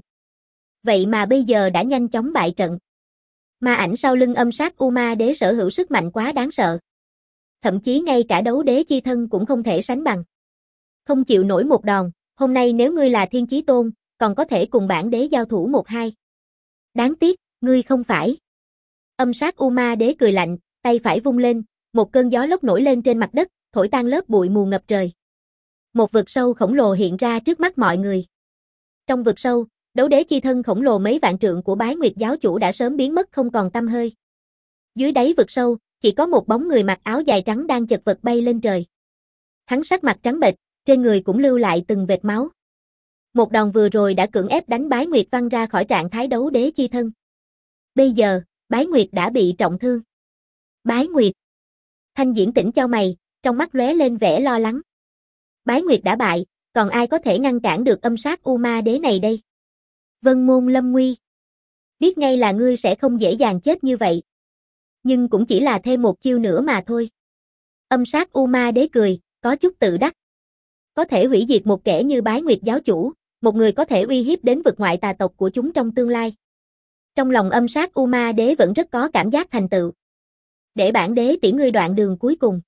Vậy mà bây giờ đã nhanh chóng bại trận. Ma ảnh sau lưng âm sát U Ma Đế sở hữu sức mạnh quá đáng sợ. Thậm chí ngay cả đấu đế chi thân cũng không thể sánh bằng. Không chịu nổi một đòn, hôm nay nếu ngươi là Thiên Chí Tôn, còn có thể cùng bản đế giao thủ một hai. Đáng tiếc, ngươi không phải. Âm sát U Ma Đế cười lạnh, tay phải vung lên, một cơn gió lốc nổi lên trên mặt đất, thổi tan lớp bụi mù ngập trời. Một vực sâu khổng lồ hiện ra trước mắt mọi người. Trong vực sâu, đấu đế chi thân khổng lồ mấy vạn trượng của Bái Nguyệt giáo chủ đã sớm biến mất không còn tăm hơi. Dưới đáy vực sâu, chỉ có một bóng người mặc áo dài trắng đang chật vật bay lên trời. Hắn sắc mặt trắng bệch, trên người cũng lưu lại từng vệt máu. Một đòn vừa rồi đã cưỡng ép đánh Bái Nguyệt văng ra khỏi trạng thái đấu đế chi thân. Bây giờ, Bái Nguyệt đã bị trọng thương. Bái Nguyệt. Thanh Diễn Tĩnh chau mày, trong mắt lóe lên vẻ lo lắng. Bái Nguyệt đã bại, còn ai có thể ngăn cản được âm sát U Ma Đế này đây? Vân Môn Lâm Nguy. Biết ngay là ngươi sẽ không dễ dàng chết như vậy. Nhưng cũng chỉ là thêm một chiêu nữa mà thôi. Âm sát U Ma Đế cười, có chút tự đắc. Có thể hủy diệt một kẻ như Bái Nguyệt giáo chủ, một người có thể uy hiếp đến vực ngoại tà tộc của chúng trong tương lai. Trong lòng âm sát U Ma Đế vẫn rất có cảm giác thành tựu. Để bản đế tiễn ngươi đoạn đường cuối cùng.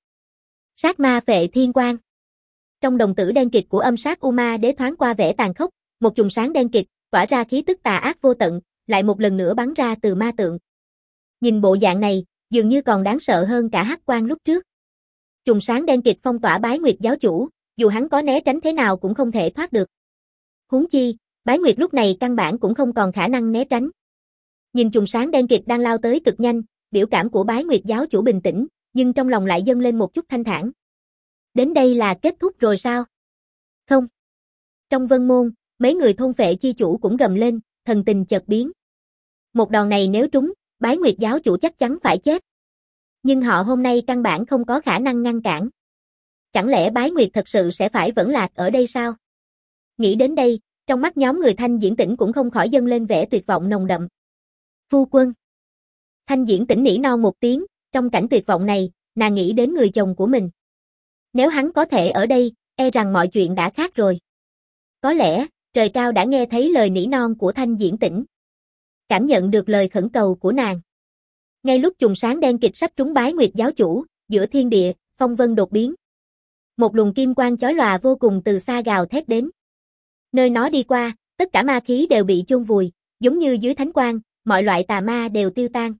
Sát ma phệ thiên quang. Trong đồng tử đen kịt của âm sát U Ma Đế thoáng qua vẻ tàn khốc, một chùm sáng đen kịt, tỏa ra khí tức tà ác vô tận, lại một lần nữa bắn ra từ ma tượng. Nhìn bộ dạng này, dường như còn đáng sợ hơn cả hắc quang lúc trước. Chùm sáng đen kịt phong tỏa Bái Nguyệt giáo chủ, dù hắn có né tránh thế nào cũng không thể thoát được. Huống chi, Bái Nguyệt lúc này căn bản cũng không còn khả năng né tránh. Nhìn chùm sáng đen kịt đang lao tới cực nhanh, biểu cảm của Bái Nguyệt giáo chủ bình tĩnh, nhưng trong lòng lại dâng lên một chút thanh thản. Đến đây là kết thúc rồi sao? Không. Trong Vân Môn, mấy người thôn phệ chi chủ cũng gầm lên, thần tình chợt biến. Một đòn này nếu trúng, Bái Nguyệt giáo chủ chắc chắn phải chết. Nhưng họ hôm nay căn bản không có khả năng ngăn cản. Chẳng lẽ Bái Nguyệt thật sự sẽ phải vẫn lạc ở đây sao? Nghĩ đến đây, trong mắt nhóm người Thanh Diễn Tĩnh cũng không khỏi dâng lên vẻ tuyệt vọng nồng đậm. Phu quân. Thanh Diễn Tĩnh nỉ non một tiếng, trong cảnh tuyệt vọng này, nàng nghĩ đến người chồng của mình. Nếu hắn có thể ở đây, e rằng mọi chuyện đã khác rồi. Có lẽ, trời cao đã nghe thấy lời nỉ non của Thanh Diễn Tĩnh. Cảm nhận được lời khẩn cầu của nàng. Ngay lúc chùm sáng đen kịt sắp trúng Bái Nguyệt giáo chủ, giữa thiên địa, phong vân đột biến. Một luồng kim quang chói lòa vô cùng từ xa gào thét đến. Nơi nó đi qua, tất cả ma khí đều bị chôn vùi, giống như dưới thánh quang, mọi loại tà ma đều tiêu tan.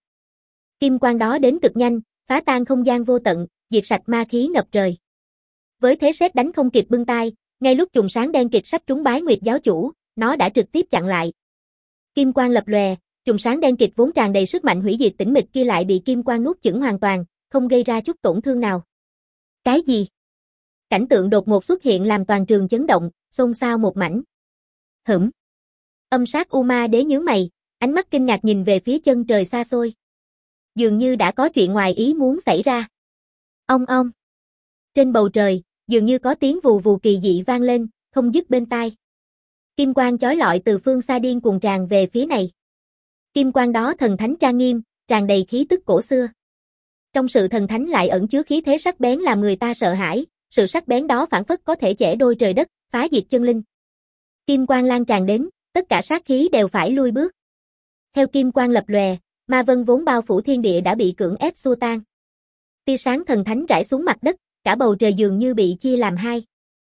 Kim quang đó đến cực nhanh, phá tan không gian vô tận, diệt sạch ma khí ngập trời. Với thế sét đánh không kịp bưng tai, ngay lúc chùm sáng đen kịt sắp trúng Bái Nguyệt giáo chủ, nó đã trực tiếp chặn lại. Kim quang lập lòe, chùm sáng đen kịt vốn tràn đầy sức mạnh hủy diệt tĩnh mịch kia lại bị kim quang nuốt chửng hoàn toàn, không gây ra chút tổn thương nào. Cái gì? Cảnh tượng đột ngột xuất hiện làm toàn trường chấn động, xôn xao một mảnh. Hửm. Âm sát U Ma Đế nhướng mày, ánh mắt kinh ngạc nhìn về phía chân trời xa xôi. Dường như đã có chuyện ngoài ý muốn xảy ra. Ong ong. Trên bầu trời, dường như có tiếng vù vù kỳ dị vang lên, không dứt bên tai. Kim quang chói lọi từ phương xa điên cuồng tràn về phía này. Kim quang đó thần thánh trang nghiêm, tràn đầy khí tức cổ xưa. Trong sự thần thánh lại ẩn chứa khí thế sắc bén làm người ta sợ hãi, sự sắc bén đó phảng phất có thể chẻ đôi trời đất, phá diệt chân linh. Kim quang lan tràn đến, tất cả sát khí đều phải lui bước. Theo kim quang lập lòe, ma vân vốn bao phủ thiên địa đã bị cưỡng ép xua tan. Tia sáng thần thánh rải xuống mặt đất, cả bầu trời dường như bị chia làm hai.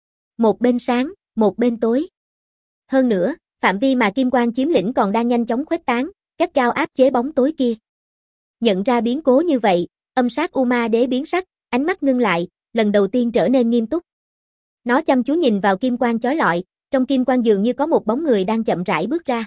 Một bên sáng, một bên tối. Hơn nữa, phạm vi mà kim quang chiếm lĩnh còn đang nhanh chóng khuếch tán, gắt gao áp chế bóng tối kia. Nhận ra biến cố như vậy, âm sát U Ma Đế biến sắc, ánh mắt ngưng lại, lần đầu tiên trở nên nghiêm túc. Nó chăm chú nhìn vào kim quang chói lọi, trong kim quang dường như có một bóng người đang chậm rãi bước ra.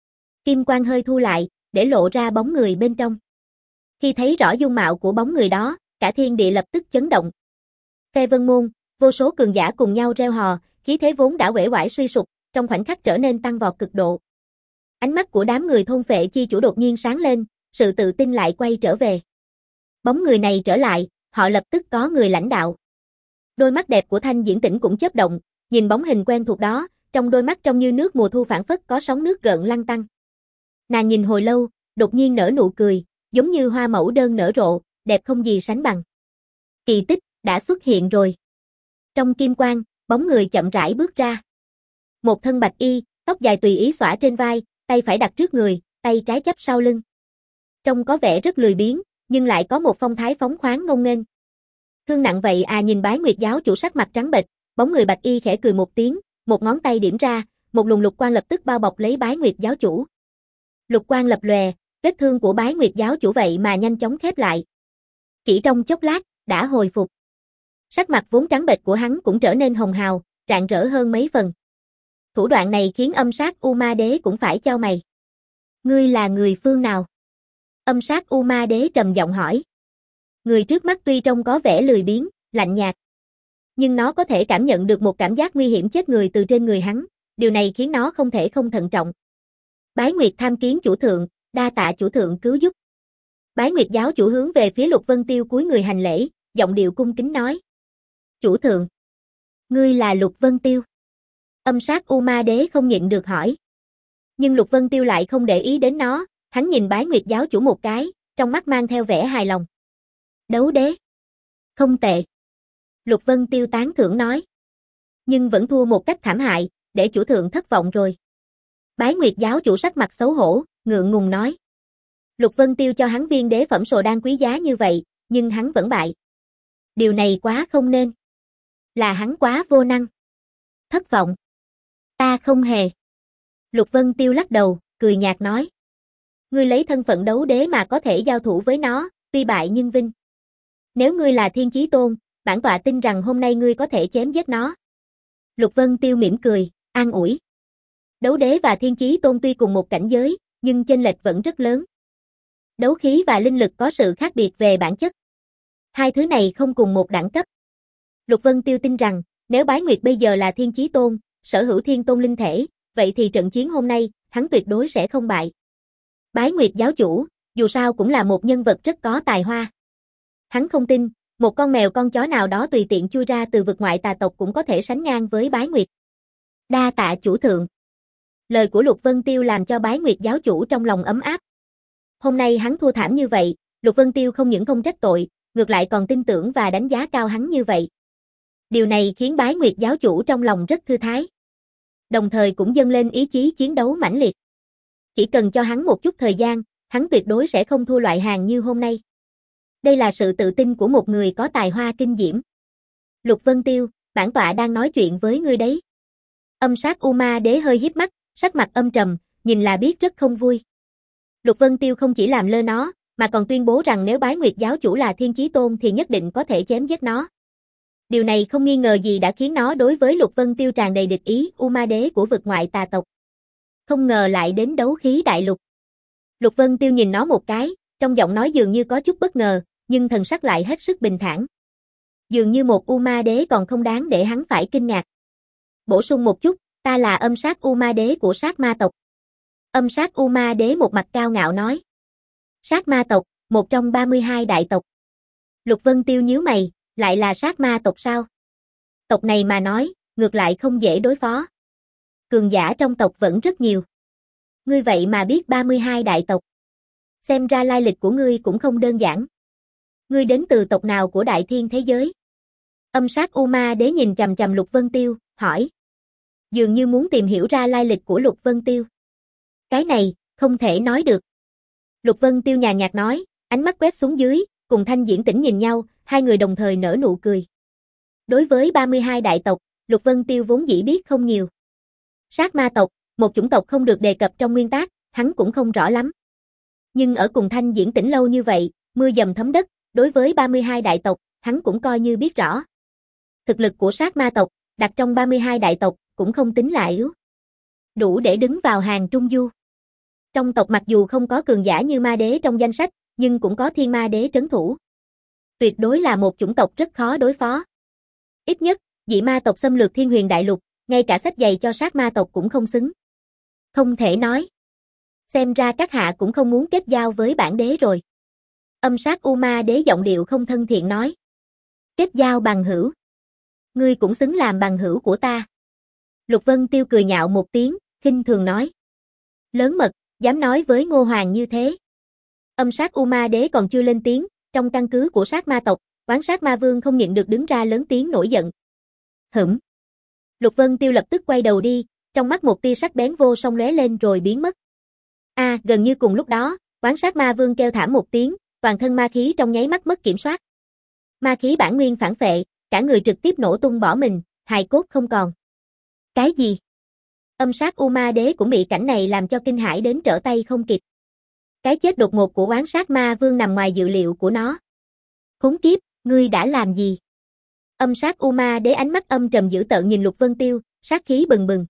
Kim quang hơi thu lại, để lộ ra bóng người bên trong. Khi thấy rõ dung mạo của bóng người đó, cả thiên địa lập tức chấn động. Phệ Vân Môn, vô số cường giả cùng nhau reo hò, khí thế vốn đã uể oải suy sụp, trong khoảnh khắc trở nên tăng vọt cực độ. Ánh mắt của đám người thôn phệ chi chủ đột nhiên sáng lên, sự tự tin lại quay trở về. Bóng người này trở lại, họ lập tức có người lãnh đạo. Đôi mắt đẹp của Thanh Diễn Tĩnh cũng chớp động, nhìn bóng hình quen thuộc đó, trong đôi mắt trông như nước mùa thu phảng phất có sóng nước gợn lăn tăn. Nàng nhìn hồi lâu, đột nhiên nở nụ cười, giống như hoa mẫu đơn nở rộ, đẹp không gì sánh bằng. Kỳ tích đã xuất hiện rồi. Trong kim quang, bóng người chậm rãi bước ra. Một thân bạch y, tóc dài tùy ý xõa trên vai, tay phải đặt trước người, tay trái chắp sau lưng. Trông có vẻ rất lười biếng, nhưng lại có một phong thái phóng khoáng ngông nghênh. Thương nặng vậy à? Nhìn Bái Nguyệt giáo chủ sắc mặt trắng bệch, bóng người bạch y khẽ cười một tiếng, một ngón tay điểm ra, một luồng lục quang lập tức bao bọc lấy Bái Nguyệt giáo chủ. Lục quang lập lòe, vết thương của Bái Nguyệt giáo chủ vậy mà nhanh chóng khép lại. Chỉ trong chốc lát, đã hồi phục. Sắc mặt vốn trắng bệch của hắn cũng trở nên hồng hào, rạng rỡ hơn mấy phần. Thủ đoạn này khiến âm sát U Ma Đế cũng phải chau mày. Ngươi là người phương nào? Âm sát U Ma Đế trầm giọng hỏi. Người trước mắt tuy trông có vẻ lười biếng, lạnh nhạt, nhưng nó có thể cảm nhận được một cảm giác nguy hiểm chết người từ trên người hắn, điều này khiến nó không thể không thận trọng. Bái Nguyệt tham kiến chủ thượng, đa tạ chủ thượng cứu giúp. Bái Nguyệt giáo chủ hướng về phía Lục Vân Tiêu cúi người hành lễ, giọng điệu cung kính nói. Chủ thượng, ngươi là Lục Vân Tiêu? Âm sát U Ma Đế không nhịn được hỏi. Nhưng Lục Vân Tiêu lại không để ý đến nó, hắn nhìn Bái Nguyệt giáo chủ một cái, trong mắt mang theo vẻ hài lòng. Đấu đế. Không tệ. Lục Vân Tiêu tán thưởng nói. Nhưng vẫn thua một cách thảm hại, để chủ thượng thất vọng rồi. Bái Nguyệt giáo chủ sắc mặt xấu hổ, ngượng ngùng nói. Lục Vân Tiêu cho hắn viên đế phẩm sồ đan quý giá như vậy, nhưng hắn vẫn bại. Điều này quá không nên. Là hắn quá vô năng. Thất vọng. Ta không hề. Lục Vân Tiêu lắc đầu, cười nhạt nói. Ngươi lấy thân phận đấu đế mà có thể giao thủ với nó, tuy bại nhưng vinh. Nếu ngươi là Thiên Chí Tôn, bản tọa tin rằng hôm nay ngươi có thể chém giết nó. Lục Vân Tiêu mỉm cười, an ủi. Đấu đế và Thiên Chí Tôn tuy cùng một cảnh giới, nhưng chênh lệch vẫn rất lớn. Đấu khí và linh lực có sự khác biệt về bản chất. Hai thứ này không cùng một đẳng cấp. Lục Vân Tiêu tin rằng, nếu Bái Nguyệt bây giờ là Thiên Chí Tôn, sở hữu thiên tôn linh thể, vậy thì trận chiến hôm nay, hắn tuyệt đối sẽ không bại. Bái Nguyệt giáo chủ, dù sao cũng là một nhân vật rất có tài hoa. Hắn không tin, một con mèo con chó nào đó tùy tiện chui ra từ vực ngoại tà tộc cũng có thể sánh ngang với Bái Nguyệt. Đa tạ chủ thượng. Lời của Lục Vân Tiêu làm cho Bái Nguyệt giáo chủ trong lòng ấm áp. Hôm nay hắn thua thảm như vậy, Lục Vân Tiêu không những không trách tội, ngược lại còn tin tưởng và đánh giá cao hắn như vậy. Điều này khiến Bái Nguyệt giáo chủ trong lòng rất thư thái. Đồng thời cũng dâng lên ý chí chiến đấu mãnh liệt. Chỉ cần cho hắn một chút thời gian, hắn tuyệt đối sẽ không thua loại hàng như hôm nay. Đây là sự tự tin của một người có tài hoa kinh diễm. Lục Vân Tiêu, bản tọa đang nói chuyện với ngươi đấy. Âm sát U Ma Đế hơi híp mắt, sắc mặt âm trầm, nhìn là biết rất không vui. Lục Vân Tiêu không chỉ làm lơ nó, mà còn tuyên bố rằng nếu Bái Nguyệt giáo chủ là Thiên Chí Tôn thì nhất định có thể chém giết nó. Điều này không nghi ngờ gì đã khiến nó đối với Lục Vân Tiêu tràn đầy địch ý, U Ma Đế của vực ngoại tà tộc. Không ngờ lại đến đấu khí đại lục. Lục Vân Tiêu nhìn nó một cái, trong giọng nói dường như có chút bất ngờ, nhưng thần sắc lại hết sức bình thản. Dường như một U Ma Đế còn không đáng để hắn phải kinh ngạc. Bổ sung một chút, ta là âm sát U Ma Đế của sát ma tộc. Âm sát U Ma Đế một mặt cao ngạo nói. Sát ma tộc, một trong ba mươi hai đại tộc. Lục Vân Tiêu nhíu mày, lại là sát ma tộc sao? Tộc này mà nói, ngược lại không dễ đối phó. Cường giả trong tộc vẫn rất nhiều. Ngươi vậy mà biết ba mươi hai đại tộc. Xem ra lai lịch của ngươi cũng không đơn giản. Ngươi đến từ tộc nào của đại thiên thế giới? Âm sát U Ma Đế nhìn chằm chằm Lục Vân Tiêu, hỏi. Dường như muốn tìm hiểu ra lai lịch của Lục Vân Tiêu. Cái này, không thể nói được. Lục Vân Tiêu nhàn nhạt nói, ánh mắt quét xuống dưới, cùng Thanh Diễn Tĩnh nhìn nhau, hai người đồng thời nở nụ cười. Đối với ba mươi hai đại tộc, Lục Vân Tiêu vốn dĩ biết không nhiều. Sát ma tộc, một chủng tộc không được đề cập trong nguyên tác, hắn cũng không rõ lắm. Nhưng ở cùng Thanh Diễn Tĩnh lâu như vậy, mưa dầm thấm đất, đối với ba mươi hai đại tộc, hắn cũng coi như biết rõ. Thực lực của sát ma tộc, đặt trong ba mươi hai đại tộc, cũng không tính là yếu. Đủ để đứng vào hàng trung du. Trong tộc mặc dù không có cường giả như ma đế trong danh sách, nhưng cũng có thiên ma đế trấn thủ. Tuyệt đối là một chủng tộc rất khó đối phó. Ít nhất, dị ma tộc xâm lược Thiên Huyền Đại Lục, ngay cả sách giày cho sát ma tộc cũng không xứng. Không thể nói. Xem ra các hạ cũng không muốn kết giao với bản đế rồi. Âm sát U Ma Đế giọng điệu không thân thiện nói. Kết giao bằng hữu. Ngươi cũng xứng làm bằng hữu của ta. Lục Vân Tiêu cười nhạo một tiếng, khinh thường nói. Lớn mật, dám nói với Ngô Hoàng như thế. Âm sát U Ma Đế còn chưa lên tiếng, trong căn cứ của sát ma tộc, Oán Sát Ma Vương không nhịn được đứng ra lớn tiếng nổi giận. Hửm. Lục Vân Tiêu lập tức quay đầu đi, trong mắt một tia sắc bén vô song lóe lên rồi biến mất. A, à, gần như cùng lúc đó, Oán Sát Ma Vương kêu thảm một tiếng, toàn thân ma khí trong nháy mắt mất kiểm soát. Ma khí bản nguyên phản phệ, cả người trực tiếp nổ tung bỏ mình, hài cốt không còn. Cái gì? Âm sát U Ma Đế cũng bị cảnh này làm cho kinh hãi đến trở tay không kịp. Cái chết đột ngột của Oán Sát Ma Vương nằm ngoài dự liệu của nó. Khốn kiếp, ngươi đã làm gì? Âm sát U Ma Đế ánh mắt âm trầm dữ tợn nhìn Lục Vân Tiêu, sát khí bừng bừng.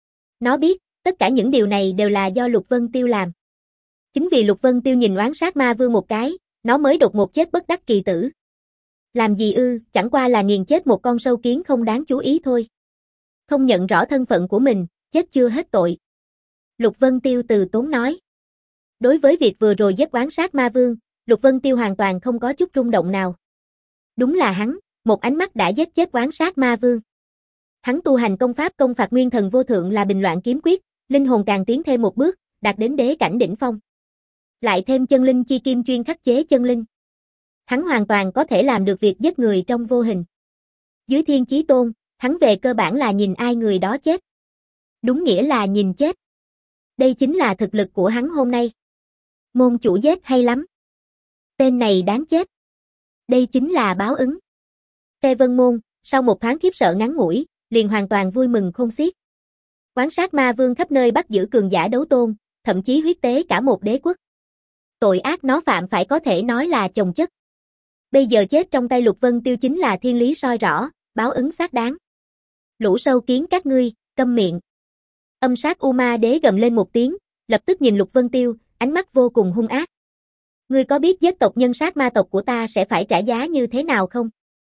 Nó biết, tất cả những điều này đều là do Lục Vân Tiêu làm. Chính vì Lục Vân Tiêu nhìn Oán Sát Ma Vương một cái, nó mới đột ngột chết bất đắc kỳ tử. Làm gì ư, chẳng qua là nghiền chết một con sâu kiến không đáng chú ý thôi. Không nhận rõ thân phận của mình, chết chưa hết tội. Lục Vân Tiêu từ tốn nói. Đối với việc vừa rồi giết Oán Sát Ma Vương, Lục Vân Tiêu hoàn toàn không có chút rung động nào. Đúng là hắn, một ánh mắt đã giết chết Oán Sát Ma Vương. Hắn tu hành công pháp công phạt nguyên thần vô thượng là Bình Loạn Kiếm Quyết, linh hồn càng tiến thêm một bước, đạt đến đế cảnh đỉnh phong. Lại thêm chân linh chi kim chuyên khắc chế chân linh. Hắn hoàn toàn có thể làm được việc giết người trong vô hình. Dưới Thiên Chí Tôn, hắn về cơ bản là nhìn ai người đó chết. Đúng nghĩa là nhìn chết. Đây chính là thực lực của hắn hôm nay. Môn chủ giết hay lắm. Tên này đáng chết. Đây chính là báo ứng. Phê Vân Môn, sau một tháng khiếp sợ ngắn ngủi, liền hoàn toàn vui mừng khôn xiết. Oán Sát Ma Vương khắp nơi bắt giữ cường giả đấu tôn, thậm chí huyết tế cả một đế quốc. Tội ác nó phạm phải có thể nói là chồng chất. Bây giờ chết trong tay Lục Vân Tiêu chính là thiên lý soi rõ, báo ứng xác đáng. Lũ sâu kiến các ngươi, câm miệng. Âm sát U Ma Đế gầm lên một tiếng, lập tức nhìn Lục Vân Tiêu, ánh mắt vô cùng hung ác. Ngươi có biết giết tộc nhân sát ma tộc của ta sẽ phải trả giá như thế nào không?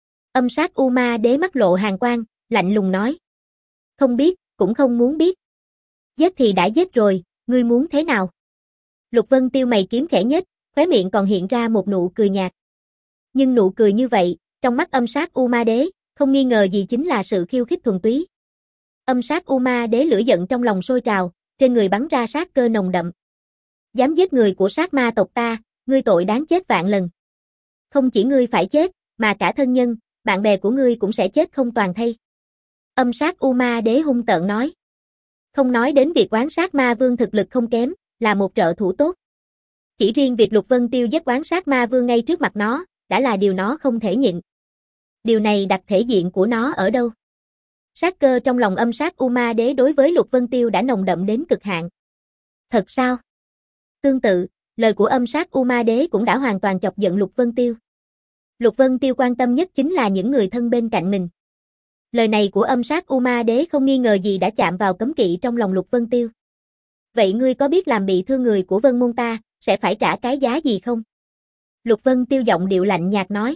Âm sát U Ma Đế mắt lộ hàn quang, lạnh lùng nói. Không biết, cũng không muốn biết. Giết thì đã giết rồi, ngươi muốn thế nào? Lục Vân Tiêu mày kiếm khẽ nhếch, khóe miệng còn hiện ra một nụ cười nhạt. Nhưng nụ cười như vậy, trong mắt âm sát U Ma Đế, không nghi ngờ gì chính là sự khiêu khích thuần túy. Âm sát U Ma Đế lửa giận trong lòng sôi trào, trên người bắn ra sát cơ nồng đậm. Dám giết người của sát ma tộc ta, ngươi tội đáng chết vạn lần. Không chỉ ngươi phải chết, mà cả thân nhân, bạn bè của ngươi cũng sẽ chết không toàn thây. Âm sát U Ma Đế hung tợn nói. Không nói đến việc Oán Sát Ma Vương thực lực không kém, là một trợ thủ tốt. Chỉ riêng việc Lục Vân Tiêu giết Oán Sát Ma Vương ngay trước mặt nó, đã là điều nó không thể nhịn. Điều này đặt thể diện của nó ở đâu? Sát cơ trong lòng âm sát U Ma Đế đối với Lục Vân Tiêu đã nồng đậm đến cực hạn. Thật sao? Tương tự, lời của âm sát U Ma Đế cũng đã hoàn toàn chọc giận Lục Vân Tiêu. Lục Vân Tiêu quan tâm nhất chính là những người thân bên cạnh mình. Lời này của âm sát U Ma Đế không nghi ngờ gì đã chạm vào cấm kỵ trong lòng Lục Vân Tiêu. Vậy ngươi có biết làm bị thương người của Vân Môn ta, sẽ phải trả cái giá gì không? Lục Vân Tiêu giọng điệu lạnh nhạt nói.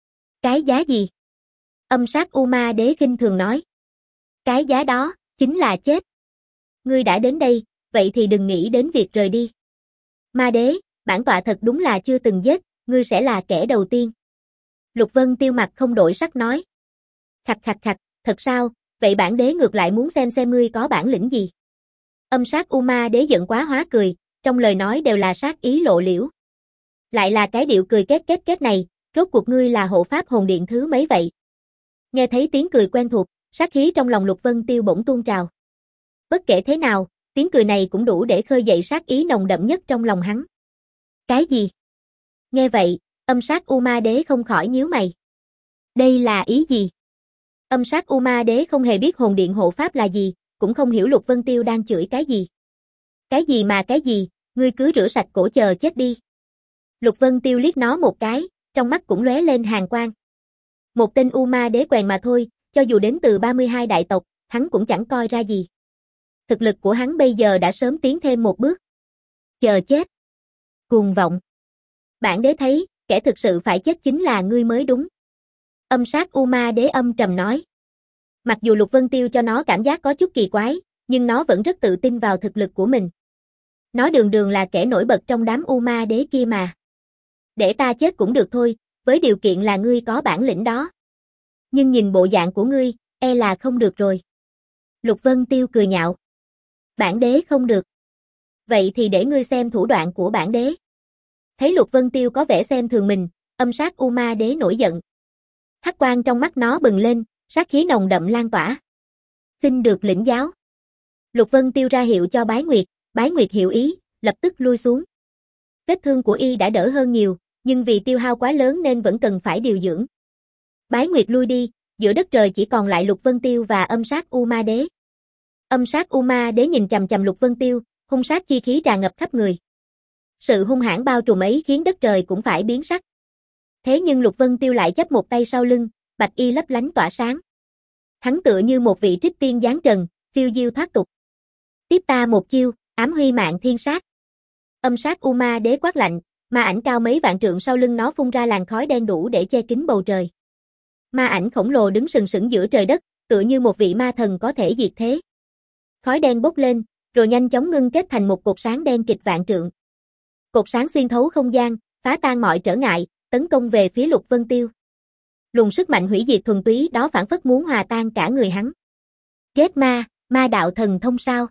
Cái giá gì? Âm sát U Ma Đế khinh thường nói. Cái giá đó, chính là chết. Ngươi đã đến đây, vậy thì đừng nghĩ đến việc rời đi. Ma Đế, bản tọa thật đúng là chưa từng giết, ngươi sẽ là kẻ đầu tiên. Lục Vân Tiêu mặt không đổi sắc nói. Khặt khặt khặt, thật sao, vậy bản đế ngược lại muốn xem xem ngươi có bản lĩnh gì. Âm sát U Ma Đế giận quá hóa cười, trong lời nói đều là sát ý lộ liễu. Lại là cái điệu cười két két két này, rốt cuộc ngươi là hộ pháp hồn điện thứ mấy vậy? Nghe thấy tiếng cười quen thuộc, sát khí trong lòng Lục Vân Tiêu bỗng tuôn trào. Bất kể thế nào, tiếng cười này cũng đủ để khơi dậy sát ý nồng đậm nhất trong lòng hắn. Cái gì? Nghe vậy, âm sát U Ma Đế không khỏi nhíu mày. Đây là ý gì? Âm sát U Ma Đế không hề biết hồn điện hộ pháp là gì, cũng không hiểu Lục Vân Tiêu đang chửi cái gì. Cái gì mà cái gì, ngươi cứ rửa sạch cổ chờ chết đi. Lục Vân Tiêu liếc nó một cái, trong mắt cũng lóe lên hàn quang. Một tên U Ma Đế quèn mà thôi, cho dù đến từ ba mươi hai đại tộc, hắn cũng chẳng coi ra gì. Thực lực của hắn bây giờ đã sớm tiến thêm một bước. Chờ chết. Cuồng vọng. Bản đế thấy, kẻ thực sự phải chết chính là ngươi mới đúng. Âm sát U Ma Đế âm trầm nói. Mặc dù Lục Vân Tiêu cho nó cảm giác có chút kỳ quái, nhưng nó vẫn rất tự tin vào thực lực của mình. Nó đường đường là kẻ nổi bật trong đám U Ma Đế kia mà. Để ta chết cũng được thôi, với điều kiện là ngươi có bản lĩnh đó. Nhưng nhìn bộ dạng của ngươi, e là không được rồi. Lục Vân Tiêu cười nhạo. Bản đế không được. Vậy thì để ngươi xem thủ đoạn của bản đế. Thấy Lục Vân Tiêu có vẻ xem thường mình, âm sát U Ma Đế nổi giận. Hắc quang trong mắt nó bừng lên, sát khí nồng đậm lan tỏa. Xin được lĩnh giáo. Lục Vân Tiêu ra hiệu cho Bái Nguyệt, Bái Nguyệt hiểu ý, lập tức lui xuống. Vết thương của y đã đỡ hơn nhiều, nhưng vì tiêu hao quá lớn nên vẫn cần phải điều dưỡng. Bái Nguyệt lui đi, giữa đất trời chỉ còn lại Lục Vân Tiêu và âm sát U Ma Đế. Âm sát U Ma Đế nhìn chằm chằm Lục Vân Tiêu, hung sát chi khí tràn ngập khắp người. Sự hung hãn bao trùm ấy khiến đất trời cũng phải biến sắc. Thế nhưng Lục Vân Tiêu lại chắp một tay sau lưng, bạch y lấp lánh tỏa sáng. Hắn tựa như một vị trích tiên giáng trần, phiêu diêu thoát tục. Tiếp ta một chiêu, ám huy mạng thiên sát. Âm sát U Ma Đế quát lạnh, ma ảnh cao mấy vạn trượng sau lưng nó phun ra làn khói đen đủ để che kín bầu trời. Ma ảnh khổng lồ đứng sừng sững giữa trời đất, tựa như một vị ma thần có thể diệt thế. Khói đen bốc lên, rồi nhanh chóng ngưng kết thành một cột sáng đen kịch vạn trượng. Cột sáng xuyên thấu không gian, phá tan mọi trở ngại, tấn công về phía Lục Vân Tiêu. Luồng sức mạnh hủy diệt thuần túy đó phảng phất muốn hòa tan cả người hắn. Kết ma, ma đạo thần thông sao?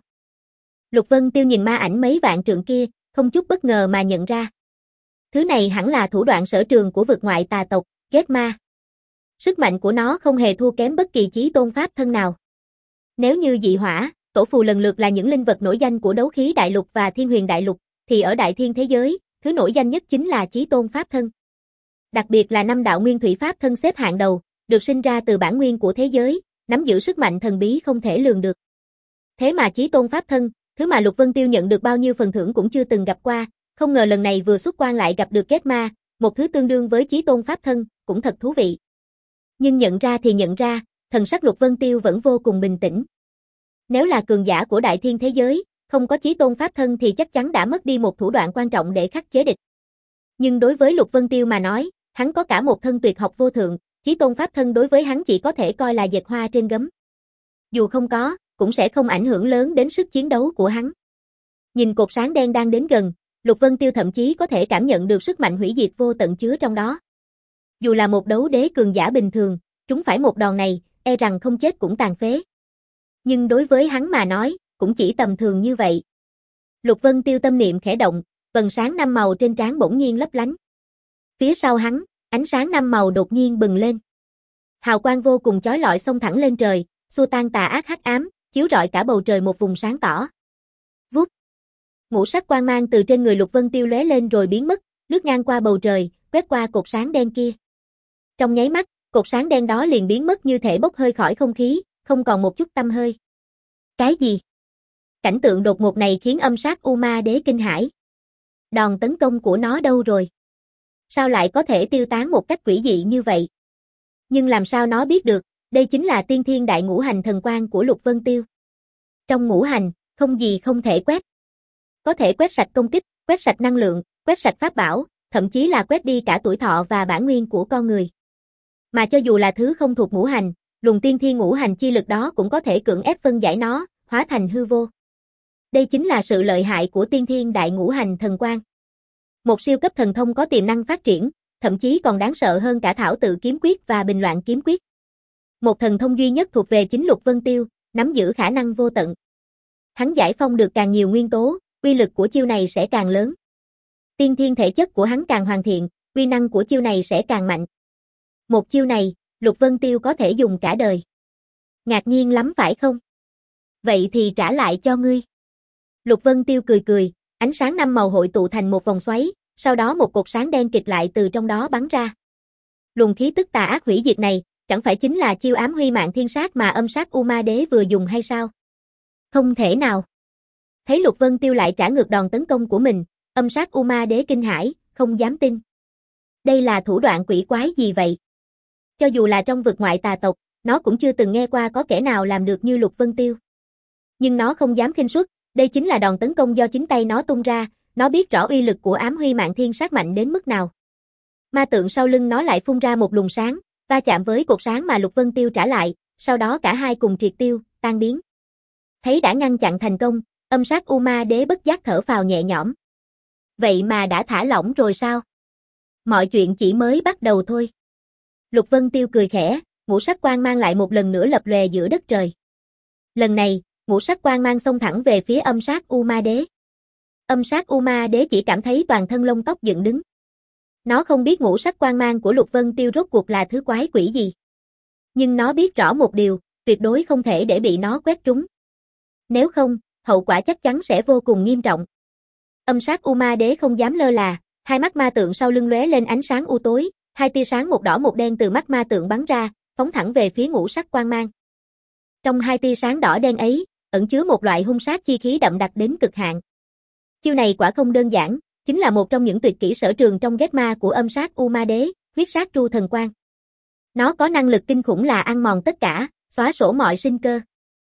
Lục Vân Tiêu nhìn ma ảnh mấy vạn trượng kia, không chút bất ngờ mà nhận ra. Thứ này hẳn là thủ đoạn sở trường của vực ngoại tà tộc, kết ma. Sức mạnh của nó không hề thua kém bất kỳ chí tôn pháp thân nào. Nếu như dị hỏa, tổ phù lần lượt là những linh vật nổi danh của đấu khí đại lục và thiên huyền đại lục, thì ở đại thiên thế giới, thứ nổi danh nhất chính là chí tôn pháp thân. Đặc biệt là năm đạo nguyên thủy pháp thân xếp hạng đầu, được sinh ra từ bản nguyên của thế giới, nắm giữ sức mạnh thần bí không thể lường được. Thế mà chí tôn pháp thân, thứ mà Lục Vân Tiêu nhận được bao nhiêu phần thưởng cũng chưa từng gặp qua, không ngờ lần này vừa xuất quan lại gặp được kết ma, một thứ tương đương với chí tôn pháp thân, cũng thật thú vị. Nhưng nhận ra thì nhận ra, thần sắc Lục Vân Tiêu vẫn vô cùng bình tĩnh. Nếu là cường giả của đại thiên thế giới, không có chí tôn pháp thân thì chắc chắn đã mất đi một thủ đoạn quan trọng để khắc chế địch. Nhưng đối với Lục Vân Tiêu mà nói, hắn có cả một thân tuyệt học vô thượng, chí tôn pháp thân đối với hắn chỉ có thể coi là dệt hoa trên gấm. Dù không có, cũng sẽ không ảnh hưởng lớn đến sức chiến đấu của hắn. Nhìn cột sáng đen đang đến gần, Lục Vân Tiêu thậm chí có thể cảm nhận được sức mạnh hủy diệt vô tận chứa trong đó. Dù là một đấu đế cường giả bình thường, trúng phải một đòn này, e rằng không chết cũng tàn phế. Nhưng đối với hắn mà nói, cũng chỉ tầm thường như vậy. Lục Vân Tiêu tâm niệm khẽ động, vầng sáng năm màu trên trán bỗng nhiên lấp lánh. Phía sau hắn, ánh sáng năm màu đột nhiên bừng lên. Hào quang vô cùng chói lọi xông thẳng lên trời, xua tan tà ác hắc ám, chiếu rọi cả bầu trời một vùng sáng tỏ. Vút. Ngũ sắc quang mang từ trên người Lục Vân Tiêu lóe lên rồi biến mất, lướt ngang qua bầu trời, quét qua cột sáng đen kia. Trong nháy mắt, cột sáng đen đó liền biến mất như thể bốc hơi khỏi không khí, không còn một chút tăm hơi. Cái gì? Cảnh tượng đột ngột này khiến âm sát U Ma Đế kinh hãi. Đòn tấn công của nó đâu rồi? Sao lại có thể tiêu tán một cách quỷ dị như vậy? Nhưng làm sao nó biết được, đây chính là tiên thiên đại ngũ hành thần quang của Lục Vân Tiêu. Trong ngũ hành, không gì không thể quét. Có thể quét sạch công kích, quét sạch năng lượng, quét sạch pháp bảo, thậm chí là quét đi cả tuổi thọ và bản nguyên của con người. Mà cho dù là thứ không thuộc ngũ hành, luồng tiên thiên ngũ hành chi lực đó cũng có thể cưỡng ép phân giải nó, hóa thành hư vô. Đây chính là sự lợi hại của tiên thiên đại ngũ hành thần quang. Một siêu cấp thần thông có tiềm năng phát triển, thậm chí còn đáng sợ hơn cả thảo tự kiếm quyết và bình loạn kiếm quyết. Một thần thông duy nhất thuộc về chính Lục Vân Tiêu, nắm giữ khả năng vô tận. Hắn giải phong được càng nhiều nguyên tố, uy lực của chiêu này sẽ càng lớn. Tiên thiên thể chất của hắn càng hoàn thiện, uy năng của chiêu này sẽ càng mạnh. Một chiêu này, Lục Vân Tiêu có thể dùng cả đời. Ngạc nhiên lắm phải không? Vậy thì trả lại cho ngươi. Lục Vân Tiêu cười cười, ánh sáng năm màu hội tụ thành một vòng xoáy, sau đó một cột sáng đen kịt lại từ trong đó bắn ra. Luồng khí tức tà ác hủy diệt này, chẳng phải chính là chiêu ám huy mạng thiên sát mà âm sát U Ma Đế vừa dùng hay sao? Không thể nào. Thấy Lục Vân Tiêu lại trả ngược đòn tấn công của mình, âm sát U Ma Đế kinh hãi, không dám tin. Đây là thủ đoạn quỷ quái gì vậy? Cho dù là trong vực ngoại tà tộc, nó cũng chưa từng nghe qua có kẻ nào làm được như Lục Vân Tiêu. Nhưng nó không dám khinh suất, đây chính là đòn tấn công do chính tay nó tung ra, nó biết rõ uy lực của ám huy mạng thiên sát mạnh đến mức nào. Ma tượng sau lưng nó lại phun ra một luồng sáng, va chạm với cột sáng mà Lục Vân Tiêu trả lại, sau đó cả hai cùng triệt tiêu, tan biến. Thấy đã ngăn chặn thành công, âm sát U Ma Đế bất giác thở phào nhẹ nhõm. Vậy mà đã thả lỏng rồi sao? Mọi chuyện chỉ mới bắt đầu thôi. Lục Vân Tiêu cười khẽ, ngũ sắc quang mang lại một lần nữa lập lòe giữa đất trời. Lần này, ngũ sắc quang mang xông thẳng về phía âm sát U Ma Đế. Âm sát U Ma Đế chỉ cảm thấy toàn thân lông tóc dựng đứng. Nó không biết ngũ sắc quang mang của Lục Vân Tiêu rốt cuộc là thứ quái quỷ gì. Nhưng nó biết rõ một điều, tuyệt đối không thể để bị nó quét trúng. Nếu không, hậu quả chắc chắn sẽ vô cùng nghiêm trọng. Âm sát U Ma Đế không dám lơ là, hai mắt ma tượng sau lưng lóe lên ánh sáng u tối, hai tia sáng một đỏ một đen từ mắt ma tượng bắn ra, phóng thẳng về phía ngũ sắc quang mang. Trong hai tia sáng đỏ đen ấy, ẩn chứa một loại hung sát chi khí đậm đặc đến cực hạn. Chiêu này quả không đơn giản, chính là một trong những tuyệt kỹ sở trường trong ghét ma của âm sát U Ma Đế, huyết sát tru thần quang. Nó có năng lực kinh khủng là ăn mòn tất cả, xóa sổ mọi sinh cơ.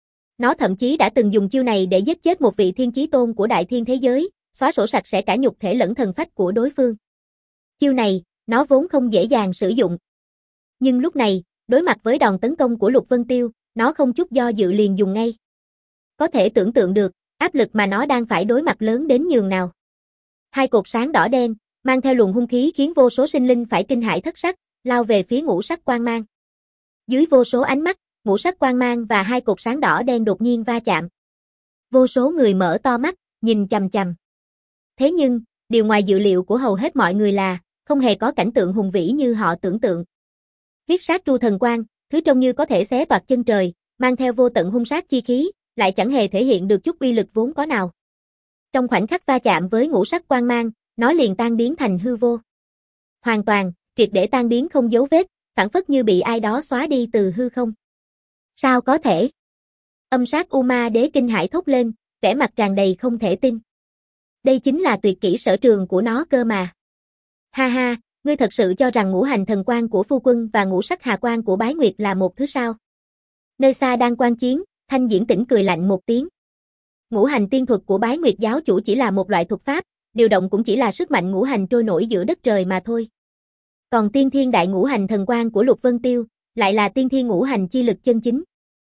Nó thậm chí đã từng dùng chiêu này để giết chết một vị thiên chí tôn của đại thiên thế giới, xóa sổ sạch sẽ cả nhục thể lẫn thần phách của đối phương. Chiêu này, nó vốn không dễ dàng sử dụng. Nhưng lúc này, đối mặt với đòn tấn công của Lục Vân Tiêu, nó không chút do dự liền dùng ngay. Có thể tưởng tượng được, áp lực mà nó đang phải đối mặt lớn đến nhường nào. Hai cột sáng đỏ đen, mang theo luồng hung khí khiến vô số sinh linh phải kinh hãi thất sắc, lao về phía ngũ sắc quang mang. Dưới vô số ánh mắt, ngũ sắc quang mang và hai cột sáng đỏ đen đột nhiên va chạm. Vô số người mở to mắt, nhìn chằm chằm. Thế nhưng, điều ngoài dự liệu của hầu hết mọi người là, không hề có cảnh tượng hùng vĩ như họ tưởng tượng. Huyết sát tru thần quang, thứ trông như có thể xé toạc chân trời, mang theo vô tận hung sát chi khí, lại chẳng hề thể hiện được chút uy lực vốn có nào. Trong khoảnh khắc va chạm với ngũ sắc quang mang, nó liền tan biến thành hư vô. Hoàn toàn, triệt để tan biến không dấu vết, phảng phất như bị ai đó xóa đi từ hư không. Sao có thể? Âm sát U Ma Đế kinh hãi thốt lên, vẻ mặt tràn đầy không thể tin. Đây chính là tuyệt kỹ sở trường của nó cơ mà. Ha ha, ngươi thật sự cho rằng ngũ hành thần quang của phu quân và ngũ sắc hà quang của Bái Nguyệt là một thứ sao? Nơi xa đang quan chiến, Thanh Diễn Tĩnh cười lạnh một tiếng. Ngũ hành tiên thuật của Bái Nguyệt giáo chủ chỉ là một loại thuật pháp, điều động cũng chỉ là sức mạnh ngũ hành trôi nổi giữa đất trời mà thôi. Còn tiên thiên đại ngũ hành thần quang của Lục Vân Tiêu, lại là tiên thiên ngũ hành chi lực chân chính.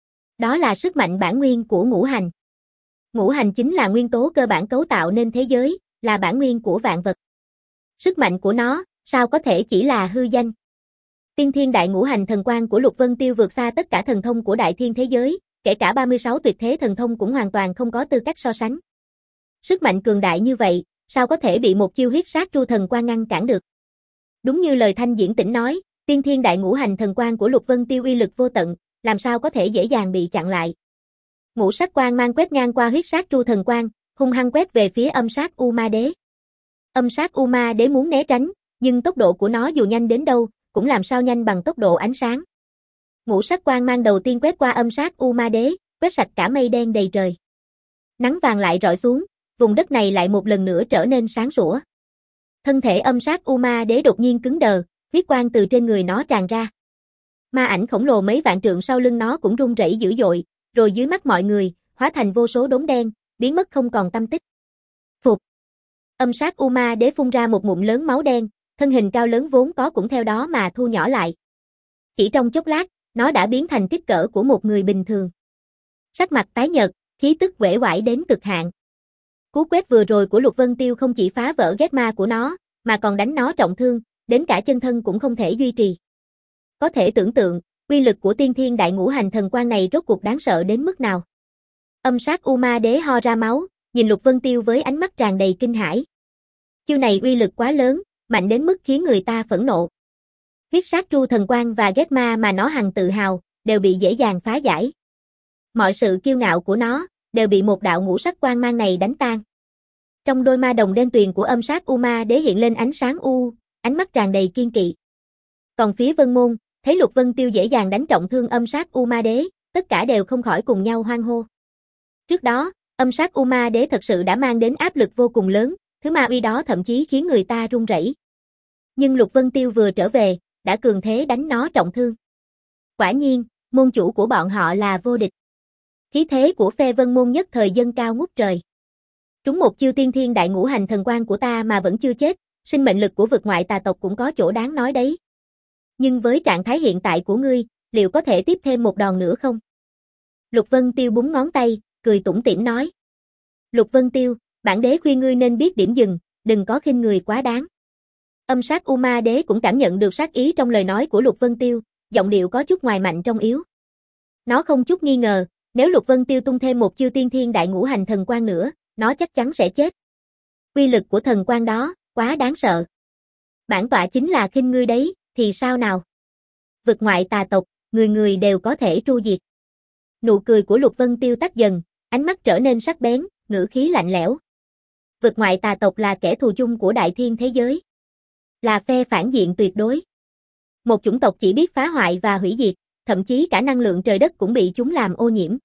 Đó là sức mạnh bản nguyên của ngũ hành. Ngũ hành chính là nguyên tố cơ bản cấu tạo nên thế giới, là bản nguyên của vạn vật. Sức mạnh của nó, sao có thể chỉ là hư danh? Tiên thiên đại ngũ hành thần quang của Lục Vân Tiêu vượt xa tất cả thần thông của đại thiên thế giới, kể cả ba mươi sáu tuyệt thế thần thông cũng hoàn toàn không có tư cách so sánh. Sức mạnh cường đại như vậy, sao có thể bị một chiêu huyết sát tru thần quang ngăn cản được? Đúng như lời Thanh Diễn Tĩnh nói, tiên thiên đại ngũ hành thần quang của Lục Vân Tiêu uy lực vô tận, làm sao có thể dễ dàng bị chặn lại. Ngũ sắc quang mang quét ngang qua huyết sát tru thần quang, hung hăng quét về phía âm sát U Ma Đế. Âm sát U Ma Đế muốn né tránh, nhưng tốc độ của nó dù nhanh đến đâu, cũng làm sao nhanh bằng tốc độ ánh sáng. Ngũ sắc quang mang đầu tiên quét qua âm sát U Ma Đế, quét sạch cả mây đen đầy trời. Nắng vàng lại rọi xuống, vùng đất này lại một lần nữa trở nên sáng sủa. Thân thể âm sát U Ma Đế đột nhiên cứng đờ, huyết quang từ trên người nó tràn ra. Ma ảnh khổng lồ mấy vạn trượng sau lưng nó cũng rung rẩy dữ dội, rồi dưới mắt mọi người, hóa thành vô số đốm đen, biến mất không còn tăm tích. Phụt. Âm sát U Ma Đế phun ra một ngụm lớn máu đen, thân hình cao lớn vốn có cũng theo đó mà thu nhỏ lại. Chỉ trong chốc lát, nó đã biến thành kích cỡ của một người bình thường. Sắc mặt tái nhợt, khí tức uể oải đến cực hạn. Cú quét vừa rồi của Lục Vân Tiêu không chỉ phá vỡ ghét ma của nó, mà còn đánh nó trọng thương, đến cả chân thân cũng không thể duy trì. Có thể tưởng tượng, uy lực của tiên thiên đại ngũ hành thần quang này rốt cuộc đáng sợ đến mức nào. Âm sát U Ma Đế ho ra máu, nhìn Lục Vân Tiêu với ánh mắt tràn đầy kinh hãi. Chiêu này uy lực quá lớn, mạnh đến mức khiến người ta phẫn nộ. Huyết sát tru thần quang và ghét ma mà nó hằng tự hào, đều bị dễ dàng phá giải. Mọi sự kiêu ngạo của nó, đều bị một đạo ngũ sắc quang mang này đánh tan. Trong đôi ma đồng đen tuyền của âm sát U Ma Đế hiện lên ánh sáng u, ánh mắt tràn đầy kiên kỵ. Còn phía Vân Môn, thấy Lục Vân Tiêu dễ dàng đánh trọng thương âm sát U Ma Đế, tất cả đều không khỏi cùng nhau hoan hô. Trước đó, âm sát U Ma Đế thật sự đã mang đến áp lực vô cùng lớn, thứ ma uy đó thậm chí khiến người ta run rẩy. Nhưng Lục Vân Tiêu vừa trở về, đã cường thế đánh nó trọng thương. Quả nhiên, môn chủ của bọn họ là vô địch. Khí thế của phe Vân Môn nhất thời dâng cao ngút trời. Trúng một chiêu tiên thiên đại ngũ hành thần quang của ta mà vẫn chưa chết, sinh mệnh lực của vực ngoại tà tộc cũng có chỗ đáng nói đấy. Nhưng với trạng thái hiện tại của ngươi, liệu có thể tiếp thêm một đòn nữa không? Lục Vân Tiêu búng ngón tay, cười tủm tỉm nói. Lục Vân Tiêu, bản đế khuyên ngươi nên biết điểm dừng, đừng có khinh người quá đáng. Âm sát U Ma Đế cũng cảm nhận được sát ý trong lời nói của Lục Vân Tiêu, giọng điệu có chút ngoài mạnh trong yếu. Nó không chút nghi ngờ, nếu Lục Vân Tiêu tung thêm một chiêu tiên thiên đại ngũ hành thần quang nữa, nó chắc chắn sẽ chết. Uy lực của thần quang đó, quá đáng sợ. Bản tọa chính là khinh ngươi đấy, thì sao nào? Vực ngoại tà tộc, người người đều có thể tru diệt. Nụ cười của Lục Vân Tiêu tắt dần, ánh mắt trở nên sắc bén, ngữ khí lạnh lẽo. Vực ngoại tà tộc là kẻ thù chung của đại thiên thế giới. Là phe phản diện tuyệt đối. Một chủng tộc chỉ biết phá hoại và hủy diệt, thậm chí cả năng lượng trời đất cũng bị chúng làm ô nhiễm.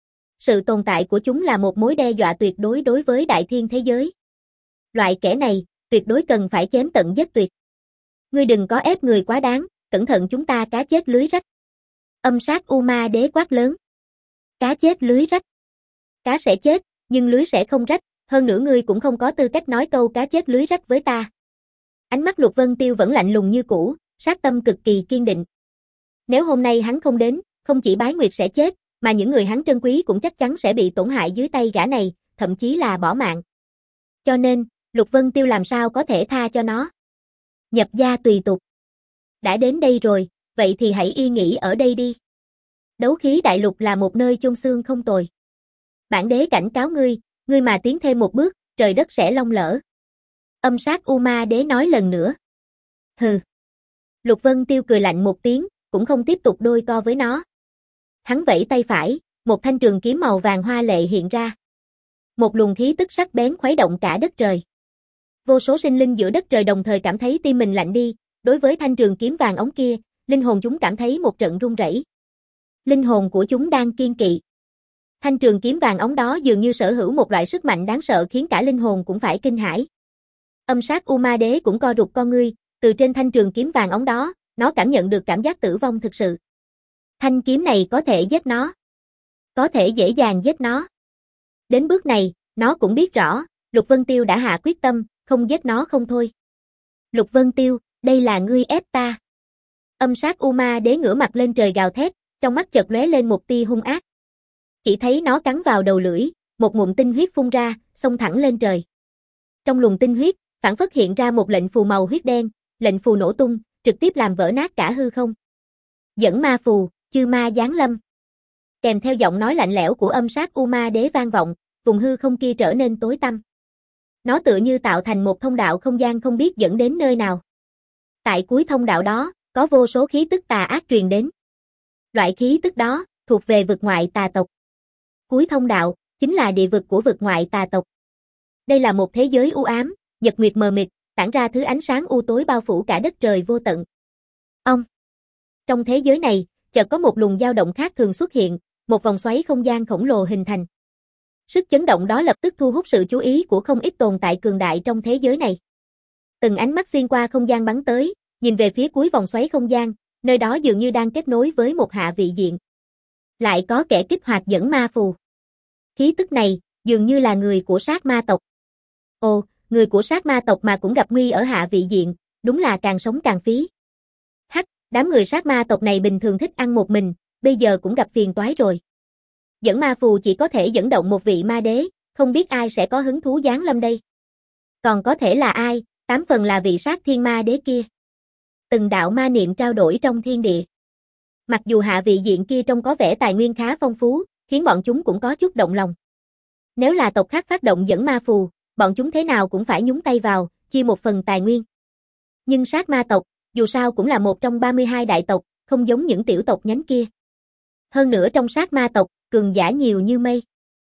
Sự tồn tại của chúng là một mối đe dọa tuyệt đối đối với đại thiên thế giới. Loại kẻ này, tuyệt đối cần phải chém tận giết tuyệt. Ngươi đừng có ép người quá đáng, cẩn thận chúng ta cá chết lưới rách. Âm sát U Ma Đế quát lớn. Cá chết lưới rách. Cá sẽ chết, nhưng lưới sẽ không rách, hơn nữa ngươi cũng không có tư cách nói câu cá chết lưới rách với ta. Ánh mắt Lục Vân Tiêu vẫn lạnh lùng như cũ, sát tâm cực kỳ kiên định. Nếu hôm nay hắn không đến, không chỉ Bái Nguyệt sẽ chết, mà những người hắn trân quý cũng chắc chắn sẽ bị tổn hại dưới tay gã này, thậm chí là bỏ mạng. Cho nên, Lục Vân Tiêu làm sao có thể tha cho nó. Nhập gia tùy tục. Đã đến đây rồi, vậy thì hãy yên nghỉ ở đây đi. Đấu khí đại lục là một nơi chôn xương không tồi. Bản đế cảnh cáo ngươi, ngươi mà tiến thêm một bước, trời đất sẽ long lỡ. Âm sát U Ma Đế nói lần nữa. Hừ. Lục Vân Tiêu cười lạnh một tiếng, cũng không tiếp tục đôi co với nó. Hắn vẫy tay phải, một thanh trường kiếm màu vàng hoa lệ hiện ra. Một luồng khí tức sắc bén khuấy động cả đất trời. Vô số sinh linh giữa đất trời đồng thời cảm thấy tim mình lạnh đi, đối với thanh trường kiếm vàng óng kia, linh hồn chúng cảm thấy một trận run rẩy. Linh hồn của chúng đang kiên kỵ. Thanh trường kiếm vàng óng đó dường như sở hữu một loại sức mạnh đáng sợ khiến cả linh hồn cũng phải kinh hãi. Âm sát U Ma Đế cũng co rụt con ngươi, từ trên thanh trường kiếm vàng óng đó, nó cảm nhận được cảm giác tử vong thực sự. Thanh kiếm này có thể giết nó. Có thể dễ dàng giết nó. Đến bước này, nó cũng biết rõ, Lục Vân Tiêu đã hạ quyết tâm, không giết nó không thôi. Lục Vân Tiêu, đây là ngươi ép ta. Âm sát U Ma Đế ngửa mặt lên trời gào thét, trong mắt chợt lóe lên một tia hung ác. Chỉ thấy nó cắn vào đầu lưỡi, một ngụm tinh huyết phun ra, xông thẳng lên trời. Trong luồng tinh huyết, phản phất hiện ra một lệnh phù màu huyết đen, lệnh phù nổ tung, trực tiếp làm vỡ nát cả hư không. Dẫn ma phù, chư ma giáng lâm. Kèm theo giọng nói lạnh lẽo của âm sát U Ma Đế vang vọng, vùng hư không kia trở nên tối tăm. Nó tựa như tạo thành một thông đạo không gian không biết dẫn đến nơi nào. Tại cuối thông đạo đó, có vô số khí tức tà ác truyền đến. Loại khí tức đó, thuộc về vực ngoại tà tộc. Cuối thông đạo, chính là địa vực của vực ngoại tà tộc. Đây là một thế giới u ám, nhật nguyệt mờ mịt, tản ra thứ ánh sáng u tối bao phủ cả đất trời vô tận. Ông. Trong thế giới này, chợt có một luồng dao động khác thường xuất hiện, một vòng xoáy không gian khổng lồ hình thành. Sức chấn động đó lập tức thu hút sự chú ý của không ít tồn tại cường đại trong thế giới này. Từng ánh mắt xuyên qua không gian bắn tới, nhìn về phía cuối vòng xoáy không gian, nơi đó dường như đang kết nối với một hạ vị diện. Lại có kẻ kích hoạt dẫn ma phù. Khí tức này, dường như là người của sát ma tộc. Ồ, người của sát ma tộc mà cũng gặp nguy ở hạ vị diện, đúng là càng sống càng phí. Hắc, đám người sát ma tộc này bình thường thích ăn một mình, bây giờ cũng gặp phiền toái rồi. Dẫn ma phù chỉ có thể dẫn động một vị ma đế, không biết ai sẽ có hứng thú giáng lâm đây. Còn có thể là ai, tám phần là vị sát thiên ma đế kia. Từng đạo ma niệm trao đổi trong thiên địa. Mặc dù hạ vị diện kia trông có vẻ tài nguyên khá phong phú, khiến bọn chúng cũng có chút động lòng. Nếu là tộc khác phát động dẫn ma phù, bọn chúng thế nào cũng phải nhúng tay vào, chia một phần tài nguyên. Nhưng sát ma tộc, dù sao cũng là một trong ba mươi hai đại tộc, không giống những tiểu tộc nhánh kia. Hơn nữa trong sát ma tộc, cường giả nhiều như mây.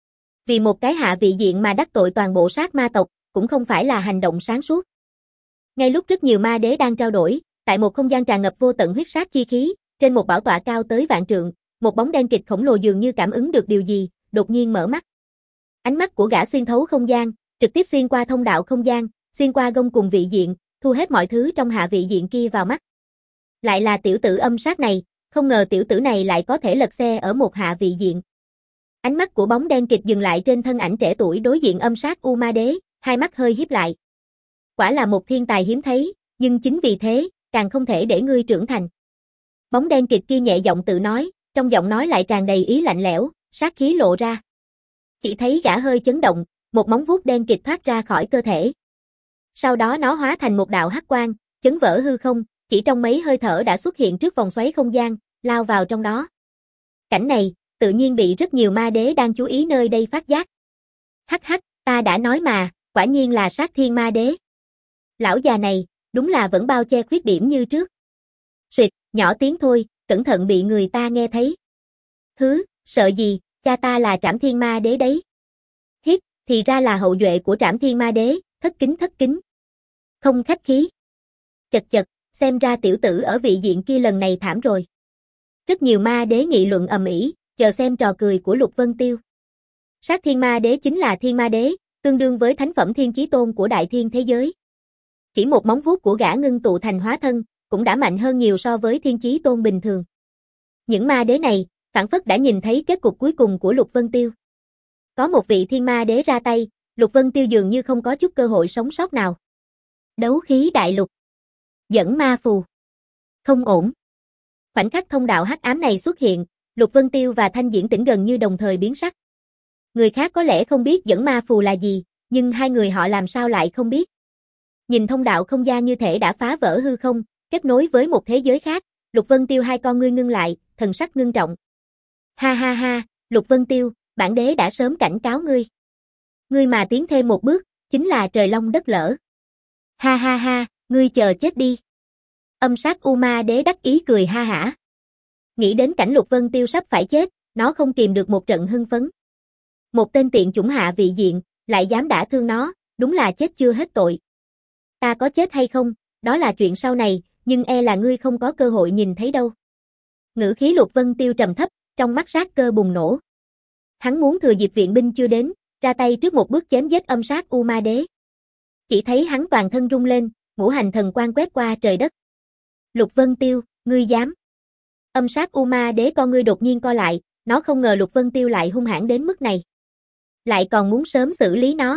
Vì một cái hạ vị diện mà đắc tội toàn bộ sát ma tộc, cũng không phải là hành động sáng suốt. Ngay lúc rất nhiều ma đế đang trao đổi, tại một không gian tràn ngập vô tận huyết sát chi khí, trên một bảo tọa cao tới vạn trượng, một bóng đen kịch khổng lồ dường như cảm ứng được điều gì, đột nhiên mở mắt. Ánh mắt của gã xuyên thấu không gian, trực tiếp xuyên qua thông đạo không gian, xuyên qua gông cùng vị diện, thu hết mọi thứ trong hạ vị diện kia vào mắt. Lại là tiểu tử âm sát này, không ngờ tiểu tử này lại có thể lật xe ở một hạ vị diện. Ánh mắt của bóng đen kịch dừng lại trên thân ảnh trẻ tuổi đối diện âm sát U Ma Đế, hai mắt hơi híp lại. Quả là một thiên tài hiếm thấy, nhưng chính vì thế, càng không thể để ngươi trưởng thành. Bóng đen kịch kia nhẹ giọng tự nói, trong giọng nói lại tràn đầy ý lạnh lẽo, sát khí lộ ra. Chỉ thấy gã hơi chấn động, một móng vuốt đen kịch thoát ra khỏi cơ thể. Sau đó nó hóa thành một đạo hắc quang, chấn vỡ hư không, chỉ trong mấy hơi thở đã xuất hiện trước vòng xoáy không gian, lao vào trong đó. Cảnh này, tự nhiên bị rất nhiều ma đế đang chú ý nơi đây phát giác. Hắc hắc, ta đã nói mà, quả nhiên là sát thiên ma đế. Lão già này, đúng là vẫn bao che khuyết điểm như trước. Xuyệt, nhỏ tiếng thôi, cẩn thận bị người ta nghe thấy. Hứ, sợ gì, cha ta là Trảm Thiên Ma Đế đấy. Hiết, thì ra là hậu duệ của Trảm Thiên Ma Đế, thất kính thất kính. Không khách khí. Chật chật, xem ra tiểu tử ở vị diện kia lần này thảm rồi. Rất nhiều ma đế nghị luận ầm ĩ, chờ xem trò cười của Lục Vân Tiêu. Sát Thiên Ma Đế chính là Thiên Ma Đế, tương đương với thánh phẩm thiên chí tôn của đại thiên thế giới. Chỉ một móng vuốt của gã ngưng tụ thành hóa thân, cũng đã mạnh hơn nhiều so với thiên chí tôn bình thường. Những ma đế này, phảng phất đã nhìn thấy kết cục cuối cùng của Lục Vân Tiêu. Có một vị thiên ma đế ra tay, Lục Vân Tiêu dường như không có chút cơ hội sống sót nào. Đấu khí đại lục. Dẫn ma phù. Không ổn. Khoảnh khắc thông đạo hắc ám này xuất hiện, Lục Vân Tiêu và Thanh Diễn Tĩnh gần như đồng thời biến sắc. Người khác có lẽ không biết dẫn ma phù là gì, nhưng hai người họ làm sao lại không biết. Nhìn thông đạo không gian như thể đã phá vỡ hư không, kết nối với một thế giới khác, Lục Vân Tiêu hai con ngươi ngưng lại, thần sắc ngưng trọng. Ha ha ha, Lục Vân Tiêu, bản đế đã sớm cảnh cáo ngươi. Ngươi mà tiến thêm một bước, chính là trời long đất lở. Ha ha ha, ngươi chờ chết đi. Âm sát U Ma Đế đắc ý cười ha hả. Nghĩ đến cảnh Lục Vân Tiêu sắp phải chết, nó không kìm được một trận hưng phấn. Một tên tiện chủng hạ vị diện, lại dám đả thương nó, đúng là chết chưa hết tội. Ta có chết hay không, đó là chuyện sau này, nhưng e là ngươi không có cơ hội nhìn thấy đâu. Ngữ khí Lục Vân Tiêu trầm thấp, trong mắt sát cơ bùng nổ. Hắn muốn thừa dịp viện binh chưa đến, ra tay trước một bước chém giết âm sát U Ma Đế. Chỉ thấy hắn toàn thân rung lên, ngũ hành thần quang quét qua trời đất. Lục Vân Tiêu, ngươi dám. Âm sát U Ma Đế con ngươi đột nhiên co lại, nó không ngờ Lục Vân Tiêu lại hung hãn đến mức này. Lại còn muốn sớm xử lý nó.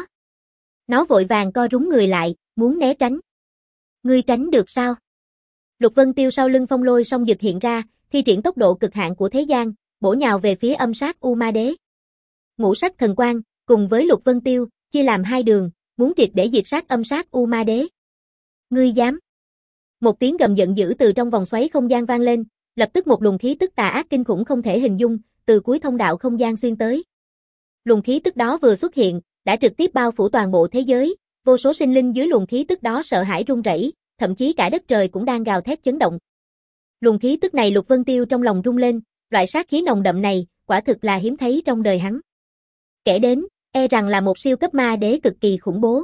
Nó vội vàng co rúm người lại, muốn né tránh. Ngươi tránh được sao? Lục Vân Tiêu sau lưng phong lôi song dực hiện ra, thi triển tốc độ cực hạn của thế gian, bổ nhào về phía âm sát U Ma Đế. Ngũ sắc thần quang, cùng với Lục Vân Tiêu, chia làm hai đường, muốn triệt để diệt sát âm sát U Ma Đế. Ngươi dám? Một tiếng gầm giận dữ từ trong vòng xoáy không gian vang lên, lập tức một luồng khí tức tà ác kinh khủng không thể hình dung, từ cuối thông đạo không gian xuyên tới. Luồng khí tức đó vừa xuất hiện, đã trực tiếp bao phủ toàn bộ thế giới, vô số sinh linh dưới luồng khí tức đó sợ hãi run rẩy, thậm chí cả đất trời cũng đang gào thét chấn động. Luồng khí tức này Lục Vân Tiêu trong lòng rung lên, loại sát khí nồng đậm này, quả thực là hiếm thấy trong đời hắn. Kể đến, e rằng là một siêu cấp ma đế cực kỳ khủng bố.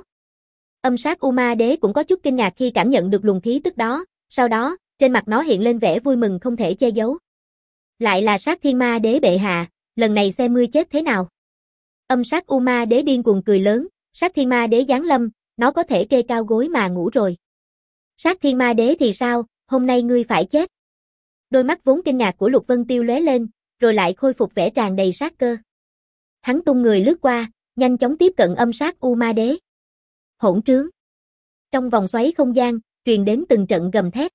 Âm sát U Ma Đế cũng có chút kinh ngạc khi cảm nhận được luồng khí tức đó, sau đó, trên mặt nó hiện lên vẻ vui mừng không thể che giấu. Lại là sát thiên ma đế bệ hạ, lần này xem ngươi chết thế nào. Âm sát U Ma Đế điên cuồng cười lớn, Sát Thiên Ma Đế giáng lâm, nó có thể kê cao gối mà ngủ rồi. Sát Thiên Ma Đế thì sao, hôm nay ngươi phải chết. Đôi mắt vốn kinh ngạc của Lục Vân Tiêu lóe lên, rồi lại khôi phục vẻ tràn đầy sát cơ. Hắn tung người lướt qua, nhanh chóng tiếp cận âm sát U Ma Đế. Hỗn trướng. Trong vòng xoáy không gian, truyền đến từng trận gầm thét.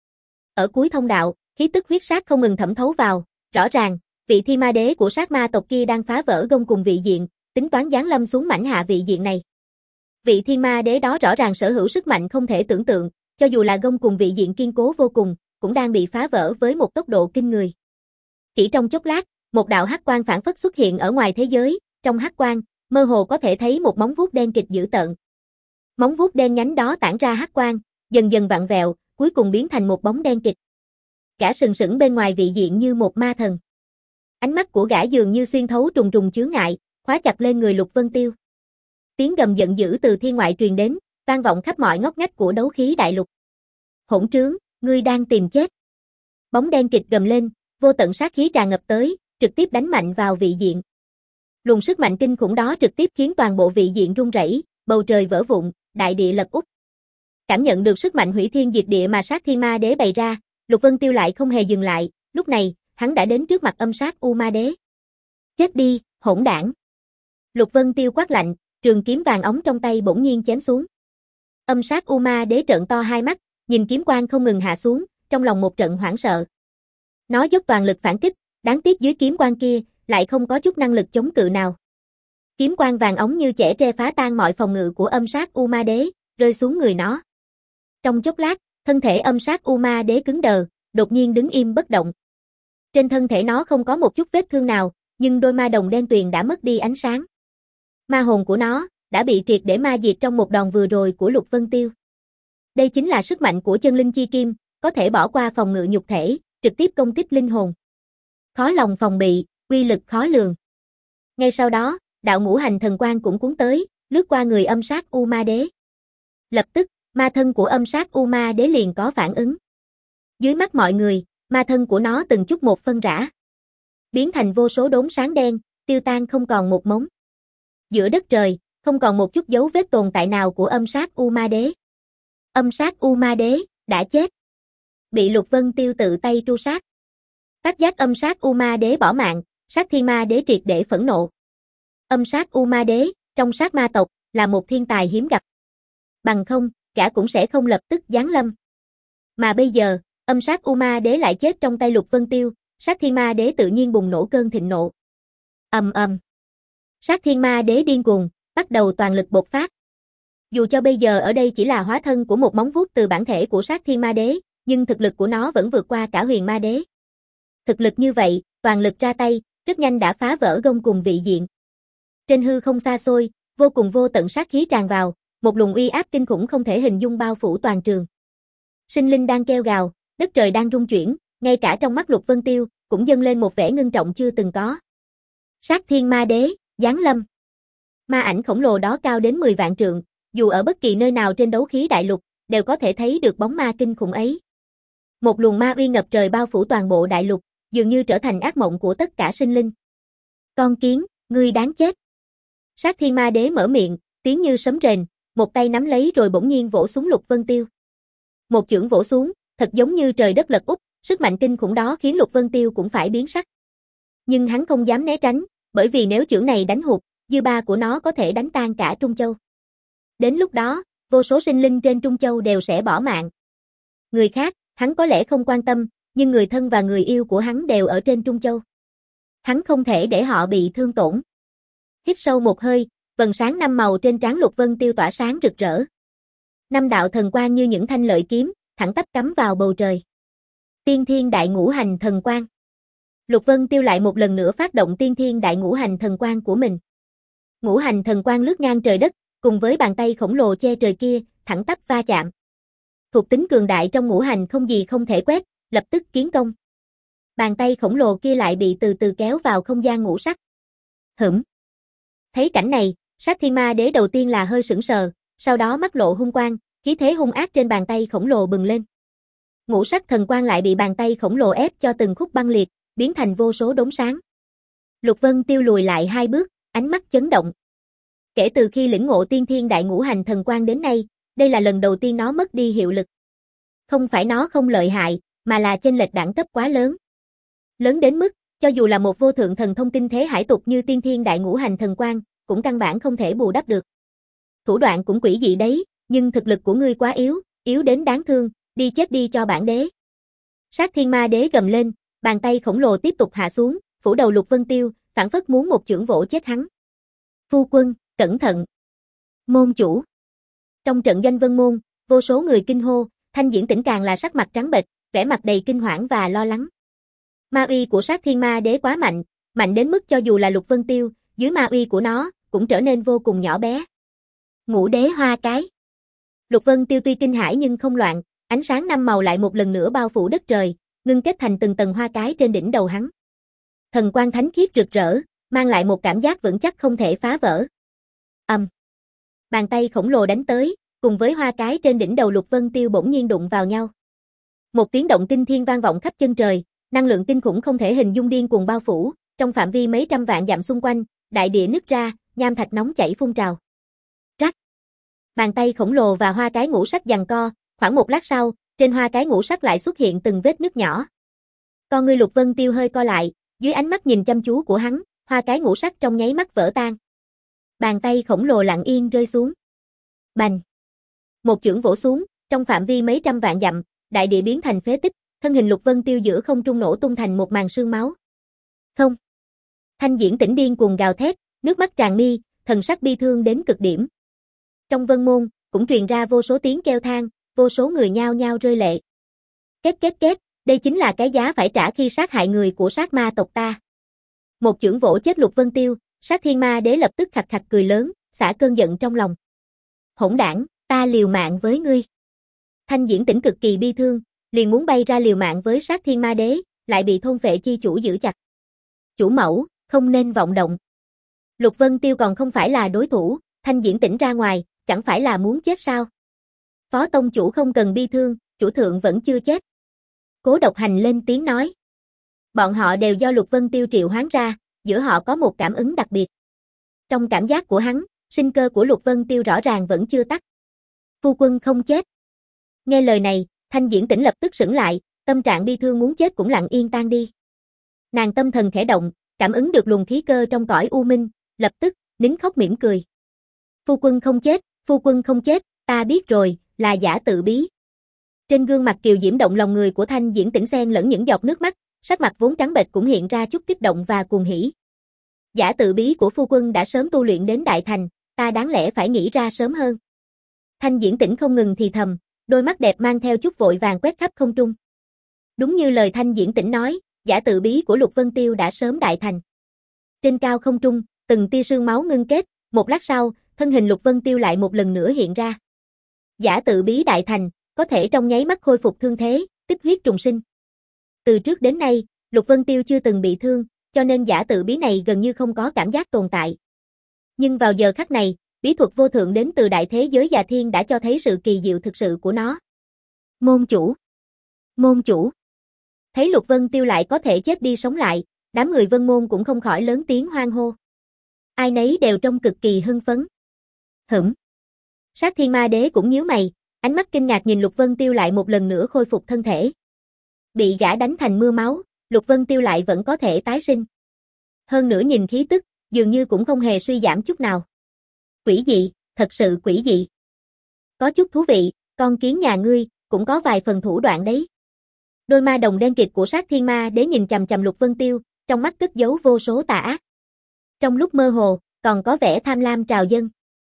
Ở cuối thông đạo, khí tức huyết sát không ngừng thẩm thấu vào, rõ ràng, vị Thi Ma Đế của sát ma tộc kia đang phá vỡ gông cùng vị diện, tính toán giáng lâm xuống mảnh hạ vị diện này. Vị Thi Ma Đế đó rõ ràng sở hữu sức mạnh không thể tưởng tượng, cho dù là gông cùng vị diện kiên cố vô cùng, cũng đang bị phá vỡ với một tốc độ kinh người. Chỉ trong chốc lát, một đạo hắc quang phản phất xuất hiện ở ngoài thế giới, trong hắc quang, mơ hồ có thể thấy một móng vuốt đen kịch dữ tợn. Móng vuốt đen nhánh đó tản ra hắc quang, dần dần vặn vẹo, cuối cùng biến thành một bóng đen kịch. Gã sừng sững bên ngoài vị diện như một ma thần. Ánh mắt của gã dường như xuyên thấu trùng trùng chướng ngại, khóa chặt lên người Lục Vân Tiêu. Tiếng gầm giận dữ từ thiên ngoại truyền đến, vang vọng khắp mọi ngóc ngách của đấu khí đại lục. Hỗn trướng, ngươi đang tìm chết. Bóng đen kịch gầm lên, vô tận sát khí tràn ngập tới, trực tiếp đánh mạnh vào vị diện. Luồng sức mạnh kinh khủng đó trực tiếp khiến toàn bộ vị diện rung rẩy, bầu trời vỡ vụn, đại địa lật úp. Cảm nhận được sức mạnh hủy thiên diệt địa mà Sát Thiên Ma Đế bày ra, Lục Vân Tiêu lại không hề dừng lại, lúc này, hắn đã đến trước mặt âm sát U Ma Đế. Chết đi, hỗn đảng. Lục Vân Tiêu quát lạnh, trường kiếm vàng óng trong tay bỗng nhiên chém xuống. Âm sát U Ma Đế trợn to hai mắt, nhìn kiếm quang không ngừng hạ xuống, trong lòng một trận hoảng sợ. Nó dốc toàn lực phản kích, đáng tiếc dưới kiếm quang kia, lại không có chút năng lực chống cự nào. Kiếm quang vàng óng như chẻ tre phá tan mọi phòng ngự của âm sát U Ma Đế, rơi xuống người nó. Trong chốc lát, thân thể âm sát U Ma Đế cứng đờ, đột nhiên đứng im bất động. Trên thân thể nó không có một chút vết thương nào, nhưng đôi ma đồng đen tuyền đã mất đi ánh sáng. Ma hồn của nó đã bị triệt để ma diệt trong một đòn vừa rồi của Lục Vân Tiêu. Đây chính là sức mạnh của chân linh chi kim, có thể bỏ qua phòng ngự nhục thể, trực tiếp công kích linh hồn. Khó lòng phòng bị, uy lực khó lường. Ngay sau đó, đạo ngũ hành thần quang cũng cuốn tới, lướt qua người âm sát U Ma Đế. Lập tức, ma thân của âm sát U Ma Đế liền có phản ứng. Dưới mắt mọi người, ma thân của nó từng chút một phân rã, biến thành vô số đốm sáng đen, tiêu tan không còn một mống. Giữa đất trời, không còn một chút dấu vết tồn tại nào của âm sát U Ma Đế. Âm sát U Ma Đế đã chết, bị Lục Vân Tiêu tự tay tru sát. Phát giác âm sát U Ma Đế bỏ mạng, Sát Thiên Ma Đế triệt để phẫn nộ. Âm sát U Ma Đế, trong sát ma tộc, là một thiên tài hiếm gặp. Bằng không, gã cũng sẽ không lập tức giáng lâm. Mà bây giờ, âm sát U Ma Đế lại chết trong tay Lục Vân Tiêu, Sát Thiên Ma Đế tự nhiên bùng nổ cơn thịnh nộ. Ầm ầm. Sát Thiên Ma Đế điên cuồng, bắt đầu toàn lực bộc phát. Dù cho bây giờ ở đây chỉ là hóa thân của một móng vuốt từ bản thể của Sát Thiên Ma Đế, nhưng thực lực của nó vẫn vượt qua cả Huyền Ma Đế. Thực lực như vậy, toàn lực ra tay, rất nhanh đã phá vỡ gông cùng vị diện. Trên hư không xa xôi, vô cùng vô tận sát khí tràn vào, một luồng uy áp kinh khủng không thể hình dung bao phủ toàn trường. Sinh linh đang kêu gào, đất trời đang rung chuyển, ngay cả trong mắt Lục Vân Tiêu, cũng dâng lên một vẻ ngưng trọng chưa từng có. Sát Thiên Ma Đế, giáng lâm. Ma ảnh khổng lồ đó cao đến mười vạn trượng, dù ở bất kỳ nơi nào trên đấu khí đại lục, đều có thể thấy được bóng ma kinh khủng ấy. Một luồng ma uy ngập trời bao phủ toàn bộ đại lục, dường như trở thành ác mộng của tất cả sinh linh. Con kiến, ngươi đáng chết. Sát Thiên Ma Đế mở miệng, tiếng như sấm rền, một tay nắm lấy rồi bỗng nhiên vỗ xuống Lục Vân Tiêu. Một chưởng vỗ xuống, thật giống như trời đất lật úp, sức mạnh kinh khủng đó khiến Lục Vân Tiêu cũng phải biến sắc. Nhưng hắn không dám né tránh, bởi vì nếu chưởng này đánh hụt, dư ba của nó có thể đánh tan cả Trung Châu. Đến lúc đó, vô số sinh linh trên Trung Châu đều sẽ bỏ mạng. Người khác, hắn có lẽ không quan tâm, nhưng người thân và người yêu của hắn đều ở trên Trung Châu. Hắn không thể để họ bị thương tổn. Hít sâu một hơi, vầng sáng năm màu trên trán Lục Vân Tiêu tỏa sáng rực rỡ. Năm đạo thần quang như những thanh lợi kiếm, thẳng tắp cắm vào bầu trời. Tiên Thiên Đại Ngũ Hành Thần Quang. Lục Vân Tiêu lại một lần nữa phát động Tiên Thiên Đại Ngũ Hành Thần Quang của mình. Ngũ Hành Thần Quang lướt ngang trời đất, cùng với bàn tay khổng lồ che trời kia, thẳng tắp va chạm. Thuộc tính cường đại trong ngũ hành không gì không thể quét, lập tức kiến công. Bàn tay khổng lồ kia lại bị từ từ kéo vào không gian ngũ sắc. Hửm. Thấy cảnh này, Sát Thiên Ma Đế đầu tiên là hơi sững sờ, sau đó mắt lộ hung quang, khí thế hung ác trên bàn tay khổng lồ bừng lên. Ngũ sắc thần quang lại bị bàn tay khổng lồ ép cho từng khúc băng liệt, biến thành vô số đốm sáng. Lục Vân Tiêu lùi lại hai bước, ánh mắt chấn động. Kể từ khi lĩnh ngộ tiên thiên đại ngũ hành thần quang đến nay, đây là lần đầu tiên nó mất đi hiệu lực. Không phải nó không lợi hại, mà là chênh lệch đẳng cấp quá lớn. Lớn đến mức, cho dù là một vô thượng thần thông kinh thế hải tục như tiên thiên đại ngũ hành thần quang, cũng căn bản không thể bù đắp được. Thủ đoạn cũng quỷ dị đấy, nhưng thực lực của ngươi quá yếu, yếu đến đáng thương, đi chết đi cho bản đế. Sát Thiên Ma Đế gầm lên, bàn tay khổng lồ tiếp tục hạ xuống, phủ đầu Lục Vân Tiêu, phảng phất muốn một chưởng vỗ chết hắn. Phu quân, cẩn thận. Môn chủ. Trong trận doanh Vân Môn, vô số người kinh hô, Thanh Diễn Tĩnh càng là sắc mặt trắng bệch, vẻ mặt đầy kinh hoảng và lo lắng. Ma uy của Sát Thiên Ma Đế quá mạnh, mạnh đến mức cho dù là Lục Vân Tiêu, dưới ma uy của nó, cũng trở nên vô cùng nhỏ bé. Ngũ đế hoa cái. Lục Vân Tiêu tuy kinh hãi nhưng không loạn, ánh sáng năm màu lại một lần nữa bao phủ đất trời, ngưng kết thành từng tầng hoa cái trên đỉnh đầu hắn. Thần quang thánh khiết rực rỡ, mang lại một cảm giác vững chắc không thể phá vỡ. Ầm. Um. Bàn tay khổng lồ đánh tới, cùng với hoa cái trên đỉnh đầu Lục Vân Tiêu bỗng nhiên đụng vào nhau. Một tiếng động kinh thiên vang vọng khắp chân trời, năng lượng kinh khủng không thể hình dung điên cuồng bao phủ, trong phạm vi mấy trăm vạn dặm xung quanh, đại địa nứt ra, nham thạch nóng chảy phun trào. Rắc. Bàn tay khổng lồ và hoa cái ngũ sắc giằng co, khoảng một lát sau, trên hoa cái ngũ sắc lại xuất hiện từng vết nứt nhỏ. Con ngươi Lục Vân Tiêu hơi co lại, dưới ánh mắt nhìn chăm chú của hắn, hoa cái ngũ sắc trong nháy mắt vỡ tan. Bàn tay khổng lồ lặng yên rơi xuống. Bành. Một chưởng vỗ xuống, trong phạm vi mấy trăm vạn dặm, đại địa biến thành phế tích, thân hình Lục Vân Tiêu giữa không trung nổ tung thành một màn sương máu. Không. Thanh Diễn Tĩnh điên cuồng gào thét, nước mắt tràn mi, thần sắc bi thương đến cực điểm. Trong Vân Môn, cũng truyền ra vô số tiếng kêu than, vô số người nhao nhao rơi lệ. Két két két, đây chính là cái giá phải trả khi sát hại người của sát ma tộc ta. Một chưởng vỗ chết Lục Vân Tiêu, Sát Thiên Ma Đế lập tức khạch khạch cười lớn, xả cơn giận trong lòng. Hỗn đảng, ta liều mạng với ngươi. Thanh Diễn Tĩnh cực kỳ bi thương, liền muốn bay ra liều mạng với Sát Thiên Ma Đế, lại bị thôn phệ chi chủ giữ chặt. Chủ mẫu, không nên vọng động. Lục Vân Tiêu còn không phải là đối thủ, Thanh Diễn Tĩnh ra ngoài, chẳng phải là muốn chết sao? Phó tông chủ không cần bi thương, chủ thượng vẫn chưa chết. Cố Độc Hành lên tiếng nói. Bọn họ đều do Lục Vân Tiêu triệu hoán ra, giữa họ có một cảm ứng đặc biệt. Trong cảm giác của hắn, sinh cơ của Lục Vân Tiêu rõ ràng vẫn chưa tắt. Phu quân không chết. Nghe lời này, Thanh Diễn Tĩnh lập tức sững lại, tâm trạng bi thương muốn chết cũng lặng yên tan đi. Nàng tâm thần khẽ động, cảm ứng được luồng khí cơ trong cõi u minh, lập tức nín khóc mỉm cười. Phu quân không chết, phu quân không chết, ta biết rồi, là giả tự bí. Trên gương mặt kiều diễm động lòng người của Thanh Diễn Tĩnh xen lẫn những giọt nước mắt, sắc mặt vốn trắng bệch cũng hiện ra chút kích động và cuồng hỉ. Giả tự bí của phu quân đã sớm tu luyện đến đại thành, ta đáng lẽ phải nghĩ ra sớm hơn. Thanh Diễn Tĩnh không ngừng thì thầm, đôi mắt đẹp mang theo chút vội vàng quét khắp không trung. Đúng như lời Thanh Diễn Tĩnh nói, giả tự bí của Lục Vân Tiêu đã sớm đại thành. Trên cao không trung, từng tia sương máu ngưng kết, một lát sau, thân hình Lục Vân Tiêu lại một lần nữa hiện ra. Giả tự bí đại thành, có thể trong nháy mắt khôi phục thương thế, tích huyết trùng sinh. Từ trước đến nay, Lục Vân Tiêu chưa từng bị thương, cho nên giả tự bí này gần như không có cảm giác tồn tại. Nhưng vào giờ khắc này, bí thuật vô thượng đến từ đại thế giới Già Thiên đã cho thấy sự kỳ diệu thực sự của nó. Môn chủ! Môn chủ! Thấy Lục Vân Tiêu lại có thể chết đi sống lại, đám người Vân Môn cũng không khỏi lớn tiếng hoan hô. Ai nấy đều trông cực kỳ hưng phấn. Hửm! Sát Thiên Ma Đế cũng nhíu mày, ánh mắt kinh ngạc nhìn Lục Vân Tiêu lại một lần nữa khôi phục thân thể. Bị gã đánh thành mưa máu, Lục Vân Tiêu lại vẫn có thể tái sinh. Hơn nữa nhìn khí tức, dường như cũng không hề suy giảm chút nào. Quỷ dị, thật sự quỷ dị. Có chút thú vị, con kiến nhà ngươi, cũng có vài phần thủ đoạn đấy. Đôi ma đồng đen kịt của Sát Thiên Ma Đế nhìn chằm chằm Lục Vân Tiêu, trong mắt cất giấu vô số tà ác. Trong lúc mơ hồ, còn có vẻ tham lam trào dâng.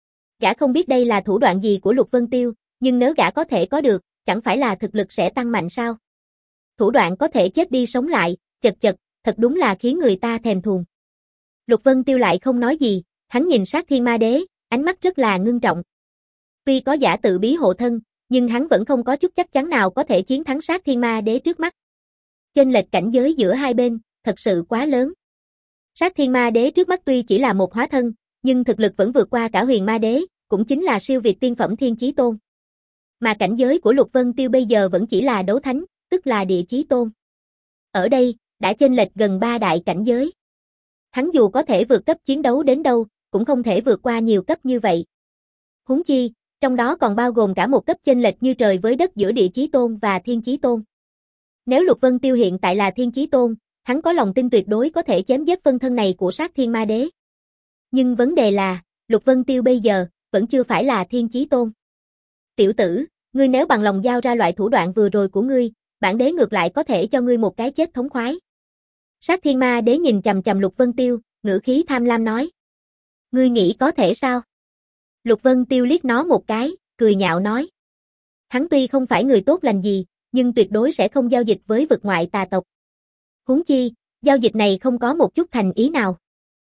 Gã không biết đây là thủ đoạn gì của Lục Vân Tiêu, nhưng nếu gã có thể có được, chẳng phải là thực lực sẽ tăng mạnh sao? Thủ đoạn có thể chết đi sống lại, chật chật, thật đúng là khiến người ta thèm thuồng. Lục Vân Tiêu lại không nói gì, hắn nhìn Sát Thiên Ma Đế, ánh mắt rất là ngưng trọng. Tuy có giả tự bí hộ thân, nhưng hắn vẫn không có chút chắc chắn nào có thể chiến thắng Sát Thiên Ma Đế trước mắt. Chênh lệch cảnh giới giữa hai bên, thật sự quá lớn. Sát Thiên Ma Đế trước mắt tuy chỉ là một hóa thân, nhưng thực lực vẫn vượt qua cả Huyền Ma Đế, cũng chính là siêu việt tiên phẩm Thiên Chí Tôn. Mà cảnh giới của Lục Vân Tiêu bây giờ vẫn chỉ là đấu thánh, tức là địa chí tôn. Ở đây, đã chênh lệch gần ba đại cảnh giới. Hắn dù có thể vượt cấp chiến đấu đến đâu, cũng không thể vượt qua nhiều cấp như vậy. Huống chi, trong đó còn bao gồm cả một cấp chênh lệch như trời với đất giữa Địa Chí Tôn và Thiên Chí Tôn. Nếu Lục Vân Tiêu hiện tại là Thiên Chí Tôn, hắn có lòng tin tuyệt đối có thể chém giết phân thân này của Sát Thiên Ma Đế. Nhưng vấn đề là, Lục Vân Tiêu bây giờ, vẫn chưa phải là Thiên Chí Tôn. Tiểu tử, ngươi nếu bằng lòng giao ra loại thủ đoạn vừa rồi của ngươi, bản đế ngược lại có thể cho ngươi một cái chết thống khoái. Sát Thiên Ma Đế nhìn chằm chằm Lục Vân Tiêu, ngữ khí tham lam nói. Ngươi nghĩ có thể sao? Lục Vân Tiêu liếc nó một cái, cười nhạo nói. Hắn tuy không phải người tốt lành gì, nhưng tuyệt đối sẽ không giao dịch với vực ngoại tà tộc. Huống chi, giao dịch này không có một chút thành ý nào.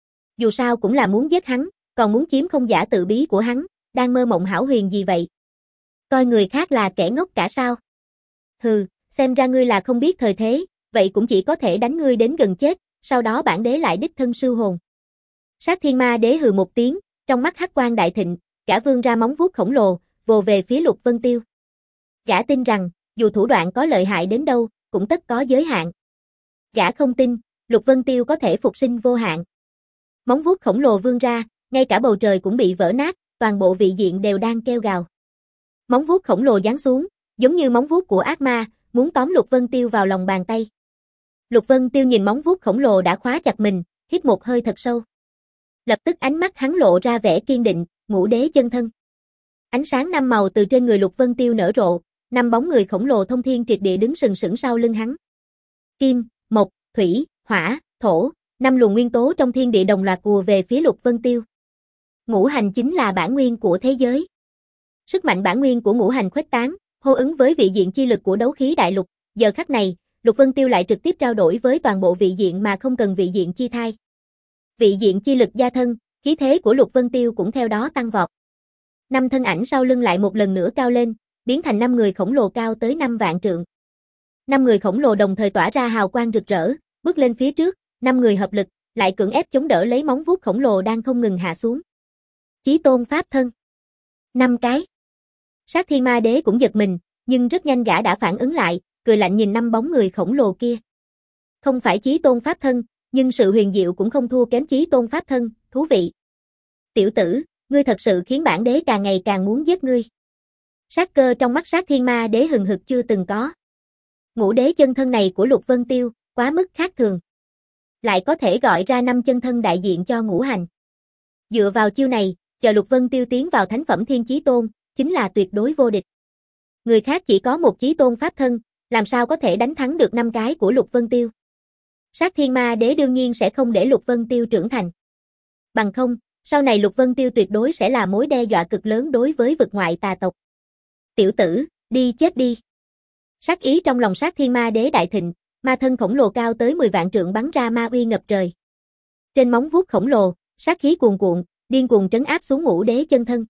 Dù sao cũng là muốn giết hắn, còn muốn chiếm không giả tự bí của hắn, đang mơ mộng hão huyền gì vậy? Coi người khác là kẻ ngốc cả sao? Hừ, xem ra ngươi là không biết thời thế, vậy cũng chỉ có thể đánh ngươi đến gần chết, sau đó bản đế lại đích thân siêu hồn. Sát Thiên Ma Đế hừ một tiếng, trong mắt hắc quang đại thịnh, gã vươn ra móng vuốt khổng lồ, vồ về phía Lục Vân Tiêu. Gã tin rằng, dù thủ đoạn có lợi hại đến đâu, cũng tất có giới hạn. Gã không tin, Lục Vân Tiêu có thể phục sinh vô hạn. Móng vuốt khổng lồ vươn ra, ngay cả bầu trời cũng bị vỡ nát, toàn bộ vị diện đều đang kêu gào. Móng vuốt khổng lồ giáng xuống, giống như móng vuốt của ác ma, muốn tóm Lục Vân Tiêu vào lòng bàn tay. Lục Vân Tiêu nhìn móng vuốt khổng lồ đã khóa chặt mình, hít một hơi thật sâu. Lập tức ánh mắt hắn lộ ra vẻ kiên định, Ngũ Đế chân thân. Ánh sáng năm màu từ trên người Lục Vân Tiêu nở rộ, năm bóng người khổng lồ thông thiên triệt địa đứng sừng sững sau lưng hắn. Kim, mộc, thủy, hỏa, thổ, năm luồng nguyên tố trong thiên địa đồng loạt ùa về phía Lục Vân Tiêu. Ngũ hành chính là bản nguyên của thế giới. Sức mạnh bản nguyên của ngũ hành khuếch tán, hô ứng với vị diện chi lực của đấu khí đại lục, giờ khắc này, Lục Vân Tiêu lại trực tiếp trao đổi với toàn bộ vị diện mà không cần vị diện chi thai. Vị diện chi lực gia thân, khí thế của Lục Vân Tiêu cũng theo đó tăng vọt. Năm thân ảnh sau lưng lại một lần nữa cao lên, biến thành năm người khổng lồ cao tới năm vạn trượng. Năm người khổng lồ đồng thời tỏa ra hào quang rực rỡ, bước lên phía trước, năm người hợp lực, lại cưỡng ép chống đỡ lấy móng vuốt khổng lồ đang không ngừng hạ xuống. Chí Tôn pháp thân. Năm cái. Sát Thiên Ma Đế cũng giật mình, nhưng rất nhanh gã đã phản ứng lại, cười lạnh nhìn năm bóng người khổng lồ kia. Không phải Chí Tôn pháp thân, nhưng sự huyền diệu cũng không thua kém Chí Tôn pháp thân, thú vị. Tiểu tử, ngươi thật sự khiến bản đế càng ngày càng muốn giết ngươi. Sát cơ trong mắt Sát Thiên Ma Đế hừng hực chưa từng có. Ngũ đế chân thân này của Lục Vân Tiêu, quá mức khác thường. Lại có thể gọi ra năm chân thân đại diện cho ngũ hành. Dựa vào chiêu này, chờ Lục Vân Tiêu tiến vào thánh phẩm Thiên Chí Tôn, chính là tuyệt đối vô địch. Người khác chỉ có một Chí Tôn pháp thân, làm sao có thể đánh thắng được năm cái của Lục Vân Tiêu. Sát Thiên Ma Đế đương nhiên sẽ không để Lục Vân Tiêu trưởng thành. Bằng không, sau này Lục Vân Tiêu tuyệt đối sẽ là mối đe dọa cực lớn đối với vực ngoại tà tộc. Tiểu tử, đi chết đi. Sát ý trong lòng Sát Thiên Ma Đế đại thịnh, ma thân khổng lồ cao tới mười vạn trượng bắn ra ma uy ngập trời. Trên móng vuốt khổng lồ, sát khí cuồn cuộn, điên cuồng trấn áp xuống ngũ đế chân thân.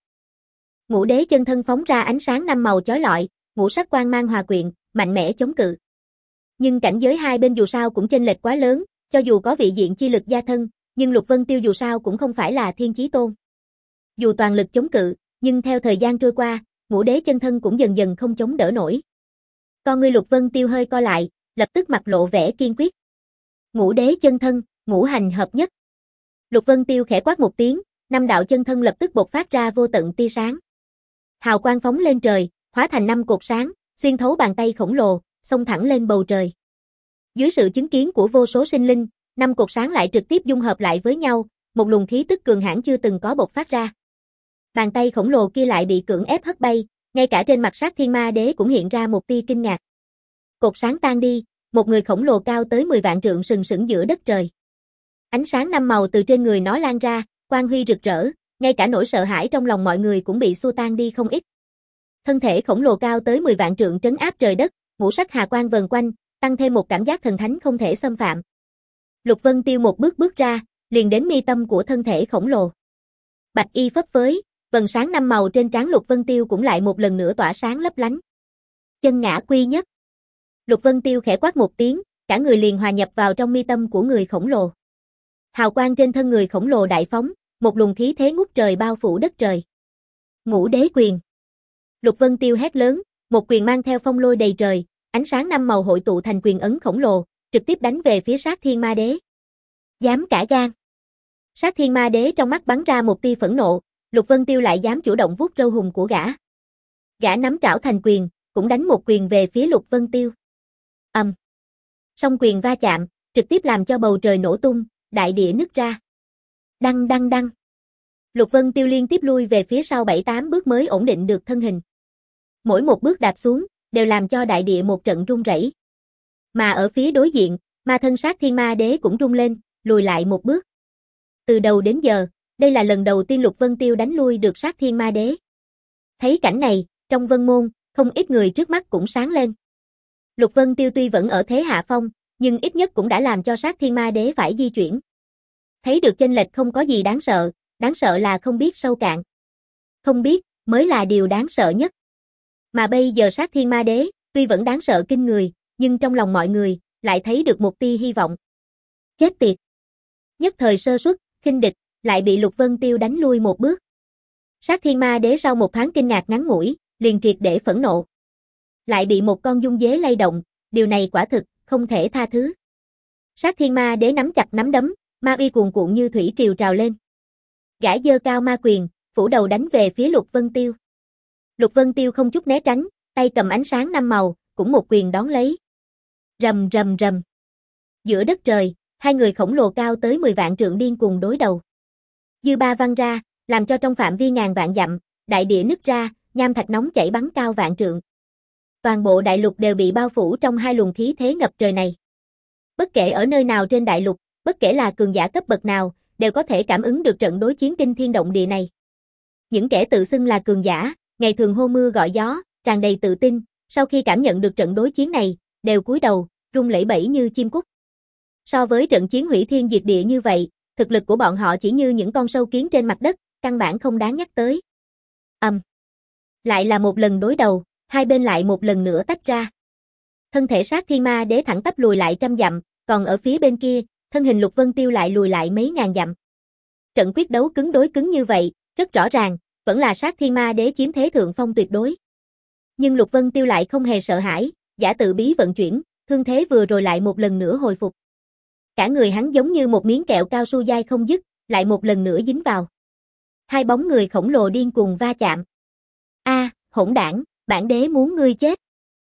Ngũ đế chân thân phóng ra ánh sáng năm màu chói lọi, ngũ sắc quang mang hòa quyện, mạnh mẽ chống cự. Nhưng cảnh giới hai bên dù sao cũng chênh lệch quá lớn, cho dù có vị diện chi lực gia thân, nhưng Lục Vân Tiêu dù sao cũng không phải là Thiên Chí Tôn. Dù toàn lực chống cự, nhưng theo thời gian trôi qua, ngũ đế chân thân cũng dần dần không chống đỡ nổi. Con ngươi Lục Vân Tiêu hơi co lại, lập tức mặt lộ vẻ kiên quyết. Ngũ đế chân thân, ngũ hành hợp nhất. Lục Vân Tiêu khẽ quát một tiếng, năm đạo chân thân lập tức bộc phát ra vô tận tia sáng. Hào quang phóng lên trời, hóa thành năm cột sáng, xuyên thấu bàn tay khổng lồ, xông thẳng lên bầu trời. Dưới sự chứng kiến của vô số sinh linh, năm cột sáng lại trực tiếp dung hợp lại với nhau, một luồng khí tức cường hãn chưa từng có bộc phát ra. Bàn tay khổng lồ kia lại bị cưỡng ép hất bay, ngay cả trên mặt Sát Thiên Ma Đế cũng hiện ra một tia kinh ngạc. Cột sáng tan đi, một người khổng lồ cao tới mười vạn trượng sừng sững giữa đất trời. Ánh sáng năm màu từ trên người nó lan ra, quang huy rực rỡ, ngay cả nỗi sợ hãi trong lòng mọi người cũng bị xua tan đi không ít. Thân thể khổng lồ cao tới mười vạn trượng trấn áp trời đất, ngũ sắc hà quang vần quanh, tăng thêm một cảm giác thần thánh không thể xâm phạm. Lục Vân Tiêu một bước bước ra, liền đến mi tâm của thân thể khổng lồ. Bạch y phấp phới, vầng sáng năm màu trên trán Lục Vân Tiêu cũng lại một lần nữa tỏa sáng lấp lánh. Chân ngã quy nhất. Lục Vân Tiêu khẽ quát một tiếng, cả người liền hòa nhập vào trong mi tâm của người khổng lồ. Hào quang trên thân người khổng lồ đại phóng, một luồng khí thế ngút trời bao phủ đất trời. Ngũ đế quyền. Lục Vân Tiêu hét lớn, một quyền mang theo phong lôi đầy trời, ánh sáng năm màu hội tụ thành quyền ấn khổng lồ, trực tiếp đánh về phía Sát Thiên Ma Đế. Dám cả gan. Sát Thiên Ma Đế trong mắt bắn ra một tia phẫn nộ, Lục Vân Tiêu lại dám chủ động vuốt râu hùng của gã. Gã nắm trảo thành quyền, cũng đánh một quyền về phía Lục Vân Tiêu. Ầm. Um. Song quyền va chạm, trực tiếp làm cho bầu trời nổ tung, đại địa nứt ra. Đăng đăng đăng. Lục Vân Tiêu liên tiếp lui về phía sau bảy tám bước mới ổn định được thân hình. Mỗi một bước đạp xuống, đều làm cho đại địa một trận rung rẩy. Mà ở phía đối diện, ma thân Sát Thiên Ma Đế cũng rung lên, lùi lại một bước. Từ đầu đến giờ, đây là lần đầu tiên Lục Vân Tiêu đánh lui được Sát Thiên Ma Đế. Thấy cảnh này, trong Vân Môn, không ít người trước mắt cũng sáng lên. Lục Vân Tiêu tuy vẫn ở thế hạ phong, nhưng ít nhất cũng đã làm cho Sát Thiên Ma Đế phải di chuyển. Thấy được chênh lệch không có gì đáng sợ, đáng sợ là không biết sâu cạn. Không biết, mới là điều đáng sợ nhất. Mà bây giờ Sát Thiên Ma Đế, tuy vẫn đáng sợ kinh người, nhưng trong lòng mọi người, lại thấy được một tia hy vọng. Chết tiệt! Nhất thời sơ suất, khinh địch, lại bị Lục Vân Tiêu đánh lui một bước. Sát Thiên Ma Đế sau một thoáng kinh ngạc ngắn ngủi, liền triệt để phẫn nộ. Lại bị một con dung dế lay động, điều này quả thực, không thể tha thứ. Sát Thiên Ma Đế nắm chặt nắm đấm, ma uy cuồn cuộn như thủy triều trào lên. Gã giơ cao ma quyền, phủ đầu đánh về phía Lục Vân Tiêu. Lục Vân Tiêu không chút né tránh, tay cầm ánh sáng năm màu, cũng một quyền đón lấy. Rầm rầm rầm. Giữa đất trời, hai người khổng lồ cao tới mười vạn trượng điên cùng đối đầu. Dư ba văng ra, làm cho trong phạm vi ngàn vạn dặm, đại địa nứt ra, nham thạch nóng chảy bắn cao vạn trượng. Toàn bộ đại lục đều bị bao phủ trong hai luồng khí thế ngập trời này. Bất kể ở nơi nào trên đại lục, bất kể là cường giả cấp bậc nào, đều có thể cảm ứng được trận đối chiến kinh thiên động địa này. Những kẻ tự xưng là cường giả, ngày thường hô mưa gọi gió, tràn đầy tự tin, sau khi cảm nhận được trận đối chiến này, đều cúi đầu, run lẩy bẩy như chim cút. So với trận chiến hủy thiên diệt địa như vậy, thực lực của bọn họ chỉ như những con sâu kiến trên mặt đất, căn bản không đáng nhắc tới. Ầm. Um. Lại là một lần đối đầu, hai bên lại một lần nữa tách ra. Thân thể Sát Thiên Ma Đế thẳng tắp lùi lại trăm dặm, còn ở phía bên kia, thân hình Lục Vân Tiêu lại lùi lại mấy ngàn dặm. Trận quyết đấu cứng đối cứng như vậy, rất rõ ràng, vẫn là Sát Thiên Ma Đế chiếm thế thượng phong tuyệt đối. Nhưng Lục Vân Tiêu lại không hề sợ hãi, giả tự bí vận chuyển, thương thế vừa rồi lại một lần nữa hồi phục. Cả người hắn giống như một miếng kẹo cao su dai không dứt, lại một lần nữa dính vào. Hai bóng người khổng lồ điên cuồng va chạm. A, à, hỗn đảng, bản đế muốn ngươi chết.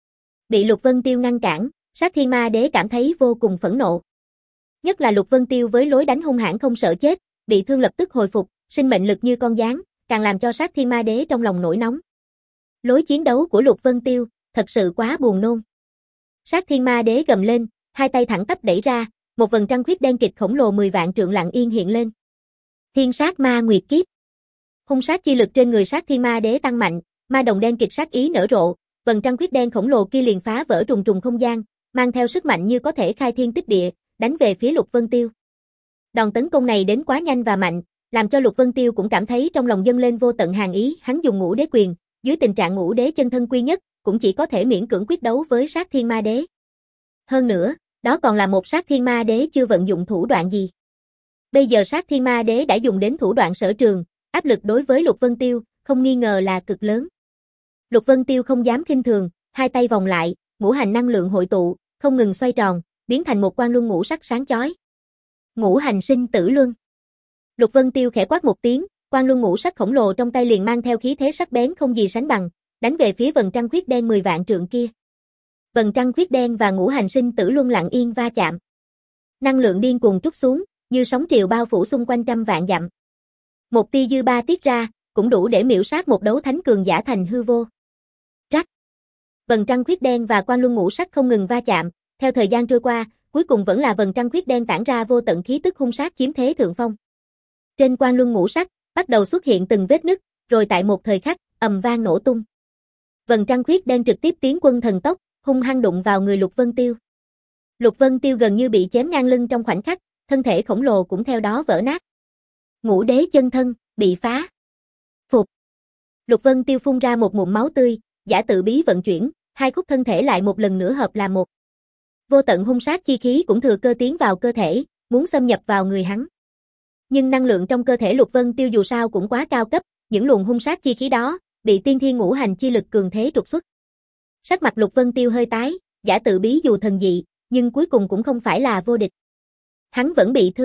Bị Lục Vân Tiêu ngăn cản, Sát Thiên Ma Đế cảm thấy vô cùng phẫn nộ. Nhất là Lục Vân Tiêu với lối đánh hung hãn không sợ chết, bị thương lập tức hồi phục, sinh mệnh lực như con gián, càng làm cho Sát Thiên Ma Đế trong lòng nổi nóng. Lối chiến đấu của Lục Vân Tiêu, thật sự quá buồn nôn. Sát Thiên Ma Đế gầm lên, hai tay thẳng tắp đẩy ra, một vầng trăng khuyết đen kịch khổng lồ mười vạn trượng lặng yên hiện lên. Thiên sát ma nguyệt kiếp. Hung sát chi lực trên người Sát Thiên Ma Đế tăng mạnh, ma đồng đen kịch sát ý nở rộ, vầng trăng khuyết đen khổng lồ kia liền phá vỡ trùng trùng không gian, mang theo sức mạnh như có thể khai thiên tích địa, đánh về phía Lục Vân Tiêu. Đòn tấn công này đến quá nhanh và mạnh, làm cho Lục Vân Tiêu cũng cảm thấy trong lòng dâng lên vô tận hàn ý, hắn dùng ngũ đế quyền, dưới tình trạng ngũ đế chân thân quy nhất, cũng chỉ có thể miễn cưỡng quyết đấu với Sát Thiên Ma Đế. Hơn nữa, đó còn là một Sát Thiên Ma Đế chưa vận dụng thủ đoạn gì. Bây giờ Sát Thiên Ma Đế đã dùng đến thủ đoạn sở trường, áp lực đối với Lục Vân Tiêu, không nghi ngờ là cực lớn. Lục Vân Tiêu không dám khinh thường, hai tay vòng lại, ngũ hành năng lượng hội tụ, không ngừng xoay tròn, biến thành một quang luân ngũ sắc sáng chói. Ngũ hành sinh tử luân. Lục Vân Tiêu khẽ quát một tiếng, quang luân ngũ sắc khổng lồ trong tay liền mang theo khí thế sắc bén không gì sánh bằng, đánh về phía vầng trăng khuyết đen mười vạn trượng kia. Vầng trăng khuyết đen và ngũ hành sinh tử luân lặng yên va chạm. Năng lượng điên cuồng trút xuống, như sóng triều bao phủ xung quanh trăm vạn dặm. Một tia dư ba tiết ra, cũng đủ để miểu sát một đấu thánh cường giả thành hư vô. Rắc. Vầng trăng khuyết đen và quang luân ngũ sắc không ngừng va chạm, theo thời gian trôi qua, cuối cùng vẫn là vầng trăng khuyết đen tản ra vô tận khí tức hung sát chiếm thế thượng phong. Trên quang luân ngũ sắc, bắt đầu xuất hiện từng vết nứt, rồi tại một thời khắc, ầm vang nổ tung. Vầng trăng khuyết đen trực tiếp tiến quân thần tốc, hung hăng đụng vào người Lục Vân Tiêu. Lục Vân Tiêu gần như bị chém ngang lưng trong khoảnh khắc, thân thể khổng lồ cũng theo đó vỡ nát. Ngũ đế chân thân, bị phá. Phục. Lục Vân Tiêu phun ra một ngụm máu tươi, giả tự bí vận chuyển, hai khúc thân thể lại một lần nữa hợp làm một. Vô tận hung sát chi khí cũng thừa cơ tiến vào cơ thể, muốn xâm nhập vào người hắn. Nhưng năng lượng trong cơ thể Lục Vân Tiêu dù sao cũng quá cao cấp, những luồng hung sát chi khí đó, bị tiên thiên ngũ hành chi lực cường thế trục xuất. Sắc mặt Lục Vân Tiêu hơi tái, giả tự bí dù thần dị, nhưng cuối cùng cũng không phải là vô địch. Hắn vẫn bị thương,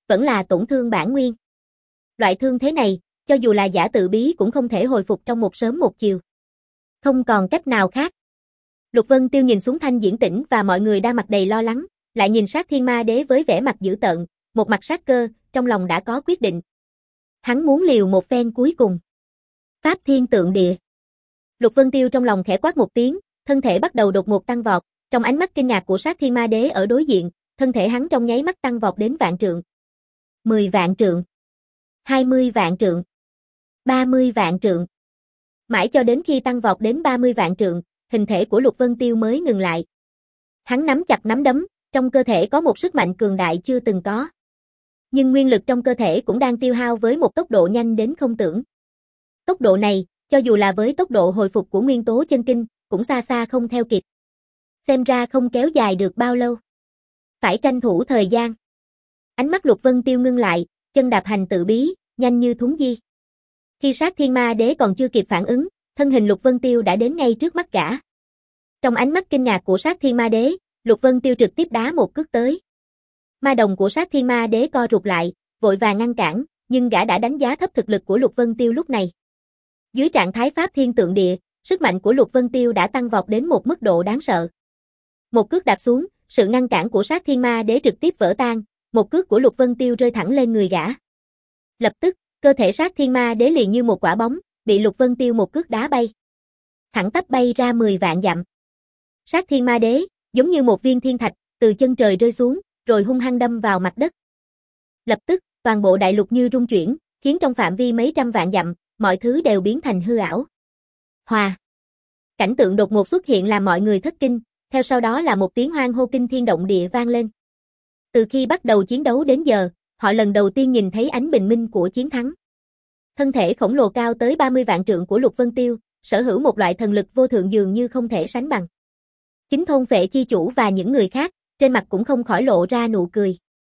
vẫn là tổn thương bản nguyên. Loại thương thế này, cho dù là giả tự bí cũng không thể hồi phục trong một sớm một chiều. Không còn cách nào khác. Lục Vân Tiêu nhìn xuống Thanh Diễn Tĩnh và mọi người đang mặt đầy lo lắng, lại nhìn Sát Thiên Ma Đế với vẻ mặt dữ tợn, một mặt sát cơ, trong lòng đã có quyết định. Hắn muốn liều một phen cuối cùng. Pháp Thiên Tượng Địa. Lục Vân Tiêu trong lòng khẽ quát một tiếng, thân thể bắt đầu đột ngột tăng vọt, trong ánh mắt kinh ngạc của Sát Thiên Ma Đế ở đối diện, thân thể hắn trong nháy mắt tăng vọt đến vạn trượng. mười vạn trượng, hai mươi vạn trượng, ba mươi vạn trượng. Mãi cho đến khi tăng vọt đến ba mươi vạn trượng, hình thể của Lục Vân Tiêu mới ngừng lại. Hắn nắm chặt nắm đấm, trong cơ thể có một sức mạnh cường đại chưa từng có. Nhưng nguyên lực trong cơ thể cũng đang tiêu hao với một tốc độ nhanh đến không tưởng. Tốc độ này, cho dù là với tốc độ hồi phục của nguyên tố chân kinh, cũng xa xa không theo kịp. Xem ra không kéo dài được bao lâu. Phải tranh thủ thời gian. Ánh mắt Lục Vân Tiêu ngưng lại, chân đạp hành tự bí, nhanh như thúng di. Khi Sát Thiên Ma Đế còn chưa kịp phản ứng, thân hình Lục Vân Tiêu đã đến ngay trước mắt gã. Trong ánh mắt kinh ngạc của Sát Thiên Ma Đế, Lục Vân Tiêu trực tiếp đá một cước tới. Ma đồng của Sát Thiên Ma Đế co rụt lại, vội vàng ngăn cản, nhưng gã đã đánh giá thấp thực lực của Lục Vân Tiêu lúc này. Dưới trạng thái Pháp Thiên Tượng Địa, sức mạnh của Lục Vân Tiêu đã tăng vọt đến một mức độ đáng sợ. Một cước đạp xuống, sự ngăn cản của Sát Thiên Ma Đế trực tiếp vỡ tan, một cước của Lục Vân Tiêu rơi thẳng lên người gã. Lập tức, cơ thể Sát Thiên Ma Đế liền như một quả bóng, bị Lục Vân Tiêu một cước đá bay. Thẳng tắp bay ra mười vạn dặm. Sát Thiên Ma Đế, giống như một viên thiên thạch, từ chân trời rơi xuống, rồi hung hăng đâm vào mặt đất. Lập tức, toàn bộ đại lục như rung chuyển, khiến trong phạm vi mấy trăm vạn dặm, mọi thứ đều biến thành hư ảo. Hòa. Cảnh tượng đột ngột xuất hiện làm mọi người thất kinh, theo sau đó là một tiếng hoan hô kinh thiên động địa vang lên. Từ khi bắt đầu chiến đấu đến giờ, họ lần đầu tiên nhìn thấy ánh bình minh của chiến thắng. Thân thể khổng lồ cao tới ba mươi vạn trượng của Lục Vân Tiêu, sở hữu một loại thần lực vô thượng dường như không thể sánh bằng. Chính thôn phệ chi chủ và những người khác, trên mặt cũng không khỏi lộ ra nụ cười.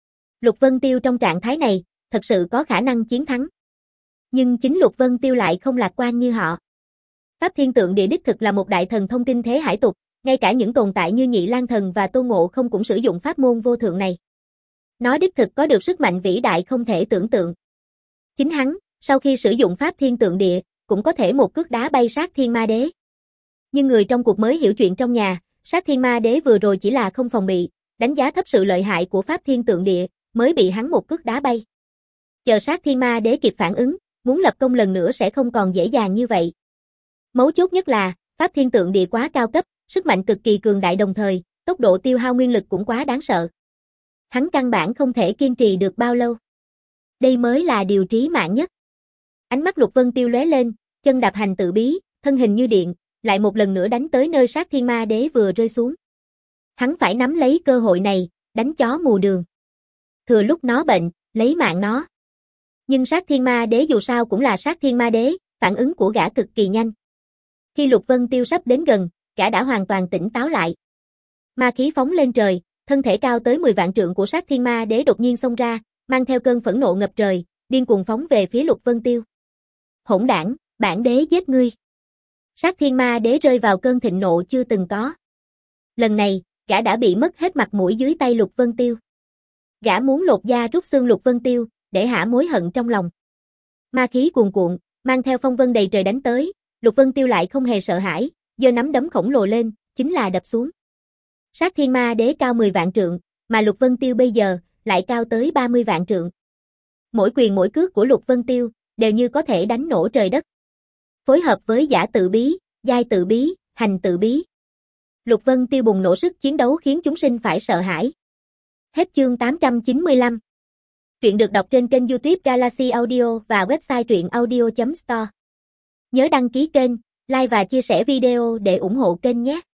Lục Vân Tiêu trong trạng thái này, thật sự có khả năng chiến thắng. Nhưng chính Lục Vân Tiêu lại không lạc quan như họ. Pháp Thiên Tượng Địa đích thực là một đại thần thông kinh thế hải tục, ngay cả những tồn tại như Nhị Lang Thần và Tôn Ngộ Không cũng sử dụng pháp môn vô thượng này. Nó đích thực có được sức mạnh vĩ đại không thể tưởng tượng. Chính hắn, sau khi sử dụng Pháp Thiên Tượng Địa, cũng có thể một cước đá bay Sát Thiên Ma Đế. Nhưng người trong cuộc mới hiểu chuyện trong nhà, Sát Thiên Ma Đế vừa rồi chỉ là không phòng bị, đánh giá thấp sự lợi hại của Pháp Thiên Tượng Địa, mới bị hắn một cước đá bay. Chờ Sát Thiên Ma Đế kịp phản ứng, muốn lập công lần nữa sẽ không còn dễ dàng như vậy. Mấu chốt nhất là, Pháp Thiên Tượng Địa quá cao cấp, sức mạnh cực kỳ cường đại đồng thời, tốc độ tiêu hao nguyên lực cũng quá đáng sợ. Hắn căn bản không thể kiên trì được bao lâu. Đây mới là điều trí mạng nhất. Ánh mắt Lục Vân Tiêu lóe lên, chân đạp hành tự bí, thân hình như điện, lại một lần nữa đánh tới nơi Sát Thiên Ma Đế vừa rơi xuống. Hắn phải nắm lấy cơ hội này, đánh chó mù đường. Thừa lúc nó bệnh, lấy mạng nó. Nhưng Sát Thiên Ma Đế dù sao cũng là Sát Thiên Ma Đế, phản ứng của gã cực kỳ nhanh. Khi Lục Vân Tiêu sắp đến gần, gã đã hoàn toàn tỉnh táo lại. Ma khí phóng lên trời, thân thể cao tới mười vạn trượng của Sát Thiên Ma Đế đột nhiên xông ra, mang theo cơn phẫn nộ ngập trời, điên cuồng phóng về phía Lục Vân Tiêu. Hỗn đảng, bản đế giết ngươi. Sát Thiên Ma Đế rơi vào cơn thịnh nộ chưa từng có. Lần này, gã đã bị mất hết mặt mũi dưới tay Lục Vân Tiêu. Gã muốn lột da rút xương Lục Vân Tiêu, để hả mối hận trong lòng. Ma khí cuồn cuộn, mang theo phong vân đầy trời đánh tới, Lục Vân Tiêu lại không hề sợ hãi, giơ nắm đấm khổng lồ lên, chính là đập xuống. Sát Thiên Ma Đế cao mười vạn trượng, mà Lục Vân Tiêu bây giờ lại cao tới ba mươi vạn trượng. Mỗi quyền mỗi cước của Lục Vân Tiêu đều như có thể đánh nổ trời đất. Phối hợp với giả tự bí, giai tự bí, hành tự bí, Lục Vân Tiêu bùng nổ sức chiến đấu khiến chúng sinh phải sợ hãi. Hết chương tám trăm chín mươi lăm. Truyện được đọc trên kênh YouTube Galaxy Audio và website truyện audio chấm store. Nhớ đăng ký kênh, like và chia sẻ video để ủng hộ kênh nhé.